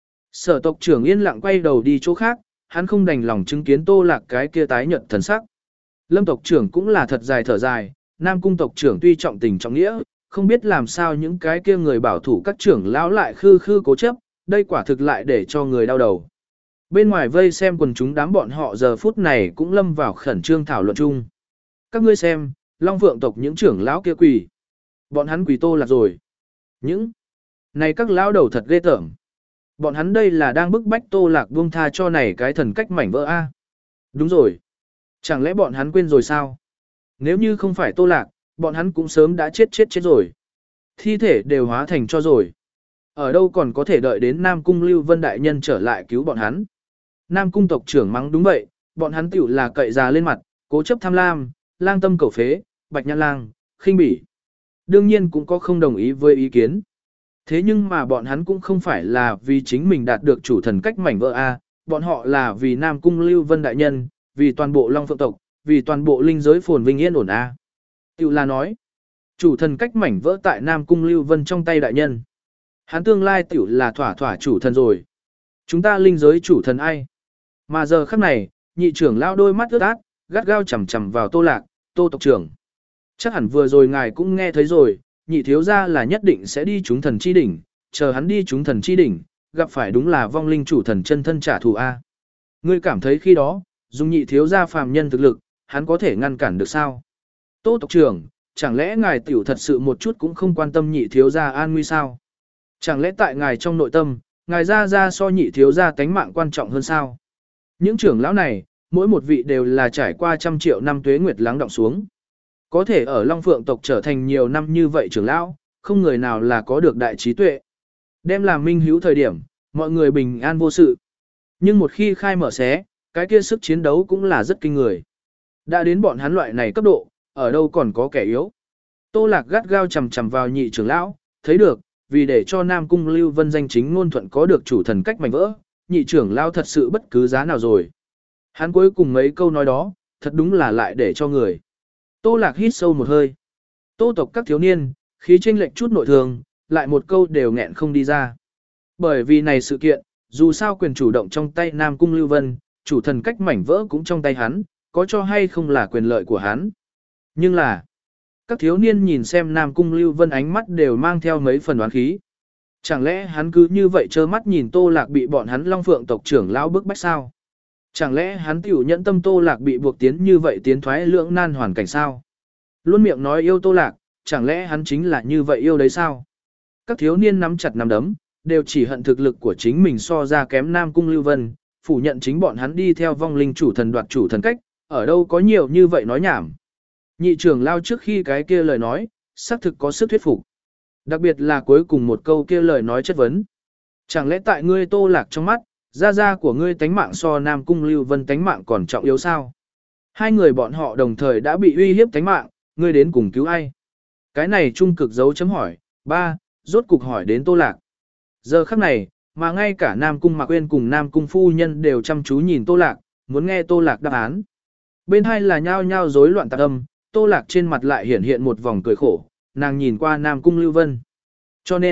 Sở tộc trưởng yên lặng quay đầu đi chỗ khác, hắn không đành lòng chứng kiến Tô Lạc cái kia tái nhợt thần sắc. Lâm tộc trưởng cũng là thật dài thở dài, Nam cung tộc trưởng tuy trọng tình trọng nghĩa, không biết làm sao những cái kia người bảo thủ các trưởng lão lại khư khư cố chấp, đây quả thực lại để cho người đau đầu. Bên ngoài vây xem quần chúng đám bọn họ giờ phút này cũng lâm vào khẩn trương thảo luận chung. Các ngươi xem, Long Phượng tộc những trưởng lão kia quỳ. Bọn hắn quỳ Tô Lạc rồi. Những này các lão đầu thật ghê tởm. Bọn hắn đây là đang bức bách Tô Lạc buông tha cho này cái thần cách mảnh vỡ a. Đúng rồi. Chẳng lẽ bọn hắn quên rồi sao? Nếu như không phải Tô Lạc, bọn hắn cũng sớm đã chết chết chết rồi. Thi thể đều hóa thành cho rồi. Ở đâu còn có thể đợi đến Nam Cung Lưu Vân Đại Nhân trở lại cứu bọn hắn. Nam Cung tộc trưởng mắng đúng vậy, bọn hắn tiểu là cậy già lên mặt, cố chấp tham lam, lang tâm cầu phế, bạch nhãn lang, khinh bỉ. Đương nhiên cũng có không đồng ý với ý kiến. Thế nhưng mà bọn hắn cũng không phải là vì chính mình đạt được chủ thần cách mảnh vỡ A, bọn họ là vì Nam Cung Lưu Vân Đại Nhân, vì toàn bộ Long Phượng tộc, vì toàn bộ linh giới phồn vinh yên ổn A. Tiểu là nói, chủ thần cách mảnh vỡ tại Nam Cung Lưu Vân trong tay Đại Nhân. Hắn tương lai tiểu là thỏa thỏa chủ thần rồi. Chúng ta linh giới chủ thần ai? Mà giờ khắc này, nhị trưởng lao đôi mắt ướt át, gắt gao chằm chằm vào Tô Lạc, Tô tộc trưởng. Chắc hẳn vừa rồi ngài cũng nghe thấy rồi, nhị thiếu gia là nhất định sẽ đi chúng thần chi đỉnh, chờ hắn đi chúng thần chi đỉnh, gặp phải đúng là vong linh chủ thần chân thân trả thù A. Ngươi cảm thấy khi đó, dùng nhị thiếu gia phàm nhân thực lực, hắn có thể ngăn cản được sao? Tô tộc trưởng, chẳng lẽ ngài tiểu thật sự một chút cũng không quan tâm nhị thiếu gia an nguy sao? Chẳng lẽ tại ngài trong nội tâm, ngài ra ra so nhị thiếu gia tánh mạng quan trọng hơn sao? Những trưởng lão này, mỗi một vị đều là trải qua trăm triệu năm tuế nguyệt lắng đọng xuống. Có thể ở Long Phượng tộc trở thành nhiều năm như vậy trưởng lão, không người nào là có được đại trí tuệ. Đem làm minh hữu thời điểm, mọi người bình an vô sự. Nhưng một khi khai mở xé, cái kia sức chiến đấu cũng là rất kinh người. Đã đến bọn hắn loại này cấp độ, ở đâu còn có kẻ yếu. Tô Lạc gắt gao chầm chầm vào nhị trưởng lão, thấy được, vì để cho Nam Cung Lưu Vân danh chính ngôn thuận có được chủ thần cách mảnh vỡ, nhị trưởng lão thật sự bất cứ giá nào rồi. Hắn cuối cùng mấy câu nói đó, thật đúng là lại để cho người. Tô Lạc hít sâu một hơi. Tô tộc các thiếu niên, khí chênh lệch chút nội thường, lại một câu đều nghẹn không đi ra. Bởi vì này sự kiện, dù sao quyền chủ động trong tay Nam Cung Lưu Vân, chủ thần cách mảnh vỡ cũng trong tay hắn, có cho hay không là quyền lợi của hắn. Nhưng là, các thiếu niên nhìn xem Nam Cung Lưu Vân ánh mắt đều mang theo mấy phần đoán khí. Chẳng lẽ hắn cứ như vậy trơ mắt nhìn Tô Lạc bị bọn hắn Long Phượng tộc trưởng lão bức bách sao? Chẳng lẽ hắn tiểu nhẫn tâm Tô Lạc bị buộc tiến như vậy tiến thoái lưỡng nan hoàn cảnh sao? Luôn miệng nói yêu Tô Lạc, chẳng lẽ hắn chính là như vậy yêu đấy sao? Các thiếu niên nắm chặt nắm đấm, đều chỉ hận thực lực của chính mình so ra kém Nam Cung Lưu Vân, phủ nhận chính bọn hắn đi theo vong linh chủ thần đoạt chủ thần cách, ở đâu có nhiều như vậy nói nhảm. Nhị trưởng lao trước khi cái kia lời nói, xác thực có sức thuyết phục. Đặc biệt là cuối cùng một câu kia lời nói chất vấn. Chẳng lẽ tại ngươi Tô Lạc trong mắt, gia gia của ngươi tánh mạng so Nam Cung Lưu Vân tánh mạng còn trọng yếu sao? Hai người bọn họ đồng thời đã bị uy hiếp tánh mạng, ngươi đến cùng cứu ai? Cái này trung cực dấu chấm hỏi, ba, rốt cục hỏi đến Tô Lạc. Giờ khắc này, mà ngay cả Nam Cung Mạc Uyên cùng Nam Cung phu nhân đều chăm chú nhìn Tô Lạc, muốn nghe Tô Lạc đáp án. Bên hai là nhao nhao rối loạn tạc âm, Tô Lạc trên mặt lại hiển hiện một vòng cười khổ, nàng nhìn qua Nam Cung Lưu Vân. Cho nên,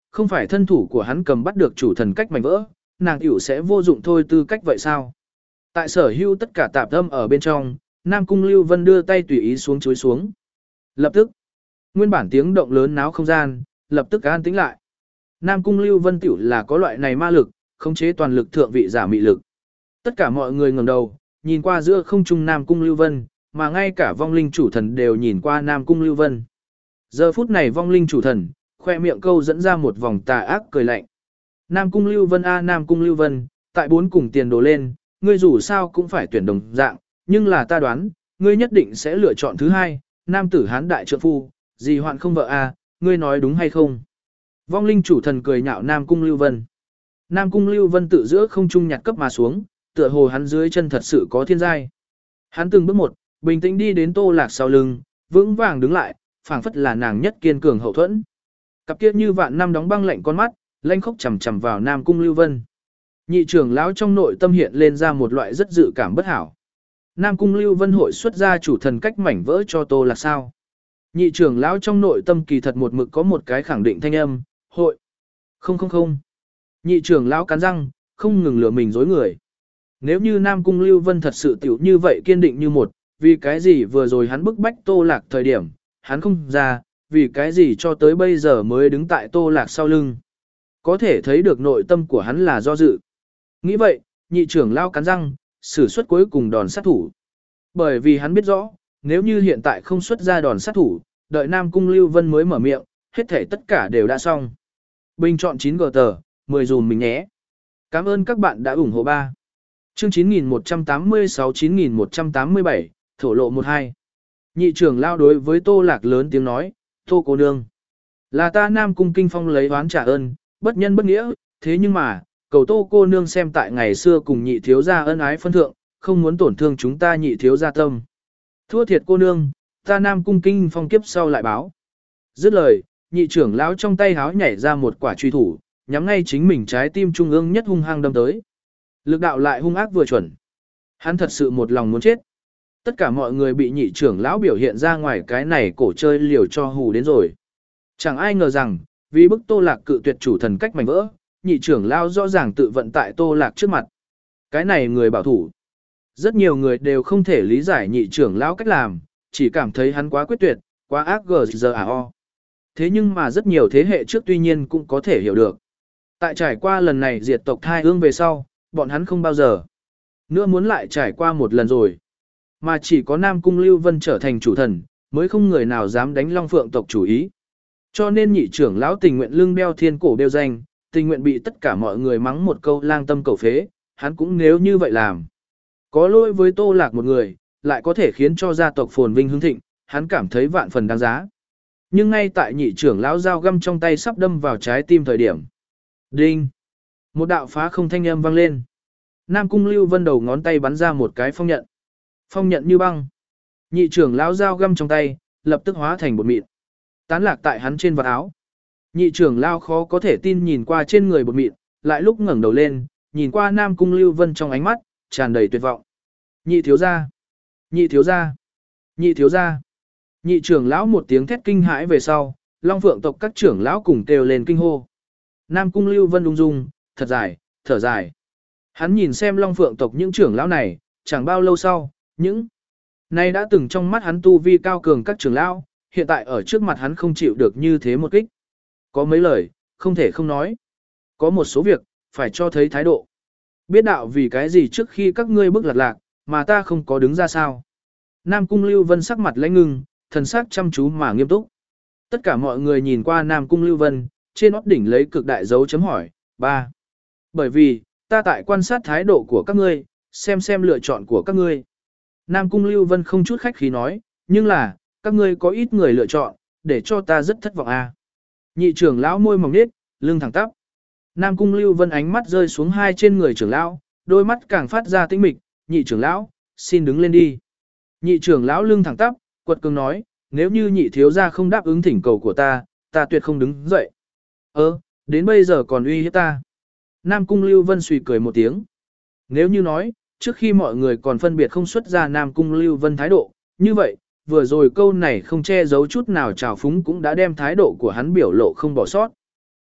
không phải thân thủ của hắn cầm bắt được chủ thần cách mảnh vỡ, nàng tiểu sẽ vô dụng thôi tư cách vậy sao? Tại sở hữu tất cả tạp âm ở bên trong, Nam Cung Lưu Vân đưa tay tùy ý xuống chuối xuống. Lập tức, nguyên bản tiếng động lớn náo không gian, lập tức an tĩnh lại. Nam Cung Lưu Vân tiểu là có loại này ma lực, khống chế toàn lực thượng vị giả mị lực. Tất cả mọi người ngẩng đầu, nhìn qua giữa không trung Nam Cung Lưu Vân, mà ngay cả vong linh chủ thần đều nhìn qua Nam Cung Lưu Vân. Giờ phút này vong linh chủ thần, khoe miệng câu dẫn ra một vòng tà ác cười lạnh. Nam Cung Lưu Vân a Nam Cung Lưu Vân, tại bốn cùng tiền đồ lên, ngươi dù sao cũng phải tuyển đồng dạng, nhưng là ta đoán, ngươi nhất định sẽ lựa chọn thứ hai, nam tử hán đại trượng phu, gì hoạn không vợ a, ngươi nói đúng hay không? Vong linh chủ thần cười nhạo Nam Cung Lưu Vân. Nam Cung Lưu Vân tự giữa không trung nhặt cấp mà xuống, tựa hồ hắn dưới chân thật sự có thiên giai. Hắn từng bước một, bình tĩnh đi đến Tô Lạc sau lưng, vững vàng đứng lại, phảng phất là nàng nhất kiên cường hậu thuẫn. Cặp kia như vạn năm đóng băng lạnh con mắt, lanh khốc chằm chằm vào Nam Cung Lưu Vân. Nhị trưởng lão trong nội tâm hiện lên ra một loại rất dự cảm bất hảo. Nam Cung Lưu Vân hội xuất ra chủ thần cách mảnh vỡ cho Tô Lạc sao? Nhị trưởng lão trong nội tâm kỳ thật một mực có một cái khẳng định thanh âm, hội. Không không không. Nhị trưởng lão cắn răng, không ngừng lừa mình dối người. Nếu như Nam Cung Lưu Vân thật sự tiểu như vậy kiên định như một, vì cái gì vừa rồi hắn bức bách Tô Lạc thời điểm, hắn không ra, vì cái gì cho tới bây giờ mới đứng tại Tô Lạc sau lưng. Có thể thấy được nội tâm của hắn là do dự. Nghĩ vậy, nhị trưởng lão cắn răng, sử xuất cuối cùng đòn sát thủ. Bởi vì hắn biết rõ, nếu như hiện tại không xuất ra đòn sát thủ, đợi Nam Cung Lưu Vân mới mở miệng, hết thể tất cả đều đã xong. Bình chọn chín G tờ, mười dùm mình nhé. Cảm ơn các bạn đã ủng hộ ba. Chương chín nghìn một trăm tám mươi sáu chín nghìn một trăm tám mươi bảy, thổ lộ một hai. Nhị trưởng lao đối với Tô Lạc lớn tiếng nói, Tô cô nương. Là ta Nam Cung Kinh Phong lấy oán trả ơn, bất nhân bất nghĩa, thế nhưng mà, cầu Tô cô nương xem tại ngày xưa cùng nhị thiếu gia ân ái phân thượng, không muốn tổn thương chúng ta nhị thiếu gia tâm. Thua thiệt cô nương, ta Nam Cung Kinh Phong kiếp sau lại báo. Dứt lời, nhị trưởng lão trong tay háo nhảy ra một quả truy thủ, nhắm ngay chính mình trái tim trung ương nhất hung hăng đâm tới. Lực đạo lại hung ác vừa chuẩn. Hắn thật sự một lòng muốn chết. Tất cả mọi người bị nhị trưởng lão biểu hiện ra ngoài cái này cổ chơi liều cho hù đến rồi. Chẳng ai ngờ rằng, vì bức Tô Lạc cự tuyệt chủ thần cách mảnh vỡ, nhị trưởng lão rõ ràng tự vận tại Tô Lạc trước mặt. Cái này người bảo thủ. Rất nhiều người đều không thể lý giải nhị trưởng lão cách làm, chỉ cảm thấy hắn quá quyết tuyệt, quá ác gờ. Thế nhưng mà rất nhiều thế hệ trước tuy nhiên cũng có thể hiểu được. Tại trải qua lần này diệt tộc thai ương về sau, bọn hắn không bao giờ nữa muốn lại trải qua một lần rồi. Mà chỉ có Nam Cung Lưu Vân trở thành chủ thần, mới không người nào dám đánh Long Phượng tộc chủ ý. Cho nên nhị trưởng lão tình nguyện lưng đeo thiên cổ đeo danh, tình nguyện bị tất cả mọi người mắng một câu lang tâm cầu phế, hắn cũng nếu như vậy làm. Có lỗi với Tô Lạc một người, lại có thể khiến cho gia tộc phồn vinh hưng thịnh, hắn cảm thấy vạn phần đáng giá. Nhưng ngay tại nhị trưởng lão dao găm trong tay sắp đâm vào trái tim thời điểm. Đinh! Một đạo phá không thanh âm vang lên. Nam Cung Lưu Vân đầu ngón tay bắn ra một cái phong nhận. Phong nhận như băng. Nhị trưởng lão dao găm trong tay, lập tức hóa thành bột mịn. Tán lạc tại hắn trên vật áo. Nhị trưởng lão khó có thể tin nhìn qua trên người bột mịn, lại lúc ngẩng đầu lên, nhìn qua Nam Cung Lưu Vân trong ánh mắt, tràn đầy tuyệt vọng. Nhị thiếu gia! Nhị thiếu gia! Nhị thiếu gia! Nhị trưởng lão một tiếng thét kinh hãi về sau, Long Phượng tộc các trưởng lão cùng kêu lên kinh hô. Nam Cung Lưu Vân ung dung, thật dài, thở dài. Hắn nhìn xem Long Phượng tộc những trưởng lão này, chẳng bao lâu sau, những này đã từng trong mắt hắn tu vi cao cường các trưởng lão, hiện tại ở trước mặt hắn không chịu được như thế một kích. Có mấy lời, không thể không nói. Có một số việc, phải cho thấy thái độ. Biết đạo vì cái gì trước khi các ngươi bức lạc lạc, mà ta không có đứng ra sao. Nam Cung Lưu Vân sắc mặt lãnh ngưng, thần sắc chăm chú mà nghiêm túc. Tất cả mọi người nhìn qua Nam Cung Lưu Vân, trên ót đỉnh lấy cực đại dấu chấm hỏi. Ba. Bởi vì, ta tại quan sát thái độ của các ngươi, xem xem lựa chọn của các ngươi. Nam Cung Lưu Vân không chút khách khí nói, nhưng là, các ngươi có ít người lựa chọn, để cho ta rất thất vọng à. Nhị trưởng lão môi mỏng nết, lưng thẳng tắp. Nam Cung Lưu Vân ánh mắt rơi xuống hai trên người trưởng lão, đôi mắt càng phát ra tĩnh mịch, nhị trưởng lão, xin đứng lên đi. Nhị trưởng lão lưng thẳng tắp, quật cường nói, nếu như nhị thiếu gia không đáp ứng thỉnh cầu của ta, ta tuyệt không đứng dậy. Ơ, đến bây giờ còn uy hiếp ta. Nam Cung Lưu Vân suy cười một tiếng. Nếu như nói, trước khi mọi người còn phân biệt không xuất ra Nam Cung Lưu Vân thái độ, như vậy, vừa rồi câu này không che giấu chút nào trào phúng cũng đã đem thái độ của hắn biểu lộ không bỏ sót.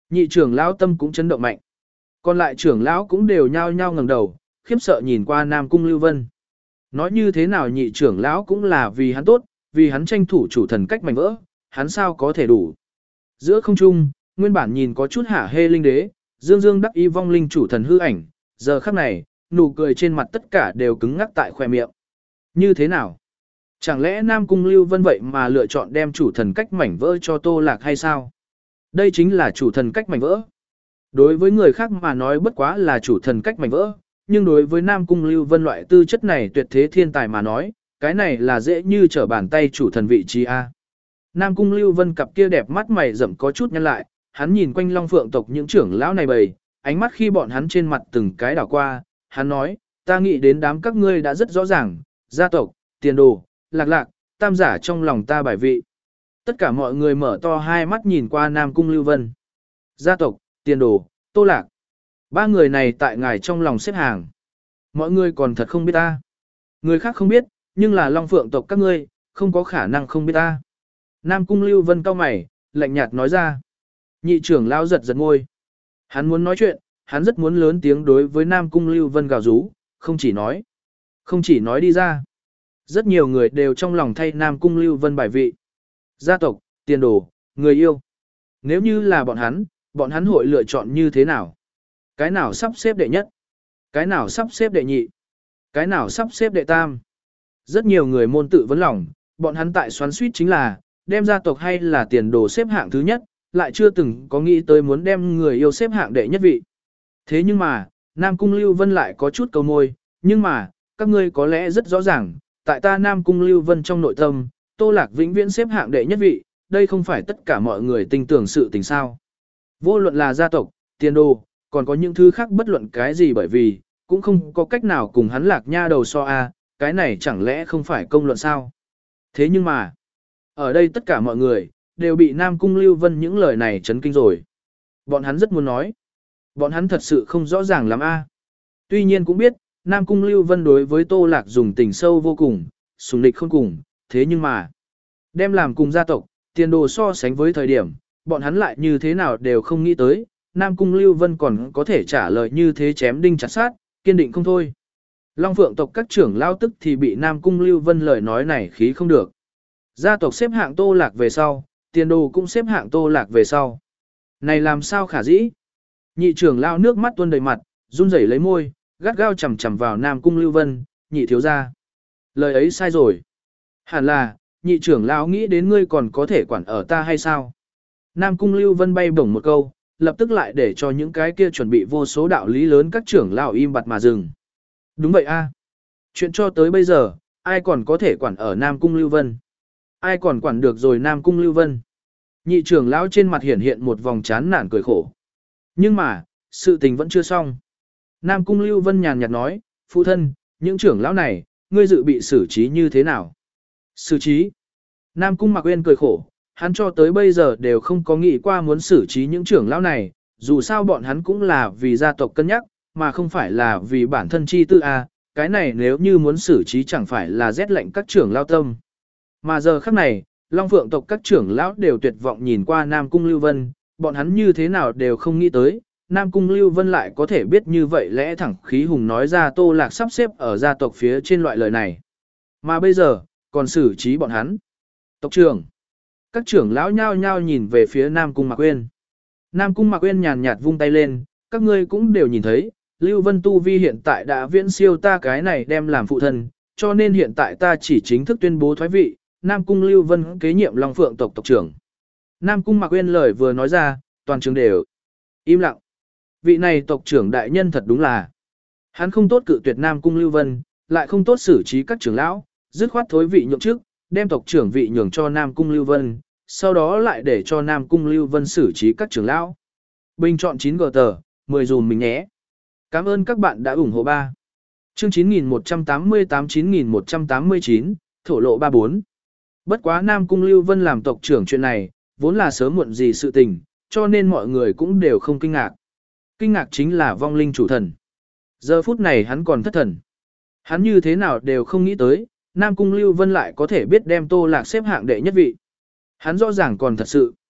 Nhị trưởng lão tâm cũng chấn động mạnh. Còn lại trưởng lão cũng đều nhao nhao ngẩng đầu, khiếp sợ nhìn qua Nam Cung Lưu Vân. Nói như thế nào nhị trưởng lão cũng là vì hắn tốt, vì hắn tranh thủ chủ thần cách mảnh vỡ, hắn sao có thể đủ. Giữa không trung, nguyên bản nhìn có chút hả hê linh đế, dương dương đắc ý vong linh chủ thần hư ảnh, giờ khắc này, nụ cười trên mặt tất cả đều cứng ngắc tại khoe miệng. Như thế nào? Chẳng lẽ Nam Cung Lưu Vân vậy mà lựa chọn đem chủ thần cách mảnh vỡ cho Tô Lạc hay sao? Đây chính là chủ thần cách mảnh vỡ. Đối với người khác mà nói bất quá là chủ thần cách mảnh vỡ, nhưng đối với Nam Cung Lưu Vân loại tư chất này tuyệt thế thiên tài mà nói, cái này là dễ như trở bàn tay chủ thần vị trí A. Nam Cung Lưu Vân cặp kia đẹp mắt mày rậm có chút nhăn lại, hắn nhìn quanh Long Phượng tộc những trưởng lão này bầy, ánh mắt khi bọn hắn trên mặt từng cái đảo qua, hắn nói, ta nghĩ đến đám các ngươi đã rất rõ ràng, gia tộc, tiền đồ, lạc lạc, tam giả trong lòng ta bài vị. Tất cả mọi người mở to hai mắt nhìn qua Nam Cung Lưu Vân. Gia tộc, tiền đồ, tô lạc. Ba người này tại ngài trong lòng xếp hàng. Mọi người còn thật không biết ta. Người khác không biết, nhưng là Long Phượng tộc các ngươi, không có khả năng không biết ta. Nam Cung Lưu Vân cau mày, lạnh nhạt nói ra. Nhị trưởng lao giật giật ngôi. Hắn muốn nói chuyện, hắn rất muốn lớn tiếng đối với Nam Cung Lưu Vân gào rú, không chỉ nói. Không chỉ nói đi ra. Rất nhiều người đều trong lòng thay Nam Cung Lưu Vân bài vị. Gia tộc, tiền đồ, người yêu. Nếu như là bọn hắn, bọn hắn hội lựa chọn như thế nào? Cái nào sắp xếp đệ nhất? Cái nào sắp xếp đệ nhị? Cái nào sắp xếp đệ tam? Rất nhiều người môn tự vấn lòng, bọn hắn tại xoắn suýt chính là, đem gia tộc hay là tiền đồ xếp hạng thứ nhất, lại chưa từng có nghĩ tới muốn đem người yêu xếp hạng đệ nhất vị. Thế nhưng mà, Nam Cung Lưu Vân lại có chút câu môi, nhưng mà, các ngươi có lẽ rất rõ ràng, tại ta Nam Cung Lưu Vân trong nội tâm, Tô Lạc vĩnh viễn xếp hạng đệ nhất vị, đây không phải tất cả mọi người tin tưởng sự tình sao. Vô luận là gia tộc, tiền đồ, còn có những thứ khác bất luận cái gì bởi vì, cũng không có cách nào cùng hắn Lạc nha đầu so a, cái này chẳng lẽ không phải công luận sao. Thế nhưng mà, ở đây tất cả mọi người, đều bị Nam Cung Lưu Vân những lời này chấn kinh rồi. Bọn hắn rất muốn nói. Bọn hắn thật sự không rõ ràng lắm a. Tuy nhiên cũng biết, Nam Cung Lưu Vân đối với Tô Lạc dùng tình sâu vô cùng, sủng địch không cùng, thế nhưng mà, đem làm cùng gia tộc, tiền đồ so sánh với thời điểm, bọn hắn lại như thế nào đều không nghĩ tới, Nam Cung Lưu Vân còn có thể trả lời như thế chém đinh chặt sát, kiên định không thôi. Long Phượng tộc các trưởng lao tức thì bị Nam Cung Lưu Vân lời nói này khí không được. Gia tộc xếp hạng Tô Lạc về sau, tiền đồ cũng xếp hạng Tô Lạc về sau. Này làm sao khả dĩ? Nhị trưởng lao nước mắt tuôn đầy mặt, run rẩy lấy môi, gắt gao chầm chầm vào Nam Cung Lưu Vân, nhị thiếu gia. Lời ấy sai rồi. Hẳn là, nhị trưởng lão nghĩ đến ngươi còn có thể quản ở ta hay sao? Nam Cung Lưu Vân bay bổng một câu, lập tức lại để cho những cái kia chuẩn bị vô số đạo lý lớn các trưởng lão im bặt mà dừng. Đúng vậy a. Chuyện cho tới bây giờ, ai còn có thể quản ở Nam Cung Lưu Vân? Ai còn quản được rồi Nam Cung Lưu Vân? Nhị trưởng lão trên mặt hiển hiện một vòng chán nản cười khổ. Nhưng mà, sự tình vẫn chưa xong. Nam Cung Lưu Vân nhàn nhạt nói, phụ thân, những trưởng lão này, ngươi dự bị xử trí như thế nào? Xử trí? Nam Cung Mạc Uyên cười khổ, hắn cho tới bây giờ đều không có nghĩ qua muốn xử trí những trưởng lão này, dù sao bọn hắn cũng là vì gia tộc cân nhắc, mà không phải là vì bản thân chi tư a. Cái này nếu như muốn xử trí chẳng phải là rét lệnh các trưởng lão tâm. Mà giờ khắc này, Long Phượng tộc các trưởng lão đều tuyệt vọng nhìn qua Nam Cung Lưu Vân, bọn hắn như thế nào đều không nghĩ tới, Nam Cung Lưu Vân lại có thể biết như vậy lẽ thẳng khí hùng nói ra Tô Lạc sắp xếp ở gia tộc phía trên loại lời này. Mà bây giờ, còn xử trí bọn hắn. Tộc trưởng. Các trưởng lão nhao nhao nhìn về phía Nam Cung Mạc Uyên. Nam Cung Mạc Uyên nhàn nhạt vung tay lên, các ngươi cũng đều nhìn thấy, Lưu Vân tu vi hiện tại đã viễn siêu ta cái này đem làm phụ thân, cho nên hiện tại ta chỉ chính thức tuyên bố thoái vị, Nam Cung Lưu Vân kế nhiệm Long Phượng tộc tộc trưởng. Nam Cung Mạc Uyên lời vừa nói ra, toàn trường đều im lặng. Vị này tộc trưởng đại nhân thật đúng là, hắn không tốt cự tuyệt Nam Cung Lưu Vân, lại không tốt xử trí các trưởng lão, dứt khoát thối vị nhượng chức, đem tộc trưởng vị nhường cho Nam Cung Lưu Vân, sau đó lại để cho Nam Cung Lưu Vân xử trí các trưởng lão. Bình chọn chín gờ tờ, mười dùm mình nhé. Cảm ơn các bạn đã ủng hộ ba. Chương chín nghìn một trăm tám mươi tám chín nghìn một trăm tám mươi chín, thổ lộ ba bốn. Bất quá Nam Cung Lưu Vân làm tộc trưởng chuyện này, vốn là sớm muộn gì sự tình, cho nên mọi người cũng đều không kinh ngạc. Kinh ngạc chính là vong linh chủ thần. Giờ phút này hắn còn thất thần. Hắn như thế nào đều không nghĩ tới, Nam Cung Lưu Vân lại có thể biết đem Tô Lạc xếp hạng đệ nhất vị. Hắn rõ ràng còn thật sự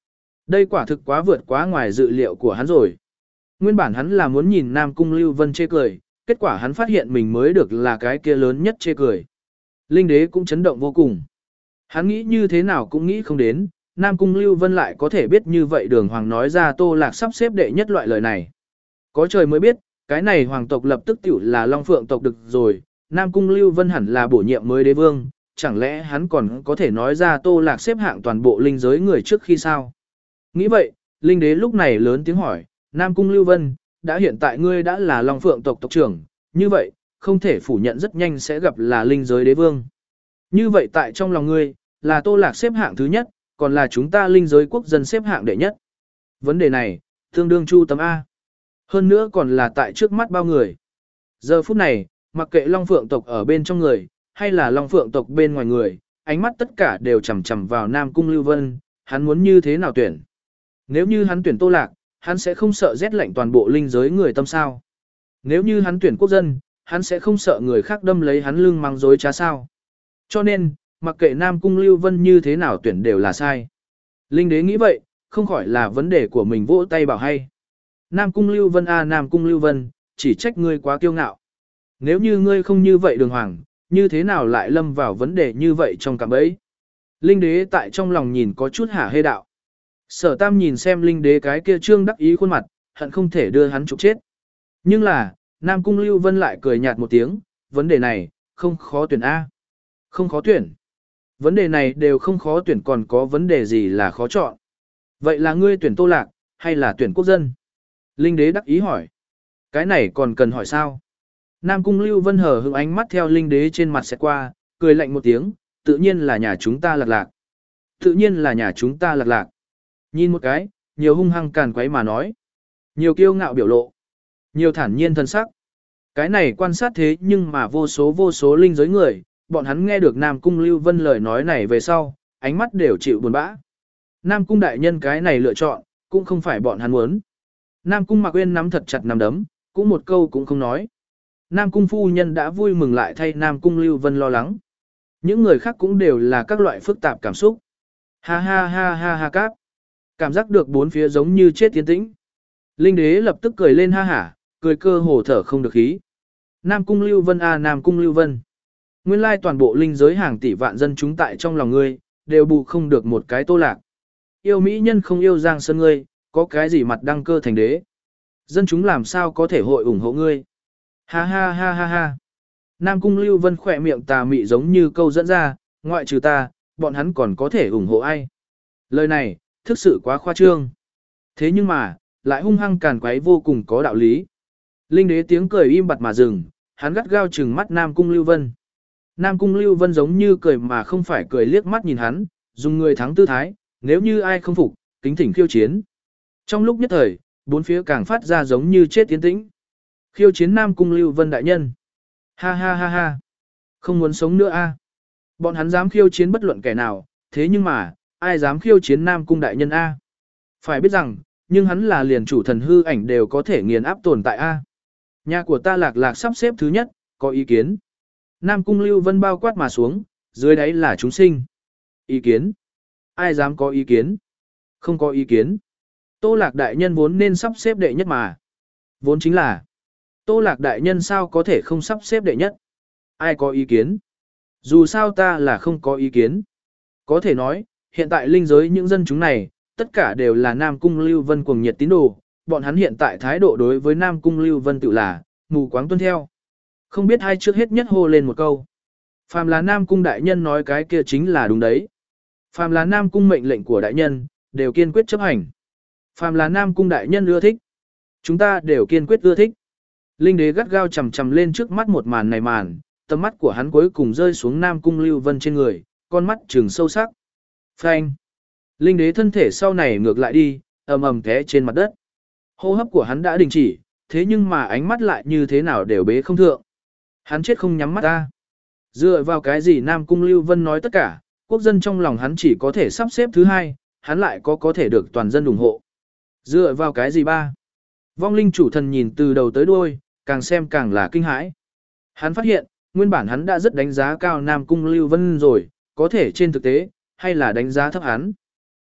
Đây quả thực quá vượt quá ngoài dự liệu của hắn rồi. Nguyên bản hắn là muốn nhìn Nam Cung Lưu Vân chê cười, kết quả hắn phát hiện mình mới được là cái kia lớn nhất chê cười. Linh đế cũng chấn động vô cùng. Hắn nghĩ như thế nào cũng nghĩ không đến, Nam Cung Lưu Vân lại có thể biết như vậy đường hoàng nói ra Tô Lạc sắp xếp đệ nhất loại lời này. Có trời mới biết, cái này hoàng tộc lập tức tiểu là Long Phượng tộc được rồi, Nam Cung Lưu Vân hẳn là bổ nhiệm mới đế vương, chẳng lẽ hắn còn có thể nói ra Tô Lạc xếp hạng toàn bộ linh giới người trước khi sao? Nghĩ vậy, linh đế lúc này lớn tiếng hỏi, Nam Cung Lưu Vân, đã hiện tại ngươi đã là Long Phượng tộc tộc trưởng, như vậy, không thể phủ nhận rất nhanh sẽ gặp là linh giới đế vương. Như vậy tại trong lòng ngươi, là Tô Lạc xếp hạng thứ nhất, còn là chúng ta linh giới quốc dân xếp hạng đệ nhất. Vấn đề này, tương đương chu tấm A. Hơn nữa còn là tại trước mắt bao người. Giờ phút này, mặc kệ Long Phượng tộc ở bên trong người, hay là Long Phượng tộc bên ngoài người, ánh mắt tất cả đều chằm chằm vào Nam Cung Lưu Vân, hắn muốn như thế nào tuyển. Nếu như hắn tuyển Tô Lạc, hắn sẽ không sợ rét lạnh toàn bộ linh giới người tâm sao. Nếu như hắn tuyển quốc dân, hắn sẽ không sợ người khác đâm lấy hắn lưng mang dối trá sao. Cho nên, mặc kệ Nam Cung Lưu Vân như thế nào tuyển đều là sai. Linh đế nghĩ vậy, không khỏi là vấn đề của mình vỗ tay bảo hay. Nam Cung Lưu Vân a Nam Cung Lưu Vân, chỉ trách ngươi quá kiêu ngạo. Nếu như ngươi không như vậy đường hoàng, như thế nào lại lâm vào vấn đề như vậy trong cạm bẫy. Linh đế tại trong lòng nhìn có chút hả hê đạo. Sở Tam nhìn xem linh đế cái kia trương đắc ý khuôn mặt, hận không thể đưa hắn trục chết. Nhưng là, Nam Cung Lưu Vân lại cười nhạt một tiếng, vấn đề này, không khó tuyển A. Không khó tuyển. Vấn đề này đều không khó tuyển còn có vấn đề gì là khó chọn. Vậy là ngươi tuyển Tô Lạc, hay là tuyển quốc dân? Linh đế đắc ý hỏi. Cái này còn cần hỏi sao? Nam Cung Lưu Vân hờ hững ánh mắt theo linh đế trên mặt sẽ qua, cười lạnh một tiếng, tự nhiên là nhà chúng ta lạc lạc. Tự nhiên là nhà chúng ta lạc lạc. Nhìn một cái, nhiều hung hăng càn quấy mà nói. Nhiều kiêu ngạo biểu lộ. Nhiều thản nhiên thân sắc. Cái này quan sát thế nhưng mà vô số vô số linh giới người, bọn hắn nghe được Nam Cung Lưu Vân lời nói này về sau, ánh mắt đều chịu buồn bã. Nam Cung đại nhân cái này lựa chọn, cũng không phải bọn hắn muốn. Nam Cung Mạc Uyên nắm thật chặt nắm đấm, cũng một câu cũng không nói. Nam Cung phu nhân đã vui mừng lại thay Nam Cung Lưu Vân lo lắng. Những người khác cũng đều là các loại phức tạp cảm xúc. Ha ha ha ha ha cáp. Cảm giác được bốn phía giống như chết tiến tĩnh. Linh đế lập tức cười lên ha hả, cười cơ hồ thở không được khí. Nam Cung Lưu Vân a Nam Cung Lưu Vân. Nguyên lai toàn bộ linh giới hàng tỷ vạn dân chúng tại trong lòng ngươi, đều bù không được một cái Tô Lạc. Yêu mỹ nhân không yêu Giang Sơn ngươi, có cái gì mặt đăng cơ thành đế. Dân chúng làm sao có thể hội ủng hộ ngươi. Ha ha ha ha ha. Nam Cung Lưu Vân khỏe miệng tà mị giống như câu dẫn ra, ngoại trừ ta, bọn hắn còn có thể ủng hộ ai. Lời này, thực sự quá khoa trương. Thế nhưng mà, lại hung hăng càn quấy vô cùng có đạo lý. Linh đế tiếng cười im bặt mà dừng, hắn gắt gao trừng mắt Nam Cung Lưu Vân. Nam Cung Lưu Vân giống như cười mà không phải cười liếc mắt nhìn hắn, dùng người thắng tư thái, nếu như ai không phục, kính thỉnh khiêu chiến. Trong lúc nhất thời, bốn phía càng phát ra giống như chết tiến tĩnh. Khiêu chiến Nam Cung Lưu Vân đại nhân. Ha ha ha ha. Không muốn sống nữa a. Bọn hắn dám khiêu chiến bất luận kẻ nào, thế nhưng mà, ai dám khiêu chiến Nam Cung đại nhân a? Phải biết rằng, nhưng hắn là liền chủ thần hư ảnh đều có thể nghiền áp tồn tại a. Nhà của ta lạc lạc sắp xếp thứ nhất, có ý kiến. Nam Cung Lưu Vân bao quát mà xuống, dưới đáy là chúng sinh. Ý kiến? Ai dám có ý kiến? Không có ý kiến. Tô Lạc đại nhân vốn nên sắp xếp đệ nhất mà. Vốn chính là Tô Lạc đại nhân sao có thể không sắp xếp đệ nhất? Ai có ý kiến? Dù sao ta là không có ý kiến. Có thể nói, hiện tại linh giới những dân chúng này, tất cả đều là Nam Cung Lưu Vân cuồng nhiệt tín đồ, bọn hắn hiện tại thái độ đối với Nam Cung Lưu Vân tự là mù quáng tuân theo. Không biết ai trước hết nhất hô lên một câu. Phàm là Nam Cung đại nhân nói cái kia chính là đúng đấy. Phàm là Nam Cung mệnh lệnh của đại nhân, đều kiên quyết chấp hành. Phàm là Nam Cung đại nhân ưa thích, chúng ta đều kiên quyết ưa thích. Linh đế gắt gao chầm chầm lên trước mắt một màn này màn, tầm mắt của hắn cuối cùng rơi xuống Nam Cung Lưu Vân trên người, con mắt trừng sâu sắc. Phanh. Linh đế thân thể sau này ngược lại đi, ầm ầm té trên mặt đất. Hô hấp của hắn đã đình chỉ, thế nhưng mà ánh mắt lại như thế nào đều bế không thượng. Hắn chết không nhắm mắt ta. Dựa vào cái gì Nam Cung Lưu Vân nói tất cả, quốc dân trong lòng hắn chỉ có thể sắp xếp thứ hai, hắn lại có có thể được toàn dân ủng hộ. Dựa vào cái gì ba? Vong linh chủ thần nhìn từ đầu tới đuôi, càng xem càng là kinh hãi. Hắn phát hiện, nguyên bản hắn đã rất đánh giá cao Nam Cung Lưu Vân rồi, có thể trên thực tế, hay là đánh giá thấp hắn.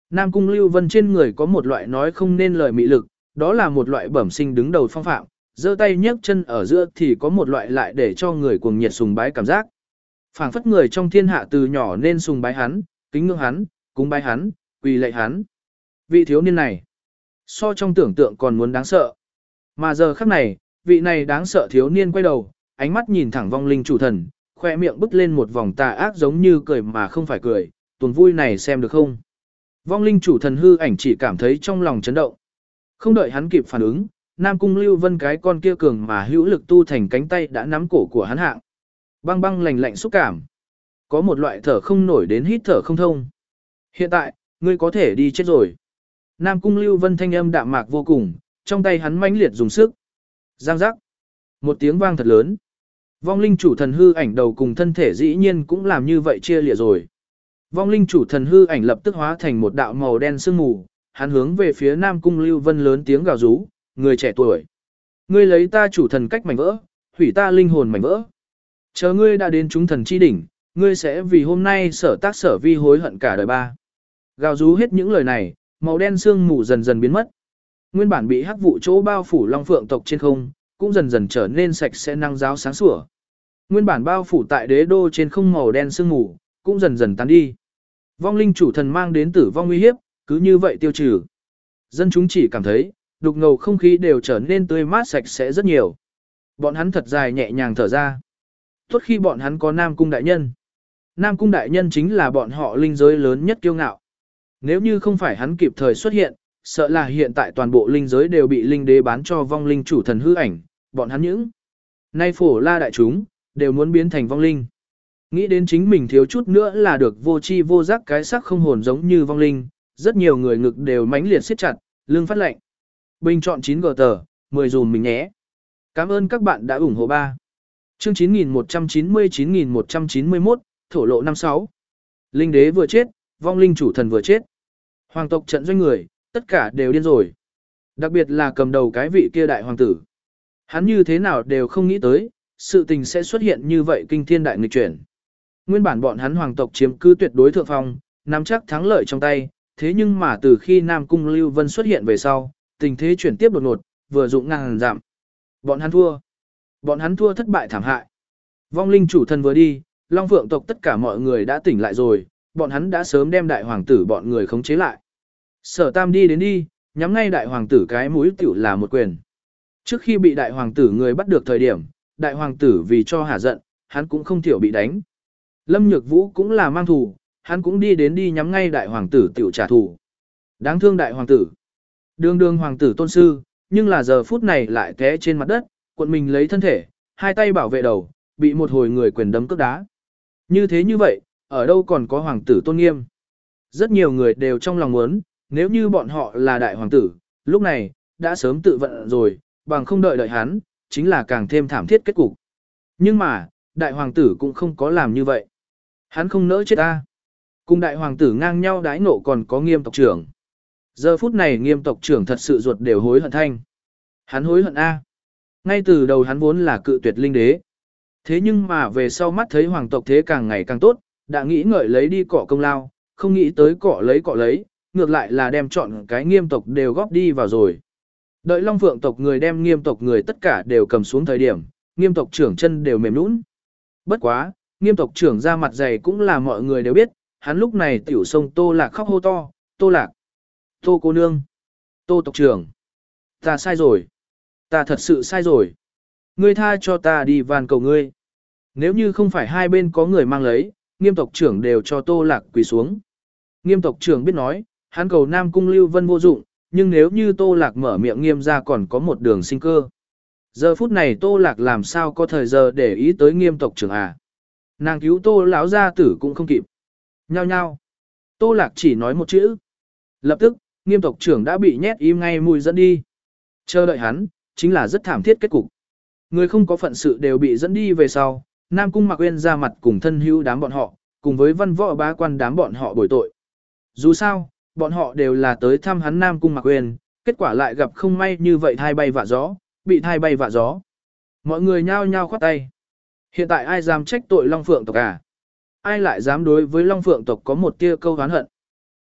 Nam Cung Lưu Vân trên người có một loại nói không nên lời mị lực, đó là một loại bẩm sinh đứng đầu phong phạm, giơ tay nhấc chân ở giữa thì có một loại lại để cho người cuồng nhiệt sùng bái cảm giác. Phảng phất người trong thiên hạ từ nhỏ nên sùng bái hắn, kính ngưỡng hắn, cúng bái hắn, quỳ lạy hắn. Vị thiếu niên này, so trong tưởng tượng còn muốn đáng sợ. Mà giờ khắc này, vị này đáng sợ thiếu niên quay đầu, ánh mắt nhìn thẳng vong linh chủ thần, khoe miệng bứt lên một vòng tà ác giống như cười mà không phải cười, tuần vui này xem được không? Vong linh chủ thần hư ảnh chỉ cảm thấy trong lòng chấn động. Không đợi hắn kịp phản ứng, Nam Cung Lưu Vân cái con kia cường mà hữu lực tu thành cánh tay đã nắm cổ của hắn hạng. Băng băng lạnh lạnh xúc cảm. Có một loại thở không nổi đến hít thở không thông. Hiện tại, ngươi có thể đi chết rồi. Nam Cung Lưu Vân thanh âm đạm mạc vô cùng, trong tay hắn mãnh liệt dùng sức. Giang giác. Một tiếng vang thật lớn. Vong linh chủ thần hư ảnh đầu cùng thân thể dĩ nhiên cũng làm như vậy chia lìa rồi. Vong linh chủ thần hư ảnh lập tức hóa thành một đạo màu đen sương mù, hắn hướng về phía Nam Cung Lưu Vân lớn tiếng gào rú, người trẻ tuổi. Ngươi lấy ta chủ thần cách mảnh vỡ, hủy ta linh hồn mảnh vỡ. Chờ ngươi đã đến chúng thần chi đỉnh, ngươi sẽ vì hôm nay sở tác sở vi hối hận cả đời ba. Gào rú hết những lời này, màu đen sương mù dần dần biến mất. Nguyên bản bị hắc vụ chỗ bao phủ long phượng tộc trên không, cũng dần dần trở nên sạch sẽ năng giáo sáng sủa. Nguyên bản bao phủ tại đế đô trên không màu đen sương mù, cũng dần dần tan đi. Vong linh chủ thần mang đến tử vong nguy hiếp, cứ như vậy tiêu trừ. Dân chúng chỉ cảm thấy, đục ngầu không khí đều trở nên tươi mát sạch sẽ rất nhiều. Bọn hắn thật dài nhẹ nhàng thở ra. Tốt khi bọn hắn có Nam Cung Đại Nhân. Nam Cung Đại Nhân chính là bọn họ linh giới lớn nhất kiêu ngạo. Nếu như không phải hắn kịp thời xuất hiện, sợ là hiện tại toàn bộ linh giới đều bị linh đế bán cho vong linh chủ thần hư ảnh, bọn hắn những. Nay phổ la đại chúng, đều muốn biến thành vong linh. Nghĩ đến chính mình thiếu chút nữa là được vô chi vô giác cái sắc không hồn giống như vong linh, rất nhiều người ngực đều mãnh liệt siết chặt, lưng phát lạnh. Bình chọn chín gờ tờ, mười dùm mình nhé. Cảm ơn các bạn đã ủng hộ ba. Chương chín nghìn một trăm chín mươi chín nghìn một trăm chín mươi mốt, thổ lộ năm sáu. Linh đế vừa chết, vong linh chủ thần vừa chết. Hoàng tộc trận doanh người, tất cả đều điên rồi. Đặc biệt là cầm đầu cái vị kia đại hoàng tử. Hắn như thế nào đều không nghĩ tới, sự tình sẽ xuất hiện như vậy kinh thiên đại nghịch chuyển. Nguyên bản bọn hắn hoàng tộc chiếm cứ tuyệt đối thượng phong, nắm chắc thắng lợi trong tay, thế nhưng mà từ khi Nam Cung Lưu Vân xuất hiện về sau, tình thế chuyển tiếp đột ngột, vừa dụng ngàn giảm. Bọn hắn thua. Bọn hắn thua thất bại thảm hại. Vong linh chủ thần vừa đi, Long Phượng tộc tất cả mọi người đã tỉnh lại rồi, bọn hắn đã sớm đem đại hoàng tử bọn người khống chế lại. Sở Tam đi đến đi, nhắm ngay đại hoàng tử cái mũi tiểu là một quyền. Trước khi bị đại hoàng tử người bắt được thời điểm, đại hoàng tử vì cho hả giận, hắn cũng không thiểu bị đánh. Lâm Nhược Vũ cũng là mang thù, hắn cũng đi đến đi nhắm ngay đại hoàng tử tiểu trả thù. Đáng thương đại hoàng tử. Đường đường hoàng tử tôn sư, nhưng là giờ phút này lại té trên mặt đất, cuộn mình lấy thân thể, hai tay bảo vệ đầu, bị một hồi người quyền đấm cước đá. Như thế như vậy, ở đâu còn có hoàng tử tôn nghiêm. Rất nhiều người đều trong lòng muốn, nếu như bọn họ là đại hoàng tử, lúc này, đã sớm tự vận rồi, bằng không đợi đợi hắn, chính là càng thêm thảm thiết kết cục. Nhưng mà, đại hoàng tử cũng không có làm như vậy. Hắn không nỡ chết ta. Cùng đại hoàng tử ngang nhau đái nộ còn có nghiêm tộc trưởng. Giờ phút này nghiêm tộc trưởng thật sự ruột đều hối hận thanh. Hắn hối hận A. Ngay từ đầu hắn vốn là cự tuyệt linh đế. Thế nhưng mà về sau mắt thấy hoàng tộc thế càng ngày càng tốt, đã nghĩ ngợi lấy đi cọ công lao, không nghĩ tới cọ lấy cọ lấy, ngược lại là đem chọn cái nghiêm tộc đều góp đi vào rồi. Đợi Long Phượng tộc người đem nghiêm tộc người tất cả đều cầm xuống thời điểm, nghiêm tộc trưởng chân đều mềm nũng. Bất quá, nghiêm tộc trưởng ra mặt dày cũng là mọi người đều biết, hắn lúc này tiểu sông Tô Lạc khóc hô to, Tô Lạc, Tô cô nương, Tô tộc trưởng, ta sai rồi, ta thật sự sai rồi, ngươi tha cho ta đi van cầu ngươi. Nếu như không phải hai bên có người mang lấy, nghiêm tộc trưởng đều cho Tô Lạc quỳ xuống. Nghiêm tộc trưởng biết nói, hắn cầu Nam Cung Lưu Vân vô dụng, nhưng nếu như Tô Lạc mở miệng nghiêm ra còn có một đường sinh cơ. Giờ phút này Tô Lạc làm sao có thời giờ để ý tới nghiêm tộc trưởng à. Nàng cứu Tô lão gia tử cũng không kịp. Nhao nhao. Tô Lạc chỉ nói một chữ. Lập tức, nghiêm tộc trưởng đã bị nhét im ngay mùi dẫn đi. Chờ đợi hắn, chính là rất thảm thiết kết cục. Người không có phận sự đều bị dẫn đi về sau, Nam Cung Mạc Uyên ra mặt cùng thân hữu đám bọn họ, cùng với văn võ bá quan đám bọn họ bồi tội. Dù sao, bọn họ đều là tới thăm hắn Nam Cung Mạc Uyên, kết quả lại gặp không may như vậy thai bay vạ gió, bị thai bay vạ gió. Mọi người nhao nhao khoát tay. Hiện tại ai dám trách tội Long Phượng tộc à? Ai lại dám đối với Long Phượng tộc có một tia câu oán hận?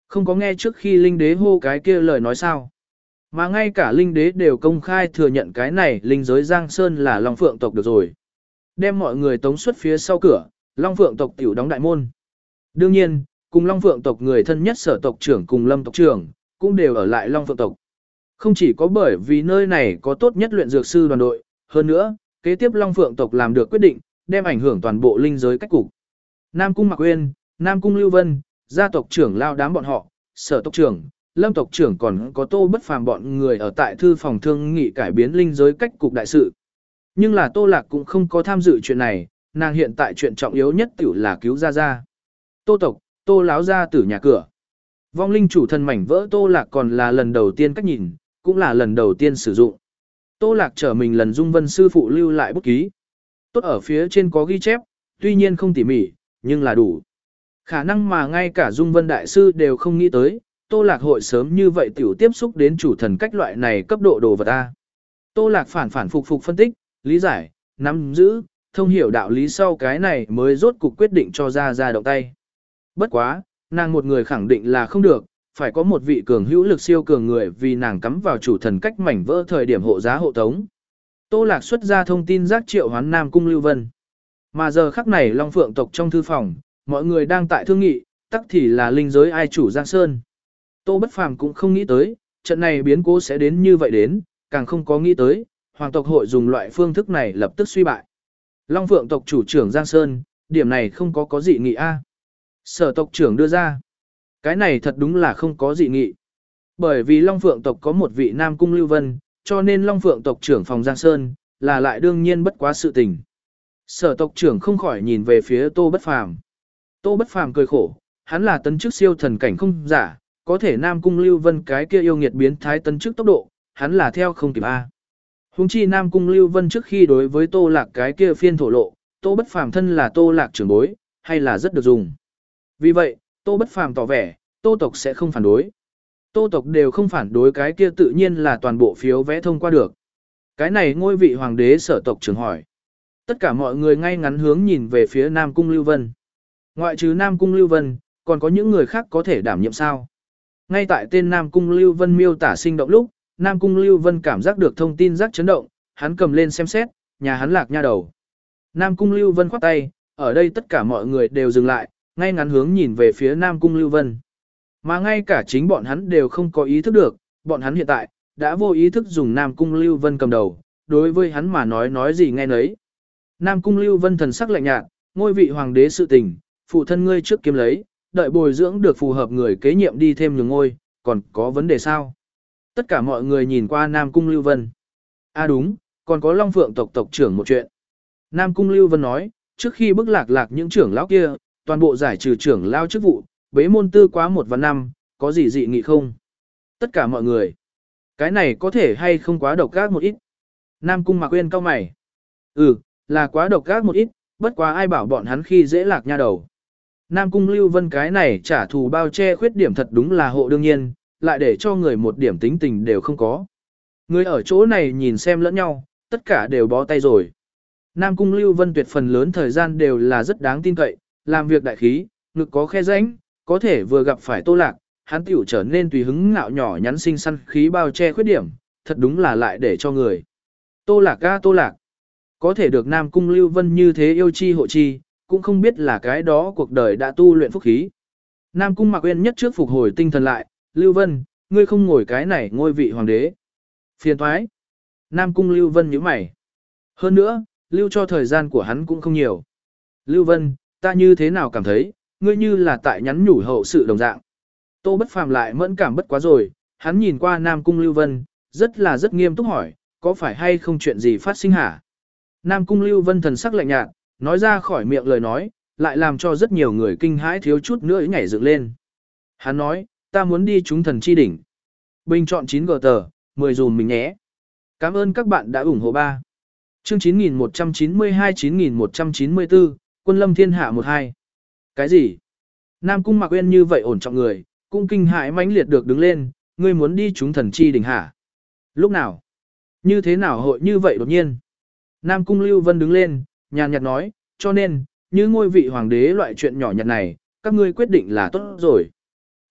Không có nghe trước khi linh đế hô cái kia lời nói sao. Mà ngay cả linh đế đều công khai thừa nhận cái này linh giới Giang Sơn là Long Phượng tộc được rồi. Đem mọi người tống xuất phía sau cửa, Long Phượng tộc tiểu đóng đại môn. Đương nhiên, cùng Long Phượng tộc người thân nhất Sở tộc trưởng cùng Lâm tộc trưởng, cũng đều ở lại Long Phượng tộc. Không chỉ có bởi vì nơi này có tốt nhất luyện dược sư đoàn đội, hơn nữa, kế tiếp Long Phượng tộc làm được quyết định, đem ảnh hưởng toàn bộ linh giới cách cục. Nam Cung Mạc Uyên, Nam Cung Lưu Vân, gia tộc trưởng lao đám bọn họ, Sở tộc trưởng, Lâm tộc trưởng còn có Tô Bất Phàm bọn người ở tại thư phòng thương nghị cải biến linh giới cách cục đại sự. Nhưng là Tô Lạc cũng không có tham dự chuyện này, nàng hiện tại chuyện trọng yếu nhất tiểu là cứu Gia Gia. Tô tộc, Tô láo gia tử nhà cửa. Vong linh chủ thần mảnh vỡ Tô Lạc còn là lần đầu tiên cách nhìn, cũng là lần đầu tiên sử dụng. Tô Lạc trở mình lần Dung Vân sư phụ lưu lại bút ký. Tốt ở phía trên có ghi chép, tuy nhiên không tỉ mỉ, nhưng là đủ. Khả năng mà ngay cả Dung Vân đại sư đều không nghĩ tới, Tô Lạc hội sớm như vậy tiểu tiếp xúc đến chủ thần cách loại này cấp độ đồ vật A. Tô Lạc phản phản phục phục phân tích, lý giải, nắm giữ, thông hiểu đạo lý sau cái này mới rốt cục quyết định cho ra ra động tay. Bất quá, nàng một người khẳng định là không được, phải có một vị cường hữu lực siêu cường người vì nàng cắm vào chủ thần cách mảnh vỡ thời điểm hộ giá hộ tống. Tô Lạc xuất ra thông tin giác triệu hoán Nam Cung Lưu Vân. Mà giờ khắc này Long Phượng tộc trong thư phòng, mọi người đang tại thương nghị, tắc thì là linh giới ai chủ Giang Sơn. Tô Bất Phàm cũng không nghĩ tới, trận này biến cố sẽ đến như vậy đến, càng không có nghĩ tới, hoàng tộc hội dùng loại phương thức này lập tức suy bại. Long Phượng tộc chủ trưởng Giang Sơn, điểm này không có có dị nghị a. Sở tộc trưởng đưa ra. Cái này thật đúng là không có dị nghị. Bởi vì Long Phượng tộc có một vị Nam Cung Lưu Vân, cho nên Long Phượng tộc trưởng phòng Giang Sơn, là lại đương nhiên bất quá sự tình. Sở tộc trưởng không khỏi nhìn về phía Tô Bất Phàm. Tô Bất Phàm cười khổ, hắn là tấn chức siêu thần cảnh không giả, có thể Nam Cung Lưu Vân cái kia yêu nghiệt biến thái tấn chức tốc độ, hắn là theo không kịp a. Huống chi Nam Cung Lưu Vân trước khi đối với Tô Lạc cái kia phiên thổ lộ, Tô Bất Phàm thân là Tô Lạc trưởng bối, hay là rất được dùng. Vì vậy, Tô Bất Phàm tỏ vẻ, Tô tộc sẽ không phản đối. Tô tộc đều không phản đối cái kia tự nhiên là toàn bộ phiếu vẽ thông qua được. Cái này ngôi vị hoàng đế Sở tộc trưởng hỏi. Tất cả mọi người ngay ngắn hướng nhìn về phía Nam Cung Lưu Vân. Ngoại trừ Nam Cung Lưu Vân, còn có những người khác có thể đảm nhiệm sao? Ngay tại tên Nam Cung Lưu Vân miêu tả sinh động lúc, Nam Cung Lưu Vân cảm giác được thông tin giác chấn động, hắn cầm lên xem xét, nhà hắn lạc nha đầu. Nam Cung Lưu Vân khoát tay, ở đây tất cả mọi người đều dừng lại, ngay ngắn hướng nhìn về phía Nam Cung Lưu Vân. Mà ngay cả chính bọn hắn đều không có ý thức được, bọn hắn hiện tại, đã vô ý thức dùng Nam Cung Lưu Vân cầm đầu, đối với hắn mà nói nói gì nghe nấy. Nam Cung Lưu Vân thần sắc lạnh nhạt, ngôi vị hoàng đế sự tình, phụ thân ngươi trước kiếm lấy, đợi bồi dưỡng được phù hợp người kế nhiệm đi thêm nhường ngôi, còn có vấn đề sao? Tất cả mọi người nhìn qua Nam Cung Lưu Vân. À đúng, còn có Long Phượng tộc tộc trưởng một chuyện. Nam Cung Lưu Vân nói, trước khi bức lạc lạc những trưởng lão kia, toàn bộ giải trừ trưởng lao chức vụ, bế môn tư quá một và năm, có gì dị nghị không? Tất cả mọi người. Cái này có thể hay không quá độc ác một ít? Nam Cung Mạc Uyên cau mày. Ừ, là quá độc ác một ít, bất quá ai bảo bọn hắn khi dễ lạc nha đầu. Nam Cung Lưu Vân cái này trả thù bao che khuyết điểm thật đúng là hộ đương nhiên, lại để cho người một điểm tính tình đều không có. Người ở chỗ này nhìn xem lẫn nhau, tất cả đều bó tay rồi. Nam Cung Lưu Vân tuyệt phần lớn thời gian đều là rất đáng tin cậy, làm việc đại khí, ngực có khe rãnh, có thể vừa gặp phải Tô Lạc, hắn tiểu trở nên tùy hứng ngạo nhỏ nhắn xinh xắn khí bao che khuyết điểm, thật đúng là lại để cho người. Tô Lạc ga Tô Lạc, có thể được Nam Cung Lưu Vân như thế yêu chi hộ chi, cũng không biết là cái đó cuộc đời đã tu luyện phúc khí. Nam Cung Mạc Uyên nhất trước phục hồi tinh thần lại, Lưu Vân, ngươi không ngồi cái này ngôi vị hoàng đế. Phiền thoái. Nam Cung Lưu Vân nhíu mày. Hơn nữa, lưu cho thời gian của hắn cũng không nhiều. Lưu Vân, ta như thế nào cảm thấy, ngươi như là tại nhắn nhủ hậu sự đồng dạng. Tô Bất Phàm lại mẫn cảm bất quá rồi, hắn nhìn qua Nam Cung Lưu Vân, rất là rất nghiêm túc hỏi, có phải hay không chuyện gì phát sinh hả? Nam Cung Lưu Vân thần sắc lạnh nhạt, nói ra khỏi miệng lời nói, lại làm cho rất nhiều người kinh hãi thiếu chút nữa nhảy dựng lên. Hắn nói, ta muốn đi chúng thần chi đỉnh. Bình chọn chín gờ tờ, mười dùm mình nhé. Cảm ơn các bạn đã ủng hộ ba. Chương chín nghìn một trăm chín mươi hai chín nghìn một trăm chín mươi tư, Quân Lâm Thiên Hạ một hai. Cái gì? Nam Cung Mạc Uyên như vậy ổn trọng người, cũng kinh hãi mãnh liệt được đứng lên, ngươi muốn đi chúng thần chi đỉnh hả? Lúc nào? Như thế nào hội như vậy đột nhiên? Nam Cung Lưu Vân đứng lên, nhàn nhạt nói, cho nên, như ngôi vị hoàng đế loại chuyện nhỏ nhặt này, các ngươi quyết định là tốt rồi.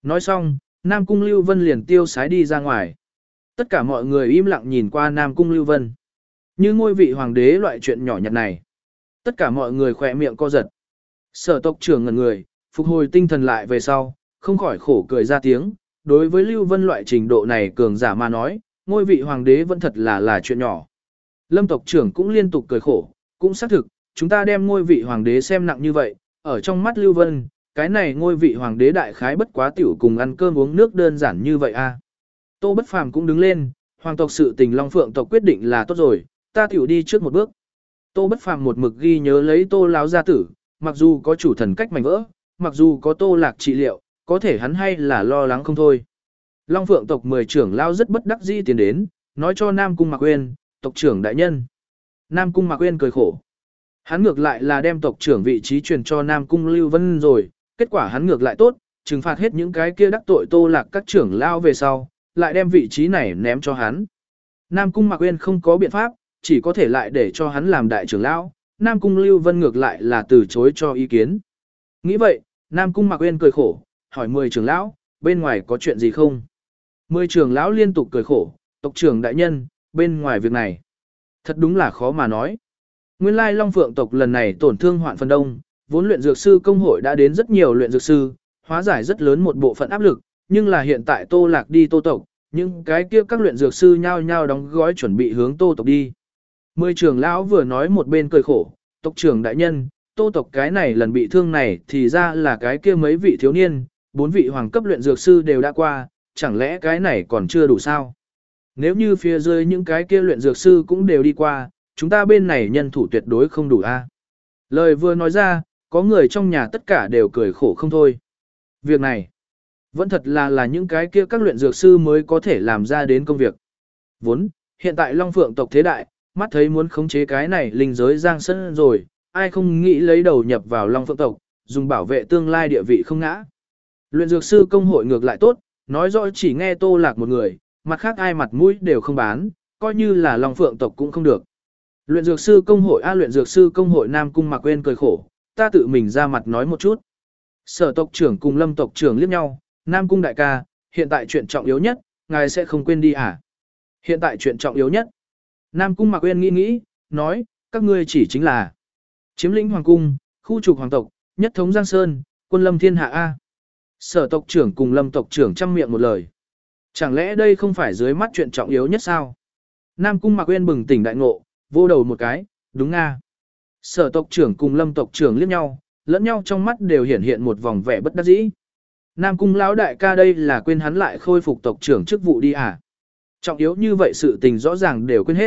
Nói xong, Nam Cung Lưu Vân liền tiêu sái đi ra ngoài. Tất cả mọi người im lặng nhìn qua Nam Cung Lưu Vân. Như ngôi vị hoàng đế loại chuyện nhỏ nhặt này. Tất cả mọi người khỏe miệng co giật. Sở tộc trưởng ngẩn người, phục hồi tinh thần lại về sau, không khỏi khổ cười ra tiếng. Đối với Lưu Vân loại trình độ này cường giả mà nói, ngôi vị hoàng đế vẫn thật là là chuyện nhỏ. Lâm tộc trưởng cũng liên tục cười khổ, cũng xác thực, chúng ta đem ngôi vị hoàng đế xem nặng như vậy, ở trong mắt Lưu Vân, cái này ngôi vị hoàng đế đại khái bất quá tiểu cùng ăn cơm uống nước đơn giản như vậy a. Tô Bất Phàm cũng đứng lên, hoàng tộc sự tình Long Phượng tộc quyết định là tốt rồi, ta tiểu đi trước một bước. Tô Bất Phàm một mực ghi nhớ lấy Tô lão gia tử, mặc dù có chủ thần cách mảnh vỡ, mặc dù có Tô Lạc trị liệu, có thể hắn hay là lo lắng không thôi. Long Phượng tộc mười trưởng lão rất bất đắc dĩ tiến đến, nói cho Nam Cung Mạc Uyên, tộc trưởng đại nhân. Nam Cung Mạc Uyên cười khổ. Hắn ngược lại là đem tộc trưởng vị trí truyền cho Nam Cung Lưu Vân rồi, kết quả hắn ngược lại tốt, trừng phạt hết những cái kia đắc tội Tô Lạc các trưởng lão về sau, lại đem vị trí này ném cho hắn. Nam Cung Mạc Uyên không có biện pháp, chỉ có thể lại để cho hắn làm đại trưởng lão, Nam Cung Lưu Vân ngược lại là từ chối cho ý kiến. Nghĩ vậy, Nam Cung Mạc Uyên cười khổ, hỏi mười trưởng lão, bên ngoài có chuyện gì không? Mười trưởng lão liên tục cười khổ, tộc trưởng đại nhân, bên ngoài việc này. Thật đúng là khó mà nói. Nguyên lai Long Phượng tộc lần này tổn thương hoạn phần đông, vốn luyện dược sư công hội đã đến rất nhiều luyện dược sư, hóa giải rất lớn một bộ phận áp lực, nhưng là hiện tại Tô Lạc đi Tô tộc, những cái kia các luyện dược sư nhao nhao đóng gói chuẩn bị hướng Tô tộc đi. Mười trưởng lão vừa nói một bên cười khổ, tộc trưởng đại nhân, Tô tộc cái này lần bị thương này thì ra là cái kia mấy vị thiếu niên, bốn vị hoàng cấp luyện dược sư đều đã qua, chẳng lẽ cái này còn chưa đủ sao? Nếu như phía dưới những cái kia luyện dược sư cũng đều đi qua, chúng ta bên này nhân thủ tuyệt đối không đủ a. Lời vừa nói ra, có người trong nhà tất cả đều cười khổ không thôi. Việc này, vẫn thật là là những cái kia các luyện dược sư mới có thể làm ra đến công việc. Vốn, hiện tại Long Phượng tộc thế đại, mắt thấy muốn khống chế cái này linh giới giang sơn rồi, ai không nghĩ lấy đầu nhập vào Long Phượng tộc, dùng bảo vệ tương lai địa vị không ngã. Luyện dược sư công hội ngược lại tốt, nói rõ chỉ nghe Tô Lạc một người, mặt khác ai mặt mũi đều không bán, coi như là Long Phượng tộc cũng không được. Luyện dược sư công hội a luyện dược sư công hội Nam Cung Mạc Uyên cười khổ, ta tự mình ra mặt nói một chút. Sở tộc trưởng cùng Lâm tộc trưởng liếc nhau, Nam Cung đại ca, hiện tại chuyện trọng yếu nhất, ngài sẽ không quên đi à? Hiện tại chuyện trọng yếu nhất. Nam Cung Mạc Uyên nghĩ nghĩ, nói, các ngươi chỉ chính là chiếm lĩnh hoàng cung, khu trục hoàng tộc, nhất thống Giang Sơn, quân lâm thiên hạ a. Sở tộc trưởng cùng Lâm tộc trưởng chăm miệng một lời. Chẳng lẽ đây không phải dưới mắt chuyện trọng yếu nhất sao? Nam Cung Mạc Uyên bừng tỉnh đại ngộ, vô đầu một cái, đúng nga. Sở tộc trưởng cùng Lâm tộc trưởng liếc nhau, lẫn nhau trong mắt đều hiển hiện một vòng vẻ bất đắc dĩ. Nam Cung lão đại ca đây là quên hắn lại khôi phục tộc trưởng chức vụ đi à? Trọng yếu như vậy sự tình rõ ràng đều quên hết.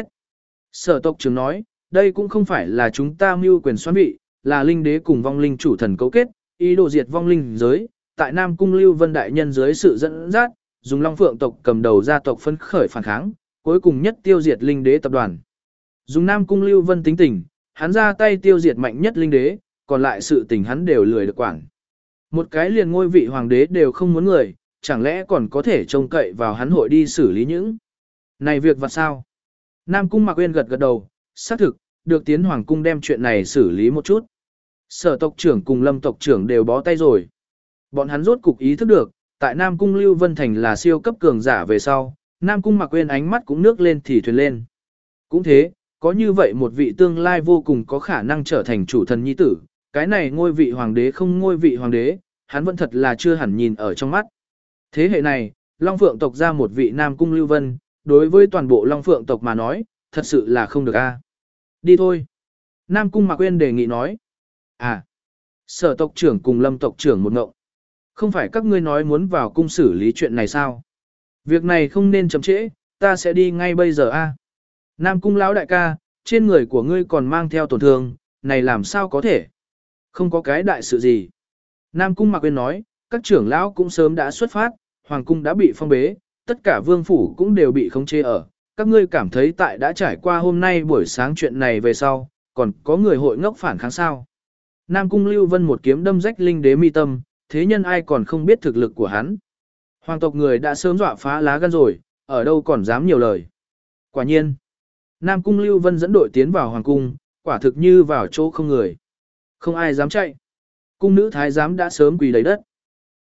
Sở tộc trưởng nói, đây cũng không phải là chúng ta mưu quyền xoán vị, là linh đế cùng vong linh chủ thần cấu kết, ý đồ diệt vong linh giới, tại Nam Cung Lưu Vân đại nhân dưới sự dẫn dắt, dùng Long Phượng tộc cầm đầu gia tộc phấn khởi phản kháng, cuối cùng nhất tiêu diệt linh đế tập đoàn. Dùng Nam Cung Lưu Vân tính tình, hắn ra tay tiêu diệt mạnh nhất linh đế, còn lại sự tình hắn đều lười được quản. Một cái liền ngôi vị hoàng đế đều không muốn người, chẳng lẽ còn có thể trông cậy vào hắn hội đi xử lý những này việc vặt sao? Nam Cung Mạc Uyên gật gật đầu, xác thực, được tiến hoàng cung đem chuyện này xử lý một chút. Sở tộc trưởng cùng Lâm tộc trưởng đều bó tay rồi. Bọn hắn rốt cục ý thức được, tại Nam Cung Lưu Vân Thành là siêu cấp cường giả về sau, Nam Cung Mạc Uyên ánh mắt cũng nước lên thì thuyền lên. Cũng thế, có như vậy một vị tương lai vô cùng có khả năng trở thành chủ thần nhi tử, cái này ngôi vị hoàng đế không ngôi vị hoàng đế, hắn vẫn thật là chưa hẳn nhìn ở trong mắt. Thế hệ này, Long Phượng tộc ra một vị Nam Cung Lưu Vân, đối với toàn bộ Long Phượng tộc mà nói, thật sự là không được a. Đi thôi. Nam Cung Mạc Uyên đề nghị nói. À, sở tộc trưởng cùng Lâm tộc trưởng một ngộng. Không phải các ngươi nói muốn vào cung xử lý chuyện này sao? Việc này không nên chậm trễ, ta sẽ đi ngay bây giờ a. Nam Cung lão đại ca, trên người của ngươi còn mang theo tổn thương, này làm sao có thể? Không có cái đại sự gì. Nam Cung Mạc Uyên nói, các trưởng lão cũng sớm đã xuất phát, hoàng cung đã bị phong bế, tất cả vương phủ cũng đều bị khống chế ở. Các ngươi cảm thấy tại đã trải qua hôm nay buổi sáng chuyện này về sau, còn có người hội ngốc phản kháng sao? Nam Cung Lưu Vân một kiếm đâm rách linh đế mi tâm, thế nhân ai còn không biết thực lực của hắn. Hoàng tộc người đã sớm dọa phá lá gan rồi, ở đâu còn dám nhiều lời. Quả nhiên, Nam Cung Lưu Vân dẫn đội tiến vào hoàng cung, quả thực như vào chỗ không người. Không ai dám chạy. Cung nữ thái giám đã sớm quỳ đầy đất.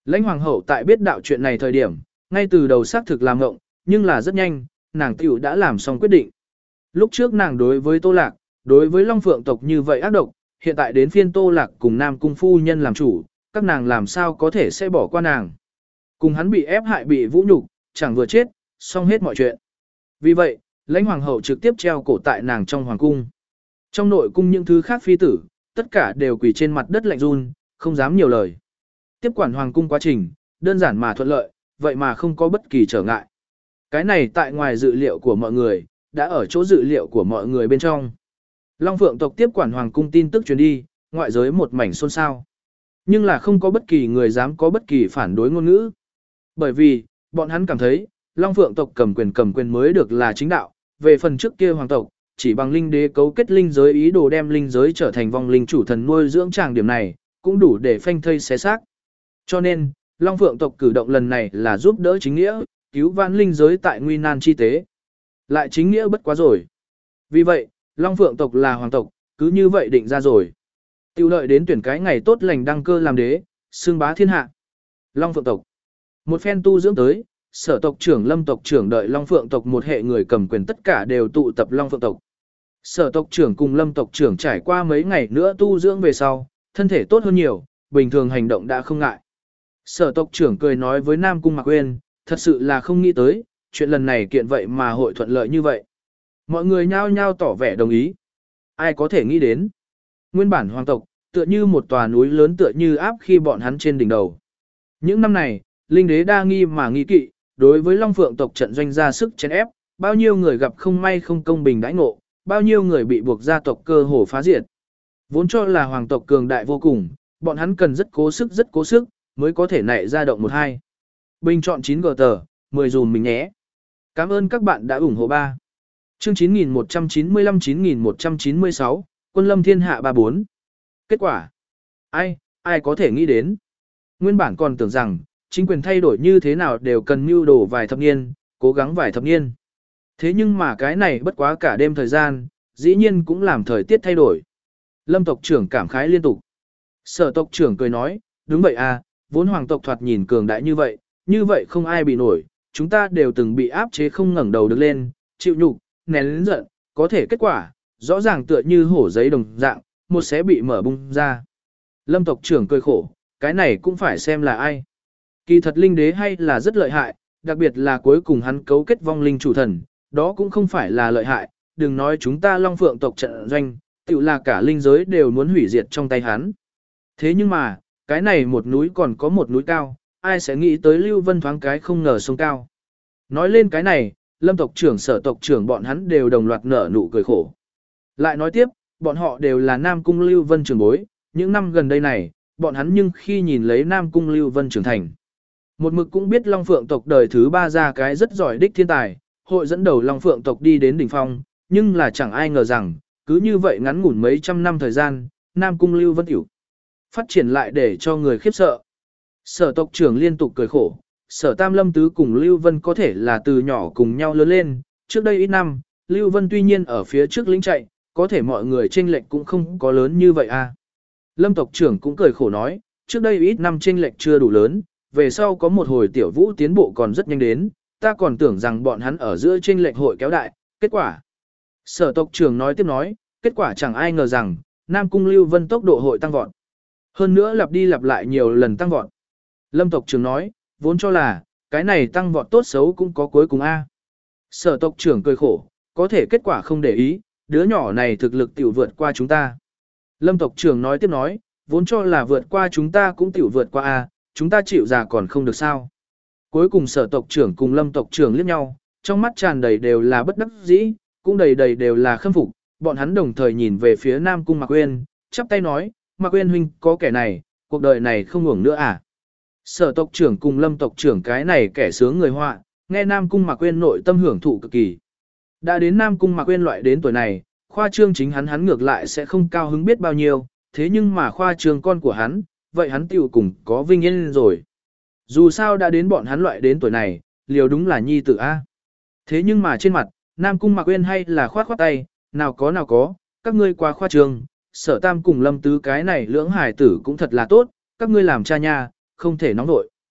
Lãnh hoàng hậu tại biết đạo chuyện này thời điểm, ngay từ đầu xác thực làm ngộng, nhưng là rất nhanh, nàng tiểu đã làm xong quyết định. Lúc trước nàng đối với Tô Lạc, đối với Long Phượng tộc như vậy ác độc, hiện tại đến phiên Tô Lạc cùng Nam Cung phu nhân làm chủ, các nàng làm sao có thể sẽ bỏ qua nàng. Cùng hắn bị ép hại bị vũ nhục, chẳng vừa chết, xong hết mọi chuyện. Vì vậy, lãnh hoàng hậu trực tiếp treo cổ tại nàng trong hoàng cung. Trong nội cung những thứ khác phi tử, tất cả đều quỳ trên mặt đất lạnh run, không dám nhiều lời. Tiếp quản hoàng cung quá trình, đơn giản mà thuận lợi, vậy mà không có bất kỳ trở ngại. Cái này tại ngoài dự liệu của mọi người, đã ở chỗ dự liệu của mọi người bên trong. Long Phượng tộc tiếp quản hoàng cung tin tức truyền đi, ngoại giới một mảnh xôn xao. Nhưng là không có bất kỳ người dám có bất kỳ phản đối ngôn ngữ. Bởi vì, bọn hắn cảm thấy, Long Phượng tộc cầm quyền cầm quyền mới được là chính đạo, về phần trước kia hoàng tộc, chỉ bằng linh đế cấu kết linh giới ý đồ đem linh giới trở thành vong linh chủ thần nuôi dưỡng tràng điểm này, cũng đủ để phanh thây xé xác. Cho nên, Long Phượng tộc cử động lần này là giúp đỡ chính nghĩa, cứu vãn linh giới tại nguy nan chi tế. Lại chính nghĩa bất quá rồi. Vì vậy, Long Phượng tộc là hoàng tộc, cứ như vậy định ra rồi. Tiêu lợi đến tuyển cái ngày tốt lành đăng cơ làm đế, xương bá thiên hạ. Long Phượng tộc. Một phen tu dưỡng tới, sở tộc trưởng Lâm tộc trưởng đợi Long Phượng tộc một hệ người cầm quyền tất cả đều tụ tập Long Phượng tộc. Sở tộc trưởng cùng Lâm tộc trưởng trải qua mấy ngày nữa tu dưỡng về sau, thân thể tốt hơn nhiều, bình thường hành động đã không ngại. Sở tộc trưởng cười nói với Nam Cung Mạc Uyên, thật sự là không nghĩ tới, chuyện lần này kiện vậy mà hội thuận lợi như vậy. Mọi người nhao nhao tỏ vẻ đồng ý. Ai có thể nghĩ đến. Nguyên bản hoàng tộc, tựa như một tòa núi lớn tựa như áp khi bọn hắn trên đỉnh đầu. Những năm này, linh đế đa nghi mà nghi kỵ, đối với Long Phượng tộc trận doanh ra sức chèn ép, bao nhiêu người gặp không may không công bình đãi ngộ, bao nhiêu người bị buộc gia tộc cơ hồ phá diệt. Vốn cho là hoàng tộc cường đại vô cùng, bọn hắn cần rất cố sức rất cố sức, mới có thể nảy ra động một hai. Bình chọn chín gờ tờ, mười dùm mình nhé. Cảm ơn các bạn đã ủng hộ ba. Chương chín nghìn một trăm chín mươi lăm chín nghìn một trăm chín mươi sáu, Quân Lâm Thiên Hạ ba bốn. Kết quả? Ai, ai có thể nghĩ đến? Nguyên bản còn tưởng rằng, chính quyền thay đổi như thế nào đều cần mưu đồ vài thập niên, cố gắng vài thập niên. Thế nhưng mà cái này bất quá cả đêm thời gian, dĩ nhiên cũng làm thời tiết thay đổi. Lâm tộc trưởng cảm khái liên tục. Sở tộc trưởng cười nói, đúng vậy à, vốn hoàng tộc thoạt nhìn cường đại như vậy, như vậy không ai bị nổi, chúng ta đều từng bị áp chế không ngẩng đầu được lên, chịu nhục, nén lớn giận, có thể kết quả, rõ ràng tựa như hổ giấy đồng dạng, một sẽ bị mở bung ra. Lâm tộc trưởng cười khổ, cái này cũng phải xem là ai. Kỳ thật linh đế hay là rất lợi hại, đặc biệt là cuối cùng hắn cấu kết vong linh chủ thần, đó cũng không phải là lợi hại, đừng nói chúng ta Long Phượng tộc trận doanh, tự là cả linh giới đều muốn hủy diệt trong tay hắn. Thế nhưng mà, cái này một núi còn có một núi cao, ai sẽ nghĩ tới Lưu Vân thoáng cái không ngờ sông cao. Nói lên cái này, Lâm tộc trưởng sở tộc trưởng bọn hắn đều đồng loạt nở nụ cười khổ. Lại nói tiếp, bọn họ đều là Nam Cung Lưu Vân trưởng bối, những năm gần đây này, bọn hắn nhưng khi nhìn lấy Nam Cung Lưu Vân trưởng thành. Một mực cũng biết Long Phượng tộc đời thứ ba ra cái rất giỏi đích thiên tài, hội dẫn đầu Long Phượng tộc đi đến đỉnh phong, nhưng là chẳng ai ngờ rằng, cứ như vậy ngắn ngủn mấy trăm năm thời gian, Nam Cung Lưu Vân hiểu phát triển lại để cho người khiếp sợ. Sở tộc trưởng liên tục cười khổ, sở Tam Lâm Tứ cùng Lưu Vân có thể là từ nhỏ cùng nhau lớn lên, trước đây ít năm, Lưu Vân tuy nhiên ở phía trước lính chạy, có thể mọi người chênh lệch cũng không có lớn như vậy à. Lâm tộc trưởng cũng cười khổ nói, trước đây ít năm chênh lệch chưa đủ lớn, về sau có một hồi tiểu vũ tiến bộ còn rất nhanh đến, ta còn tưởng rằng bọn hắn ở giữa chênh lệch hội kéo đại, kết quả. Sở tộc trưởng nói tiếp nói, kết quả chẳng ai ngờ rằng, Nam Cung Lưu Vân tốc độ hội tăng vọt. Hơn nữa lặp đi lặp lại nhiều lần tăng vọt. Lâm tộc trưởng nói, vốn cho là, cái này tăng vọt tốt xấu cũng có cuối cùng A. Sở tộc trưởng cười khổ, có thể kết quả không để ý, đứa nhỏ này thực lực tiểu vượt qua chúng ta. Lâm tộc trưởng nói tiếp nói, vốn cho là vượt qua chúng ta cũng tiểu vượt qua A, chúng ta chịu già còn không được sao. Cuối cùng sở tộc trưởng cùng lâm tộc trưởng liếc nhau, trong mắt tràn đầy đều là bất đắc dĩ, cũng đầy đầy đều là khâm phục, bọn hắn đồng thời nhìn về phía Nam Cung Mạc Uyên, chắp tay nói, Mạc Uyên huynh, có kẻ này, cuộc đời này không uổng nữa à. Sở tộc trưởng cùng lâm tộc trưởng cái này kẻ sướng người họa, nghe Nam Cung Mạc Uyên nội tâm hưởng thụ cực kỳ. Đã đến Nam Cung Mạc Uyên loại đến tuổi này, khoa trương chính hắn hắn ngược lại sẽ không cao hứng biết bao nhiêu, thế nhưng mà khoa trương con của hắn, vậy hắn tiểu cùng có vinh yên rồi. Dù sao đã đến bọn hắn loại đến tuổi này, liều đúng là nhi tử A. Thế nhưng mà trên mặt, Nam Cung Mạc Uyên hay là khoát khoát tay, nào có nào có, các ngươi qua khoa trương, sở tam cùng lâm tứ cái này lưỡng hải tử cũng thật là tốt, các ngươi làm cha nha, không thể nóng nội.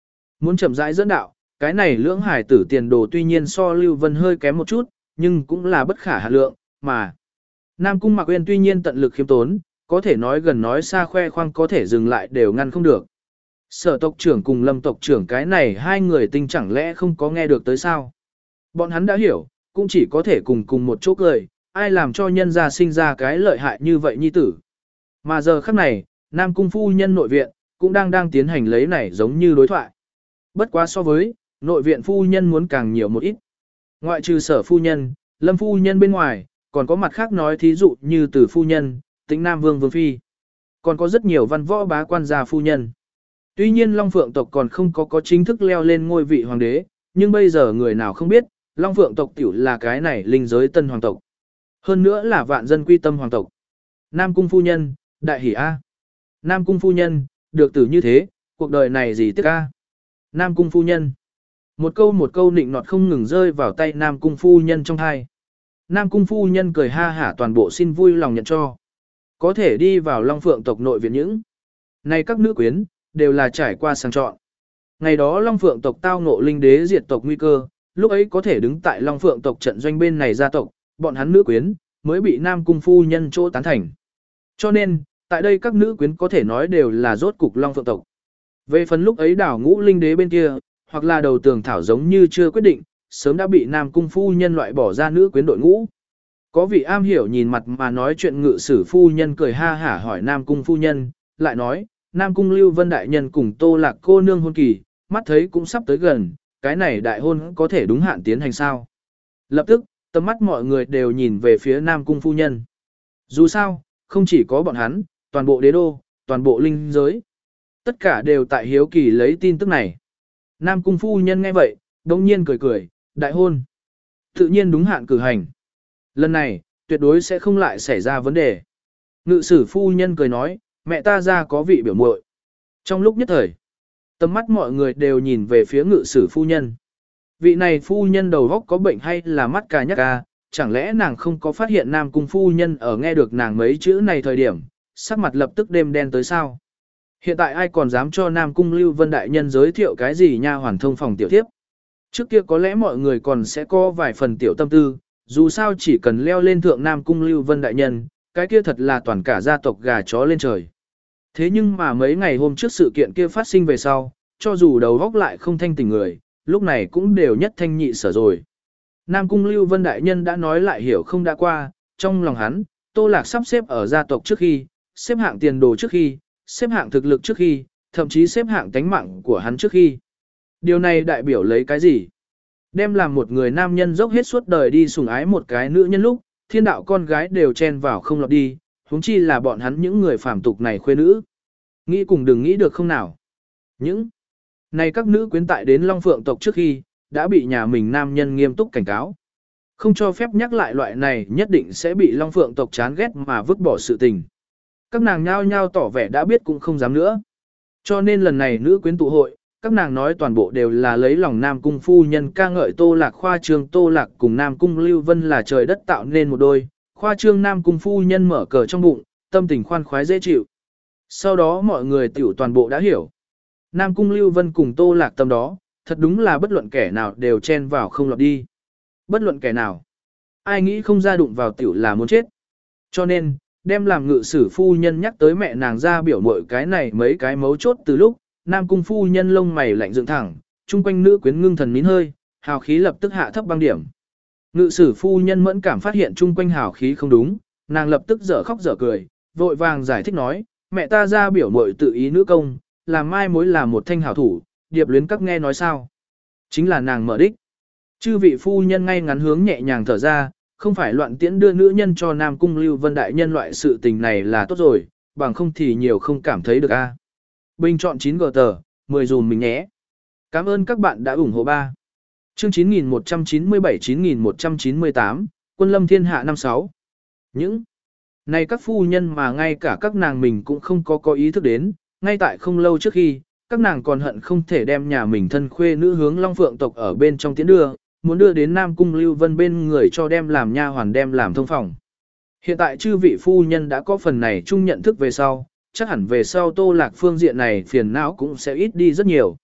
Muốn chậm rãi dẫn đạo, cái này lưỡng hải tử tiền đồ tuy nhiên so Lưu Vân hơi kém một chút, nhưng cũng là bất khả hạn lượng, mà. Nam Cung Mạc Uyên tuy nhiên tận lực khiêm tốn, có thể nói gần nói xa khoe khoang có thể dừng lại đều ngăn không được. Sở tộc trưởng cùng Lâm tộc trưởng cái này hai người tinh chẳng lẽ không có nghe được tới sao? Bọn hắn đã hiểu, cũng chỉ có thể cùng cùng một chỗ cười, ai làm cho nhân gia sinh ra cái lợi hại như vậy nhi tử. Mà giờ khắc này, Nam Cung phu nhân nội viện, cũng đang đang tiến hành lấy này giống như đối thoại. Bất quá so với, nội viện phu nhân muốn càng nhiều một ít. Ngoại trừ sở phu nhân, Lâm phu nhân bên ngoài, còn có mặt khác nói thí dụ như từ phu nhân, Tĩnh Nam Vương Vương Phi. Còn có rất nhiều văn võ bá quan gia phu nhân. Tuy nhiên Long Phượng tộc còn không có có chính thức leo lên ngôi vị hoàng đế, nhưng bây giờ người nào không biết, Long Phượng tộc tiểu là cái này linh giới tân hoàng tộc. Hơn nữa là vạn dân quy tâm hoàng tộc. Nam Cung phu nhân, đại hỷ A. Nam Cung phu nhân, được tử như thế, cuộc đời này gì tiếc A. Nam Cung phu nhân. Một câu một câu nịnh nọt không ngừng rơi vào tay Nam Cung phu nhân trong hai. Nam Cung phu nhân cười ha hả toàn bộ xin vui lòng nhận cho. Có thể đi vào Long Phượng tộc nội viện những. Này các nữ quyến, đều là trải qua sang chọn. Ngày đó Long Phượng tộc tao ngộ linh đế diệt tộc nguy cơ, lúc ấy có thể đứng tại Long Phượng tộc trận doanh bên này gia tộc, bọn hắn nữ quyến, mới bị Nam Cung phu nhân chỗ tán thành. Cho nên, tại đây các nữ quyến có thể nói đều là rốt cục Long Phượng tộc. Về phần lúc ấy đảo ngũ linh đế bên kia, hoặc là đầu tường thảo giống như chưa quyết định, sớm đã bị Nam Cung phu nhân loại bỏ ra nữ quyến đội ngũ. Có vị am hiểu nhìn mặt mà nói chuyện ngự sử phu nhân cười ha hả hỏi Nam Cung phu nhân, lại nói, Nam Cung Lưu Vân đại nhân cùng Tô Lạc cô nương hôn kỳ, mắt thấy cũng sắp tới gần, cái này đại hôn có thể đúng hạn tiến hành sao? Lập tức, tầm mắt mọi người đều nhìn về phía Nam Cung phu nhân. Dù sao, không chỉ có bọn hắn, toàn bộ đế đô, toàn bộ linh giới, tất cả đều tại hiếu kỳ lấy tin tức này. Nam Cung phu nhân nghe vậy, đống nhiên cười cười, đại hôn. Tự nhiên đúng hạn cử hành. Lần này, tuyệt đối sẽ không lại xảy ra vấn đề. Ngự sử phu nhân cười nói, mẹ ta ra có vị biểu muội. Trong lúc nhất thời, tầm mắt mọi người đều nhìn về phía ngự sử phu nhân. Vị này phu nhân đầu góc có bệnh hay là mắt cà nhắc ca, chẳng lẽ nàng không có phát hiện Nam Cung phu nhân ở nghe được nàng mấy chữ này thời điểm, sắc mặt lập tức đêm đen tới sao? Hiện tại ai còn dám cho Nam Cung Lưu Vân đại nhân giới thiệu cái gì nha hoàn thông phòng tiểu thiếp? Trước kia có lẽ mọi người còn sẽ có vài phần tiểu tâm tư, dù sao chỉ cần leo lên thượng Nam Cung Lưu Vân đại nhân, cái kia thật là toàn cả gia tộc gà chó lên trời. Thế nhưng mà mấy ngày hôm trước sự kiện kia phát sinh về sau, cho dù đầu góc lại không thanh tỉnh người, lúc này cũng đều nhất thanh nhị sở rồi. Nam Cung Lưu Vân đại nhân đã nói lại hiểu không đã qua, trong lòng hắn, Tô Lạc sắp xếp ở gia tộc trước khi, xếp hạng tiền đồ trước khi, xếp hạng thực lực trước khi, thậm chí xếp hạng tánh mạng của hắn trước khi. Điều này đại biểu lấy cái gì? Đem làm một người nam nhân dốc hết suốt đời đi sủng ái một cái nữ nhân lúc, thiên đạo con gái đều chen vào không lọt đi, huống chi là bọn hắn những người phàm tục này khuê nữ. Nghĩ cùng đừng nghĩ được không nào. Những này các nữ quyến tại đến Long Phượng tộc trước khi, đã bị nhà mình nam nhân nghiêm túc cảnh cáo. Không cho phép nhắc lại loại này nhất định sẽ bị Long Phượng tộc chán ghét mà vứt bỏ sự tình. Các nàng nhao nhao tỏ vẻ đã biết cũng không dám nữa. Cho nên lần này nữ quyến tụ hội, các nàng nói toàn bộ đều là lấy lòng Nam Cung phu nhân ca ngợi Tô Lạc khoa trương Tô Lạc cùng Nam Cung Lưu Vân là trời đất tạo nên một đôi, khoa trương Nam Cung phu nhân mở cờ trong bụng, tâm tình khoan khoái dễ chịu. Sau đó mọi người tiểu toàn bộ đã hiểu. Nam Cung Lưu Vân cùng Tô Lạc tâm đó, thật đúng là bất luận kẻ nào đều chen vào không lọt đi. Bất luận kẻ nào. Ai nghĩ không ra đụng vào tiểu là muốn chết. Cho nên, đem làm ngự sử phu nhân nhắc tới mẹ nàng ra biểu mội cái này mấy cái mấu chốt từ lúc, Nam Cung phu nhân lông mày lạnh dựng thẳng, chung quanh nữ quyến ngưng thần nín hơi, hào khí lập tức hạ thấp băng điểm. Ngự sử phu nhân mẫn cảm phát hiện chung quanh hào khí không đúng, nàng lập tức dở khóc dở cười, vội vàng giải thích nói, mẹ ta ra biểu mội tự ý nữ công, làm mai mối là một thanh hảo thủ, điệp luyến các nghe nói sao. Chính là nàng mở đích. Chư vị phu nhân ngay ngắn hướng nhẹ nhàng thở ra, không phải loạn tiễn đưa nữ nhân cho Nam Cung Lưu Vân đại nhân loại sự tình này là tốt rồi, bằng không thì nhiều không cảm thấy được a. Bình chọn chín gờ tờ, mười dùm mình nhé. Cảm ơn các bạn đã ủng hộ ba. Chương chín nghìn một trăm chín mươi bảy chín nghìn một trăm chín mươi tám, Quân Lâm Thiên Hạ năm sáu. Những này các phu nhân mà ngay cả các nàng mình cũng không có có ý thức đến, ngay tại không lâu trước khi, các nàng còn hận không thể đem nhà mình thân khuê nữ hướng Long Phượng tộc ở bên trong tiến đưa, muốn đưa đến Nam Cung Lưu Vân bên người cho đem làm nha hoàn đem làm thông phòng. Hiện tại chư vị phu nhân đã có phần này chung nhận thức về sau, chắc hẳn về sau Tô Lạc phương diện này phiền não cũng sẽ ít đi rất nhiều.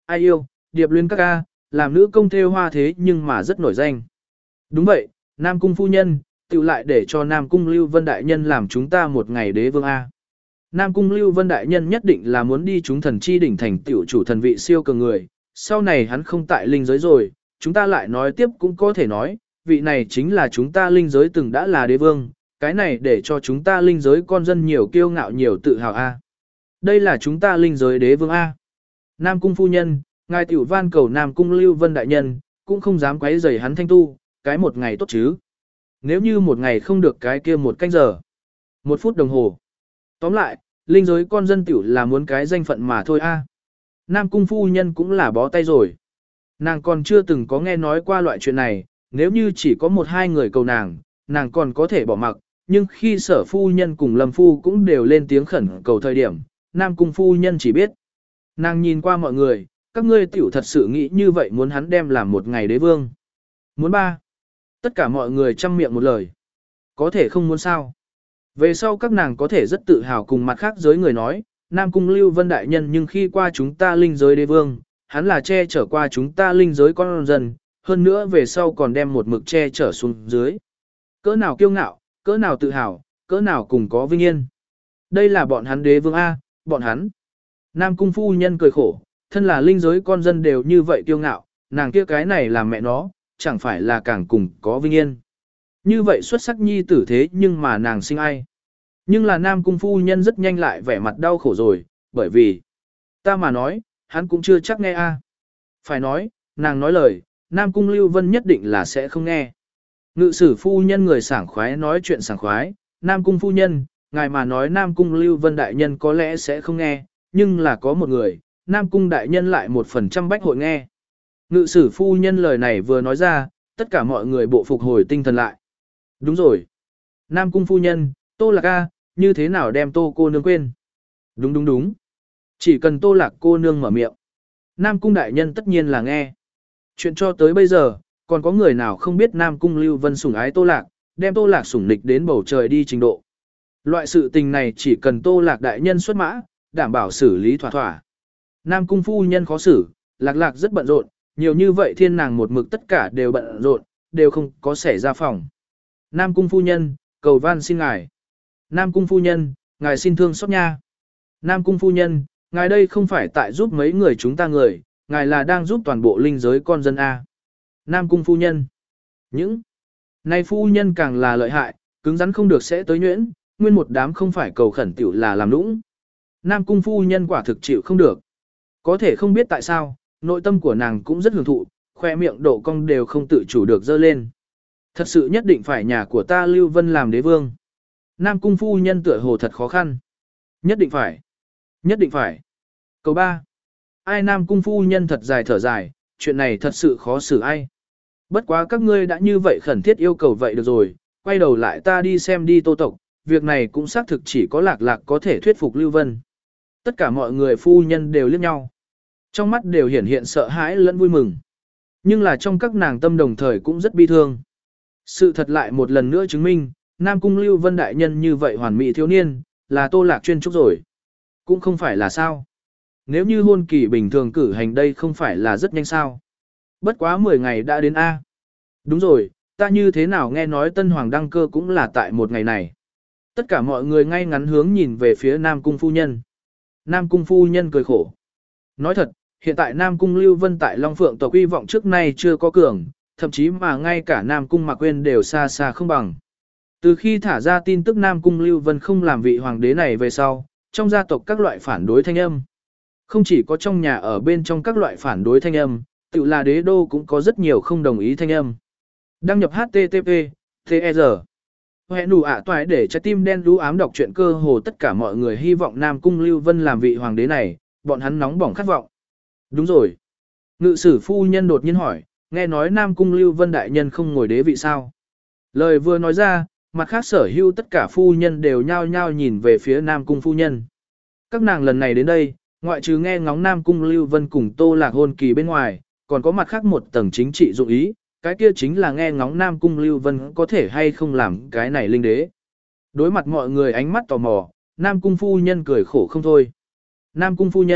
ai yêu, điệp luyến các ca, làm nữ công thêu hoa thế nhưng mà rất nổi danh. Đúng vậy, Nam Cung phu nhân, tự lại để cho Nam Cung Lưu Vân Đại Nhân làm chúng ta một ngày đế vương A. Nam Cung Lưu Vân Đại Nhân nhất định là muốn đi chúng thần chi đỉnh thành tiểu chủ thần vị siêu cường người, sau này hắn không tại linh giới rồi, chúng ta lại nói tiếp cũng có thể nói, vị này chính là chúng ta linh giới từng đã là đế vương, cái này để cho chúng ta linh giới con dân nhiều kiêu ngạo nhiều tự hào A. Đây là chúng ta linh giới đế vương A. Nam Cung phu nhân, ngài tiểu van cầu Nam Cung Lưu Vân Đại Nhân, cũng không dám quấy rầy hắn thanh tu, cái một ngày tốt chứ. Nếu như một ngày không được cái kia một canh giờ, một phút đồng hồ. Tóm lại, linh giới con dân tiểu là muốn cái danh phận mà thôi a. Nam Cung phu nhân cũng là bó tay rồi. Nàng còn chưa từng có nghe nói qua loại chuyện này, nếu như chỉ có một hai người cầu nàng, nàng còn có thể bỏ mặc, nhưng khi sở phu nhân cùng lâm phu cũng đều lên tiếng khẩn cầu thời điểm, Nam Cung phu nhân chỉ biết. Nàng nhìn qua mọi người, các ngươi tiểu thật sự nghĩ như vậy muốn hắn đem làm một ngày đế vương. Muốn ba. Tất cả mọi người chăm miệng một lời. Có thể không muốn sao. Về sau các nàng có thể rất tự hào cùng mặt khác giới người nói, Nam Cung Lưu Vân Đại Nhân nhưng khi qua chúng ta linh giới đế vương, hắn là che chở qua chúng ta linh giới con dân, hơn nữa về sau còn đem một mực che chở xuống dưới. Cỡ nào kiêu ngạo, cỡ nào tự hào, cỡ nào cùng có vinh yên. Đây là bọn hắn đế vương A, bọn hắn. Nam Cung phu nhân cười khổ, thân là linh giới con dân đều như vậy kiêu ngạo, nàng kia cái này là mẹ nó, chẳng phải là càng cùng có vinh yên. Như vậy xuất sắc nhi tử thế nhưng mà nàng sinh ai. Nhưng là Nam Cung phu nhân rất nhanh lại vẻ mặt đau khổ rồi, bởi vì ta mà nói, hắn cũng chưa chắc nghe a. Phải nói, nàng nói lời, Nam Cung Lưu Vân nhất định là sẽ không nghe. Ngự sử phu nhân người sảng khoái nói chuyện sảng khoái, Nam Cung phu nhân, ngài mà nói Nam Cung Lưu Vân đại nhân có lẽ sẽ không nghe, nhưng là có một người, Nam Cung đại nhân lại một phần trăm bách hội nghe. Ngự sử phu nhân lời này vừa nói ra, tất cả mọi người bộ phục hồi tinh thần lại. Đúng rồi. Nam Cung phu nhân, Tô Lạc A, như thế nào đem Tô cô nương quên? Đúng đúng đúng. Chỉ cần Tô Lạc cô nương mở miệng. Nam Cung đại nhân tất nhiên là nghe. Chuyện cho tới bây giờ, còn có người nào không biết Nam Cung Lưu Vân sủng ái Tô Lạc, đem Tô Lạc sủng nịch đến bầu trời đi trình độ. Loại sự tình này chỉ cần Tô Lạc đại nhân xuất mã, đảm bảo xử lý thỏa thỏa. Nam Cung phu nhân khó xử, Lạc Lạc rất bận rộn, nhiều như vậy thiên nàng một mực tất cả đều bận rộn, đều không có xảy ra phòng. Nam Cung phu nhân, cầu van xin ngài. Nam Cung phu nhân, ngài xin thương xót nha. Nam Cung phu nhân, ngài đây không phải tại giúp mấy người chúng ta người, ngài là đang giúp toàn bộ linh giới con dân A. Nam Cung phu nhân. Những này phu nhân càng là lợi hại, cứng rắn không được sẽ tới nhuyễn, nguyên một đám không phải cầu khẩn tiểu là làm nũng. Nam Cung phu nhân quả thực chịu không được. Có thể không biết tại sao, nội tâm của nàng cũng rất hưởng thụ, khoe miệng độ cong đều không tự chủ được dơ lên. Thật sự nhất định phải nhà của ta Lưu Vân làm đế vương. Nam Cung phu nhân tựa hồ thật khó khăn. Nhất định phải. Nhất định phải. Câu ba. Ai Nam Cung phu nhân thật dài thở dài, chuyện này thật sự khó xử ai. Bất quá các ngươi đã như vậy khẩn thiết yêu cầu vậy được rồi, quay đầu lại ta đi xem đi Tô tộc, việc này cũng xác thực chỉ có Lạc Lạc có thể thuyết phục Lưu Vân. Tất cả mọi người phu nhân đều liếc nhau. Trong mắt đều hiển hiện sợ hãi lẫn vui mừng. Nhưng là trong các nàng tâm đồng thời cũng rất bi thương. Sự thật lại một lần nữa chứng minh, Nam Cung Lưu Vân đại nhân như vậy hoàn mỹ thiếu niên, là Tô Lạc chuyên trúc rồi. Cũng không phải là sao. Nếu như hôn kỳ bình thường cử hành đây không phải là rất nhanh sao. Bất quá mười ngày đã đến A. Đúng rồi, ta như thế nào nghe nói Tân Hoàng đăng cơ cũng là tại một ngày này. Tất cả mọi người ngay ngắn hướng nhìn về phía Nam Cung phu nhân. Nam Cung phu nhân cười khổ. Nói thật, hiện tại Nam Cung Lưu Vân tại Long Phượng tộc uy vọng trước nay chưa có cường, thậm chí mà ngay cả Nam Cung Mạc Quyên đều xa xa không bằng. Từ khi thả ra tin tức Nam Cung Lưu Vân không làm vị hoàng đế này về sau, trong gia tộc các loại phản đối thanh âm. Không chỉ có trong nhà ở bên trong các loại phản đối thanh âm, tự là đế đô cũng có rất nhiều không đồng ý thanh âm. Đăng nhập hát tê tê pê, tê e rờ. Hẹn đủ ạ toại để trái tim đen đú ám đọc truyện cơ hồ tất cả mọi người hy vọng Nam Cung Lưu Vân làm vị hoàng đế này, bọn hắn nóng bỏng khát vọng. Đúng rồi. Ngự sử phu nhân đột nhiên hỏi, nghe nói Nam Cung Lưu Vân đại nhân không ngồi đế vị sao? Lời vừa nói ra, mặt khác sở hữu tất cả phu nhân đều nhao nhao nhìn về phía Nam Cung phu nhân. Các nàng lần này đến đây, ngoại trừ nghe ngóng Nam Cung Lưu Vân cùng Tô Lạc hôn kỳ bên ngoài, còn có mặt khác một tầng chính trị dụng ý, cái kia chính là nghe ngóng Nam Cung Lưu Vân có thể hay không làm cái này linh đế. Đối mặt mọi người ánh mắt tò mò, Nam Cung phu nhân cười khổ không thôi. Nam Cung phu nhân,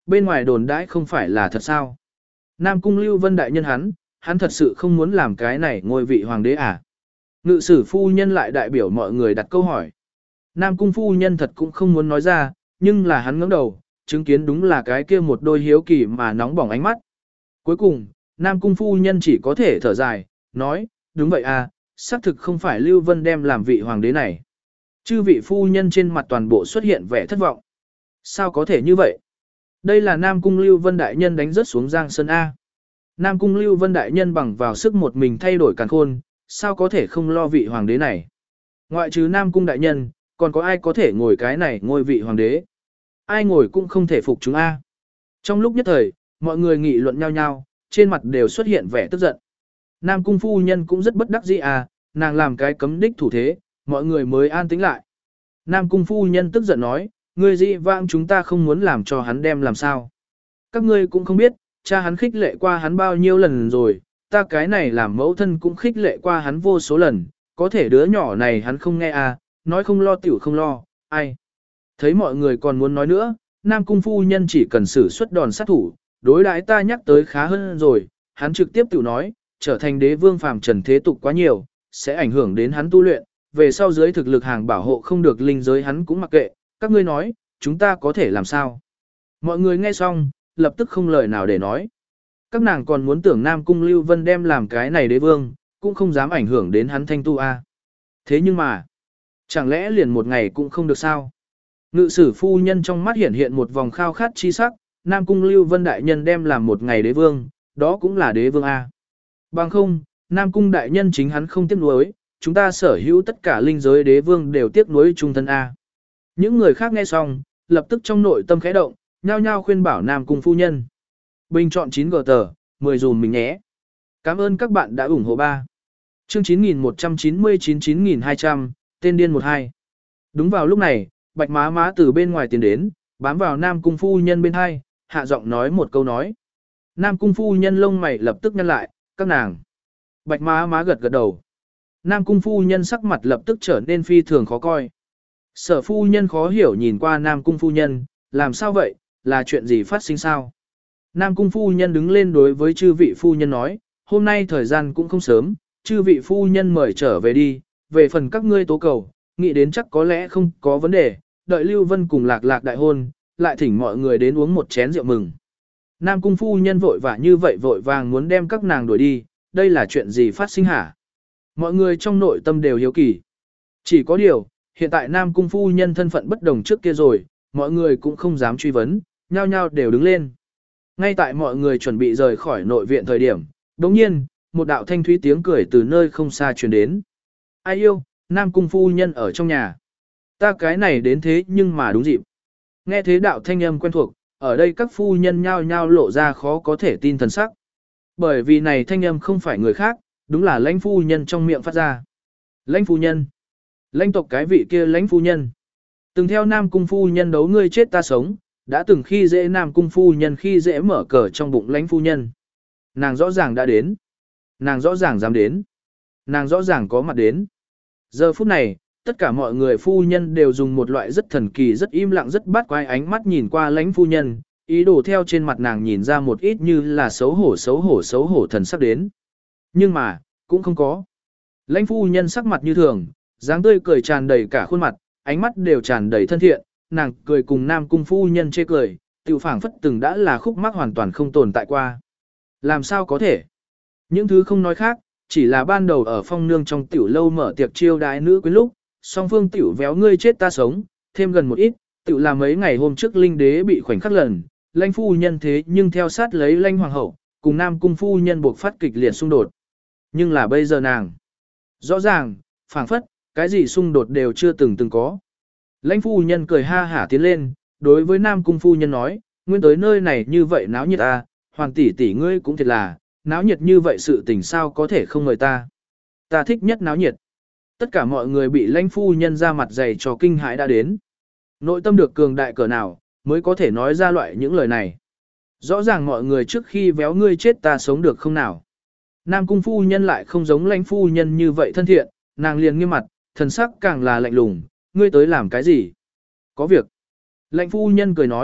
bên ngoài đồn đãi không phải là thật sao? Nam Cung Lưu Vân đại nhân hắn, hắn thật sự không muốn làm cái này ngôi vị hoàng đế à? Ngự sử phu nhân lại đại biểu mọi người đặt câu hỏi. Nam Cung phu nhân thật cũng không muốn nói ra, nhưng là hắn ngẩng đầu, chứng kiến đúng là cái kia một đôi hiếu kỳ mà nóng bỏng ánh mắt. Cuối cùng, Nam Cung phu nhân chỉ có thể thở dài, nói, đúng vậy à, xác thực không phải Lưu Vân đem làm vị hoàng đế này. Chư vị phu nhân trên mặt toàn bộ xuất hiện vẻ thất vọng. Sao có thể như vậy? Đây là Nam Cung Lưu Vân đại nhân đánh rớt xuống Giang Sơn A. Nam Cung Lưu Vân đại nhân bằng vào sức một mình thay đổi càn khôn, sao có thể không lo vị hoàng đế này? Ngoại trừ Nam Cung đại nhân, còn có ai có thể ngồi cái này ngôi vị hoàng đế? Ai ngồi cũng không thể phục chúng A. Trong lúc nhất thời, mọi người nghị luận nhau nhau, trên mặt đều xuất hiện vẻ tức giận. Nam Cung phu nhân cũng rất bất đắc dĩ à, nàng làm cái cấm đích thủ thế, mọi người mới an tĩnh lại. Nam Cung phu nhân tức giận nói, người dị vãng chúng ta không muốn làm cho hắn đem làm sao. Các ngươi cũng không biết, cha hắn khích lệ qua hắn bao nhiêu lần rồi, ta cái này làm mẫu thân cũng khích lệ qua hắn vô số lần, có thể đứa nhỏ này hắn không nghe à, nói không lo tiểu không lo, ai. Thấy mọi người còn muốn nói nữa, Nam Cung phu nhân chỉ cần sử xuất đòn sát thủ, đối đãi ta nhắc tới khá hơn rồi, hắn trực tiếp tiểu nói, trở thành đế vương phàm trần thế tục quá nhiều, sẽ ảnh hưởng đến hắn tu luyện, về sau dưới thực lực hàng bảo hộ không được linh giới hắn cũng mặc kệ, các ngươi nói, chúng ta có thể làm sao? Mọi người nghe xong, lập tức không lời nào để nói. Các nàng còn muốn tưởng Nam Cung Lưu Vân đem làm cái này đế vương, cũng không dám ảnh hưởng đến hắn thanh tu a. Thế nhưng mà, chẳng lẽ liền một ngày cũng không được sao? Ngự sử phu nhân trong mắt hiện hiện một vòng khao khát chi sắc, Nam Cung Lưu Vân đại nhân đem làm một ngày đế vương, đó cũng là đế vương a. Bằng không, Nam Cung đại nhân chính hắn không tiếc nuối, chúng ta sở hữu tất cả linh giới đế vương đều tiếc nuối trung thân a. Những người khác nghe xong, lập tức trong nội tâm khẽ động, nhao nhao khuyên bảo Nam Cung phu nhân. Bình chọn chín gờ tờ, mười dùm mình nhé. Cảm ơn các bạn đã ủng hộ ba. Chương chín nghìn một trăm chín mươi chín chín nghìn hai trăm, tên điên một hai. Đúng vào lúc này, Bạch Má Má từ bên ngoài tiến đến, bám vào Nam Cung phu nhân bên hai, hạ giọng nói một câu nói. Nam Cung phu nhân lông mày lập tức nhăn lại, các nàng. Bạch Má Má gật gật đầu. Nam Cung phu nhân sắc mặt lập tức trở nên phi thường khó coi. Sở phu nhân khó hiểu nhìn qua Nam Cung phu nhân, làm sao vậy, là chuyện gì phát sinh sao? Nam Cung phu nhân đứng lên đối với chư vị phu nhân nói, hôm nay thời gian cũng không sớm, chư vị phu nhân mời trở về đi, về phần các ngươi tố cầu, nghĩ đến chắc có lẽ không có vấn đề, đợi Lưu Vân cùng Lạc Lạc đại hôn, lại thỉnh mọi người đến uống một chén rượu mừng. Nam Cung phu nhân vội vã như vậy vội vàng muốn đem các nàng đuổi đi, đây là chuyện gì phát sinh hả? Mọi người trong nội tâm đều hiếu kỳ. Chỉ có điều, hiện tại Nam Cung phu nhân thân phận bất đồng trước kia rồi, mọi người cũng không dám truy vấn, nhao nhao đều đứng lên. Ngay tại mọi người chuẩn bị rời khỏi nội viện thời điểm, đồng nhiên, một đạo thanh thúy tiếng cười từ nơi không xa truyền đến. Ai yêu, Nam Cung phu nhân ở trong nhà. Ta cái này đến thế nhưng mà đúng dịp. Nghe thế đạo thanh âm quen thuộc, ở đây các phu nhân nhao nhao lộ ra khó có thể tin thần sắc. Bởi vì này thanh âm không phải người khác, đúng là lãnh phu nhân trong miệng phát ra. Lãnh phu nhân. Lãnh tộc cái vị kia lãnh phu nhân. Từng theo Nam Cung phu nhân đấu ngươi chết ta sống, đã từng khi dễ Nam Cung phu nhân khi dễ mở cờ trong bụng lãnh phu nhân. Nàng rõ ràng đã đến. Nàng rõ ràng dám đến. Nàng rõ ràng có mặt đến. Giờ phút này, tất cả mọi người phu nhân đều dùng một loại rất thần kỳ rất im lặng rất bắt quái ánh mắt nhìn qua lãnh phu nhân, ý đồ theo trên mặt nàng nhìn ra một ít như là xấu hổ xấu hổ xấu hổ thần sắc đến. Nhưng mà, cũng không có. Lãnh phu nhân sắc mặt như thường, dáng tươi cười tràn đầy cả khuôn mặt, ánh mắt đều tràn đầy thân thiện, nàng cười cùng Nam Cung phu nhân chê cười, tiểu phảng phất từng đã là khúc mắc hoàn toàn không tồn tại qua. Làm sao có thể? Những thứ không nói khác, chỉ là ban đầu ở phong nương trong tiểu lâu mở tiệc chiêu đái nữ quyến lúc, song phương tiểu véo ngươi chết ta sống, thêm gần một ít, tiểu là mấy ngày hôm trước linh đế bị khoảnh khắc lần, lãnh phu nhân thế nhưng theo sát lấy lãnh hoàng hậu, cùng Nam Cung phu nhân buộc phát kịch liệt xung đột. Nhưng là bây giờ nàng, rõ ràng, phảng phất, cái gì xung đột đều chưa từng từng có. Lãnh phu nhân cười ha hả tiến lên, đối với Nam Cung phu nhân nói, nguyên tới nơi này như vậy náo nhiệt à, hoàng tỷ tỷ ngươi cũng thiệt là, náo nhiệt như vậy sự tình sao có thể không mời ta. Ta thích nhất náo nhiệt. Tất cả mọi người bị lãnh phu nhân ra mặt dày cho kinh hãi đã đến. Nội tâm được cường đại cỡ nào, mới có thể nói ra loại những lời này. Rõ ràng mọi người trước khi véo ngươi chết ta sống được không nào. Nam Cung phu nhân lại không giống lãnh phu nhân như vậy thân thiện, nàng liền nghiêm mặt, thần sắc càng là lạnh lùng, ngươi tới làm cái gì? Có việc. Lãnh phu nhân cười nói,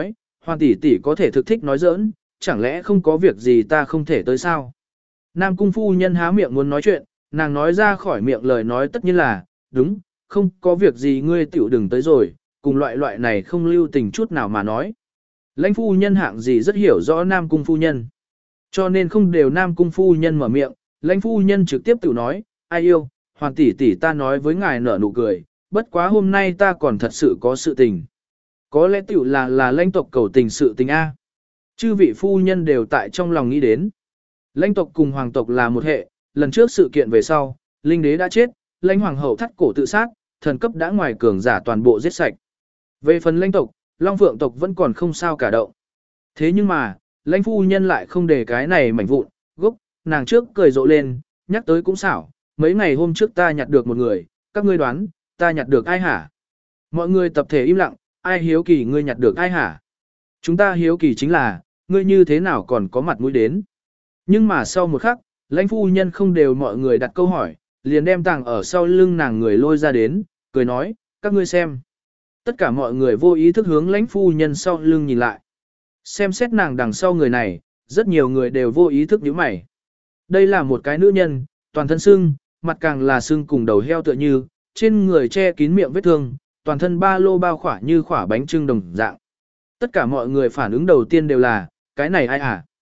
Hoàng tỷ tỷ có thể thực thích nói giỡn, chẳng lẽ không có việc gì ta không thể tới sao? Nam cung phu nhân há miệng muốn nói chuyện, nàng nói ra khỏi miệng lời nói tất nhiên là, đúng, không có việc gì ngươi tiểu đừng tới rồi, cùng loại loại này không lưu tình chút nào mà nói. Lãnh phu nhân hạng gì rất hiểu rõ Nam cung phu nhân. Cho nên không đều Nam cung phu nhân mở miệng, lãnh phu nhân trực tiếp tự nói, ai yêu, hoàng tỷ tỷ ta nói với ngài nở nụ cười, bất quá hôm nay ta còn thật sự có sự tình. Có lẽ tiểu là là lãnh tộc cầu tình sự tình A. Chư vị phu nhân đều tại trong lòng nghĩ đến. Lãnh tộc cùng hoàng tộc là một hệ, lần trước sự kiện về sau, linh đế đã chết, lãnh hoàng hậu thắt cổ tự sát, thần cấp đã ngoài cường giả toàn bộ giết sạch. Về phần lãnh tộc, Long Phượng tộc vẫn còn không sao cả động. Thế nhưng mà, lãnh phu nhân lại không để cái này mảnh vụn, gốc, nàng trước cười rộ lên, nhắc tới cũng xảo, mấy ngày hôm trước ta nhặt được một người, các ngươi đoán, ta nhặt được ai hả? Mọi người tập thể im lặng, ai hiếu kỳ ngươi nhặt được ai hả? Chúng ta hiếu kỳ chính là, ngươi như thế nào còn có mặt mũi đến? Nhưng mà sau một khắc, lãnh phu nhân không đều mọi người đặt câu hỏi, liền đem tàng ở sau lưng nàng người lôi ra đến, cười nói, các ngươi xem. Tất cả mọi người vô ý thức hướng lãnh phu nhân sau lưng nhìn lại. Xem xét nàng đằng sau người này, rất nhiều người đều vô ý thức nhíu mày. Đây là một cái nữ nhân, toàn thân sưng, mặt càng là sưng cùng đầu heo tựa như, trên người che kín miệng vết thương, toàn thân ba lô bao khỏa như khỏa bánh trưng đồng dạng. Tất cả mọi người phản ứng đầu tiên đều là, cái này ai à?